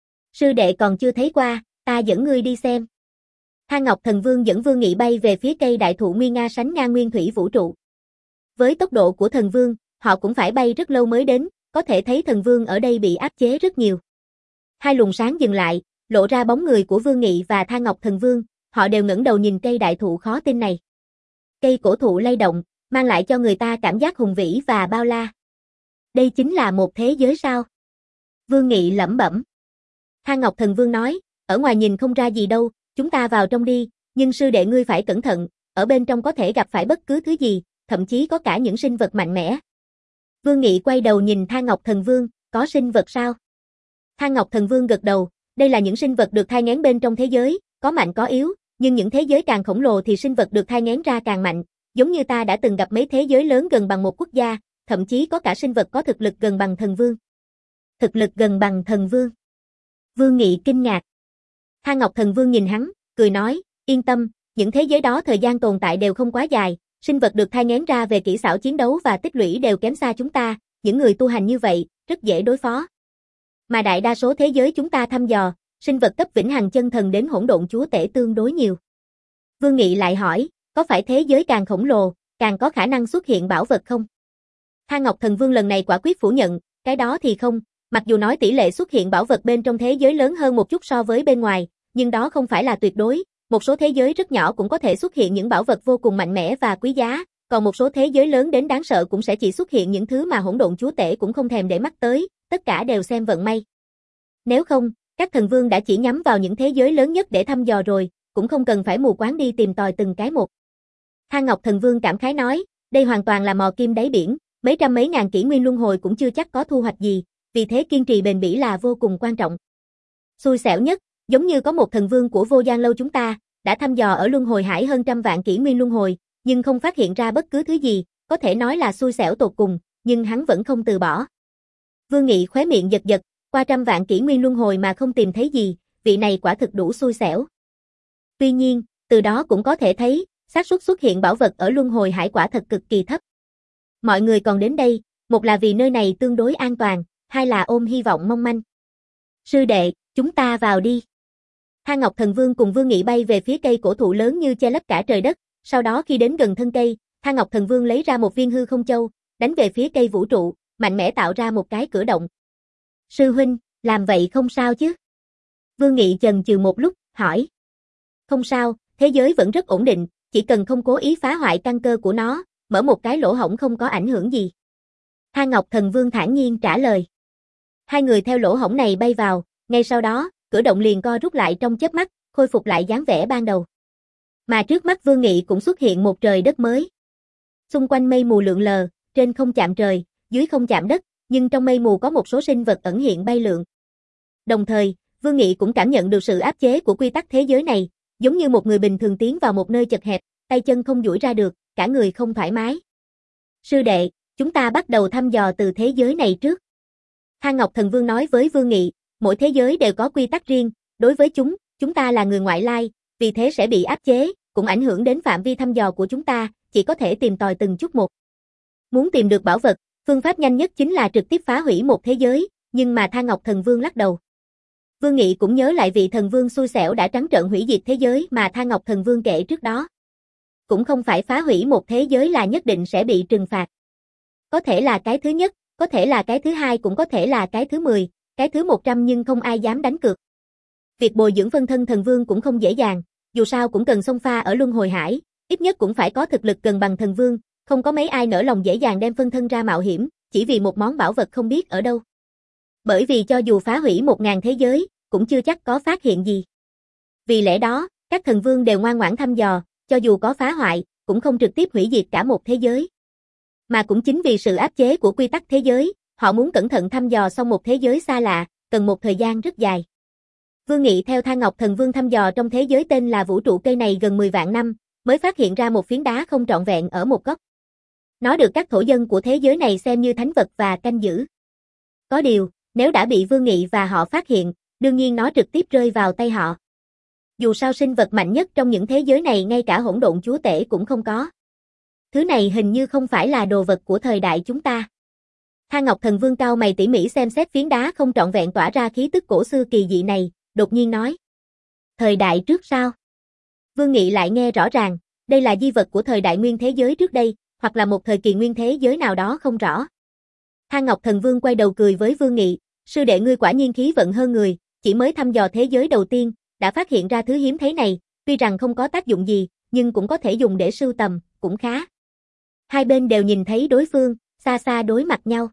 Sư đệ còn chưa thấy qua, ta dẫn ngươi đi xem. Tha Ngọc Thần Vương dẫn Vương Nghị bay về phía cây đại thụ nguy nga sánh ngang nguyên thủy vũ trụ. Với tốc độ của thần vương, họ cũng phải bay rất lâu mới đến, có thể thấy thần vương ở đây bị áp chế rất nhiều. Hai luồng sáng dừng lại, lộ ra bóng người của Vương Nghị và Tha Ngọc Thần Vương, họ đều ngẩng đầu nhìn cây đại thụ khó tin này. Cây cổ thụ lay động, mang lại cho người ta cảm giác hùng vĩ và bao la. Đây chính là một thế giới sao? Vương Nghị lẩm bẩm. Tha Ngọc Thần Vương nói, ở ngoài nhìn không ra gì đâu, chúng ta vào trong đi, nhưng sư đệ ngươi phải cẩn thận, ở bên trong có thể gặp phải bất cứ thứ gì, thậm chí có cả những sinh vật mạnh mẽ. Vương Nghị quay đầu nhìn Tha Ngọc Thần Vương, có sinh vật sao? Tha Ngọc Thần Vương gật đầu, đây là những sinh vật được thai nghén bên trong thế giới, có mạnh có yếu, nhưng những thế giới càng khổng lồ thì sinh vật được thai nghén ra càng mạnh, giống như ta đã từng gặp mấy thế giới lớn gần bằng một quốc gia, thậm chí có cả sinh vật có thực lực gần bằng thần vương. Thực lực gần bằng thần vương. Vương Nghị kinh ngạc. Tha Ngọc Thần Vương nhìn hắn, cười nói, yên tâm, những thế giới đó thời gian tồn tại đều không quá dài, sinh vật được thai nghén ra về kỹ xảo chiến đấu và tích lũy đều kém xa chúng ta, những người tu hành như vậy, rất dễ đối phó. Mà đại đa số thế giới chúng ta thăm dò, sinh vật cấp vĩnh hằng chân thần đến hỗn độn chúa tể tương đối nhiều. Vương Nghị lại hỏi, có phải thế giới càng khổng lồ, càng có khả năng xuất hiện bảo vật không? Tha Ngọc Thần Vương lần này quả quyết phủ nhận, cái đó thì không, mặc dù nói tỷ lệ xuất hiện bảo vật bên trong thế giới lớn hơn một chút so với bên ngoài, nhưng đó không phải là tuyệt đối, một số thế giới rất nhỏ cũng có thể xuất hiện những bảo vật vô cùng mạnh mẽ và quý giá, còn một số thế giới lớn đến đáng sợ cũng sẽ chỉ xuất hiện những thứ mà hỗn độn chúa tể cũng không thèm để mắt tới, tất cả đều xem vận may. Nếu không, các thần vương đã chỉ nhắm vào những thế giới lớn nhất để thăm dò rồi, cũng không cần phải mù quáng đi tìm tòi từng cái một. Tha Ngọc Thần Vương cảm khái nói, đây hoàn toàn là mò kim đáy biển, mấy trăm mấy ngàn kỷ nguyên luân hồi cũng chưa chắc có thu hoạch gì, vì thế kiên trì bền bỉ là vô cùng quan trọng. Xui xẻo nhất, giống như có một thần vương của Vô Gian Lâu chúng ta, đã thăm dò ở luân hồi hải hơn trăm vạn kỷ nguyên luân hồi, nhưng không phát hiện ra bất cứ thứ gì, có thể nói là xui xẻo tột cùng, nhưng hắn vẫn không từ bỏ. Vương Nghị khóe miệng giật giật, qua trăm vạn kỷ nguyên luân hồi mà không tìm thấy gì, vị này quả thực đủ xui xẻo. Tuy nhiên, từ đó cũng có thể thấy, xác suất xuất hiện bảo vật ở luân hồi hải quả thật cực kỳ thấp. Mọi người còn đến đây, một là vì nơi này tương đối an toàn, hai là ôm hy vọng mong manh. Sư đệ, chúng ta vào đi. Tha Ngọc Thần Vương cùng Vương Nghị bay về phía cây cổ thụ lớn như che lấp cả trời đất, sau đó khi đến gần thân cây, Tha Ngọc Thần Vương lấy ra một viên hư không châu, đánh về phía cây vũ trụ, mạnh mẽ tạo ra một cái cửa động. Sư huynh, làm vậy không sao chứ? Vương Nghị chần chừ một lúc, hỏi. Không sao, thế giới vẫn rất ổn định, chỉ cần không cố ý phá hoại căn cơ của nó, mở một cái lỗ hổng không có ảnh hưởng gì. Tha Ngọc Thần Vương thản nhiên trả lời. Hai người theo lỗ hổng này bay vào, ngay sau đó, cửa động liền co rút lại trong chớp mắt, khôi phục lại dáng vẻ ban đầu. Mà trước mắt Vương Nghị cũng xuất hiện một trời đất mới. Xung quanh mây mù lượn lờ, trên không chạm trời, dưới không chạm đất, nhưng trong mây mù có một số sinh vật ẩn hiện bay lượn. Đồng thời, Vương Nghị cũng cảm nhận được sự áp chế của quy tắc thế giới này, giống như một người bình thường tiến vào một nơi chật hẹp, tay chân không duỗi ra được, cả người không thoải mái. Sư đệ, chúng ta bắt đầu thăm dò từ thế giới này trước. Tha Ngọc Thần Vương nói với Vương Nghị, mỗi thế giới đều có quy tắc riêng, đối với chúng, chúng ta là người ngoại lai, vì thế sẽ bị áp chế, cũng ảnh hưởng đến phạm vi thăm dò của chúng ta, chỉ có thể tìm tòi từng chút một. Muốn tìm được bảo vật, phương pháp nhanh nhất chính là trực tiếp phá hủy một thế giới, nhưng mà Tha Ngọc Thần Vương lắc đầu. Vương Nghị cũng nhớ lại vị thần vương xui xẻo đã trắng trợn hủy diệt thế giới mà Tha Ngọc Thần Vương kể trước đó. Cũng không phải phá hủy một thế giới là nhất định sẽ bị trừng phạt. Có thể là cái thứ nhất, có thể là cái thứ hai cũng có thể là cái thứ mười, cái thứ một trăm nhưng không ai dám đánh cược. Việc bồi dưỡng phân thân thần vương cũng không dễ dàng, dù sao cũng cần xông pha ở luân hồi hải, ít nhất cũng phải có thực lực gần bằng thần vương, không có mấy ai nỡ lòng dễ dàng đem phân thân ra mạo hiểm, chỉ vì một món bảo vật không biết ở đâu. Bởi vì cho dù phá hủy một ngàn thế giới, cũng chưa chắc có phát hiện gì. Vì lẽ đó, các thần vương đều ngoan ngoãn thăm dò, cho dù có phá hoại, cũng không trực tiếp hủy diệt cả một thế giới. Mà cũng chính vì sự áp chế của quy tắc thế giới, họ muốn cẩn thận thăm dò xong một thế giới xa lạ, cần một thời gian rất dài. Vương Nghị theo Tha Ngọc Thần Vương thăm dò trong thế giới tên là vũ trụ cây này gần mười vạn năm, mới phát hiện ra một phiến đá không trọn vẹn ở một góc. Nó được các thổ dân của thế giới này xem như thánh vật và canh giữ. Có điều, nếu đã bị Vương Nghị và họ phát hiện, đương nhiên nó trực tiếp rơi vào tay họ. Dù sao sinh vật mạnh nhất trong những thế giới này ngay cả hỗn độn chúa tể cũng không có. Thứ này hình như không phải là đồ vật của thời đại chúng ta. Tha Ngọc Thần Vương cao mày tỉ mỉ xem xét phiến đá không trọn vẹn tỏa ra khí tức cổ xưa kỳ dị này, đột nhiên nói. Thời đại trước sao? Vương Nghị lại nghe rõ ràng, đây là di vật của thời đại nguyên thế giới trước đây, hoặc là một thời kỳ nguyên thế giới nào đó không rõ. Tha Ngọc Thần Vương quay đầu cười với Vương Nghị, sư đệ ngươi quả nhiên khí vận hơn người, chỉ mới thăm dò thế giới đầu tiên, đã phát hiện ra thứ hiếm thấy này, tuy rằng không có tác dụng gì, nhưng cũng có thể dùng để sưu tầm, cũng khá. Hai bên đều nhìn thấy đối phương, xa xa đối mặt nhau.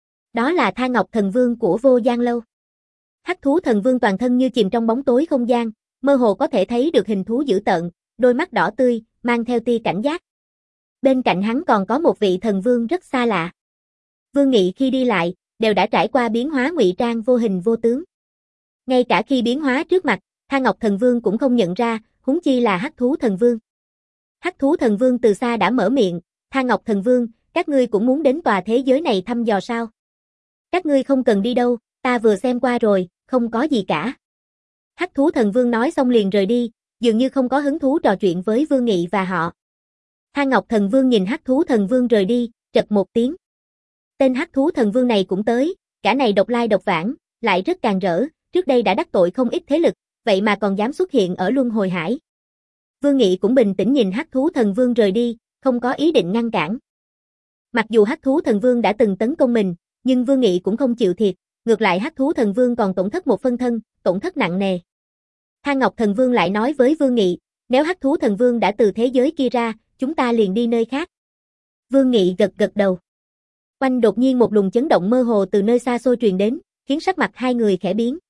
Đó là Tha Ngọc Thần Vương của Vô Gian Lâu. Hắc thú thần vương toàn thân như chìm trong bóng tối không gian, mơ hồ có thể thấy được hình thú dữ tợn, đôi mắt đỏ tươi, mang theo tia cảnh giác. Bên cạnh hắn còn có một vị thần vương rất xa lạ. Vương Nghị khi đi lại, đều đã trải qua biến hóa ngụy trang vô hình vô tướng. Ngay cả khi biến hóa trước mặt, Tha Ngọc Thần Vương cũng không nhận ra, huống chi là Hắc thú thần vương. Hắc thú thần vương từ xa đã mở miệng, Tha Ngọc Thần Vương, các ngươi cũng muốn đến tòa thế giới này thăm dò sao? Các ngươi không cần đi đâu, ta vừa xem qua rồi, không có gì cả. Hắc thú thần vương nói xong liền rời đi, dường như không có hứng thú trò chuyện với Vương Nghị và họ. Than Ngọc thần vương nhìn hắc thú thần vương rời đi, trật một tiếng. Tên hắc thú thần vương này cũng tới, cả này độc lai độc vãng, lại rất càn rỡ, trước đây đã đắc tội không ít thế lực, vậy mà còn dám xuất hiện ở Luân Hồi Hải. Vương Nghị cũng bình tĩnh nhìn hắc thú thần vương rời đi, không có ý định ngăn cản. Mặc dù hắc thú thần vương đã từng tấn công mình, nhưng Vương Nghị cũng không chịu thiệt, ngược lại hắc thú thần vương còn tổn thất một phân thân, tổn thất nặng nề. Than Ngọc thần vương lại nói với Vương Nghị, nếu hắc thú thần vương đã từ thế giới kia ra, chúng ta liền đi nơi khác. Vương Nghị gật gật đầu. Oanh, đột nhiên một luồng chấn động mơ hồ từ nơi xa xôi truyền đến, khiến sắc mặt hai người khẽ biến.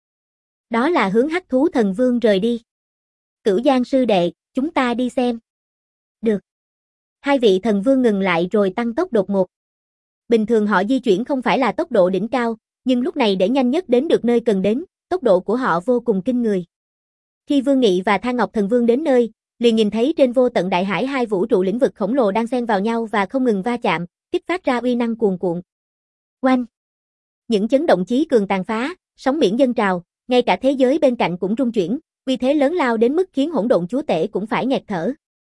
Đó là hướng hắc thú thần vương rời đi. Cửu Giang sư đệ, chúng ta đi xem. Được. Hai vị thần vương ngừng lại rồi tăng tốc đột ngột. Bình thường họ di chuyển không phải là tốc độ đỉnh cao, nhưng lúc này để nhanh nhất đến được nơi cần đến, tốc độ của họ vô cùng kinh người. Khi Vương Nghị và Than Ngọc thần vương đến nơi, liền nhìn thấy trên vô tận đại hải hai vũ trụ lĩnh vực khổng lồ đang xen vào nhau và không ngừng va chạm, kích phát ra uy năng cuồn cuộn. Oanh! Những chấn động chí cường tàn phá, sóng biển dâng trào, ngay cả thế giới bên cạnh cũng rung chuyển, uy thế lớn lao đến mức khiến hỗn độn chúa tể cũng phải nghẹt thở.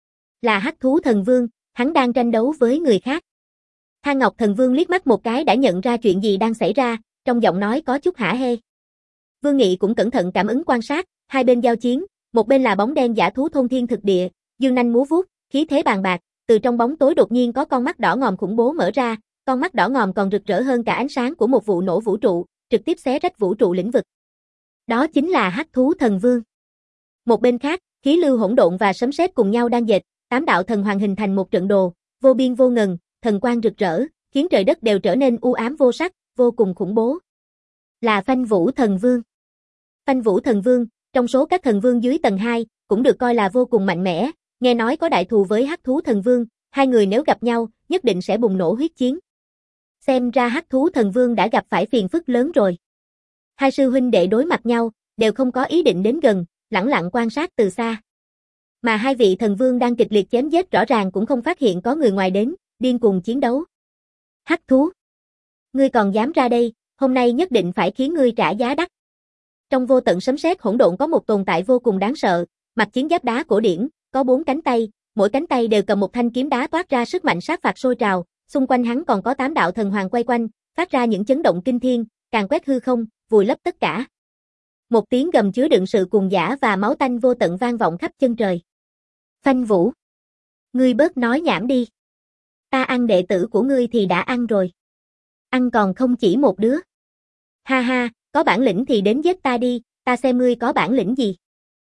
Là hắc thú thần vương, hắn đang tranh đấu với người khác. Than Ngọc thần vương liếc mắt một cái đã nhận ra chuyện gì đang xảy ra, trong giọng nói có chút hả hê. Vương Nghị cũng cẩn thận cảm ứng quan sát, hai bên giao chiến, một bên là bóng đen dã thú thôn thiên thực địa, dương nanh múa vuốt, khí thế bàn bạc, từ trong bóng tối đột nhiên có con mắt đỏ ngòm khủng bố mở ra, con mắt đỏ ngòm còn rực rỡ hơn cả ánh sáng của một vụ nổ vũ trụ, trực tiếp xé rách vũ trụ lĩnh vực. Đó chính là hắc thú thần vương. Một bên khác, khí lưu hỗn độn và sấm sét cùng nhau đang dệt, tám đạo thần hoàng hình thành một trận đồ, vô biên vô ngần, thần quang rực rỡ, khiến trời đất đều trở nên u ám vô sắc, vô cùng khủng bố. Là Phanh Vũ thần vương. Phanh Vũ thần vương, trong số các thần vương dưới tầng hai, cũng được coi là vô cùng mạnh mẽ, nghe nói có đại thù với hắc thú thần vương, hai người nếu gặp nhau, nhất định sẽ bùng nổ huyết chiến. Xem ra hắc thú thần vương đã gặp phải phiền phức lớn rồi. Hai sư huynh đệ đối mặt nhau, đều không có ý định đến gần, lẳng lặng quan sát từ xa. Mà hai vị thần vương đang kịch liệt chém giết rõ ràng cũng không phát hiện có người ngoài đến, điên cuồng chiến đấu. Hắc thú! Ngươi còn dám ra đây, hôm nay nhất định phải khiến ngươi trả giá đắt. Trong vô tận sấm sét hỗn độn có một tồn tại vô cùng đáng sợ, mặc chiến giáp đá cổ điển, có bốn cánh tay, mỗi cánh tay đều cầm một thanh kiếm đá toát ra sức mạnh sát phạt sôi trào, xung quanh hắn còn có tám đạo thần hoàng quay quanh, phát ra những chấn động kinh thiên, càn quét hư không, vùi lấp tất cả. Một tiếng gầm chứa đựng sự cuồng dã và máu tanh vô tận vang vọng khắp chân trời. Phanh Vũ! Ngươi bớt nói nhảm đi. Ta ăn đệ tử của ngươi thì đã ăn rồi. Ăn còn không chỉ một đứa. Ha ha, có bản lĩnh thì đến giết ta đi, ta xem ngươi có bản lĩnh gì.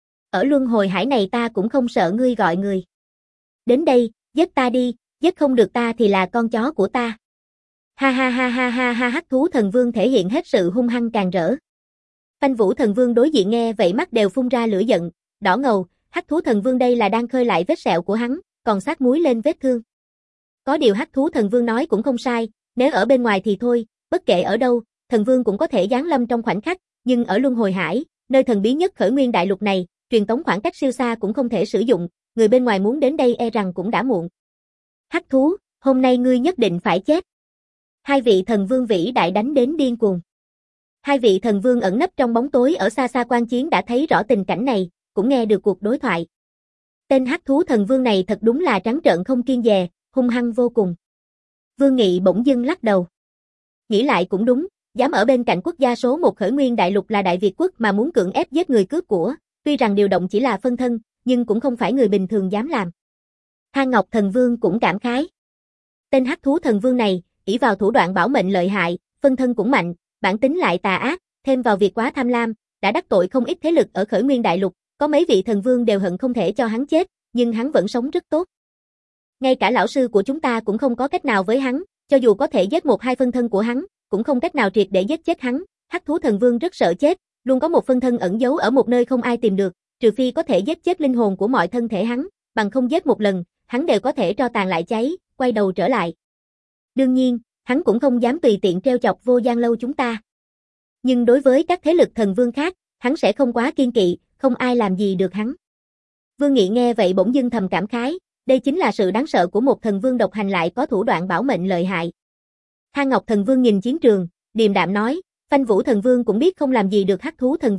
Ở Luân Hồi Hải này ta cũng không sợ ngươi gọi người. Đến đây, giết ta đi, giết không được ta thì là con chó của ta. Ha ha ha ha ha ha, hắc thú thần vương thể hiện hết sự hung hăng càn rỡ. Phanh Vũ thần vương đối diện nghe vậy mắt đều phun ra lửa giận, đỏ ngầu, hắc thú thần vương đây là đang khơi lại vết sẹo của hắn, còn sát muối lên vết thương. Có điều hắc thú thần vương nói cũng không sai, nếu ở bên ngoài thì thôi, bất kể ở đâu, thần vương cũng có thể giáng lâm trong khoảnh khắc, nhưng ở Luân Hồi Hải, nơi thần bí nhất khởi nguyên đại lục này, truyền tống khoảng cách siêu xa cũng không thể sử dụng, người bên ngoài muốn đến đây e rằng cũng đã muộn. Hắc thú, hôm nay ngươi nhất định phải chết. Hai vị thần vương vĩ đại đánh đến điên cuồng. Hai vị thần vương ẩn nấp trong bóng tối ở xa xa quan chiến đã thấy rõ tình cảnh này, cũng nghe được cuộc đối thoại. Tên hắc thú thần vương này thật đúng là trắng trợn không kiêng dè, hung hăng vô cùng. Vương Nghị bỗng dưng lắc đầu. Nghĩ lại cũng đúng, dám ở bên cạnh quốc gia số một khởi nguyên đại lục là Đại Việt quốc mà muốn cưỡng ép giết người cướp của, tuy rằng điều động chỉ là phân thân, nhưng cũng không phải người bình thường dám làm. Than Ngọc thần vương cũng cảm khái. Tên hắc thú thần vương này, ỷ vào thủ đoạn bảo mệnh lợi hại, phân thân cũng mạnh, bản tính lại tà ác, thêm vào việc quá tham lam, đã đắc tội không ít thế lực ở khởi nguyên đại lục, có mấy vị thần vương đều hận không thể cho hắn chết, nhưng hắn vẫn sống rất tốt. Ngay cả lão sư của chúng ta cũng không có cách nào với hắn, cho dù có thể giết một hai phân thân của hắn, cũng không cách nào triệt để giết chết hắn. Hắc thú thần vương rất sợ chết, luôn có một phân thân ẩn giấu ở một nơi không ai tìm được, trừ phi có thể giết chết linh hồn của mọi thân thể hắn, bằng không giết một lần, hắn đều có thể tro tàn lại cháy, quay đầu trở lại. Đương nhiên, hắn cũng không dám tùy tiện treo chọc Vô Gian Lâu chúng ta. Nhưng đối với các thế lực thần vương khác, hắn sẽ không quá kiên kỵ, không ai làm gì được hắn. Vương Nghị nghe vậy bỗng dưng thầm cảm khái, đây chính là sự đáng sợ của một thần vương độc hành lại có thủ đoạn bảo mệnh lợi hại. Than Ngọc thần vương nhìn chiến trường, điềm đạm nói, Phanh Vũ thần vương cũng biết không làm gì được hắc thú thần vương,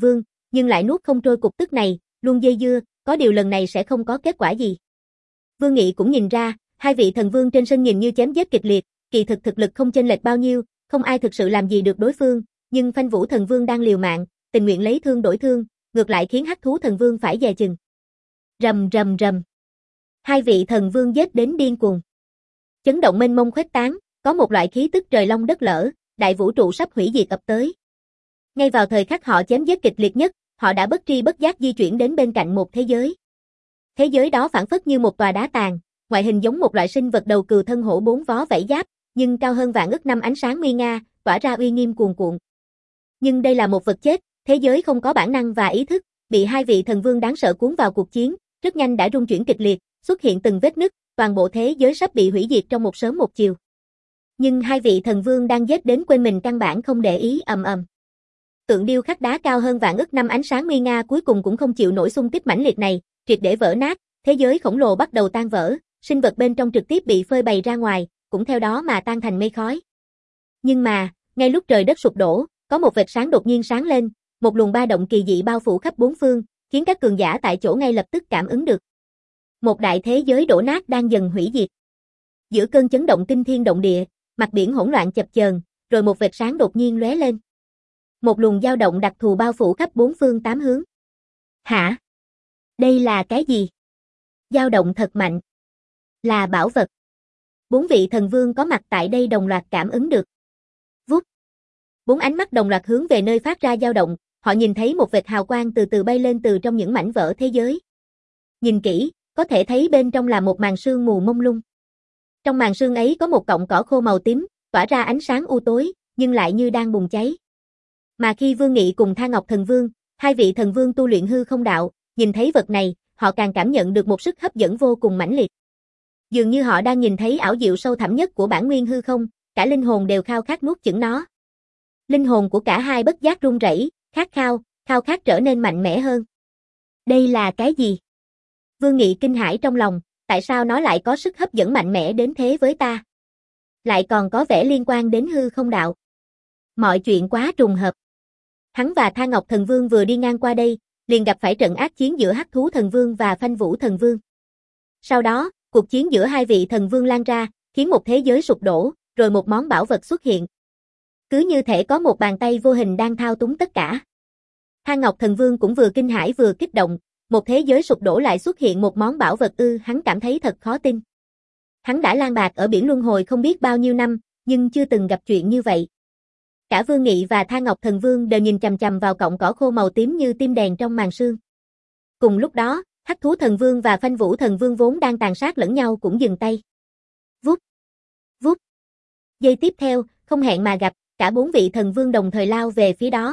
nhưng lại nuốt không trôi cục tức này, luôn dây dưa, có điều lần này sẽ không có kết quả gì. Vương Nghị cũng nhìn ra, hai vị thần vương trên sân nhìn như chém giết kịch liệt, kỳ thực thực lực không chênh lệch bao nhiêu, không ai thực sự làm gì được đối phương, nhưng Phanh Vũ thần vương đang liều mạng, tình nguyện lấy thương đổi thương, ngược lại khiến Hắc Thú thần vương phải dè chừng. Rầm rầm rầm. Hai vị thần vương giết đến điên cuồng. Chấn động mênh mông khuếch tán, có một loại khí tức trời long đất lở, đại vũ trụ sắp hủy diệt ập tới. Ngay vào thời khắc họ chém giết kịch liệt nhất, họ đã bất tri bất giác di chuyển đến bên cạnh một thế giới. Thế giới đó phảng phất như một tòa đá tàn, ngoại hình giống một loại sinh vật đầu cừu thân hổ bốn vó vảy giáp, nhưng cao hơn vạn ức năm ánh sáng nguy nga, tỏa ra uy nghiêm cuồn cuộn. Nhưng đây là một vật chết, thế giới không có bản năng và ý thức, bị hai vị thần vương đáng sợ cuốn vào cuộc chiến, rất nhanh đã rung chuyển kịch liệt, xuất hiện từng vết nứt, toàn bộ thế giới sắp bị hủy diệt trong một sớm một chiều. Nhưng hai vị thần vương đang giết đến quên mình căn bản không để ý. Ầm ầm. Tượng điêu khắc đá cao hơn vạn ức năm ánh sáng nguy nga cuối cùng cũng không chịu nổi xung kích mãnh liệt này, triệt để vỡ nát, thế giới khổng lồ bắt đầu tan vỡ, sinh vật bên trong trực tiếp bị phơi bày ra ngoài, cũng theo đó mà tan thành mây khói. Nhưng mà, ngay lúc trời đất sụp đổ, có một vệt sáng đột nhiên sáng lên, một luồng ba động kỳ dị bao phủ khắp bốn phương, khiến các cường giả tại chỗ ngay lập tức cảm ứng được. Một đại thế giới đổ nát đang dần hủy diệt. Giữa cơn chấn động kinh thiên động địa, mặt biển hỗn loạn chập chờn, rồi một vệt sáng đột nhiên lóe lên. Một luồng dao động đặc thù bao phủ khắp bốn phương tám hướng. Hả? Đây là cái gì? Dao động thật mạnh. Là bảo vật. Bốn vị thần vương có mặt tại đây đồng loạt cảm ứng được. Vút. Bốn ánh mắt đồng loạt hướng về nơi phát ra dao động, họ nhìn thấy một vệt hào quang từ từ bay lên từ trong những mảnh vỡ thế giới. Nhìn kỹ, có thể thấy bên trong là một màn sương mù mông lung. Trong màn sương ấy có một cọng cỏ khô màu tím, tỏa ra ánh sáng u tối, nhưng lại như đang bùng cháy. Mà khi Vương Nghị cùng Tha Ngọc thần vương, hai vị thần vương tu luyện hư không đạo, nhìn thấy vật này, họ càng cảm nhận được một sức hấp dẫn vô cùng mãnh liệt. Dường như họ đang nhìn thấy ảo diệu sâu thẳm nhất của bản nguyên hư không, cả linh hồn đều khao khát nuốt chửng nó. Linh hồn của cả hai bất giác run rẩy, khát khao, khao khát trở nên mạnh mẽ hơn. Đây là cái gì? Vương Nghị kinh hãi trong lòng, tại sao nó lại có sức hấp dẫn mạnh mẽ đến thế với ta? Lại còn có vẻ liên quan đến hư không đạo. Mọi chuyện quá trùng hợp. Hắn và Tha Ngọc thần vương vừa đi ngang qua đây, liền gặp phải trận ác chiến giữa Hắc Thú thần vương và Phanh Vũ thần vương. Sau đó, cuộc chiến giữa hai vị thần vương lan ra, khiến một thế giới sụp đổ, rồi một món bảo vật xuất hiện. Cứ như thể có một bàn tay vô hình đang thao túng tất cả. Tha Ngọc thần vương cũng vừa kinh hãi vừa kích động, một thế giới sụp đổ lại xuất hiện một món bảo vật ư, hắn cảm thấy thật khó tin. Hắn đã lang bạt ở biển luân hồi không biết bao nhiêu năm, nhưng chưa từng gặp chuyện như vậy. Cả Vương Nghị và Tha Ngọc thần vương đều nhìn chằm chằm vào cọng cỏ khô màu tím như tim đèn trong màn sương. Cùng lúc đó, Hắc Thú thần vương và Phanh Vũ thần vương vốn đang tàn sát lẫn nhau cũng dừng tay. Vút, vút. Giây tiếp theo, không hẹn mà gặp, cả bốn vị thần vương đồng thời lao về phía đó.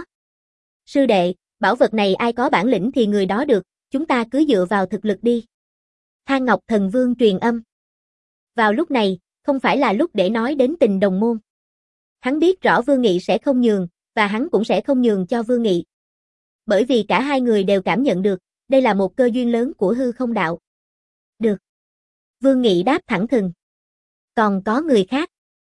Sư đệ, bảo vật này ai có bản lĩnh thì người đó được, chúng ta cứ dựa vào thực lực đi. Tha Ngọc thần vương truyền âm. Vào lúc này, không phải là lúc để nói đến tình đồng môn. Hắn biết rõ Vương Nghị sẽ không nhường, và hắn cũng sẽ không nhường cho Vương Nghị. Bởi vì cả hai người đều cảm nhận được, đây là một cơ duyên lớn của hư không đạo. Được. Vương Nghị đáp thẳng thừng. Còn có người khác.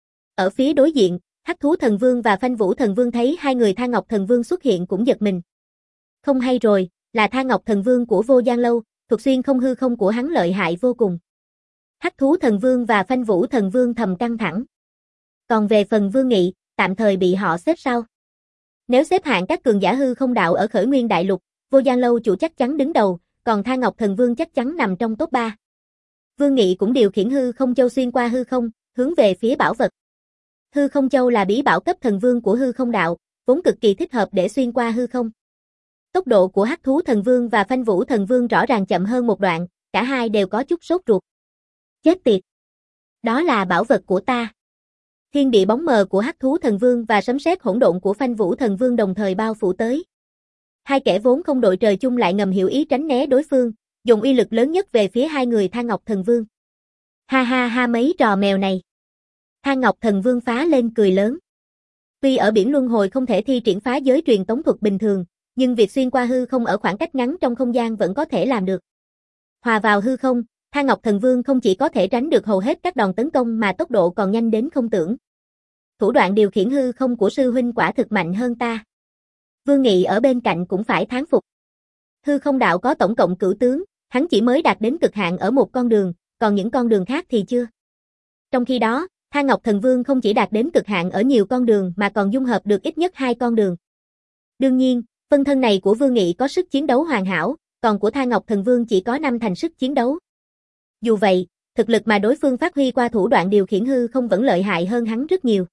Ở phía đối diện, Hắc Thú thần vương và Phanh Vũ thần vương thấy hai người Tha Ngọc thần vương xuất hiện cũng giật mình. Không hay rồi, là Tha Ngọc thần vương của Vô Gian Lâu, thuật xuyên không hư không của hắn lợi hại vô cùng. Hắc Thú thần vương và Phanh Vũ thần vương thầm căng thẳng. Còn về phần Vương Nghị, tạm thời bị họ xếp sau. Nếu xếp hạng các cường giả hư không đạo ở Khởi Nguyên Đại Lục, Vô Gian Lâu chủ chắc chắn đứng đầu, còn Tha Ngọc thần vương chắc chắn nằm trong top ba. Vương Nghị cũng điều khiển hư không châu xuyên qua hư không, hướng về phía bảo vật. Hư không châu là bí bảo cấp thần vương của hư không đạo, vốn cực kỳ thích hợp để xuyên qua hư không. Tốc độ của Hắc Thú thần vương và Phanh Vũ thần vương rõ ràng chậm hơn một đoạn, cả hai đều có chút sốt ruột. Chết tiệt! Đó là bảo vật của ta. Thiên địa bóng mờ của Hắc Thú thần vương và sấm sét hỗn độn của Phanh Vũ thần vương đồng thời bao phủ tới. Hai kẻ vốn không đội trời chung lại ngầm hiểu ý tránh né đối phương, dùng uy lực lớn nhất về phía hai người Tha Ngọc thần vương. Ha ha ha, mấy trò mèo này. Tha Ngọc thần vương phá lên cười lớn. Tuy ở biển luân hồi không thể thi triển phá giới truyền tống thuật bình thường, nhưng việc xuyên qua hư không ở khoảng cách ngắn trong không gian vẫn có thể làm được. Hòa vào hư không, Tha Ngọc thần vương không chỉ có thể tránh được hầu hết các đòn tấn công mà tốc độ còn nhanh đến không tưởng. Thủ đoạn điều khiển hư không của sư huynh quả thực mạnh hơn ta. Vương Nghị ở bên cạnh cũng phải thán phục. Hư không đạo có tổng cộng cửu tướng, hắn chỉ mới đạt đến cực hạn ở một con đường, còn những con đường khác thì chưa. Trong khi đó, Tha Ngọc Thần Vương không chỉ đạt đến cực hạn ở nhiều con đường mà còn dung hợp được ít nhất hai con đường. Đương nhiên, phân thân này của Vương Nghị có sức chiến đấu hoàn hảo, còn của Tha Ngọc Thần Vương chỉ có năm thành sức chiến đấu. Dù vậy, thực lực mà đối phương phát huy qua thủ đoạn điều khiển hư không vẫn lợi hại hơn hắn rất nhiều.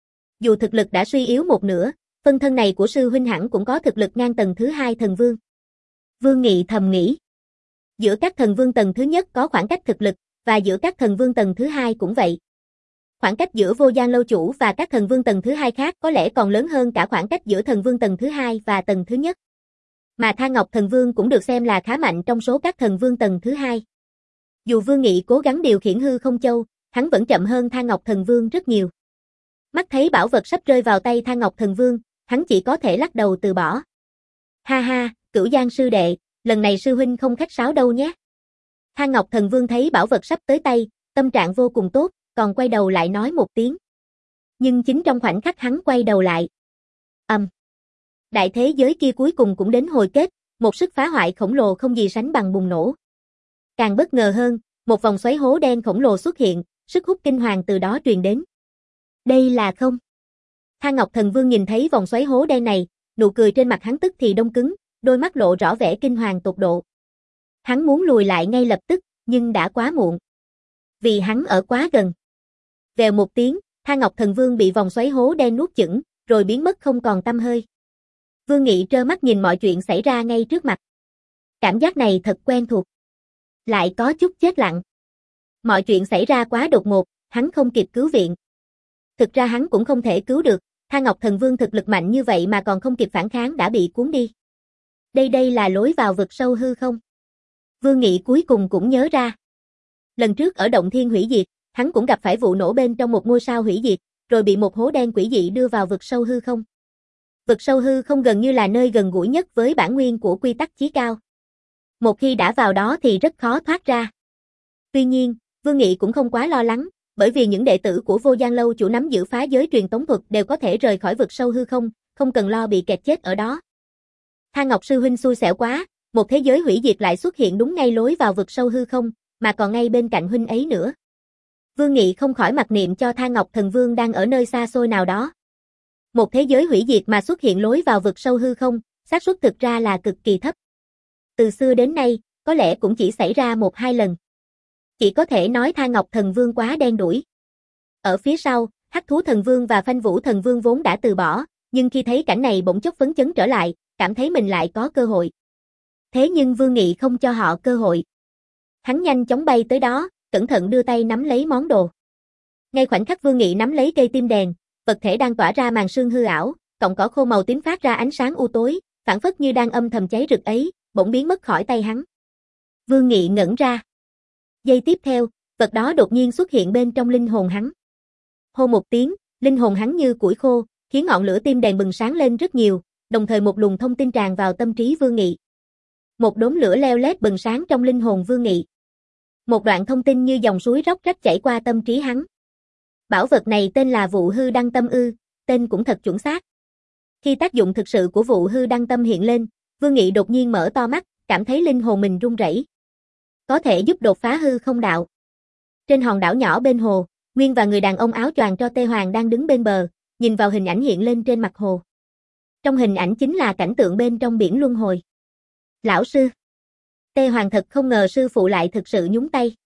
Dù thực lực đã suy yếu một nửa, phân thân này của sư huynh hẳn cũng có thực lực ngang tầng thứ hai thần vương. Vương Nghị thầm nghĩ. Giữa các thần vương tầng thứ nhất có khoảng cách thực lực, và giữa các thần vương tầng thứ hai cũng vậy. Khoảng cách giữa Vô Gian Lâu chủ và các thần vương tầng thứ hai khác có lẽ còn lớn hơn cả khoảng cách giữa thần vương tầng thứ hai và tầng thứ nhất. Mà Tha Ngọc Thần Vương cũng được xem là khá mạnh trong số các thần vương tầng thứ hai. Dù Vương Nghị cố gắng điều khiển hư không châu, hắn vẫn chậm hơn Tha Ngọc Thần Vương rất nhiều. Mắt thấy bảo vật sắp rơi vào tay Tha Ngọc Thần Vương, hắn chỉ có thể lắc đầu từ bỏ. Ha ha, Cửu Giang sư đệ, lần này sư huynh không khách sáo đâu nhé. Tha Ngọc Thần Vương thấy bảo vật sắp tới tay, tâm trạng vô cùng tốt, còn quay đầu lại nói một tiếng. Nhưng chính trong khoảnh khắc hắn quay đầu lại. Ầm. Um. Đại thế giới kia cuối cùng cũng đến hồi kết, một sức phá hoại khổng lồ không gì sánh bằng bùng nổ. Càng bất ngờ hơn, một vòng xoáy hố đen khổng lồ xuất hiện, sức hút kinh hoàng từ đó truyền đến. Đây là không? Tha Ngọc Thần Vương nhìn thấy vòng xoáy hố đen này, nụ cười trên mặt hắn tức thì đông cứng, đôi mắt lộ rõ vẻ kinh hoàng tột độ. Hắn muốn lùi lại ngay lập tức, nhưng đã quá muộn. Vì hắn ở quá gần. Vèo một tiếng, Tha Ngọc Thần Vương bị vòng xoáy hố đen nuốt chửng, rồi biến mất không còn tăm hơi. Vương Nghị trơ mắt nhìn mọi chuyện xảy ra ngay trước mặt. Cảm giác này thật quen thuộc. Lại có chút chết lặng. Mọi chuyện xảy ra quá đột ngột, hắn không kịp cứu viện. Thực ra hắn cũng không thể cứu được, Tha Ngọc Thần Vương thực lực mạnh như vậy mà còn không kịp phản kháng đã bị cuốn đi. Đây đây là lối vào vực sâu hư không? Vương Nghị cuối cùng cũng nhớ ra. Lần trước ở Động Thiên hủy diệt, hắn cũng gặp phải vụ nổ bên trong một ngôi sao hủy diệt, rồi bị một hố đen quỷ dị đưa vào vực sâu hư không. Vực sâu hư không gần như là nơi gần gũi nhất với bản nguyên của quy tắc chí cao. Một khi đã vào đó thì rất khó thoát ra. Tuy nhiên, Vương Nghị cũng không quá lo lắng, bởi vì những đệ tử của Vô Gian Lâu chủ nắm giữ phá giới truyền tống thuật đều có thể rời khỏi vực sâu hư không, không cần lo bị kẹt chết ở đó. Tha Ngọc sư huynh xui xẻo quá, một thế giới hủy diệt lại xuất hiện đúng ngay lối vào vực sâu hư không, mà còn ngay bên cạnh huynh ấy nữa. Vương Nghị không khỏi mặc niệm cho Tha Ngọc Thần Vương đang ở nơi xa xôi nào đó. Một thế giới hủy diệt mà xuất hiện lối vào vực sâu hư không, xác suất thực ra là cực kỳ thấp. Từ xưa đến nay, có lẽ cũng chỉ xảy ra một hai lần. Chỉ có thể nói Tha Ngọc Thần Vương quá đen đủi. Ở phía sau, Hắc Thú Thần Vương và Phanh Vũ Thần Vương vốn đã từ bỏ, nhưng khi thấy cảnh này bỗng chốc phấn chấn trở lại, cảm thấy mình lại có cơ hội. Thế nhưng Vương Nghị không cho họ cơ hội. Hắn nhanh chóng bay tới đó, cẩn thận đưa tay nắm lấy món đồ. Ngay khoảnh khắc Vương Nghị nắm lấy cây tim đèn, vật thể đang tỏa ra màn sương hư ảo, cọng cỏ khô màu tím phát ra ánh sáng u tối, phảng phất như đang âm thầm cháy rực ấy, bỗng biến mất khỏi tay hắn. Vương Nghị ngẩn ra. Giây tiếp theo, vật đó đột nhiên xuất hiện bên trong linh hồn hắn. Hô một tiếng, linh hồn hắn như củi khô, khiến ngọn lửa tim đèn bừng sáng lên rất nhiều, đồng thời một luồng thông tin tràn vào tâm trí Vương Nghị. Một đốm lửa leo lét bừng sáng trong linh hồn Vương Nghị. Một đoạn thông tin như dòng suối róc rách chảy qua tâm trí hắn. Bảo vật này tên là Vụ Hư Đăng Tâm ư, tên cũng thật chuẩn xác. Khi tác dụng thực sự của Vụ Hư Đăng Tâm hiện lên, Vương Nghị đột nhiên mở to mắt, cảm thấy linh hồn mình run rẩy. Có thể giúp đột phá hư không đạo. Trên hòn đảo nhỏ bên hồ, Nguyên và người đàn ông áo choàng tro Tê Hoàng đang đứng bên bờ, nhìn vào hình ảnh hiện lên trên mặt hồ. Trong hình ảnh chính là cảnh tượng bên trong biển luân hồi. Lão sư. Tê Hoàng thật không ngờ sư phụ lại thực sự nhúng tay.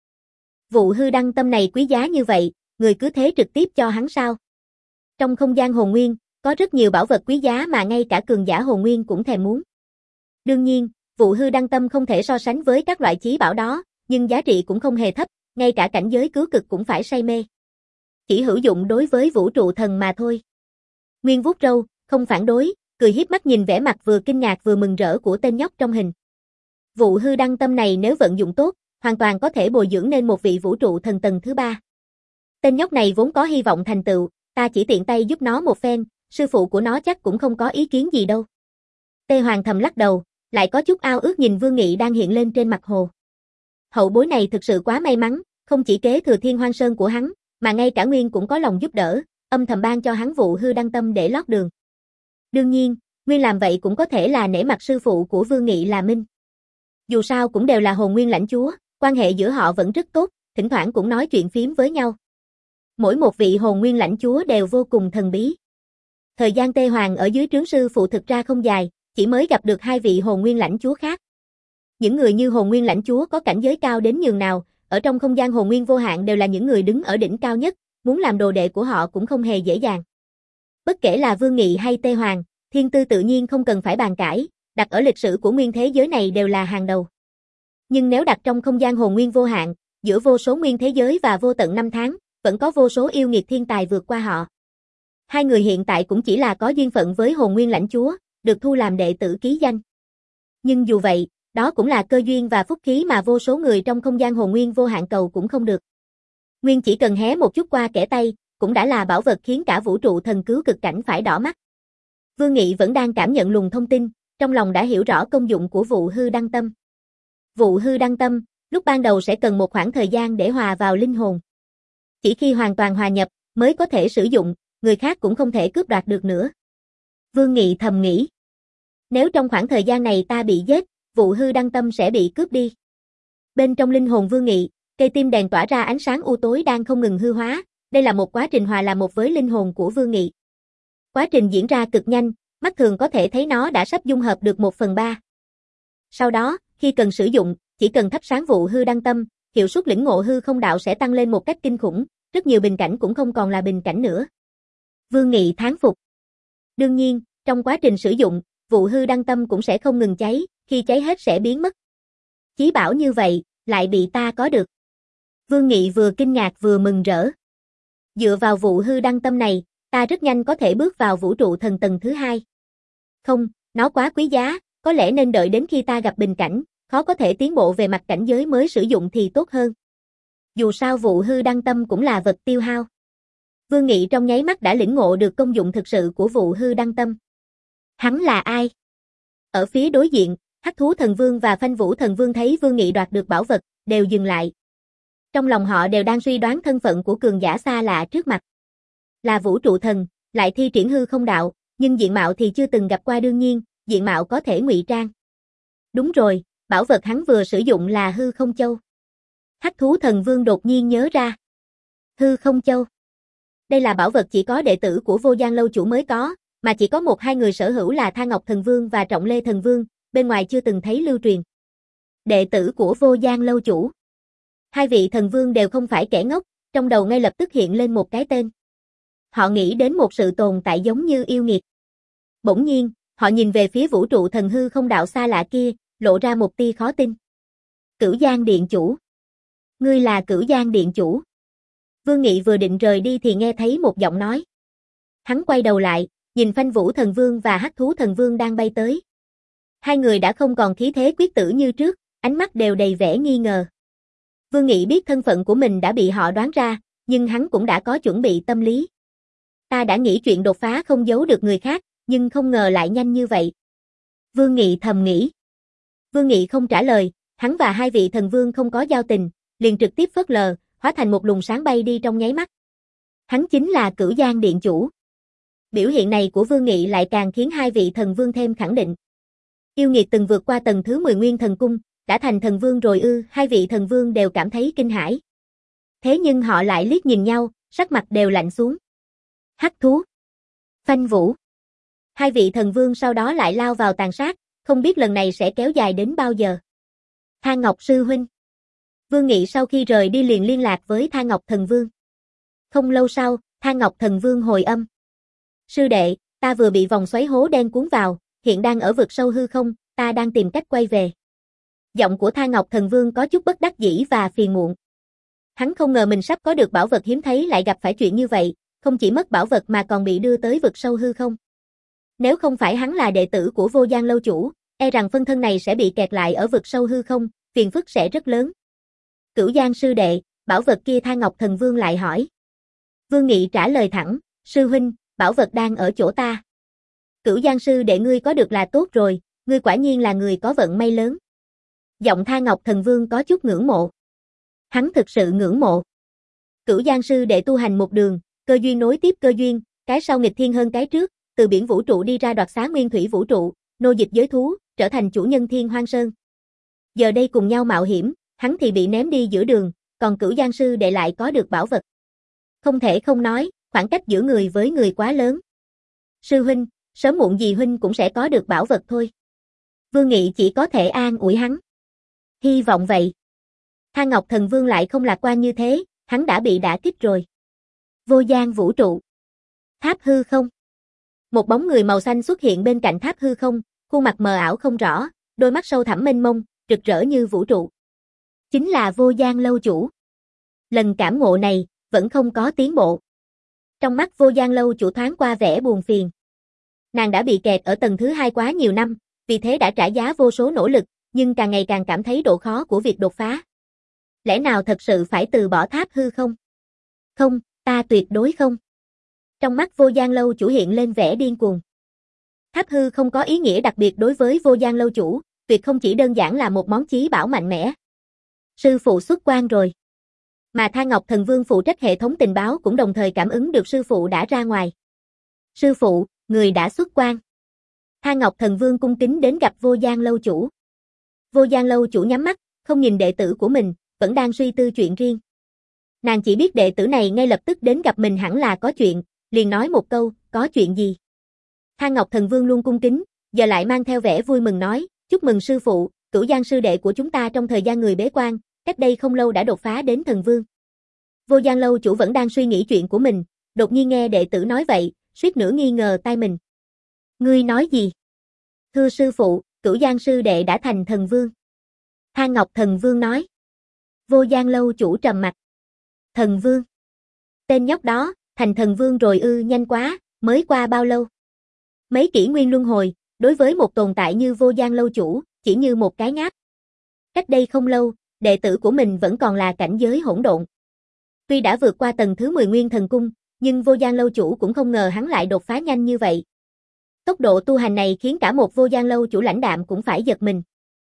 Vụ hư đăng tâm này quý giá như vậy, người cứ thế trực tiếp cho hắn sao? Trong không gian hồn nguyên, có rất nhiều bảo vật quý giá mà ngay cả cường giả hồn nguyên cũng thèm muốn. Đương nhiên, vụ hư đăng tâm không thể so sánh với các loại chí bảo đó, nhưng giá trị cũng không hề thấp, ngay cả cảnh giới cứu cực cũng phải say mê. Chỉ hữu dụng đối với vũ trụ thần mà thôi. Nguyên vuốt râu, không phản đối, cười hiếp mắt nhìn vẻ mặt vừa kinh ngạc vừa mừng rỡ của tên nhóc trong hình. Vụ hư đăng tâm này nếu vận dụng tốt, hoàn toàn có thể bồi dưỡng nên một vị vũ trụ thần tầng thứ ba. Tên nhóc này vốn có hy vọng thành tựu, ta chỉ tiện tay giúp nó một phen, sư phụ của nó chắc cũng không có ý kiến gì đâu. Tê Hoàng thầm lắc đầu, lại có chút ao ước nhìn Vương Nghị đang hiện lên trên mặt hồ. Hậu bối này thực sự quá may mắn, không chỉ kế thừa Thiên Hoang Sơn của hắn, mà ngay cả Nguyên cũng có lòng giúp đỡ, âm thầm ban cho hắn vụ hư đăng tâm để lót đường. Đương nhiên, Nguyên làm vậy cũng có thể là nể mặt sư phụ của Vương Nghị là Minh. Dù sao cũng đều là hồn nguyên lãnh chúa, quan hệ giữa họ vẫn rất tốt, thỉnh thoảng cũng nói chuyện phím với nhau. Mỗi một vị hồn nguyên lãnh chúa đều vô cùng thần bí. Thời gian Tê Hoàng ở dưới trướng sư phụ thực ra không dài, chỉ mới gặp được hai vị hồn nguyên lãnh chúa khác. Những người như hồn nguyên lãnh chúa có cảnh giới cao đến nhường nào, ở trong không gian hồn nguyên vô hạn đều là những người đứng ở đỉnh cao nhất, muốn làm đồ đệ của họ cũng không hề dễ dàng. Bất kể là Vương Nghị hay Tê Hoàng, thiên tư tự nhiên không cần phải bàn cãi, đặt ở lịch sử của nguyên thế giới này đều là hàng đầu. Nhưng nếu đặt trong không gian hồn nguyên vô hạn, giữa vô số nguyên thế giới và vô tận năm tháng, vẫn có vô số yêu nghiệt thiên tài vượt qua họ. Hai người hiện tại cũng chỉ là có duyên phận với hồn nguyên lãnh chúa, được thu làm đệ tử ký danh. Nhưng dù vậy, đó cũng là cơ duyên và phúc khí mà vô số người trong không gian hồn nguyên vô hạn cầu cũng không được. Nguyên chỉ cần hé một chút qua kẽ tay, cũng đã là bảo vật khiến cả vũ trụ thần cứu cực cảnh phải đỏ mắt. Vương Nghị vẫn đang cảm nhận luồng thông tin, trong lòng đã hiểu rõ công dụng của vụ hư đăng tâm. Vụ hư đăng tâm, lúc ban đầu sẽ cần một khoảng thời gian để hòa vào linh hồn. Chỉ khi hoàn toàn hòa nhập, mới có thể sử dụng, người khác cũng không thể cướp đoạt được nữa. Vương Nghị thầm nghĩ. Nếu trong khoảng thời gian này ta bị giết, vụ hư đăng tâm sẽ bị cướp đi. Bên trong linh hồn Vương Nghị, cây tim đèn tỏa ra ánh sáng u tối đang không ngừng hư hóa, đây là một quá trình hòa làm một với linh hồn của Vương Nghị. Quá trình diễn ra cực nhanh, mắt thường có thể thấy nó đã sắp dung hợp được một phần ba. Sau đó, khi cần sử dụng, chỉ cần thắp sáng vụ hư đăng tâm, hiệu suất lĩnh ngộ hư không đạo sẽ tăng lên một cách kinh khủng, rất nhiều bình cảnh cũng không còn là bình cảnh nữa. Vương Nghị thán phục. Đương nhiên, trong quá trình sử dụng, vụ hư đăng tâm cũng sẽ không ngừng cháy, khi cháy hết sẽ biến mất. Chí bảo như vậy, lại bị ta có được. Vương Nghị vừa kinh ngạc vừa mừng rỡ. Dựa vào vụ hư đăng tâm này, ta rất nhanh có thể bước vào vũ trụ thần tầng thứ hai. Không, nó quá quý giá, có lẽ nên đợi đến khi ta gặp bình cảnh, khó có thể tiến bộ về mặt cảnh giới mới sử dụng thì tốt hơn. Dù sao vụ hư đăng tâm cũng là vật tiêu hao. Vương Nghị trong nháy mắt đã lĩnh ngộ được công dụng thực sự của vụ hư đăng tâm. Hắn là ai? Ở phía đối diện, Hắc Thú Thần Vương và Phanh Vũ Thần Vương thấy Vương Nghị đoạt được bảo vật, đều dừng lại. Trong lòng họ đều đang suy đoán thân phận của cường giả xa lạ trước mặt. Là vũ trụ thần, lại thi triển hư không đạo, nhưng diện mạo thì chưa từng gặp qua đương nhiên, diện mạo có thể ngụy trang. Đúng rồi, bảo vật hắn vừa sử dụng là hư không châu. Hắc Thú Thần Vương đột nhiên nhớ ra. Hư không châu. Đây là bảo vật chỉ có đệ tử của Vô Gian Lâu Chủ mới có, mà chỉ có một hai người sở hữu là Tha Ngọc Thần Vương và Trọng Lê Thần Vương, bên ngoài chưa từng thấy lưu truyền. Đệ tử của Vô Gian Lâu Chủ. Hai vị thần vương đều không phải kẻ ngốc, trong đầu ngay lập tức hiện lên một cái tên. Họ nghĩ đến một sự tồn tại giống như yêu nghiệt. Bỗng nhiên, họ nhìn về phía vũ trụ thần hư không đạo xa lạ kia, lộ ra một tia khó tin. Cửu Giang Điện Chủ. Ngươi là Cửu Giang Điện Chủ. Vương Nghị vừa định rời đi thì nghe thấy một giọng nói. Hắn quay đầu lại, nhìn Phanh Vũ Thần Vương và Hắc Thú Thần Vương đang bay tới. Hai người đã không còn khí thế quyết tử như trước, ánh mắt đều đầy vẻ nghi ngờ. Vương Nghị biết thân phận của mình đã bị họ đoán ra, nhưng hắn cũng đã có chuẩn bị tâm lý. Ta đã nghĩ chuyện đột phá không giấu được người khác, nhưng không ngờ lại nhanh như vậy. Vương Nghị thầm nghĩ. Vương Nghị không trả lời, hắn và hai vị thần vương không có giao tình, liền trực tiếp phớt lờ, hóa thành một luồng sáng bay đi trong nháy mắt. Hắn chính là Cửu Giang Điện Chủ. Biểu hiện này của Vương Nghị lại càng khiến hai vị thần vương thêm khẳng định. Yêu nghiệt từng vượt qua tầng thứ mười nguyên thần cung, đã thành thần vương rồi ư? Hai vị thần vương đều cảm thấy kinh hãi. Thế nhưng họ lại liếc nhìn nhau, sắc mặt đều lạnh xuống. Hắc Thú, Phanh Vũ. Hai vị thần vương sau đó lại lao vào tàn sát, không biết lần này sẽ kéo dài đến bao giờ. Tha Ngọc Sư Huynh. Vương Nghị sau khi rời đi liền liên lạc với Tha Ngọc Thần Vương. Không lâu sau, Tha Ngọc Thần Vương hồi âm. Sư đệ, ta vừa bị vòng xoáy hố đen cuốn vào, hiện đang ở vực sâu hư không, ta đang tìm cách quay về. Giọng của Tha Ngọc Thần Vương có chút bất đắc dĩ và phiền muộn. Hắn không ngờ mình sắp có được bảo vật hiếm thấy lại gặp phải chuyện như vậy, không chỉ mất bảo vật mà còn bị đưa tới vực sâu hư không. Nếu không phải hắn là đệ tử của Vô Gian Lâu Chủ, e rằng phân thân này sẽ bị kẹt lại ở vực sâu hư không, phiền phức sẽ rất lớn. Cửu Giang sư đệ, bảo vật kia Tha Ngọc Thần Vương lại hỏi. Vương Nghị trả lời thẳng, sư huynh, bảo vật đang ở chỗ ta. Cửu Giang sư đệ ngươi có được là tốt rồi, ngươi quả nhiên là người có vận may lớn. Giọng Tha Ngọc Thần Vương có chút ngưỡng mộ. Hắn thực sự ngưỡng mộ. Cửu Giang sư đệ tu hành một đường, cơ duyên nối tiếp cơ duyên, cái sau nghịch thiên hơn cái trước, từ biển vũ trụ đi ra đoạt xá nguyên thủy vũ trụ, nô dịch giới thú, trở thành chủ nhân Thiên Hoang Sơn. Giờ đây cùng nhau mạo hiểm, hắn thì bị ném đi giữa đường, còn Cửu Giang sư đệ lại có được bảo vật. Không thể không nói, khoảng cách giữa người với người quá lớn. Sư huynh, sớm muộn gì huynh cũng sẽ có được bảo vật thôi. Vương Nghị chỉ có thể an ủi hắn. Hy vọng vậy. Thang Ngọc Thần Vương lại không lạc quan như thế, hắn đã bị đả kích rồi. Vô gian vũ trụ. Tháp hư không. Một bóng người màu xanh xuất hiện bên cạnh tháp hư không, khuôn mặt mờ ảo không rõ, đôi mắt sâu thẳm mênh mông, rực rỡ như vũ trụ. Chính là Vô Gian lâu chủ. Lần cảm ngộ này, vẫn không có tiến bộ. Trong mắt Vô Gian lâu chủ thoáng qua vẻ buồn phiền. Nàng đã bị kẹt ở tầng thứ hai quá nhiều năm, vì thế đã trả giá vô số nỗ lực, nhưng càng ngày càng cảm thấy độ khó của việc đột phá. Lẽ nào thật sự phải từ bỏ tháp hư không? Không, ta tuyệt đối không. Trong mắt Vô Gian lâu chủ hiện lên vẻ điên cuồng. Tháp hư không có ý nghĩa đặc biệt đối với Vô Gian lâu chủ, tuyệt không chỉ đơn giản là một món chí bảo mạnh mẽ. Sư phụ xuất quan rồi. Mà Thang Ngọc Thần Vương phụ trách hệ thống tình báo cũng đồng thời cảm ứng được sư phụ đã ra ngoài. Sư phụ, người đã xuất quan. Thang Ngọc Thần Vương cung kính đến gặp Vô Gian lâu chủ. Vô Gian lâu chủ nhắm mắt, không nhìn đệ tử của mình, vẫn đang suy tư chuyện riêng. Nàng chỉ biết đệ tử này ngay lập tức đến gặp mình hẳn là có chuyện, liền nói một câu, có chuyện gì? Thang Ngọc Thần Vương luôn cung kính, giờ lại mang theo vẻ vui mừng nói, chúc mừng sư phụ, Cửu Giang sư đệ của chúng ta trong thời gian người bế quan, cách đây không lâu đã đột phá đến thần vương. Vô Gian lâu chủ vẫn đang suy nghĩ chuyện của mình, đột nhiên nghe đệ tử nói vậy, suýt nữa nghi ngờ tai mình. Ngươi nói gì? Thưa sư phụ, Cửu Giang sư đệ đã thành thần vương. Thang Ngọc Thần Vương nói. Vô Gian lâu chủ trầm mặt. Thần vương. Tên nhóc đó, thành thần vương rồi ư? Nhanh quá, mới qua bao lâu? Mấy kỷ nguyên luân hồi, đối với một tồn tại như Vô Gian lâu chủ, chỉ như một cái ngáp. Cách đây không lâu, đệ tử của mình vẫn còn là cảnh giới hỗn độn. Tuy đã vượt qua tầng thứ mười nguyên thần cung, nhưng Vô Gian lâu chủ cũng không ngờ hắn lại đột phá nhanh như vậy. Tốc độ tu hành này khiến cả một Vô Gian lâu chủ lãnh đạm cũng phải giật mình.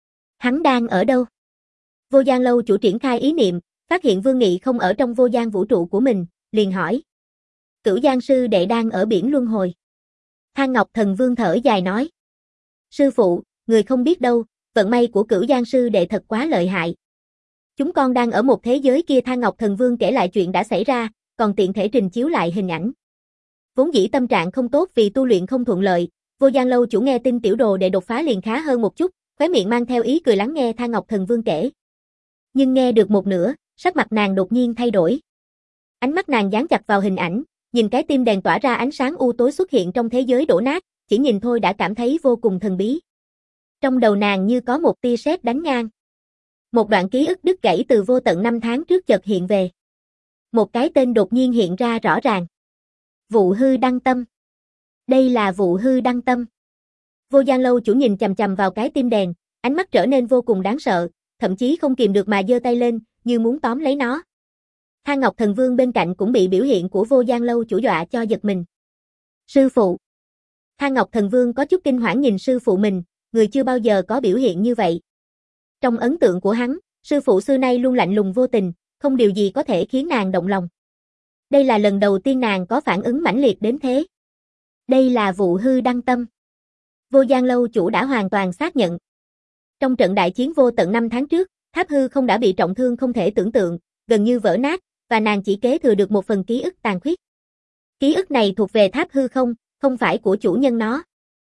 Hắn đang ở đâu? Vô Gian lâu chủ triển khai ý niệm, phát hiện Vương Nghị không ở trong vô gian vũ trụ của mình, liền hỏi. Cửu Giang sư đệ đang ở biển luân hồi. Thang Ngọc Thần Vương thở dài nói. Sư phụ, người không biết đâu, vận may của Cửu Giang sư đệ thật quá lợi hại. Chúng con đang ở một thế giới kia. Thang Ngọc Thần Vương kể lại chuyện đã xảy ra, còn tiện thể trình chiếu lại hình ảnh. Vốn dĩ tâm trạng không tốt vì tu luyện không thuận lợi, Vô Gian lâu chủ nghe tin tiểu đồ đệ đột phá liền khá hơn một chút, khóe miệng mang theo ý cười lắng nghe Thang Ngọc Thần Vương kể. Nhưng nghe được một nửa, sắc mặt nàng đột nhiên thay đổi. Ánh mắt nàng dán chặt vào hình ảnh, nhìn cái tim đèn tỏa ra ánh sáng u tối xuất hiện trong thế giới đổ nát, chỉ nhìn thôi đã cảm thấy vô cùng thần bí. Trong đầu nàng như có một tia sét đánh ngang. Một đoạn ký ức đứt gãy từ vô tận năm tháng trước chợt hiện về. Một cái tên đột nhiên hiện ra rõ ràng. Vụ hư đăng tâm. Đây là vụ hư đăng tâm. Vô Gian lâu chủ nhìn chằm chằm vào cái tim đèn, ánh mắt trở nên vô cùng đáng sợ, thậm chí không kìm được mà giơ tay lên, như muốn tóm lấy nó. Thang Ngọc Thần Vương bên cạnh cũng bị biểu hiện của Vô Gian lâu chủ dọa cho giật mình. Sư phụ. Thang Ngọc Thần Vương có chút kinh hoảng nhìn sư phụ mình, người chưa bao giờ có biểu hiện như vậy. Trong ấn tượng của hắn, sư phụ xưa nay luôn lạnh lùng vô tình, không điều gì có thể khiến nàng động lòng. Đây là lần đầu tiên nàng có phản ứng mãnh liệt đến thế. Đây là vụ hư đăng tâm. Vô Gian lâu chủ đã hoàn toàn xác nhận. Trong trận đại chiến vô tận năm tháng trước, tháp hư không đã bị trọng thương không thể tưởng tượng, gần như vỡ nát, và nàng chỉ kế thừa được một phần ký ức tàn khuyết. Ký ức này thuộc về tháp hư không, không phải của chủ nhân nó.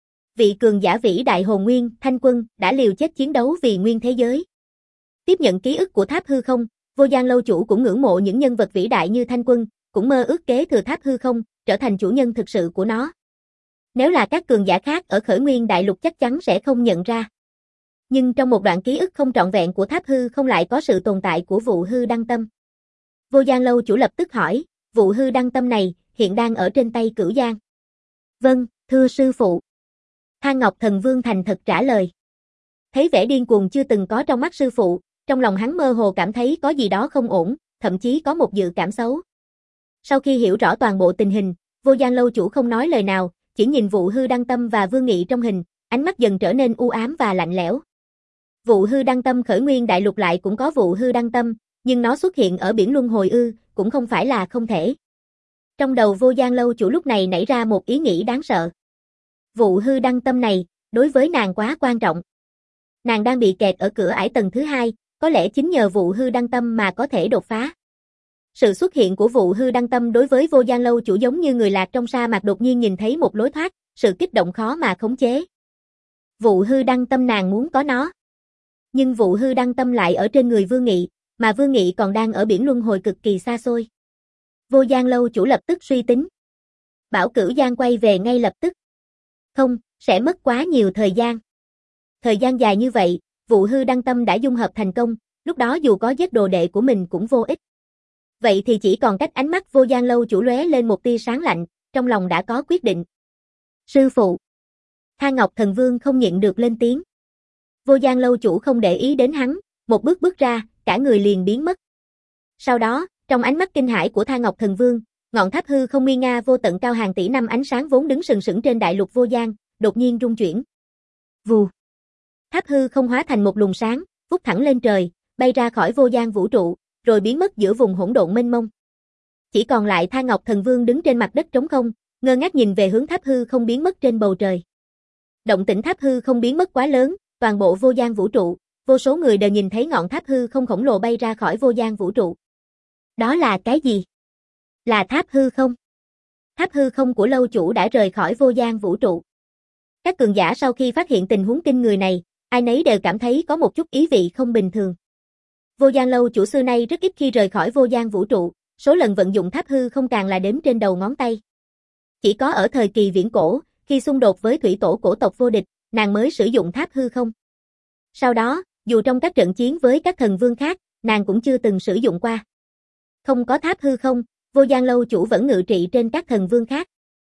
Vị cường giả vĩ đại hồn nguyên, Thanh Quân, đã liều chết chiến đấu vì nguyên thế giới. Tiếp nhận ký ức của tháp hư không, Vô Gian lâu chủ cũng ngưỡng mộ những nhân vật vĩ đại như Thanh Quân, cũng mơ ước kế thừa tháp hư không, trở thành chủ nhân thực sự của nó. Nếu là các cường giả khác ở Khởi Nguyên Đại Lục chắc chắn sẽ không nhận ra. Nhưng trong một đoạn ký ức không trọn vẹn của tháp hư không lại có sự tồn tại của vụ hư đăng tâm. Vô Gian lâu chủ lập tức hỏi, vụ hư đăng tâm này hiện đang ở trên tay Cửu Giang. Vâng, thưa sư phụ. Thang Ngọc Thần Vương thành thật trả lời. Thấy vẻ điên cuồng chưa từng có trong mắt sư phụ, trong lòng hắn mơ hồ cảm thấy có gì đó không ổn, thậm chí có một dự cảm xấu. Sau khi hiểu rõ toàn bộ tình hình, Vô Gian lâu chủ không nói lời nào, chỉ nhìn vụ hư đăng tâm và Vương Nghị trong hình, ánh mắt dần trở nên u ám và lạnh lẽo. Vụ hư đăng tâm Khởi Nguyên Đại Lục lại cũng có vụ hư đăng tâm, nhưng nó xuất hiện ở biển luân hồi ư, cũng không phải là không thể. Trong đầu Vô Gian lâu chủ lúc này nảy ra một ý nghĩ đáng sợ. Vụ hư đăng tâm này, đối với nàng quá quan trọng. Nàng đang bị kẹt ở cửa ải tầng thứ hai, có lẽ chính nhờ vụ hư đăng tâm mà có thể đột phá. Sự xuất hiện của vụ hư đăng tâm đối với Vô Gian Lâu chủ giống như người lạc trong sa mạc đột nhiên nhìn thấy một lối thoát, sự kích động khó mà khống chế. Vụ hư đăng tâm nàng muốn có nó. Nhưng vụ hư đăng tâm lại ở trên người Vương Nghị, mà Vương Nghị còn đang ở biển luân hồi cực kỳ xa xôi. Vô Gian Lâu chủ lập tức suy tính. Bảo Cửu Giang quay về ngay lập tức. Không, sẽ mất quá nhiều thời gian. Thời gian dài như vậy, vụ hư đăng tâm đã dung hợp thành công, lúc đó dù có giết đồ đệ của mình cũng vô ích. Vậy thì chỉ còn cách ánh mắt Vô Gian Lâu chủ lóe lên một tia sáng lạnh, trong lòng đã có quyết định. Sư phụ. Tha Ngọc Thần Vương không nhịn được lên tiếng. Vô Gian Lâu chủ không để ý đến hắn, một bước bước ra, cả người liền biến mất. Sau đó, trong ánh mắt kinh hãi của Tha Ngọc Thần Vương, ngọn tháp hư không nguy nga vô tận cao hàng tỷ năm ánh sáng vốn đứng sừng sững trên đại lục Vô Gian, đột nhiên rung chuyển. Vù. Tháp hư không hóa thành một luồng sáng, vút thẳng lên trời, bay ra khỏi Vô Gian vũ trụ, rồi biến mất giữa vùng hỗn độn mênh mông. Chỉ còn lại Tha Ngọc Thần Vương đứng trên mặt đất trống không, ngơ ngác nhìn về hướng tháp hư không biến mất trên bầu trời. Động tĩnh tháp hư không biến mất quá lớn, toàn bộ Vô Gian vũ trụ, vô số người đều nhìn thấy ngọn tháp hư không khổng lồ bay ra khỏi Vô Gian vũ trụ. Đó là cái gì? Là tháp hư không? Tháp hư không của lâu chủ đã rời khỏi Vô Gian vũ trụ. Các cường giả sau khi phát hiện tình huống kinh người này, ai nấy đều cảm thấy có một chút ý vị không bình thường. Vô Gian Lâu chủ xưa nay rất ít khi rời khỏi Vô Gian vũ trụ, số lần vận dụng tháp hư không càng là đếm trên đầu ngón tay. Chỉ có ở thời kỳ viễn cổ, khi xung đột với thủy tổ cổ tộc vô địch, nàng mới sử dụng tháp hư không. Sau đó, dù trong các trận chiến với các thần vương khác, nàng cũng chưa từng sử dụng qua. Không có tháp hư không, Vô Gian Lâu chủ vẫn ngự trị trên các thần vương khác.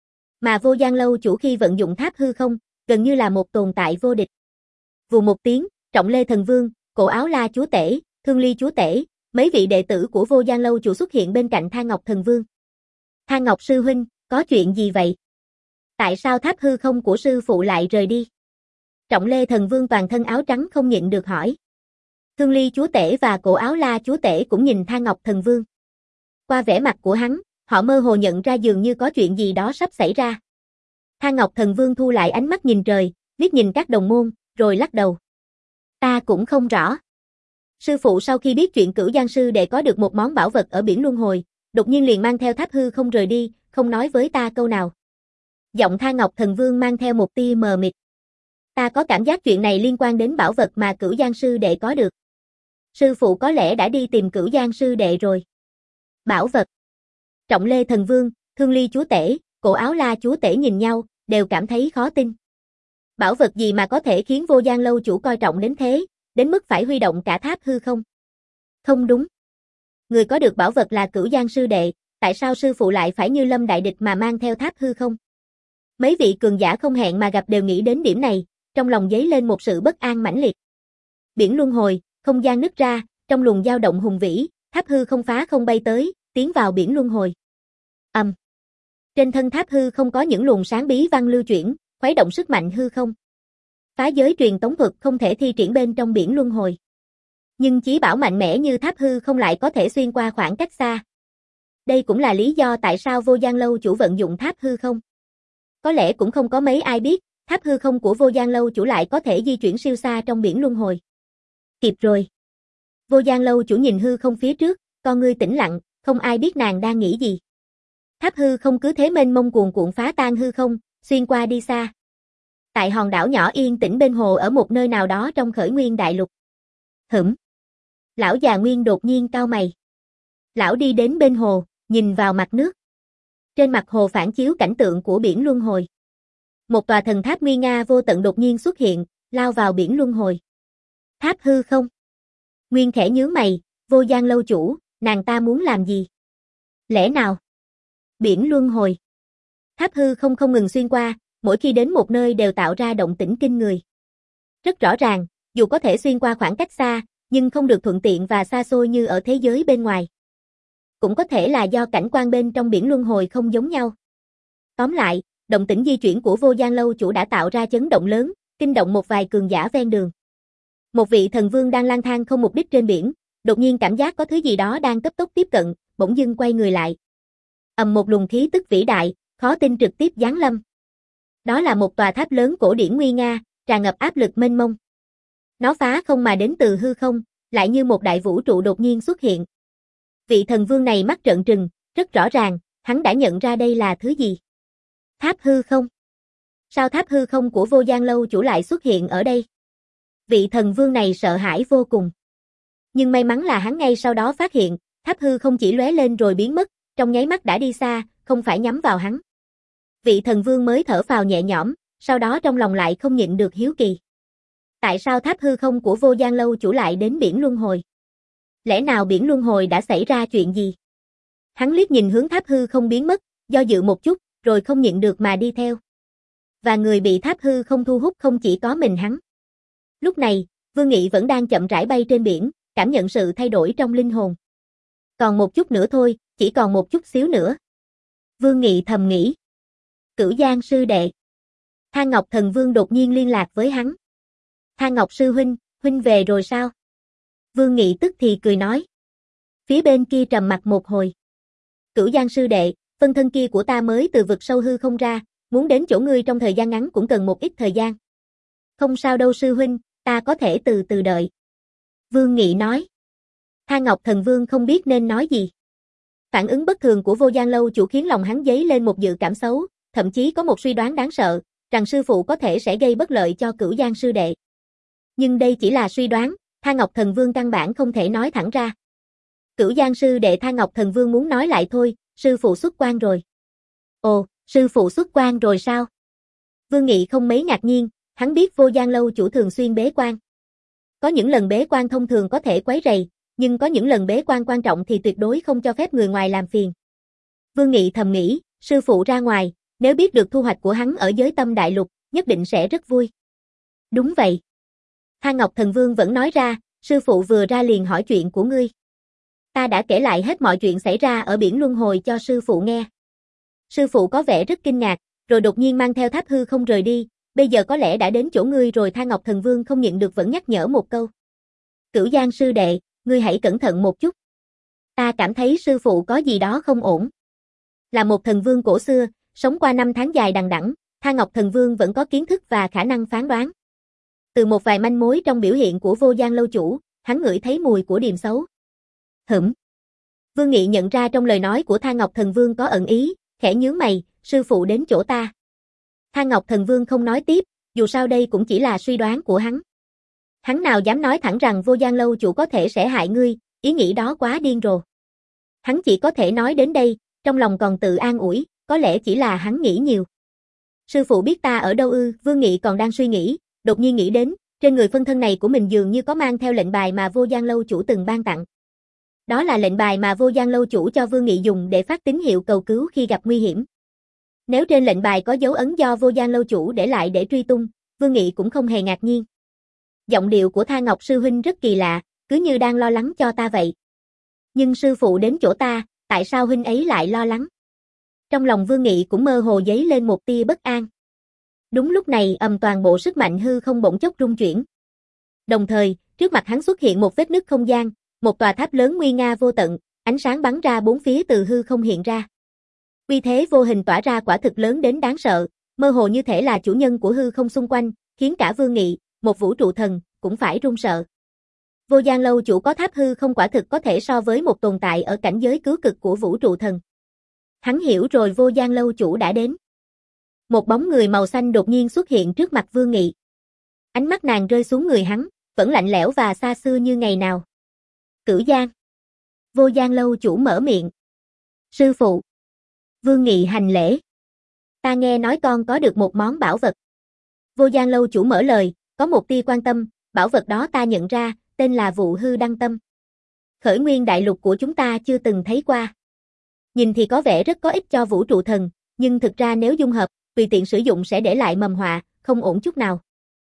Mà Vô Gian Lâu chủ khi vận dụng tháp hư không, gần như là một tồn tại vô địch. Vù một tiếng, Trọng Lê Thần Vương, Cổ Áo La chúa tể, Thương Ly chúa tể, mấy vị đệ tử của Vô Gian Lâu chủ xuất hiện bên cạnh Tha Ngọc Thần Vương. Tha Ngọc sư huynh, có chuyện gì vậy? Tại sao tháp hư không của sư phụ lại rời đi? Trọng Lê Thần Vương toàn thân áo trắng không nhịn được hỏi. Thương Ly chúa tể và Cổ Áo La chúa tể cũng nhìn Tha Ngọc Thần Vương. Qua vẻ mặt của hắn, họ mơ hồ nhận ra dường như có chuyện gì đó sắp xảy ra. Tha Ngọc Thần Vương thu lại ánh mắt nhìn trời, liếc nhìn các đồng môn, rồi lắc đầu. Ta cũng không rõ. Sư phụ sau khi biết chuyện Cửu Giang sư đệ có được một món bảo vật ở biển luân hồi, đột nhiên liền mang theo tháp hư không rời đi, không nói với ta câu nào. Giọng Tha Ngọc Thần Vương mang theo một tia mờ mịt. Ta có cảm giác chuyện này liên quan đến bảo vật mà Cửu Giang sư đệ có được. Sư phụ có lẽ đã đi tìm Cửu Giang sư đệ rồi. Bảo vật. Trọng Lê Thần Vương, Thương Ly chúa tể, Cổ Áo La chúa tể nhìn nhau, đều cảm thấy khó tin. Bảo vật gì mà có thể khiến Vô Gian Lâu chủ coi trọng đến thế, đến mức phải huy động cả tháp hư không? Không đúng. Người có được bảo vật là Cửu Giang sư đệ, tại sao sư phụ lại phải như lâm đại địch mà mang theo tháp hư không? Mấy vị cường giả không hẹn mà gặp đều nghĩ đến điểm này, trong lòng dấy lên một sự bất an mãnh liệt. Biển luân hồi, không gian nứt ra, trong luồng dao động hùng vĩ, tháp hư không phá không bay tới, tiến vào biển luân hồi. Ầm. Um. Trên thân tháp hư không có những luồng sáng bí văn lưu chuyển, khuấy động sức mạnh hư không. Phá giới truyền tống thuật không thể thi triển bên trong biển luân hồi. Nhưng chí bảo mạnh mẽ như tháp hư không lại có thể xuyên qua khoảng cách xa. Đây cũng là lý do tại sao Vô Gian Lâu chủ vận dụng tháp hư không. Có lẽ cũng không có mấy ai biết, tháp hư không của Vô Gian Lâu chủ lại có thể di chuyển siêu xa trong biển luân hồi. Kịp rồi. Vô Gian Lâu chủ nhìn hư không phía trước, con ngươi tĩnh lặng, không ai biết nàng đang nghĩ gì. Tháp hư không cứ thế mênh mông cuồn cuộn phá tan hư không, xuyên qua đi xa. Tại hòn đảo nhỏ yên tĩnh bên hồ ở một nơi nào đó trong khởi nguyên đại lục. Hửm. Lão già Nguyên đột nhiên cau mày. Lão đi đến bên hồ, nhìn vào mặt nước. Trên mặt hồ phản chiếu cảnh tượng của biển luân hồi. Một tòa thần tháp nguy nga vô tận đột nhiên xuất hiện, lao vào biển luân hồi. Tháp hư không? Nguyên khẽ nhướng mày, Vô Gian Lâu chủ, nàng ta muốn làm gì? Lẽ nào? Biển luân hồi. Tháp hư không không ngừng xuyên qua, mỗi khi đến một nơi đều tạo ra động tĩnh kinh người. Rất rõ ràng, dù có thể xuyên qua khoảng cách xa, nhưng không được thuận tiện và xa xôi như ở thế giới bên ngoài. Cũng có thể là do cảnh quan bên trong biển luân hồi không giống nhau. Tóm lại, động tĩnh di chuyển của Vô Gian Lâu chủ đã tạo ra chấn động lớn, kinh động một vài cường giả ven đường. Một vị thần vương đang lang thang không mục đích trên biển, đột nhiên cảm giác có thứ gì đó đang cấp tốc tiếp cận, bỗng dưng quay người lại. Ầm một luồng khí tức vĩ đại, khó tin trực tiếp giáng lâm. Đó là một tòa tháp lớn cổ điển nguy nga, tràn ngập áp lực mênh mông. Nó phá không mà đến từ hư không, lại như một đại vũ trụ đột nhiên xuất hiện. Vị thần vương này mắt trợn trừng, rất rõ ràng, hắn đã nhận ra đây là thứ gì. Tháp hư không? Sao tháp hư không của Vô Gian Lâu chủ lại xuất hiện ở đây? Vị thần vương này sợ hãi vô cùng. Nhưng may mắn là hắn ngay sau đó phát hiện, tháp hư không chỉ lóe lên rồi biến mất, trong nháy mắt đã đi xa, không phải nhắm vào hắn. Vị thần vương mới thở phào nhẹ nhõm, sau đó trong lòng lại không nhịn được hiếu kỳ. Tại sao tháp hư không của Vô Gian Lâu chủ lại đến biển luân hồi? Lẽ nào biển luân hồi đã xảy ra chuyện gì? Hắn liếc nhìn hướng tháp hư không biến mất, do dự một chút, rồi không nhịn được mà đi theo. Và người bị tháp hư không thu hút không chỉ có mình hắn. Lúc này, Vương Nghị vẫn đang chậm rãi bay trên biển, cảm nhận sự thay đổi trong linh hồn. Còn một chút nữa thôi, chỉ còn một chút xíu nữa. Vương Nghị thầm nghĩ. Cửu Giang sư đệ. Thang Ngọc Thần Vương đột nhiên liên lạc với hắn. Thang Ngọc sư huynh, huynh về rồi sao? Vương Nghị tức thì cười nói. Phía bên kia trầm mặc một hồi. Cửu Giang sư đệ, phân thân kia của ta mới từ vực sâu hư không ra, muốn đến chỗ ngươi trong thời gian ngắn cũng cần một ít thời gian. Không sao đâu sư huynh, ta có thể từ từ đợi. Vương Nghị nói. Thang Ngọc Thần Vương không biết nên nói gì. Phản ứng bất thường của Vô Gian Lâu chủ khiến lòng hắn dấy lên một dự cảm xấu, thậm chí có một suy đoán đáng sợ, rằng sư phụ có thể sẽ gây bất lợi cho Cửu Giang sư đệ. Nhưng đây chỉ là suy đoán, Thang Ngọc Thần Vương căn bản không thể nói thẳng ra. Cửu Giang sư đệ Thang Ngọc Thần Vương muốn nói lại thôi, sư phụ xuất quan rồi. Ồ, sư phụ xuất quan rồi sao? Vương Nghị không mấy ngạc nhiên, hắn biết Vô Gian Lâu chủ thường xuyên bế quan. Có những lần bế quan thông thường có thể quấy rầy, nhưng có những lần bế quan quan trọng thì tuyệt đối không cho phép người ngoài làm phiền. Vương Nghị thầm nghĩ, sư phụ ra ngoài, nếu biết được thu hoạch của hắn ở giới tâm đại lục, nhất định sẽ rất vui. Đúng vậy. Thang Ngọc Thần Vương vẫn nói ra, sư phụ vừa ra liền hỏi chuyện của ngươi. Ta đã kể lại hết mọi chuyện xảy ra ở biển luân hồi cho sư phụ nghe. Sư phụ có vẻ rất kinh ngạc, rồi đột nhiên mang theo tháp hư không rời đi, bây giờ có lẽ đã đến chỗ ngươi rồi. Thang Ngọc Thần Vương không nhịn được vẫn nhắc nhở một câu. Cửu Giang sư đệ, ngươi hãy cẩn thận một chút. Ta cảm thấy sư phụ có gì đó không ổn. Là một thần vương cổ xưa, sống qua năm tháng dài đằng đẵng, Thang Ngọc Thần Vương vẫn có kiến thức và khả năng phán đoán. Từ một vài manh mối trong biểu hiện của Vô Gian Lâu chủ, hắn ngửi thấy mùi của điềm xấu. Hửm. Vương Nghị nhận ra trong lời nói của Thang Ngọc Thần Vương có ẩn ý, khẽ nhướng mày, sư phụ đến chỗ ta. Thang Ngọc Thần Vương không nói tiếp, dù sao đây cũng chỉ là suy đoán của hắn. Hắn nào dám nói thẳng rằng Vô Gian Lâu chủ có thể sẽ hại ngươi, ý nghĩ đó quá điên rồ. Hắn chỉ có thể nói đến đây, trong lòng còn tự an ủi, có lẽ chỉ là hắn nghĩ nhiều. Sư phụ biết ta ở đâu ư? Vương Nghị còn đang suy nghĩ, đột nhiên nghĩ đến, trên người phân thân này của mình dường như có mang theo lệnh bài mà Vô Gian Lâu chủ từng ban tặng. Đó là lệnh bài mà Vô Gian Lâu chủ cho Vương Nghị dùng để phát tín hiệu cầu cứu khi gặp nguy hiểm. Nếu trên lệnh bài có dấu ấn do Vô Gian Lâu chủ để lại để truy tung, Vương Nghị cũng không hề ngạc nhiên. Giọng điệu của Thang Ngọc sư huynh rất kỳ lạ, cứ như đang lo lắng cho ta vậy. Nhưng sư phụ đến chỗ ta, tại sao huynh ấy lại lo lắng? Trong lòng Vương Nghị cũng mơ hồ dấy lên một tia bất an. Đúng lúc này ầm toàn bộ sức mạnh hư không bỗng chốc rung chuyển. Đồng thời, trước mặt hắn xuất hiện một vết nứt không gian, một tòa tháp lớn nguy nga vô tận, ánh sáng bắn ra bốn phía từ hư không hiện ra. Uy thế vô hình tỏa ra quả thực lớn đến đáng sợ, mơ hồ như thể là chủ nhân của hư không xung quanh, khiến cả Vương Nghị, một vũ trụ thần, cũng phải run sợ. Vô Gian Lâu chủ có tháp hư không quả thực có thể so với một tồn tại ở cảnh giới cứu cực của vũ trụ thần. Hắn hiểu rồi, Vô Gian Lâu chủ đã đến. Một bóng người màu xanh đột nhiên xuất hiện trước mặt Vương Nghị. Ánh mắt nàng rơi xuống người hắn, vẫn lạnh lẽo và xa xưa như ngày nào. Cửu Giang. Vô Gian Lâu chủ mở miệng. Sư phụ. Vương Nghị hành lễ. Ta nghe nói con có được một món bảo vật. Vô Gian Lâu chủ mở lời, có một tia quan tâm, bảo vật đó ta nhận ra, tên là Vụ Hư Đăng Tâm. Khởi nguyên đại lục của chúng ta chưa từng thấy qua. Nhìn thì có vẻ rất có ích cho vũ trụ thần, nhưng thực ra nếu dung hợp, tùy tiện sử dụng sẽ để lại mầm họa, không ổn chút nào.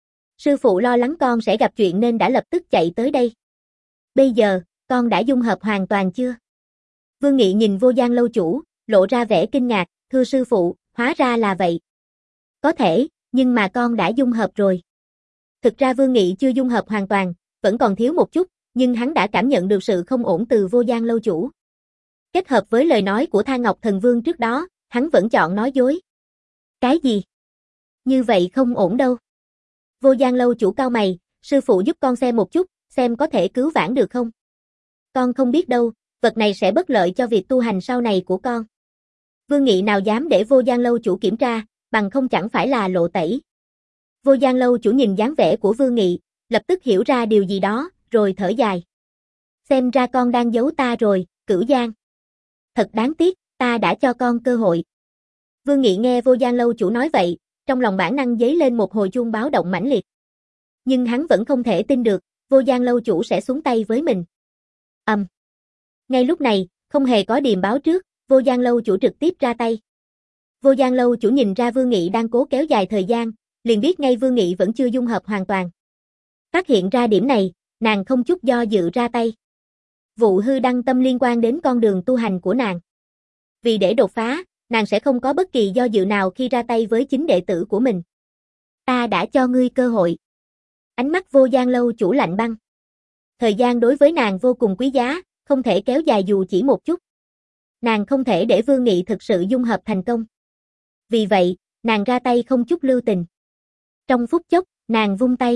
Sư phụ lo lắng con sẽ gặp chuyện nên đã lập tức chạy tới đây. Bây giờ, con đã dung hợp hoàn toàn chưa? Vương Nghị nhìn Vô Gian Lâu chủ, lộ ra vẻ kinh ngạc, thưa sư phụ, hóa ra là vậy. Có thể, nhưng mà con đã dung hợp rồi. Thực ra Vương Nghị chưa dung hợp hoàn toàn, vẫn còn thiếu một chút, nhưng hắn đã cảm nhận được sự không ổn từ Vô Gian Lâu chủ. Kết hợp với lời nói của Thang Ngọc Thần Vương trước đó, hắn vẫn chọn nói dối. Cái gì? Như vậy không ổn đâu. Vô Giang lâu chủ cau mày, sư phụ giúp con xem một chút, xem có thể cứu vãn được không? Con không biết đâu, vật này sẽ bất lợi cho việc tu hành sau này của con. Vương Nghị nào dám để Vô Giang lâu chủ kiểm tra, bằng không chẳng phải là lộ tẩy. Vô Giang lâu chủ nhìn dáng vẻ của Vương Nghị, lập tức hiểu ra điều gì đó, rồi thở dài. Xem ra con đang giấu ta rồi, Cửu Giang. Thật đáng tiếc, ta đã cho con cơ hội. Vương Nghị nghe Vô Giang lâu chủ nói vậy, trong lòng bản năng dấy lên một hồi chuông báo động mãnh liệt. Nhưng hắn vẫn không thể tin được, Vô Giang lâu chủ sẽ xuống tay với mình. Ầm. Um. Ngay lúc này, không hề có điềm báo trước, Vô Giang lâu chủ trực tiếp ra tay. Vô Giang lâu chủ nhìn ra Vương Nghị đang cố kéo dài thời gian, liền biết ngay Vương Nghị vẫn chưa dung hợp hoàn toàn. Phát hiện ra điểm này, nàng không chút do dự ra tay. Vụ hư đăng tâm liên quan đến con đường tu hành của nàng. Vì để đột phá, nàng sẽ không có bất kỳ do dự nào khi ra tay với chính đệ tử của mình. Ta đã cho ngươi cơ hội. Ánh mắt Vô Giang lâu chủ lạnh băng. Thời gian đối với nàng vô cùng quý giá, không thể kéo dài dù chỉ một chút. Nàng không thể để Vương Nghị thực sự dung hợp thành công. Vì vậy, nàng ra tay không chút lưu tình. Trong phút chốc, nàng vung tay.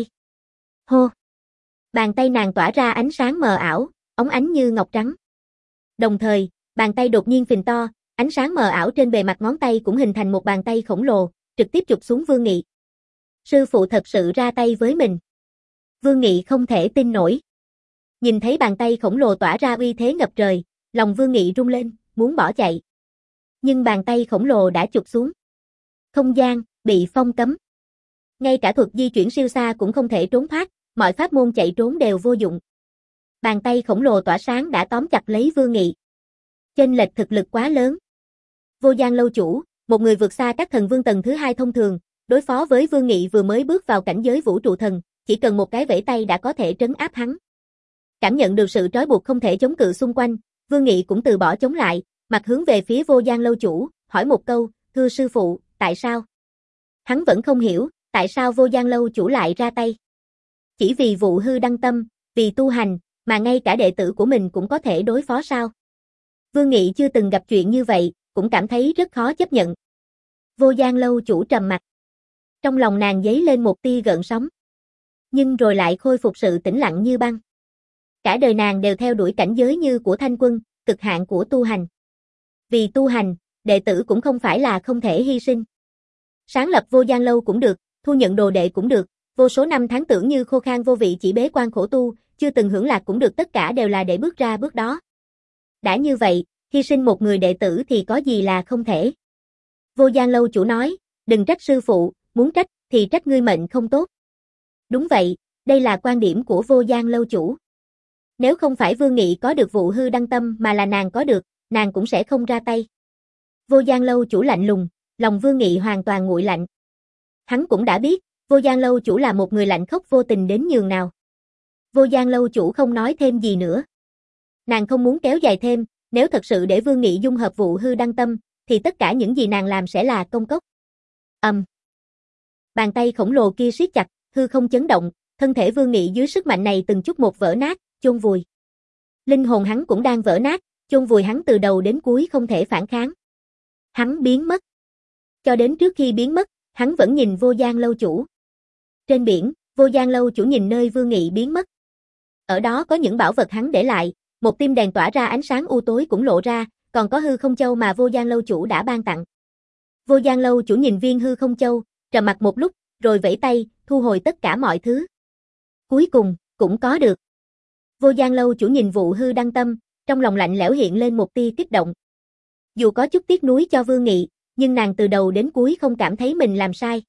Hô! Bàn tay nàng tỏa ra ánh sáng mờ ảo, óng ánh như ngọc trắng. Đồng thời, bàn tay đột nhiên phình to, ánh sáng mờ ảo trên bề mặt ngón tay cũng hình thành một bàn tay khổng lồ, trực tiếp chụp xuống Vương Nghị. Sư phụ thật sự ra tay với mình. Vương Nghị không thể tin nổi. Nhìn thấy bàn tay khổng lồ tỏa ra uy thế ngập trời, lòng Vương Nghị rung lên, muốn bỏ chạy. Nhưng bàn tay khổng lồ đã chụp xuống. Không gian bị phong cấm. Ngay cả thuật di chuyển siêu xa cũng không thể trốn thoát, mọi pháp môn chạy trốn đều vô dụng. Bàn tay khổng lồ tỏa sáng đã tóm chặt lấy Vương Nghị. Chênh lệch thực lực quá lớn. Vô Giang lâu chủ, một người vượt xa các thần vương tầng thứ hai thông thường, đối phó với Vương Nghị vừa mới bước vào cảnh giới vũ trụ thần, chỉ cần một cái vẫy tay đã có thể trấn áp hắn. Cảm nhận được sự trói buộc không thể chống cự xung quanh, Vương Nghị cũng từ bỏ chống lại, mặt hướng về phía Vô Giang lâu chủ, hỏi một câu, thưa sư phụ, tại sao? Hắn vẫn không hiểu, tại sao Vô Giang lâu chủ lại ra tay. Chỉ vì vụ hư đăng tâm, vì tu hành, mà ngay cả đệ tử của mình cũng có thể đối phó sao? Vương Nghị chưa từng gặp chuyện như vậy, cũng cảm thấy rất khó chấp nhận. Vô Giang lâu chủ trầm mặt. Trong lòng nàng dấy lên một tia gợn sóng. Nhưng rồi lại khôi phục sự tĩnh lặng như băng. Cả đời nàng đều theo đuổi cảnh giới như của Thanh Quân, cực hạn của tu hành. Vì tu hành, đệ tử cũng không phải là không thể hy sinh. Sáng lập Vô Giang lâu cũng được, thu nhận đồ đệ cũng được, vô số năm tháng tưởng như khô khan vô vị chỉ bế quan khổ tu, chưa từng hưởng lạc cũng được, tất cả đều là để bước ra bước đó. Đã như vậy, hy sinh một người đệ tử thì có gì là không thể. Vô Giang lâu chủ nói, đừng trách sư phụ, muốn trách thì trách ngươi mệnh không tốt. Đúng vậy, đây là quan điểm của Vô Giang lâu chủ. Nếu không phải Vương Nghị có được vụ hư đăng tâm mà là nàng có được, nàng cũng sẽ không ra tay. Vô Giang lâu chủ lạnh lùng, lòng Vương Nghị hoàn toàn nguội lạnh. Hắn cũng đã biết, Vô Giang lâu chủ là một người lạnh khốc vô tình đến nhường nào. Vô Giang lâu chủ không nói thêm gì nữa. Nàng không muốn kéo dài thêm, nếu thật sự để Vương Nghị dung hợp vụ hư đăng tâm, thì tất cả những gì nàng làm sẽ là công cốc. Ầm. Um. Bàn tay khổng lồ kia siết chặt, hư không chấn động, thân thể Vương Nghị dưới sức mạnh này từng chút một vỡ nát, chôn vùi. Linh hồn hắn cũng đang vỡ nát, chôn vùi hắn từ đầu đến cuối không thể phản kháng. Hắn biến mất. Cho đến trước khi biến mất, hắn vẫn nhìn Vô Giang lâu chủ. Trên biển, Vô Giang lâu chủ nhìn nơi Vương Nghị biến mất. Ở đó có những bảo vật hắn để lại, một tim đèn tỏa ra ánh sáng u tối cũng lộ ra, còn có hư không châu mà Vô Giang lâu chủ đã ban tặng. Vô Giang lâu chủ nhìn viên hư không châu, trầm mặc một lúc, rồi vẫy tay, thu hồi tất cả mọi thứ. Cuối cùng, cũng có được. Vô Giang lâu chủ nhìn vụ hư đăng tâm, trong lòng lạnh lẽo hiện lên một tia kích động. Dù có chút tiếc nuối cho Vương Nghị, nhưng nàng từ đầu đến cuối không cảm thấy mình làm sai.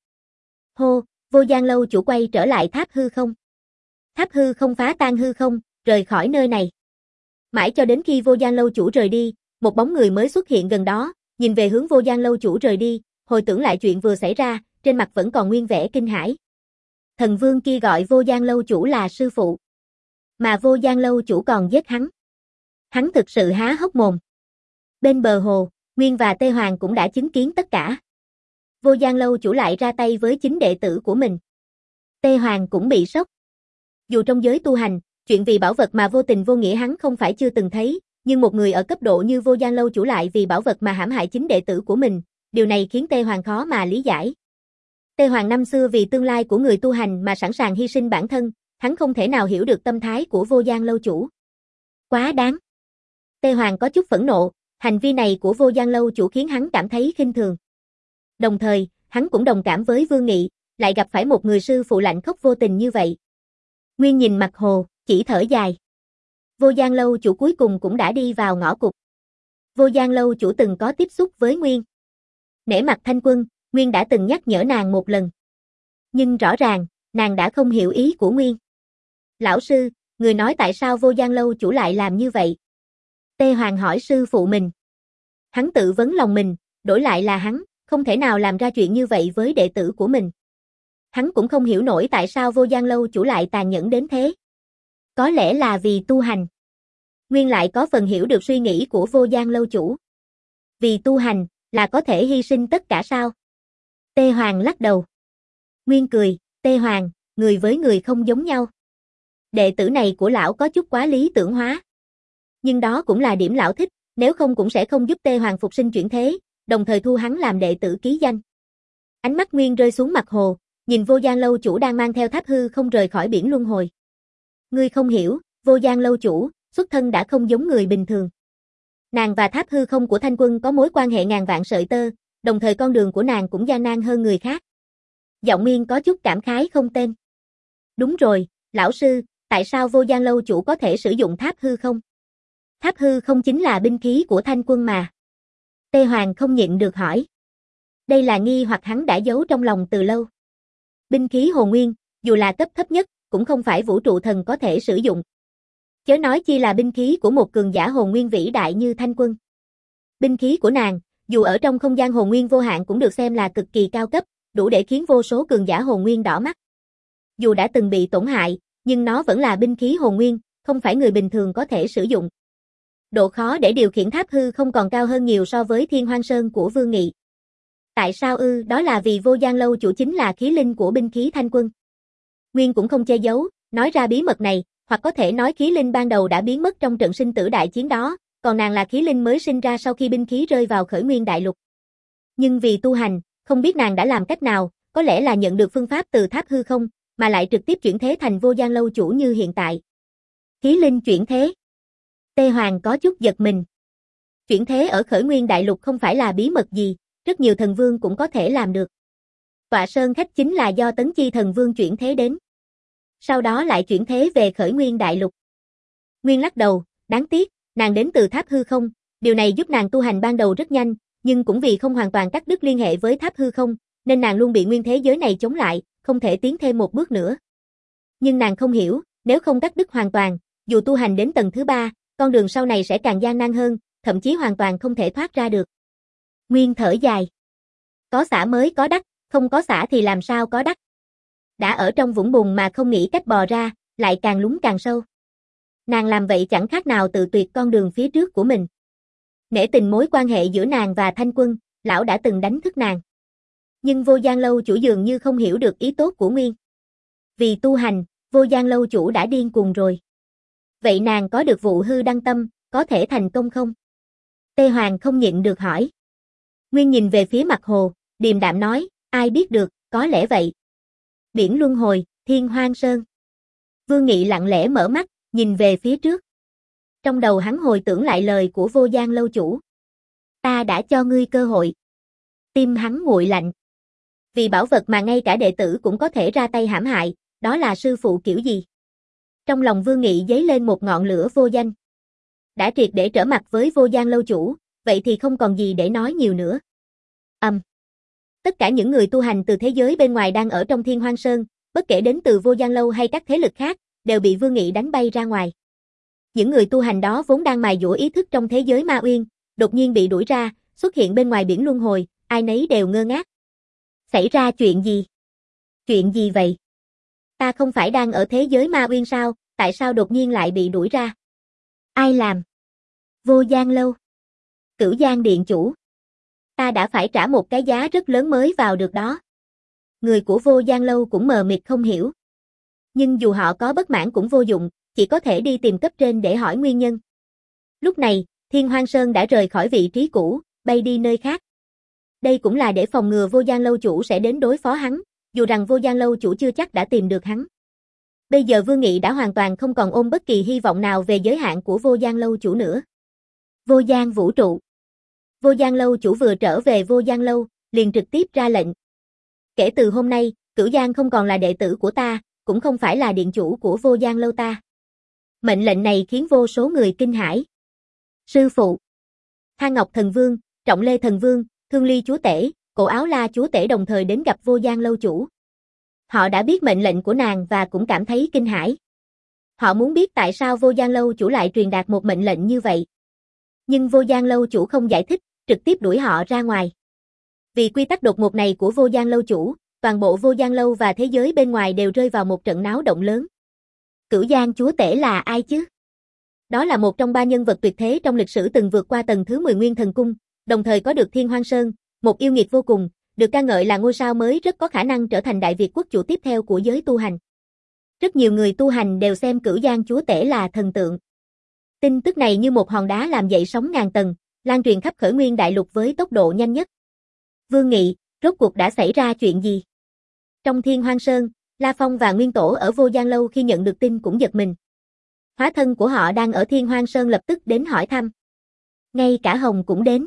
Hô, Vô Giang lâu chủ quay trở lại tháp hư không. Tháp hư không phá tan hư không, rời khỏi nơi này. Mãi cho đến khi Vô Giang lâu chủ rời đi, một bóng người mới xuất hiện gần đó, nhìn về hướng Vô Giang lâu chủ rời đi, hồi tưởng lại chuyện vừa xảy ra, trên mặt vẫn còn nguyên vẻ kinh hãi. Thần vương kia gọi Vô Giang lâu chủ là sư phụ. Mà Vô Giang lâu chủ còn giết hắn. Hắn thực sự há hốc mồm. Bên bờ hồ, Nguyên và Tê Hoàng cũng đã chứng kiến tất cả. Vô Giang lâu chủ lại ra tay với chính đệ tử của mình. Tê Hoàng cũng bị sốc. Dù trong giới tu hành, chuyện vì bảo vật mà vô tình vô nghĩa hắn không phải chưa từng thấy, nhưng một người ở cấp độ như Vô Giang lâu chủ lại vì bảo vật mà hãm hại chính đệ tử của mình, điều này khiến Tê Hoàng khó mà lý giải. Tê Hoàng năm xưa vì tương lai của người tu hành mà sẵn sàng hy sinh bản thân, hắn không thể nào hiểu được tâm thái của Vô Gian lâu chủ. Quá đáng. Tê Hoàng có chút phẫn nộ, hành vi này của Vô Gian lâu chủ khiến hắn cảm thấy khinh thường. Đồng thời, hắn cũng đồng cảm với Vương Nghị, lại gặp phải một người sư phụ lạnh khốc vô tình như vậy. Nguyên nhìn mặt hồ, chỉ thở dài. Vô Gian lâu chủ cuối cùng cũng đã đi vào ngõ cụt. Vô Gian lâu chủ từng có tiếp xúc với Nguyên. Nể mặt Thanh Quân, Nguyên đã từng nhắc nhở nàng một lần. Nhưng rõ ràng, nàng đã không hiểu ý của Nguyên. Lão sư, người nói tại sao Vô Gian lâu chủ lại làm như vậy? Tê Hoàng hỏi sư phụ mình. Hắn tự vấn lòng mình, đổi lại là hắn, không thể nào làm ra chuyện như vậy với đệ tử của mình. Hắn cũng không hiểu nổi tại sao Vô Gian lâu chủ lại tàn nhẫn đến thế. Có lẽ là vì tu hành. Nguyên lại có phần hiểu được suy nghĩ của Vô Gian lâu chủ. Vì tu hành, là có thể hy sinh tất cả sao? Tê Hoàng lắc đầu. Nguyên cười, Tê Hoàng, người với người không giống nhau. Đệ tử này của lão có chút quá lý tưởng hóa. Nhưng đó cũng là điểm lão thích, nếu không cũng sẽ không giúp Tê Hoàng phục sinh chuyển thế, đồng thời thu hắn làm đệ tử ký danh. Ánh mắt Nguyên rơi xuống mặt hồ, nhìn Vô Gian lâu chủ đang mang theo tháp hư không rời khỏi biển luân hồi. Ngươi không hiểu, Vô Gian lâu chủ, xuất thân đã không giống người bình thường. Nàng và tháp hư không của Thanh Quân có mối quan hệ ngàn vạn sợi tơ, đồng thời con đường của nàng cũng gian nan hơn người khác. Giọng Nguyên có chút cảm khái không tên. Đúng rồi, lão sư, tại sao Vô Gian lâu chủ có thể sử dụng tháp hư không? Tháp hư không chính là binh khí của Thanh Quân mà. Tê Hoàng không nhịn được hỏi. Đây là nghi hoặc hắn đã giấu trong lòng từ lâu. Binh khí hồn nguyên, dù là cấp thấp nhất, cũng không phải vũ trụ thần có thể sử dụng. Chớ nói chi là binh khí của một cường giả hồn nguyên vĩ đại như Thanh Quân. Binh khí của nàng, dù ở trong không gian hồn nguyên vô hạn cũng được xem là cực kỳ cao cấp, đủ để khiến vô số cường giả hồn nguyên đỏ mắt. Dù đã từng bị tổn hại, nhưng nó vẫn là binh khí hồn nguyên, không phải người bình thường có thể sử dụng. Độ khó để điều khiển tháp hư không còn cao hơn nhiều so với Thiên Hoang Sơn của Vương Nghị. Tại sao ư? Đó là vì Vô Gian lâu chủ chính là khí linh của binh khí Thanh Quân. Nguyên cũng không che giấu, nói ra bí mật này, hoặc có thể nói khí linh ban đầu đã biến mất trong trận sinh tử đại chiến đó, còn nàng là khí linh mới sinh ra sau khi binh khí rơi vào Khởi Nguyên đại lục. Nhưng vì tu hành, không biết nàng đã làm cách nào, có lẽ là nhận được phương pháp từ tháp hư không, mà lại trực tiếp chuyển thế thành Vô Gian lâu chủ như hiện tại. Khí linh chuyển thế. Tê Hoàng có chút giật mình. Chuyển thế ở Khởi Nguyên đại lục không phải là bí mật gì, rất nhiều thần vương cũng có thể làm được. Tọa Sơn khách chính là do Tấn Chi thần vương chuyển thế đến. Sau đó lại chuyển thế về Khởi Nguyên đại lục. Nguyên lắc đầu, đáng tiếc, nàng đến từ tháp hư không, điều này giúp nàng tu hành ban đầu rất nhanh, nhưng cũng vì không hoàn toàn cắt đứt liên hệ với tháp hư không, nên nàng luôn bị nguyên thế giới này chống lại, không thể tiến thêm một bước nữa. Nhưng nàng không hiểu, nếu không cắt đứt hoàn toàn, dù tu hành đến tầng thứ ba, con đường sau này sẽ càng gian nan hơn, thậm chí hoàn toàn không thể thoát ra được. Nguyên thở dài. Có xả mới có đắc, không có xả thì làm sao có đắc. Đã ở trong vũng bùn mà không nghĩ cách bò ra, lại càng lún càng sâu. Nàng làm vậy chẳng khác nào tự tuyệt con đường phía trước của mình. Nể tình mối quan hệ giữa nàng và Thanh Quân, lão đã từng đánh thức nàng. Nhưng Vô Gian lâu chủ dường như không hiểu được ý tốt của Nguyên. Vì tu hành, Vô Gian lâu chủ đã điên cuồng rồi. Vậy nàng có được vụ hư đăng tâm, có thể thành công không? Tê Hoàng không nhịn được hỏi. Nguyên nhìn về phía mặt hồ, điềm đạm nói, ai biết được, có lẽ vậy. Biển luân hồi, Thiên Hoang Sơn. Vương Nghị lặng lẽ mở mắt, nhìn về phía trước. Trong đầu hắn hồi tưởng lại lời của Vô Gian lâu chủ. Ta đã cho ngươi cơ hội. Tim hắn nguội lạnh. Vì bảo vật mà ngay cả đệ tử cũng có thể ra tay hãm hại, đó là sư phụ kiểu gì? Trong lòng Vương Nghị dấy lên một ngọn lửa vô danh. Đã triệt để trở mặt với Vô Gian lâu chủ, vậy thì không còn gì để nói nhiều nữa. Âm. Um. Tất cả những người tu hành từ thế giới bên ngoài đang ở trong Thiên Hoang Sơn, bất kể đến từ Vô Gian lâu hay các thế lực khác, đều bị Vương Nghị đánh bay ra ngoài. Những người tu hành đó vốn đang mài dũa ý thức trong thế giới ma uyên, đột nhiên bị đuổi ra, xuất hiện bên ngoài biển luân hồi, ai nấy đều ngơ ngác. Xảy ra chuyện gì? Chuyện gì vậy? Ta không phải đang ở thế giới ma uyên sao, tại sao đột nhiên lại bị đuổi ra? Ai làm? Vô Gian lâu. Cửu Giang điện chủ. Ta đã phải trả một cái giá rất lớn mới vào được đó. Người của Vô Gian lâu cũng mờ mịt không hiểu. Nhưng dù họ có bất mãn cũng vô dụng, chỉ có thể đi tìm cấp trên để hỏi nguyên nhân. Lúc này, Thiên Hoang Sơn đã rời khỏi vị trí cũ, bay đi nơi khác. Đây cũng là để phòng ngừa Vô Gian lâu chủ sẽ đến đối phó hắn, dù rằng Vô Gian lâu chủ chưa chắc đã tìm được hắn. Bây giờ Vương Nghị đã hoàn toàn không còn ôm bất kỳ hy vọng nào về giới hạn của Vô Gian lâu chủ nữa. Vô Gian vũ trụ. Vô Gian lâu chủ vừa trở về Vô Gian lâu, liền trực tiếp ra lệnh. Kể từ hôm nay, Cửu Giang không còn là đệ tử của ta, cũng không phải là điện chủ của Vô Gian lâu ta. Mệnh lệnh này khiến vô số người kinh hãi. Sư phụ. Thang Ngọc Thần Vương, Trọng Lê Thần Vương, Thương Ly Chúa Tể, Cổ Áo La Chúa Tể đồng thời đến gặp Vô Gian lâu chủ. Họ đã biết mệnh lệnh của nàng và cũng cảm thấy kinh hãi. Họ muốn biết tại sao Vô Gian lâu chủ lại truyền đạt một mệnh lệnh như vậy. Nhưng Vô Gian lâu chủ không giải thích, trực tiếp đuổi họ ra ngoài. Vì quy tắc đột ngột này của Vô Gian lâu chủ, toàn bộ Vô Gian lâu và thế giới bên ngoài đều rơi vào một trận náo động lớn. Cửu Giang Chúa Tể là ai chứ? Đó là một trong ba nhân vật tuyệt thế trong lịch sử từng vượt qua tầng thứ mười Nguyên Thần Cung, đồng thời có được Thiên Hoang Sơn, một yêu nghiệt vô cùng, được ca ngợi là ngôi sao mới rất có khả năng trở thành Đại Việt quốc chủ tiếp theo của giới tu hành. Rất nhiều người tu hành đều xem Cửu Giang Chúa Tể là thần tượng. Tin tức này như một hòn đá làm dậy sóng ngàn tầng, lan truyền khắp Khởi Nguyên Đại Lục với tốc độ nhanh nhất. Vương Nghị, rốt cuộc đã xảy ra chuyện gì? Trong Thiên Hoang Sơn, La Phong và Nguyên Tổ ở Vô Gian lâu khi nhận được tin cũng giật mình. Hóa thân của họ đang ở Thiên Hoang Sơn lập tức đến hỏi thăm. Ngay cả Hồng cũng đến.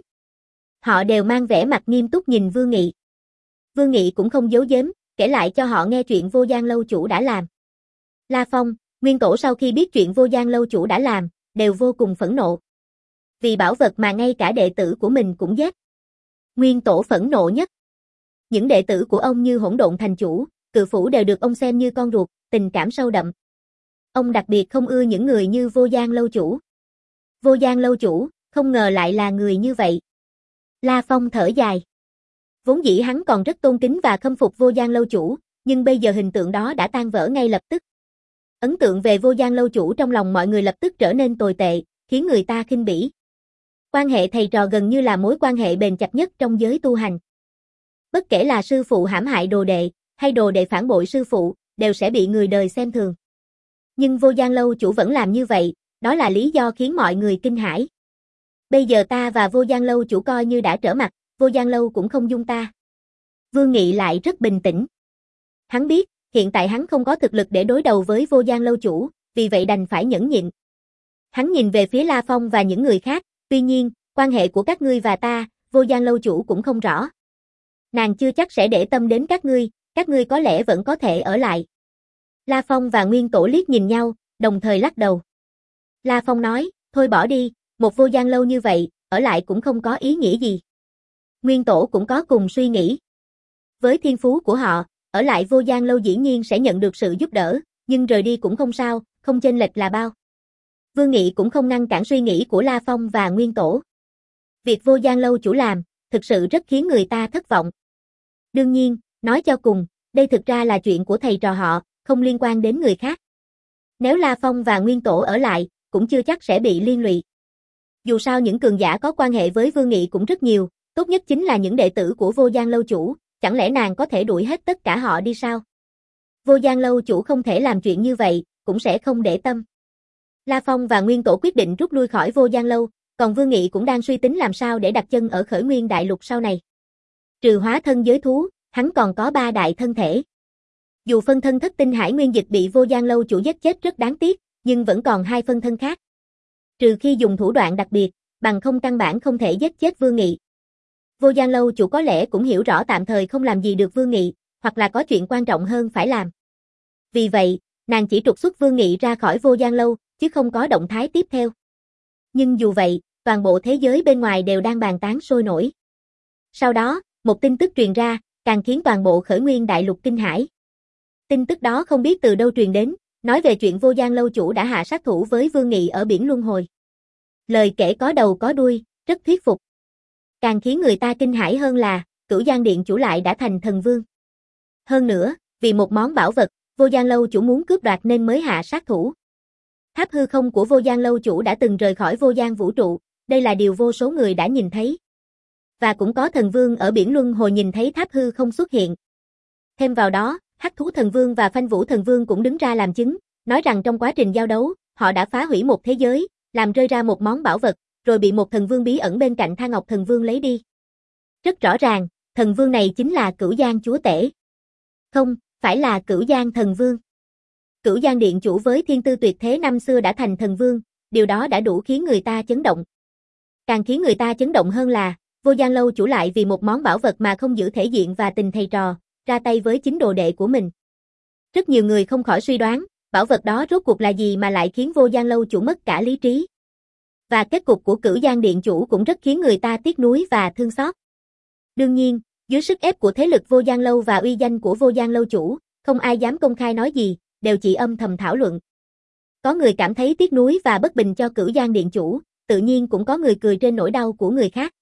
Họ đều mang vẻ mặt nghiêm túc nhìn Vương Nghị. Vương Nghị cũng không giấu giếm, kể lại cho họ nghe chuyện Vô Gian lâu chủ đã làm. La Phong, Nguyên Tổ sau khi biết chuyện Vô Gian lâu chủ đã làm, đều vô cùng phẫn nộ. Vì bảo vật mà ngay cả đệ tử của mình cũng giết. Nguyên Tổ phẫn nộ nhất. Những đệ tử của ông như Hỗn Độn Thành Chủ, Cự Phủ đều được ông xem như con ruột, tình cảm sâu đậm. Ông đặc biệt không ưa những người như Vô Gian lâu chủ. Vô Gian lâu chủ, không ngờ lại là người như vậy. La Phong thở dài. Vốn dĩ hắn còn rất tôn kính và khâm phục Vô Gian lâu chủ, nhưng bây giờ hình tượng đó đã tan vỡ ngay lập tức. Ấn tượng về Vô Gian lâu chủ trong lòng mọi người lập tức trở nên tồi tệ, khiến người ta khinh bỉ. Quan hệ thầy trò gần như là mối quan hệ bền chặt nhất trong giới tu hành. Bất kể là sư phụ hãm hại đồ đệ, hay đồ đệ phản bội sư phụ, đều sẽ bị người đời xem thường. Nhưng Vô Gian lâu chủ vẫn làm như vậy, đó là lý do khiến mọi người kinh hãi. Bây giờ ta và Vô Gian lâu chủ coi như đã trở mặt, Vô Gian lâu cũng không dung ta. Vương Nghị lại rất bình tĩnh. Hắn biết, hiện tại hắn không có thực lực để đối đầu với Vô Gian lâu chủ, vì vậy đành phải nhẫn nhịn. Hắn nhìn về phía La Phong và những người khác, tuy nhiên, quan hệ của các ngươi và ta, Vô Gian lâu chủ cũng không rõ. Nàng chưa chắc sẽ để tâm đến các ngươi, các ngươi có lẽ vẫn có thể ở lại. La Phong và Nguyên Tổ liếc nhìn nhau, đồng thời lắc đầu. La Phong nói, thôi bỏ đi, một Vô Gian lâu như vậy, ở lại cũng không có ý nghĩa gì. Nguyên Tổ cũng có cùng suy nghĩ. Với thiên phú của họ, ở lại Vô Gian lâu dĩ nhiên sẽ nhận được sự giúp đỡ, nhưng rời đi cũng không sao, không chênh lệch là bao. Vương Nghị cũng không ngăn cản suy nghĩ của La Phong và Nguyên Tổ. Việc Vô Gian lâu chủ làm, thực sự rất khiến người ta thất vọng. Đương nhiên, nói cho cùng, đây thực ra là chuyện của thầy trò họ, không liên quan đến người khác. Nếu La Phong và Nguyên Tổ ở lại, cũng chưa chắc sẽ bị liên lụy. Dù sao những cường giả có quan hệ với Vương Nghị cũng rất nhiều, tốt nhất chính là những đệ tử của Vô Gian lâu chủ, chẳng lẽ nàng có thể đuổi hết tất cả họ đi sao? Vô Gian lâu chủ không thể làm chuyện như vậy, cũng sẽ không để tâm. La Phong và Nguyên Tổ quyết định rút lui khỏi Vô Gian lâu, còn Vương Nghị cũng đang suy tính làm sao để đặt chân ở Khởi Nguyên Đại Lục sau này. Trừ hóa thân giới thú, hắn còn có ba đại thân thể. Dù phân thân Thất Tinh Hải Nguyên Dịch bị Vô Gian lâu chủ giết chết rất đáng tiếc, nhưng vẫn còn hai phân thân khác. Trừ khi dùng thủ đoạn đặc biệt, bằng không căn bản không thể giết chết Vương Nghị. Vô Gian lâu chủ có lẽ cũng hiểu rõ tạm thời không làm gì được Vương Nghị, hoặc là có chuyện quan trọng hơn phải làm. Vì vậy, nàng chỉ trục xuất Vương Nghị ra khỏi Vô Gian lâu, chứ không có động thái tiếp theo. Nhưng dù vậy, toàn bộ thế giới bên ngoài đều đang bàn tán sôi nổi. Sau đó, một tin tức truyền ra, càng khiến toàn bộ Khởi Nguyên Đại Lục kinh hãi. Tin tức đó không biết từ đâu truyền đến, nói về chuyện Vô Gian lâu chủ đã hạ sát thủ với Vương Nghị ở biển Luân Hồi. Lời kể có đầu có đuôi, rất thuyết phục. Càng khiến người ta kinh hãi hơn là, Cửu Giang Điện chủ lại đã thành thần vương. Hơn nữa, vì một món bảo vật, Vô Gian lâu chủ muốn cướp đoạt nên mới hạ sát thủ. Tháp hư không của Vô Gian lâu chủ đã từng rời khỏi Vô Gian vũ trụ, đây là điều vô số người đã nhìn thấy. Và cũng có thần vương ở biển Luân Hồi nhìn thấy tháp hư không xuất hiện. Thêm vào đó, Hắc Thú Thần Vương và Phanh Vũ Thần Vương cũng đứng ra làm chứng, nói rằng trong quá trình giao đấu, họ đã phá hủy một thế giới, làm rơi ra một món bảo vật, rồi bị một thần vương bí ẩn bên cạnh Thang Ngọc Thần Vương lấy đi. Rất rõ ràng, thần vương này chính là Cửu Giang chúa tể. Không, phải là Cửu Giang thần vương. Cửu Giang điện chủ với thiên tư tuyệt thế năm xưa đã thành thần vương, điều đó đã đủ khiến người ta chấn động. Càng khiến người ta chấn động hơn là, Vô Giang lâu chủ lại vì một món bảo vật mà không giữ thể diện và tình thầy trò, ra tay với chính đồ đệ của mình. Rất nhiều người không khỏi suy đoán, bảo vật đó rốt cuộc là gì mà lại khiến Vô Giang lâu chủ mất cả lý trí. Và kết cục của Cửu Giang điện chủ cũng rất khiến người ta tiếc nuối và thương xót. Đương nhiên, dưới sức ép của thế lực Vô Giang lâu và uy danh của Vô Giang lâu chủ, không ai dám công khai nói gì, đều chỉ âm thầm thảo luận. Có người cảm thấy tiếc nuối và bất bình cho Cửu Giang điện chủ, tự nhiên cũng có người cười trên nỗi đau của người khác.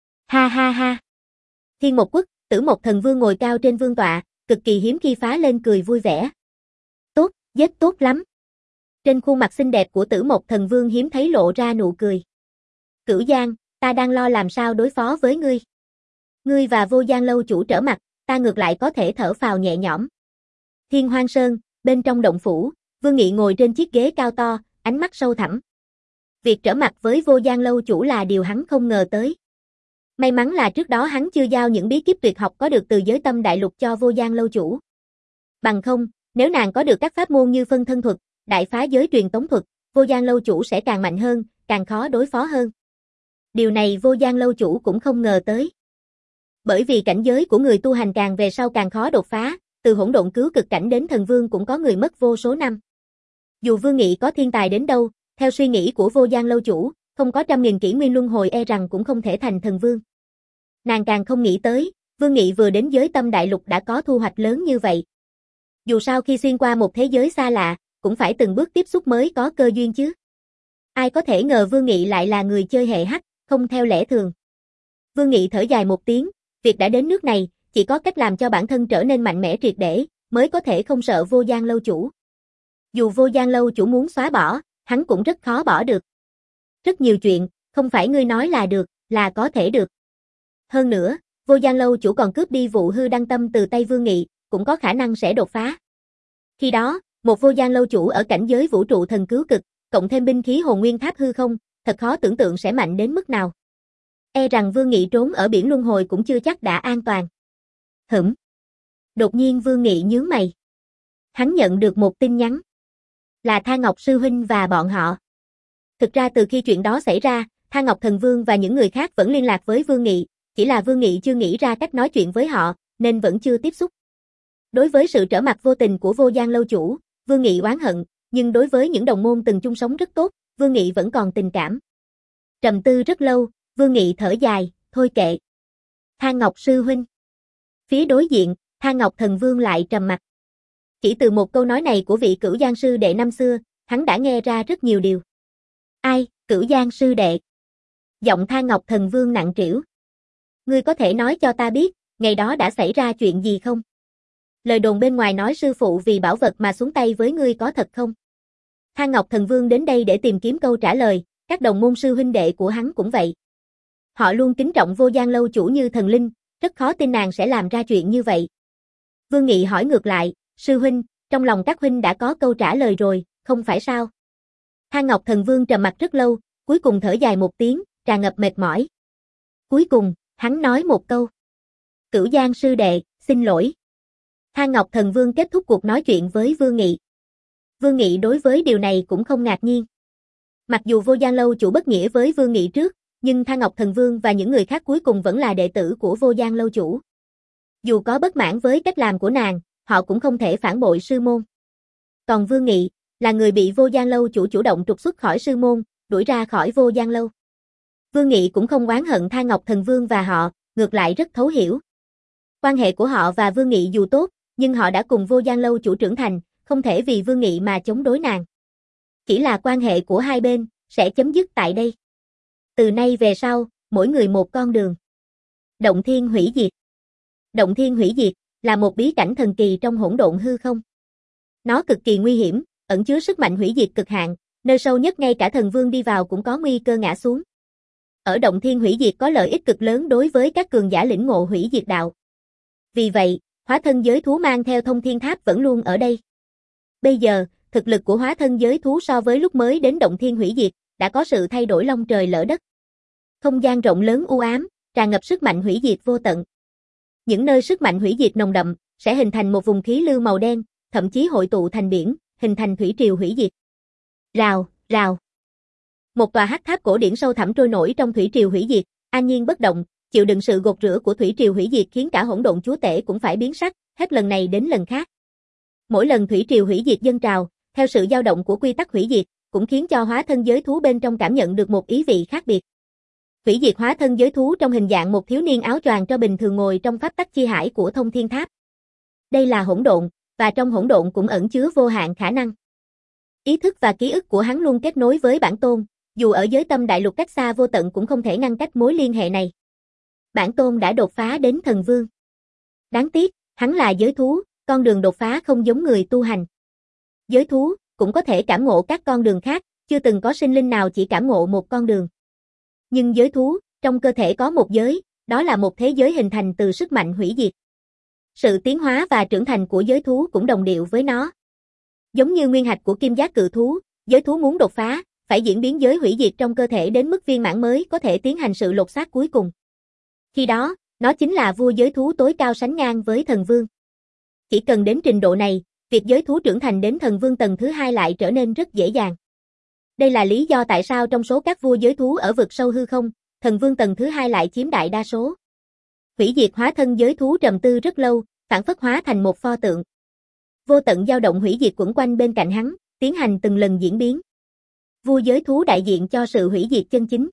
Ha ha ha. Thiên Một Quốc, Tử Mộc thần vương ngồi cao trên vương tọa, cực kỳ hiếm khi phá lên cười vui vẻ. Tốt, giết tốt lắm. Trên khuôn mặt xinh đẹp của Tử Mộc thần vương hiếm thấy lộ ra nụ cười. Cửu Giang, ta đang lo làm sao đối phó với ngươi. Ngươi và Vô Giang lâu chủ trở mặt, ta ngược lại có thể thở phào nhẹ nhõm. Thiên Hoang Sơn, bên trong động phủ, Vương Nghị ngồi trên chiếc ghế cao to, ánh mắt sâu thẳm. Việc trở mặt với Vô Giang lâu chủ là điều hắn không ngờ tới. May mắn là trước đó hắn chưa giao những bí kíp tuyệt học có được từ Giới Tâm Đại Lục cho Vô Giang lâu chủ. Bằng không, nếu nàng có được các pháp môn như phân thân thuật, đại phá giới truyền tống thuật, Vô Giang lâu chủ sẽ càng mạnh hơn, càng khó đối phó hơn. Điều này Vô Giang lâu chủ cũng không ngờ tới. Bởi vì cảnh giới của người tu hành càng về sau càng khó đột phá, từ hỗn độn cứu cực cảnh đến thần vương cũng có người mất vô số năm. Dù Vương Nghị có thiên tài đến đâu, theo suy nghĩ của Vô Giang lâu chủ, không có trăm nghìn kỷ nguyên luân hồi e rằng cũng không thể thành thần vương. Nàng càng không nghĩ tới, Vương Nghị vừa đến Giới Tâm Đại Lục đã có thu hoạch lớn như vậy. Dù sao khi xuyên qua một thế giới xa lạ, cũng phải từng bước tiếp xúc mới có cơ duyên chứ. Ai có thể ngờ Vương Nghị lại là người chơi hệ hắc, không theo lẽ thường. Vương Nghị thở dài một tiếng, việc đã đến nước này, chỉ có cách làm cho bản thân trở nên mạnh mẽ triệt để, mới có thể không sợ Vô Giang lâu chủ. Dù Vô Giang lâu chủ muốn xóa bỏ, hắn cũng rất khó bỏ được. Rất nhiều chuyện, không phải ngươi nói là được, là có thể được. Hơn nữa, Vô Giang lâu chủ còn cướp đi vụ hư đăng tâm từ tay Vương Nghị, cũng có khả năng sẽ đột phá. Khi đó, một Vô Giang lâu chủ ở cảnh giới vũ trụ thần cứu cực, cộng thêm binh khí hồn nguyên tháp hư không, thật khó tưởng tượng sẽ mạnh đến mức nào. E rằng Vương Nghị trốn ở biển luân hồi cũng chưa chắc đã an toàn. Hửm. Đột nhiên Vương Nghị nhướng mày. Hắn nhận được một tin nhắn. Là Tha Ngọc sư huynh và bọn họ. Thực ra từ khi chuyện đó xảy ra, Tha Ngọc thần vương và những người khác vẫn liên lạc với Vương Nghị, chỉ là Vương Nghị chưa nghĩ ra cách nói chuyện với họ, nên vẫn chưa tiếp xúc. Đối với sự trở mặt vô tình của Vô Giang lâu chủ, Vương Nghị oán hận, nhưng đối với những đồng môn từng chung sống rất tốt, Vương Nghị vẫn còn tình cảm. Trầm tư rất lâu, Vương Nghị thở dài, thôi kệ. Tha Ngọc sư huynh. Phía đối diện, Tha Ngọc thần vương lại trầm mặt. Chỉ từ một câu nói này của vị Cửu Giang sư đệ năm xưa, hắn đã nghe ra rất nhiều điều. Ai, Cửu Giang sư đệ? Giọng Tha Ngọc thần vương nặng trĩu. Ngươi có thể nói cho ta biết, ngày đó đã xảy ra chuyện gì không? Lời đồn bên ngoài nói sư phụ vì bảo vật mà xuống tay với ngươi có thật không? Tha Ngọc thần vương đến đây để tìm kiếm câu trả lời, các đồng môn sư huynh đệ của hắn cũng vậy. Họ luôn kính trọng Vô Giang lâu chủ như thần linh, rất khó tin nàng sẽ làm ra chuyện như vậy. Vương Nghị hỏi ngược lại, sư huynh, trong lòng các huynh đã có câu trả lời rồi, không phải sao? Tha Ngọc thần vương trầm mặt rất lâu, cuối cùng thở dài một tiếng, tràn ngập mệt mỏi. Cuối cùng, hắn nói một câu. Cửu Giang sư đệ, xin lỗi. Tha Ngọc thần vương kết thúc cuộc nói chuyện với Vương Nghị. Vương Nghị đối với điều này cũng không ngạc nhiên. Mặc dù Vô Giang lâu chủ bất nghĩa với Vương Nghị trước, nhưng Tha Ngọc thần vương và những người khác cuối cùng vẫn là đệ tử của Vô Giang lâu chủ. Dù có bất mãn với cách làm của nàng, họ cũng không thể phản bội sư môn. Còn Vương Nghị, là người bị Vô Giang lâu chủ chủ động trục xuất khỏi sư môn, đuổi ra khỏi Vô Giang lâu. Vương Nghị cũng không oán hận Tha Ngọc thần vương và họ, ngược lại rất thấu hiểu. Quan hệ của họ và Vương Nghị dù tốt, nhưng họ đã cùng Vô Giang lâu chủ trưởng thành, không thể vì Vương Nghị mà chống đối nàng. Chỉ là quan hệ của hai bên, sẽ chấm dứt tại đây. Từ nay về sau, mỗi người một con đường. Động Thiên hủy diệt. Động Thiên hủy diệt, là một bí cảnh thần kỳ trong hỗn độn hư không. Nó cực kỳ nguy hiểm, ẩn chứa sức mạnh hủy diệt cực hạn, nơi sâu nhất ngay cả thần vương đi vào cũng có nguy cơ ngã xuống. Ở Động Thiên hủy diệt có lợi ích cực lớn đối với các cường giả lĩnh ngộ hủy diệt đạo. Vì vậy, hóa thân giới thú mang theo thông thiên tháp vẫn luôn ở đây. Bây giờ, thực lực của hóa thân giới thú so với lúc mới đến Động Thiên hủy diệt, đã có sự thay đổi long trời lỡ đất. Không gian rộng lớn u ám, tràn ngập sức mạnh hủy diệt vô tận. Những nơi sức mạnh hủy diệt nồng đậm sẽ hình thành một vùng khí lưu màu đen, thậm chí hội tụ thành biển, hình thành thủy triều hủy diệt. Rào, rào. Một tòa hắc tháp cổ điển sâu thẳm trôi nổi trong thủy triều hủy diệt, an nhiên bất động, chịu đựng sự gột rửa của thủy triều hủy diệt khiến cả hỗn độn chúa tể cũng phải biến sắc, hết lần này đến lần khác. Mỗi lần thủy triều hủy diệt dâng trào, theo sự dao động của quy tắc hủy diệt, cũng khiến cho hóa thân giới thú bên trong cảm nhận được một ý vị khác biệt. Hủy diệt hóa thân giới thú trong hình dạng một thiếu niên áo choàng cho bình thường ngồi trong pháp tắc chi hải của Thông Thiên Tháp. Đây là hỗn độn, và trong hỗn độn cũng ẩn chứa vô hạn khả năng. Ý thức và ký ức của hắn luôn kết nối với bản tôn, dù ở giới tâm đại lục cách xa vô tận cũng không thể ngăn cách mối liên hệ này. Bản tôn đã đột phá đến thần vương. Đáng tiếc, hắn là giới thú, con đường đột phá không giống người tu hành. Giới thú cũng có thể cảm ngộ các con đường khác, chưa từng có sinh linh nào chỉ cảm ngộ một con đường. Nhưng giới thú, trong cơ thể có một giới, đó là một thế giới hình thành từ sức mạnh hủy diệt. Sự tiến hóa và trưởng thành của giới thú cũng đồng điệu với nó. Giống như nguyên hạch của kim giác cự thú, giới thú muốn đột phá, phải diễn biến giới hủy diệt trong cơ thể đến mức viên mãn mới có thể tiến hành sự lột xác cuối cùng. Khi đó, nó chính là vua giới thú tối cao sánh ngang với thần vương. Chỉ cần đến trình độ này, việc giới thú trưởng thành đến thần vương tầng thứ hai lại trở nên rất dễ dàng. Đây là lý do tại sao trong số các vua giới thú ở vực sâu hư không, thần vương tầng thứ hai lại chiếm đại đa số. Hủy diệt hóa thân giới thú trầm tư rất lâu, phản phất hóa thành một pho tượng. Vô tận dao động hủy diệt quẩn quanh bên cạnh hắn, tiến hành từng lần diễn biến. Vua giới thú đại diện cho sự hủy diệt chân chính.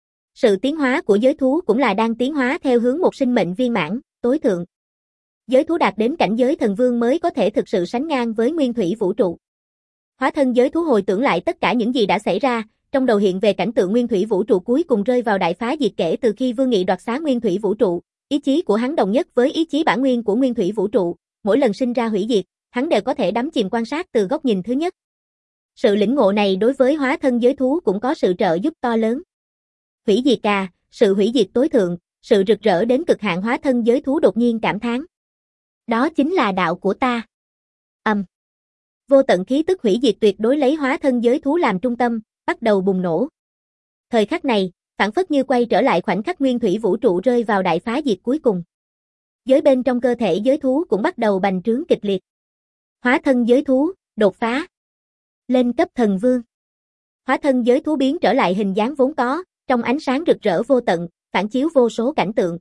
Sự tiến hóa của giới thú cũng là đang tiến hóa theo hướng một sinh mệnh viên mãn, tối thượng. Giới thú đạt đến cảnh giới thần vương mới có thể thực sự sánh ngang với nguyên thủy vũ trụ. Hóa thân giới thú hồi tưởng lại tất cả những gì đã xảy ra, trong đầu hiện về cảnh tượng nguyên thủy vũ trụ cuối cùng rơi vào đại phá diệt kể từ khi Vương Nghị đoạt xá nguyên thủy vũ trụ, ý chí của hắn đồng nhất với ý chí bản nguyên của nguyên thủy vũ trụ, mỗi lần sinh ra hủy diệt, hắn đều có thể đắm chìm quan sát từ góc nhìn thứ nhất. Sự lĩnh ngộ này đối với hóa thân giới thú cũng có sự trợ giúp to lớn. Hủy diệt à, sự hủy diệt tối thượng, sự rực rỡ đến cực hạn hóa thân giới thú đột nhiên cảm thán. Đó chính là đạo của ta. Âm. Um. Vô tận khí tức hủy diệt tuyệt đối lấy hóa thân giới thú làm trung tâm, bắt đầu bùng nổ. Thời khắc này, phản phất như quay trở lại khoảnh khắc nguyên thủy vũ trụ rơi vào đại phá diệt cuối cùng. Giới bên trong cơ thể giới thú cũng bắt đầu bành trướng kịch liệt. Hóa thân giới thú, đột phá. Lên cấp thần vương. Hóa thân giới thú biến trở lại hình dáng vốn có, trong ánh sáng rực rỡ vô tận, phản chiếu vô số cảnh tượng.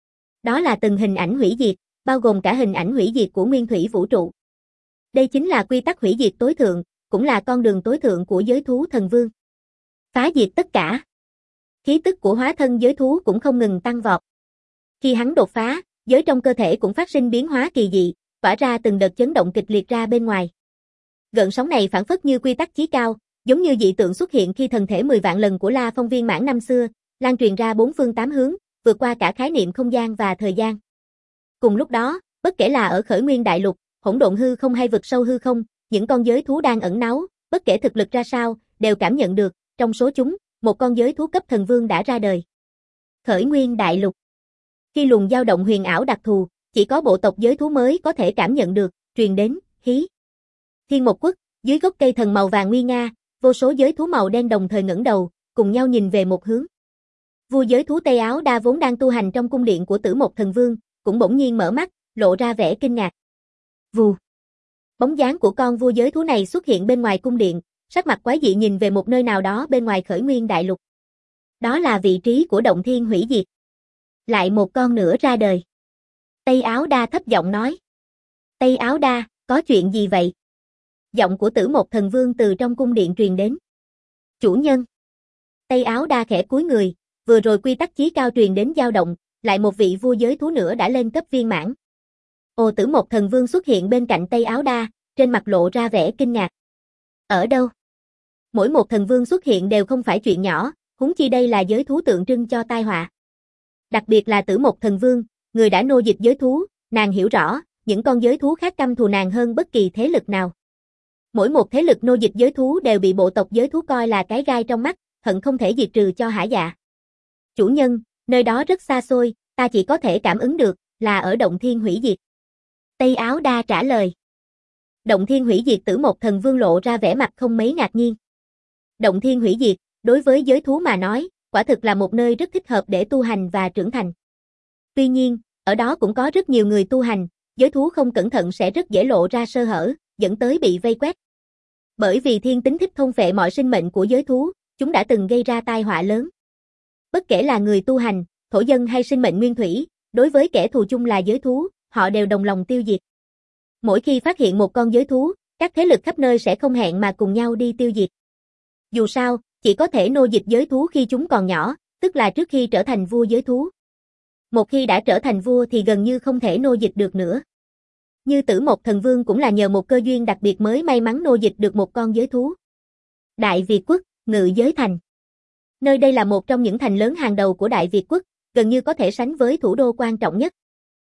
Đó là từng hình ảnh hủy diệt, bao gồm cả hình ảnh hủy diệt của nguyên thủy vũ trụ. Đây chính là quy tắc hủy diệt tối thượng, cũng là con đường tối thượng của giới thú thần vương. Phá diệt tất cả. Khí tức của hóa thân giới thú cũng không ngừng tăng vọt. Khi hắn đột phá, giới trong cơ thể cũng phát sinh biến hóa kỳ dị, tỏa ra từng đợt chấn động kịch liệt ra bên ngoài. Gợn sóng này phản phất như quy tắc chí cao, giống như dị tượng xuất hiện khi thần thể mười vạn lần của La Phong viên mãn năm xưa, lan truyền ra bốn phương tám hướng, vượt qua cả khái niệm không gian và thời gian. Cùng lúc đó, bất kể là ở khởi nguyên đại lục, hỗn độn hư không hay vực sâu hư không, những con giới thú đang ẩn náu, bất kể thực lực ra sao, đều cảm nhận được, trong số chúng, một con giới thú cấp thần vương đã ra đời. Khởi nguyên đại lục. Khi luồng dao động huyền ảo đặc thù, chỉ có bộ tộc giới thú mới có thể cảm nhận được, truyền đến, hí. Thiên Một Quốc, dưới gốc cây thần màu vàng nguy nga, vô số giới thú màu đen đồng thời ngẩng đầu, cùng nhau nhìn về một hướng. Vua giới thú Tây Áo Đa vốn đang tu hành trong cung điện của Tử Một Thần Vương, cũng bỗng nhiên mở mắt, lộ ra vẻ kinh ngạc. Vù. Bóng dáng của con vua giới thú này xuất hiện bên ngoài cung điện, sắc mặt quái dị nhìn về một nơi nào đó bên ngoài khởi nguyên đại lục. Đó là vị trí của động thiên hủy diệt. Lại một con nữa ra đời. Tây Áo Đa thấp giọng nói. Tây Áo Đa, có chuyện gì vậy? Giọng của Tử Một Thần Vương từ trong cung điện truyền đến. Chủ nhân. Tây Áo Đa khẽ cúi người, vừa rồi quy tắc chí cao truyền đến dao động, lại một vị vua giới thú nữa đã lên cấp viên mãn. Ồ, Tử Một Thần Vương xuất hiện bên cạnh Tây Áo Đa, trên mặt lộ ra vẻ kinh ngạc. Ở đâu? Mỗi một thần vương xuất hiện đều không phải chuyện nhỏ, huống chi đây là giới thú tượng trưng cho tai họa. Đặc biệt là Tử Một Thần Vương, người đã nô dịch giới thú, nàng hiểu rõ, những con giới thú khác căm thù nàng hơn bất kỳ thế lực nào. Mỗi một thế lực nô dịch giới thú đều bị bộ tộc giới thú coi là cái gai trong mắt, hận không thể diệt trừ cho hả dạ. Chủ nhân, nơi đó rất xa xôi, ta chỉ có thể cảm ứng được, là ở động thiên hủy diệt. Tây Áo Đa trả lời. Động thiên hủy diệt. Tử Một Thần Vương lộ ra vẻ mặt không mấy ngạc nhiên. Động thiên hủy diệt, đối với giới thú mà nói, quả thực là một nơi rất thích hợp để tu hành và trưởng thành. Tuy nhiên, ở đó cũng có rất nhiều người tu hành, giới thú không cẩn thận sẽ rất dễ lộ ra sơ hở, dẫn tới bị vây quét. Bởi vì thiên tính thích thôn phệ mọi sinh mệnh của giới thú, chúng đã từng gây ra tai họa lớn. Bất kể là người tu hành, thổ dân hay sinh mệnh nguyên thủy, đối với kẻ thù chung là giới thú, họ đều đồng lòng tiêu diệt. Mỗi khi phát hiện một con giới thú, các thế lực khắp nơi sẽ không hẹn mà cùng nhau đi tiêu diệt. Dù sao, chỉ có thể nô dịch giới thú khi chúng còn nhỏ, tức là trước khi trở thành vua giới thú. Một khi đã trở thành vua thì gần như không thể nô dịch được nữa. Như Tử Mộc Thần Vương cũng là nhờ một cơ duyên đặc biệt mới may mắn nô dịch được một con giới thú. Đại Việt Quốc, Ngự Giới Thành. Nơi đây là một trong những thành lớn hàng đầu của Đại Việt Quốc, gần như có thể sánh với thủ đô quan trọng nhất.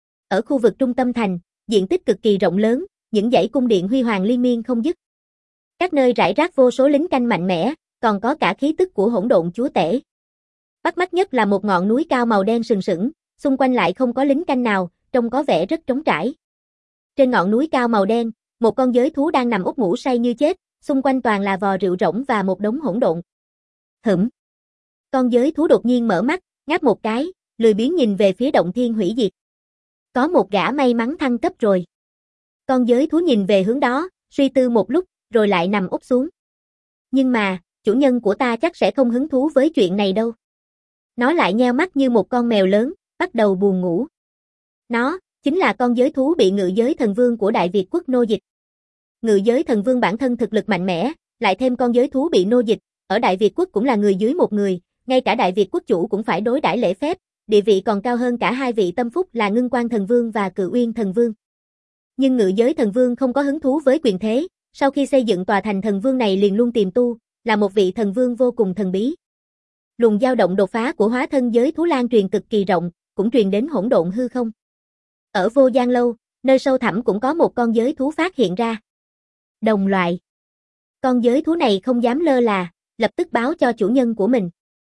Ở khu vực trung tâm thành, diện tích cực kỳ rộng lớn, những dãy cung điện huy hoàng liên miên không dứt. Các nơi rải rác vô số lính canh mạnh mẽ, còn có cả khí tức của hỗn độn chúa tể. Bắt mắt nhất là một ngọn núi cao màu đen sừng sững, xung quanh lại không có lính canh nào, trông có vẻ rất trống trải. Trên ngọn núi cao màu đen, một con giới thú đang nằm úp ngủ say như chết, xung quanh toàn là vò rượu rỗng và một đống hỗn độn. Hửm. Con giới thú đột nhiên mở mắt, ngáp một cái, lười biếng nhìn về phía động thiên hủy diệt. Có một gã may mắn thăng cấp rồi. Con giới thú nhìn về hướng đó, suy tư một lúc, rồi lại nằm úp xuống. Nhưng mà, chủ nhân của ta chắc sẽ không hứng thú với chuyện này đâu. Nó lại nheo mắt như một con mèo lớn, bắt đầu buồn ngủ. Nó, chính là con giới thú bị Ngự Giới Thần Vương của Đại Việt Quốc nô dịch. Ngự Giới Thần Vương bản thân thực lực mạnh mẽ, lại thêm con giới thú bị nô dịch, ở Đại Việt Quốc cũng là người dưới một người, ngay cả Đại Việt Quốc chủ cũng phải đối đãi lễ phép, địa vị còn cao hơn cả hai vị tâm phúc là Ngưng Quan Thần Vương và Cự Uyên Thần Vương. Nhưng Ngự Giới Thần Vương không có hứng thú với quyền thế, sau khi xây dựng tòa thành thần vương này liền luôn tìm tu, là một vị thần vương vô cùng thần bí. Luồng dao động đột phá của hóa thân giới thú lan truyền cực kỳ rộng, cũng truyền đến hỗn độn hư không. Ở Vô Gian Lâu, nơi sâu thẳm cũng có một con giới thú phát hiện ra. Đồng loại. Con giới thú này không dám lơ là, lập tức báo cho chủ nhân của mình.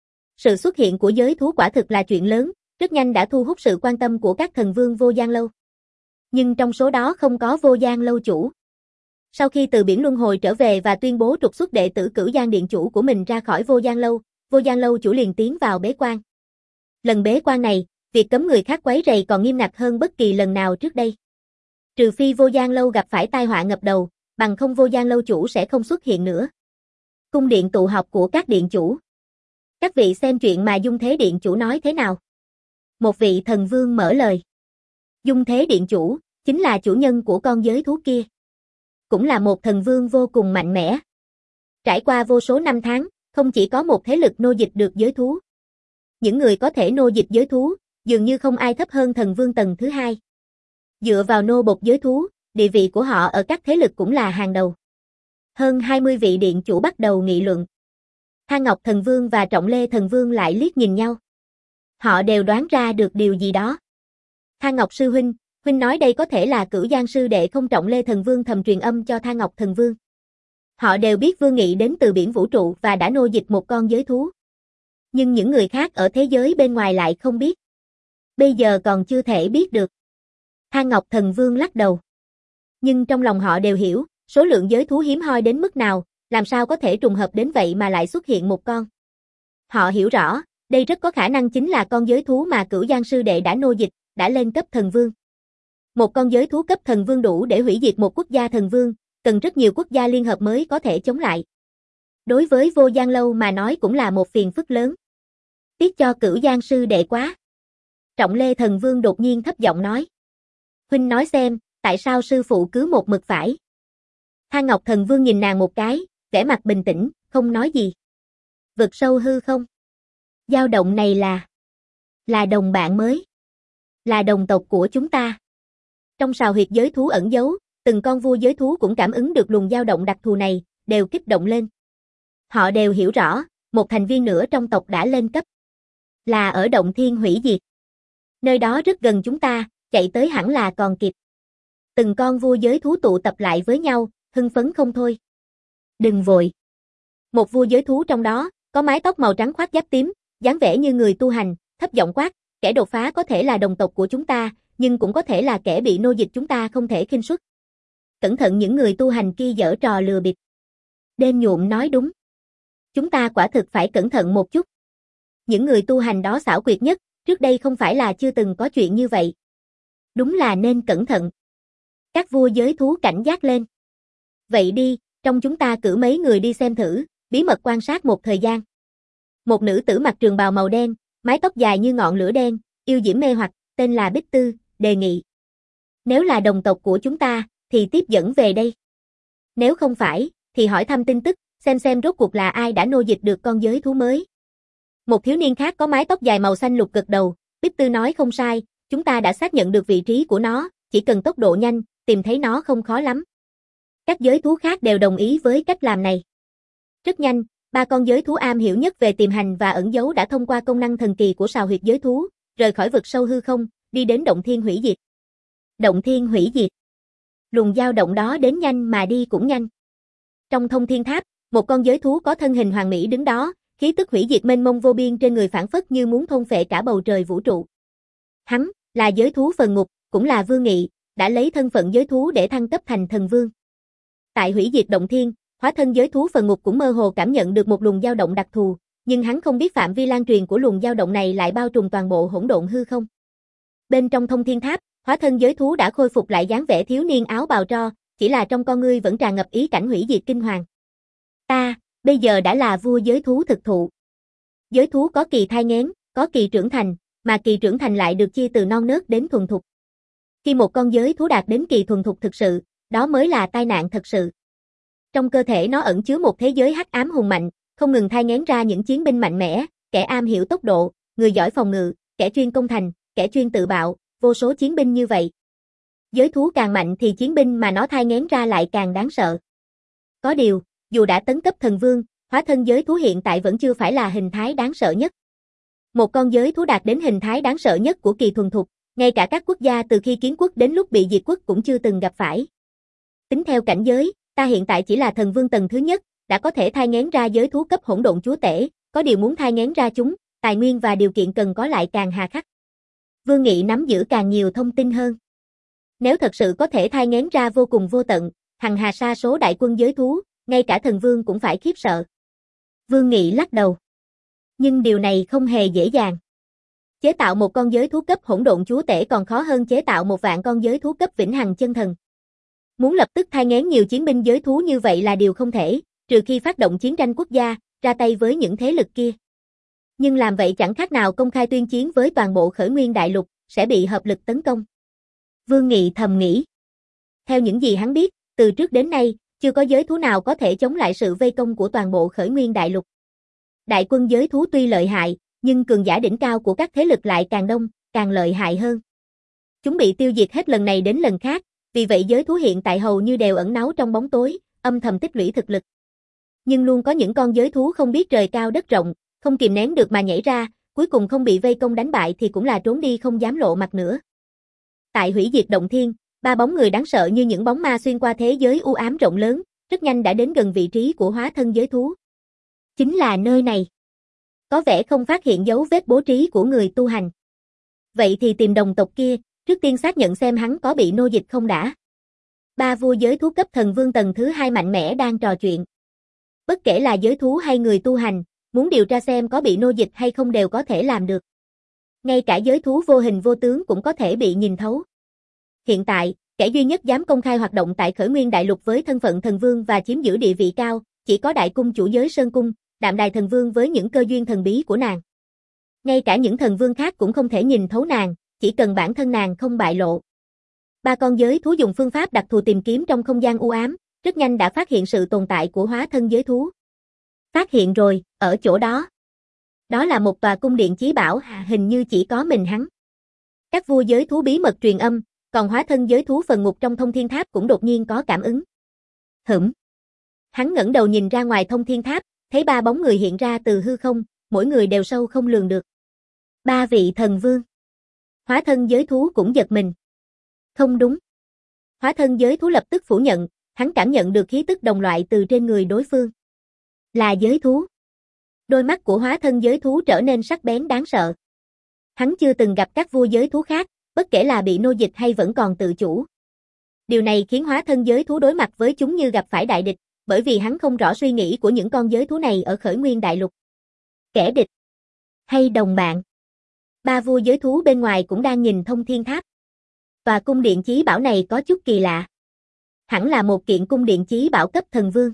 Sự xuất hiện của giới thú quả thực là chuyện lớn, rất nhanh đã thu hút sự quan tâm của các thần vương Vô Gian Lâu. Nhưng trong số đó không có Vô Gian Lâu chủ. Sau khi từ biển luân hồi trở về và tuyên bố trục xuất đệ tử Cửu Giang điện chủ của mình ra khỏi Vô Gian Lâu, Vô Gian Lâu chủ liền tiến vào bế quan. Lần bế quan này, việc cấm người khác quấy rầy còn nghiêm ngặt hơn bất kỳ lần nào trước đây. Trừ phi Vô Gian Lâu gặp phải tai họa ngập đầu, bằng không Vô Gian Lâu chủ sẽ không xuất hiện nữa. Cung điện tụ họp của các điện chủ. Các vị xem chuyện mà Dung Thế điện chủ nói thế nào? Một vị thần vương mở lời. Dung Thế điện chủ, chính là chủ nhân của con giới thú kia. Cũng là một thần vương vô cùng mạnh mẽ. Trải qua vô số năm tháng, không chỉ có một thế lực nô dịch được giới thú. Những người có thể nô dịch giới thú, dường như không ai thấp hơn thần vương tầng thứ hai. Dựa vào nô bộc giới thú, địa vị của họ ở các thế lực cũng là hàng đầu. Hơn hai mươi vị điện chủ bắt đầu nghị luận. Thang Ngọc Thần Vương và Trọng Lê Thần Vương lại liếc nhìn nhau. Họ đều đoán ra được điều gì đó. Thang Ngọc sư huynh, huynh nói đây có thể là Cửu Giang sư đệ không Trọng Lê Thần Vương thầm truyền âm cho Thang Ngọc Thần Vương. Họ đều biết Vương Nghị đến từ biển vũ trụ và đã nô dịch một con giới thú. Nhưng những người khác ở thế giới bên ngoài lại không biết. Bây giờ còn chưa thể biết được. Thang Ngọc Thần Vương lắc đầu. Nhưng trong lòng họ đều hiểu, số lượng giới thú hiếm hoi đến mức nào, làm sao có thể trùng hợp đến vậy mà lại xuất hiện một con. Họ hiểu rõ, đây rất có khả năng chính là con giới thú mà Cửu Giang sư đệ đã nô dịch, đã lên cấp thần vương. Một con giới thú cấp thần vương đủ để hủy diệt một quốc gia thần vương, cần rất nhiều quốc gia liên hợp mới có thể chống lại. Đối với Vô Gian Lâu mà nói cũng là một phiền phức lớn. Tiếc cho Cửu Giang sư đệ quá. Trọng Lê Thần Vương đột nhiên thấp giọng nói. Huynh nói xem, tại sao sư phụ cứ một mực phải? Thang Ngọc Thần Vương nhìn nàng một cái, vẻ mặt bình tĩnh, không nói gì. Vực sâu hư không? Dao động này là... là đồng bạn mới. Là đồng tộc của chúng ta. Trong sào huyệt giới thú ẩn giấu, từng con vua giới thú cũng cảm ứng được luồng dao động đặc thù này, đều kích động lên. Họ đều hiểu rõ, một thành viên nữa trong tộc đã lên cấp. Là ở động thiên hủy diệt. Nơi đó rất gần chúng ta, chạy tới hẳn là còn kịp. Từng con vua giới thú tụ tập lại với nhau, hưng phấn không thôi. Đừng vội. Một vua giới thú trong đó, có mái tóc màu trắng khoác giáp tím, dáng vẻ như người tu hành, thấp giọng quát, kẻ đột phá có thể là đồng tộc của chúng ta, nhưng cũng có thể là kẻ bị nô dịch chúng ta không thể khinh suất. Cẩn thận những người tu hành kia giở trò lừa bịp. Đêm nhuộm nói đúng. Chúng ta quả thực phải cẩn thận một chút. Những người tu hành đó xảo quyệt nhất, trước đây không phải là chưa từng có chuyện như vậy. Đúng là nên cẩn thận. Các vua giới thú cảnh giác lên. Vậy đi, trong chúng ta cử mấy người đi xem thử, bí mật quan sát một thời gian. Một nữ tử mặc trường bào màu đen, mái tóc dài như ngọn lửa đen, yêu diễm mê hoặc, tên là Bích Tư, đề nghị. Nếu là đồng tộc của chúng ta, thì tiếp dẫn về đây. Nếu không phải, thì hỏi thăm tin tức, xem xem rốt cuộc là ai đã nô dịch được con giới thú mới. Một thiếu niên khác có mái tóc dài màu xanh lục gật đầu, Bích Tư nói không sai, chúng ta đã xác nhận được vị trí của nó, chỉ cần tốc độ nhanh, tìm thấy nó không khó lắm. Các giới thú khác đều đồng ý với cách làm này. Rất nhanh, ba con giới thú am hiểu nhất về tìm hành và ẩn giấu đã thông qua công năng thần kỳ của sào huyệt giới thú, rời khỏi vực sâu hư không, đi đến động thiên hủy diệt. Động thiên hủy diệt. Luồng dao động đó đến nhanh mà đi cũng nhanh. Trong thông thiên tháp, một con giới thú có thân hình hoàn mỹ đứng đó, khí tức hủy diệt mênh mông vô biên trên người phảng phất như muốn thôn phệ cả bầu trời vũ trụ. Hắn là giới thú phần ngục, cũng là Vương Nghị, đã lấy thân phận giới thú để thăng cấp thành thần vương. Tại hủy diệt động thiên, hóa thân giới thú phần ngục cũng mơ hồ cảm nhận được một luồng dao động đặc thù, nhưng hắn không biết phạm vi lan truyền của luồng dao động này lại bao trùm toàn bộ hỗn độn hư không. Bên trong thông thiên tháp, hóa thân giới thú đã khôi phục lại dáng vẻ thiếu niên áo bào tro, chỉ là trong con ngươi vẫn tràn ngập ý cảnh hủy diệt kinh hoàng. Ta, bây giờ đã là vua giới thú thực thụ. Giới thú có kỳ thai nghén, có kỳ trưởng thành, mà kỳ trưởng thành lại được chia từ non nớt đến thuần thục. Khi một con giới thú đạt đến kỳ thuần thục thực sự, đó mới là tai nạn thật sự. Trong cơ thể nó ẩn chứa một thế giới hắc ám hùng mạnh, không ngừng thai nghén ra những chiến binh mạnh mẽ, kẻ am hiểu tốc độ, người giỏi phòng ngự, kẻ chuyên công thành, kẻ chuyên tự bạo, vô số chiến binh như vậy. Giới thú càng mạnh thì chiến binh mà nó thai nghén ra lại càng đáng sợ. Có điều, dù đã tấn cấp thần vương, hóa thân giới thú hiện tại vẫn chưa phải là hình thái đáng sợ nhất. Một con giới thú đạt đến hình thái đáng sợ nhất của kỳ thuần thục, ngay cả các quốc gia từ khi kiến quốc đến lúc bị diệt quốc cũng chưa từng gặp phải. Tính theo cảnh giới, ta hiện tại chỉ là thần vương tầng thứ nhất, đã có thể thai nghén ra giới thú cấp hỗn độn chúa tể, có điều muốn thai nghén ra chúng, tài nguyên và điều kiện cần có lại càng hà khắc. Vương Nghị nắm giữ càng nhiều thông tin hơn. Nếu thật sự có thể thai nghén ra vô cùng vô tận, hằng hà sa số đại quân giới thú, ngay cả thần vương cũng phải khiếp sợ. Vương Nghị lắc đầu. Nhưng điều này không hề dễ dàng. Chế tạo một con giới thú cấp hỗn độn chúa tể còn khó hơn chế tạo một vạn con giới thú cấp vĩnh hằng chân thần. Muốn lập tức thai nghén nhiều chiến binh giới thú như vậy là điều không thể, trừ khi phát động chiến tranh quốc gia, ra tay với những thế lực kia. Nhưng làm vậy chẳng khác nào công khai tuyên chiến với toàn bộ khởi nguyên đại lục, sẽ bị hợp lực tấn công. Vương Nghị thầm nghĩ. Theo những gì hắn biết, từ trước đến nay, chưa có giới thú nào có thể chống lại sự vây công của toàn bộ khởi nguyên đại lục. Đại quân giới thú tuy lợi hại, nhưng cường giả đỉnh cao của các thế lực lại càng đông, càng lợi hại hơn. Chúng bị tiêu diệt hết lần này đến lần khác, vì vậy giới thú hiện tại hầu như đều ẩn náu trong bóng tối, âm thầm tích lũy thực lực. Nhưng luôn có những con giới thú không biết trời cao đất rộng, không kìm nén được mà nhảy ra, cuối cùng không bị vây công đánh bại thì cũng là trốn đi không dám lộ mặt nữa. Tại hủy diệt động thiên, ba bóng người đáng sợ như những bóng ma xuyên qua thế giới u ám rộng lớn, rất nhanh đã đến gần vị trí của hóa thân giới thú. Chính là nơi này. Có vẻ không phát hiện dấu vết bố trí của người tu hành. Vậy thì tìm đồng tộc kia, trước tiên xác nhận xem hắn có bị nô dịch không đã. Ba vua giới thú cấp thần vương tầng thứ hai mạnh mẽ đang trò chuyện. Bất kể là giới thú hay người tu hành, muốn điều tra xem có bị nô dịch hay không đều có thể làm được. Ngay cả giới thú vô hình vô tướng cũng có thể bị nhìn thấu. Hiện tại, kẻ duy nhất dám công khai hoạt động tại khởi nguyên đại lục với thân phận thần vương và chiếm giữ địa vị cao, chỉ có đại cung chủ giới Sơn Cung, Đạm Đài thần vương với những cơ duyên thần bí của nàng. Ngay cả những thần vương khác cũng không thể nhìn thấu nàng, chỉ cần bản thân nàng không bại lộ. Ba con giới thú dùng phương pháp đặc thù tìm kiếm trong không gian u ám, rất nhanh đã phát hiện sự tồn tại của hóa thân giới thú. Phát hiện rồi, ở chỗ đó. Đó là một tòa cung điện chí bảo, hình như chỉ có mình hắn. Các vua giới thú bí mật truyền âm, còn hóa thân giới thú phần ngục trong thông thiên tháp cũng đột nhiên có cảm ứng. Hửm. Hắn ngẩng đầu nhìn ra ngoài thông thiên tháp, thấy ba bóng người hiện ra từ hư không, mỗi người đều sâu không lường được. Ba vị thần vương. Hóa thân giới thú cũng giật mình. Không đúng. Hóa thân giới thú lập tức phủ nhận, hắn cảm nhận được khí tức đồng loại từ trên người đối phương. Là giới thú. Đôi mắt của hóa thân giới thú trở nên sắc bén đáng sợ. Hắn chưa từng gặp các vua giới thú khác, bất kể là bị nô dịch hay vẫn còn tự chủ. Điều này khiến hóa thân giới thú đối mặt với chúng như gặp phải đại địch, bởi vì hắn không rõ suy nghĩ của những con giới thú này ở khởi nguyên đại lục. Kẻ địch. Hay đồng bạn. Ba vua giới thú bên ngoài cũng đang nhìn thông thiên tháp. Tòa cung điện chí bảo này có chút kỳ lạ. Hẳn là một kiện cung điện chí bảo cấp thần vương.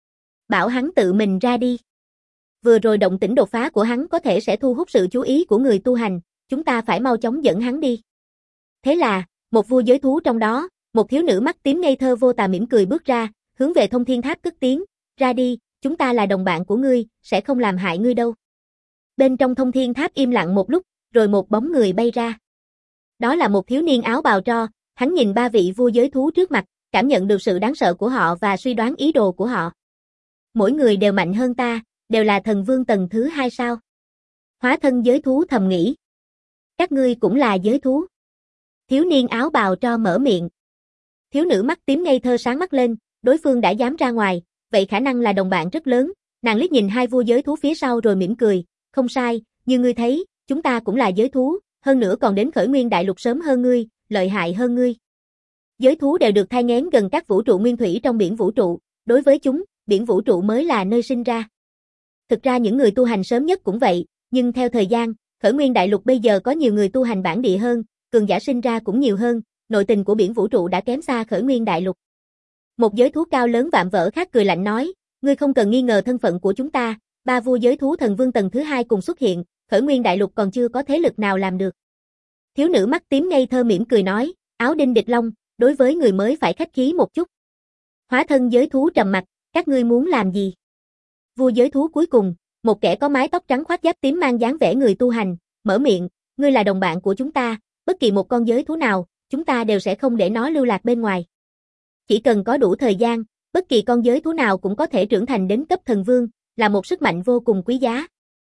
Bảo hắn tự mình ra đi. Vừa rồi động tĩnh đột phá của hắn có thể sẽ thu hút sự chú ý của người tu hành, chúng ta phải mau chóng dẫn hắn đi. Thế là, một vua giới thú trong đó, một thiếu nữ mắt tím ngây thơ vô tà mỉm cười bước ra, hướng về thông thiên tháp cất tiếng, ra đi, chúng ta là đồng bạn của ngươi, sẽ không làm hại ngươi đâu. Bên trong thông thiên tháp im lặng một lúc, rồi một bóng người bay ra. Đó là một thiếu niên áo bào tro, hắn nhìn ba vị vua giới thú trước mặt, cảm nhận được sự đáng sợ của họ và suy đoán ý đồ của họ. Mỗi người đều mạnh hơn ta, đều là thần vương tầng thứ hai sao? Hóa thân giới thú thầm nghĩ. Các ngươi cũng là giới thú. Thiếu niên áo bào tro mở miệng. Thiếu nữ mắt tím ngây thơ sáng mắt lên, đối phương đã dám ra ngoài, vậy khả năng là đồng bạn rất lớn, nàng liếc nhìn hai vua giới thú phía sau rồi mỉm cười, không sai, như ngươi thấy, chúng ta cũng là giới thú, hơn nữa còn đến khởi nguyên đại lục sớm hơn ngươi, lợi hại hơn ngươi. Giới thú đều được thai nghén gần các vũ trụ nguyên thủy trong biển vũ trụ, đối với chúng, biển vũ trụ mới là nơi sinh ra. Thực ra những người tu hành sớm nhất cũng vậy, nhưng theo thời gian, khởi nguyên đại lục bây giờ có nhiều người tu hành bản địa hơn, cường giả sinh ra cũng nhiều hơn, nội tình của biển vũ trụ đã kém xa khởi nguyên đại lục. Một giới thú cao lớn vạm vỡ khác cười lạnh nói, ngươi không cần nghi ngờ thân phận của chúng ta, ba vua giới thú thần vương tầng thứ hai cùng xuất hiện, khởi nguyên đại lục còn chưa có thế lực nào làm được. Thiếu nữ mắt tím ngây thơ mỉm cười nói, áo đinh địch long, đối với người mới phải khách khí một chút. Hóa thân giới thú trầm mặt, các ngươi muốn làm gì? Vua giới thú cuối cùng, một kẻ có mái tóc trắng khoác giáp tím mang dáng vẻ người tu hành, mở miệng, ngươi là đồng bạn của chúng ta, bất kỳ một con giới thú nào, chúng ta đều sẽ không để nó lưu lạc bên ngoài. Chỉ cần có đủ thời gian, bất kỳ con giới thú nào cũng có thể trưởng thành đến cấp thần vương, là một sức mạnh vô cùng quý giá.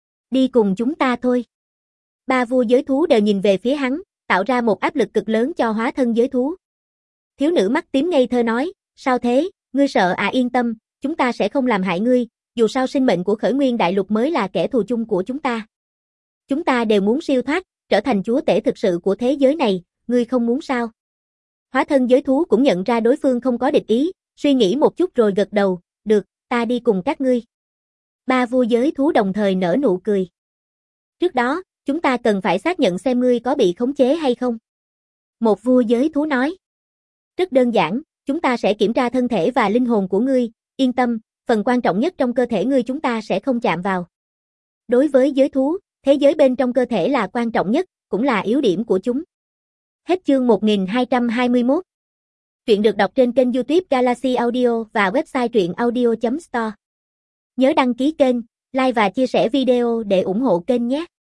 Đi cùng chúng ta thôi. Ba vua giới thú đều nhìn về phía hắn, tạo ra một áp lực cực lớn cho hóa thân giới thú. Thiếu nữ mắt tím ngây thơ nói, sao thế, ngươi sợ à, yên tâm, chúng ta sẽ không làm hại ngươi, dù sao sinh mệnh của khởi nguyên đại lục mới là kẻ thù chung của chúng ta. Chúng ta đều muốn siêu thoát, trở thành chúa tể thực sự của thế giới này, ngươi không muốn sao? Hóa thân giới thú cũng nhận ra đối phương không có địch ý, suy nghĩ một chút rồi gật đầu, được, ta đi cùng các ngươi. Ba vua giới thú đồng thời nở nụ cười. Trước đó, chúng ta cần phải xác nhận xem ngươi có bị khống chế hay không. Một vua giới thú nói. Rất đơn giản, chúng ta sẽ kiểm tra thân thể và linh hồn của ngươi, yên tâm, phần quan trọng nhất trong cơ thể ngươi chúng ta sẽ không chạm vào. Đối với giới thú, thế giới bên trong cơ thể là quan trọng nhất, cũng là yếu điểm của chúng. Hết chương một nghìn hai trăm hai mươi mốt. Truyện được đọc trên kênh YouTube Galaxy Audio và website truyện audio chấm store. Nhớ đăng ký kênh, like và chia sẻ video để ủng hộ kênh nhé.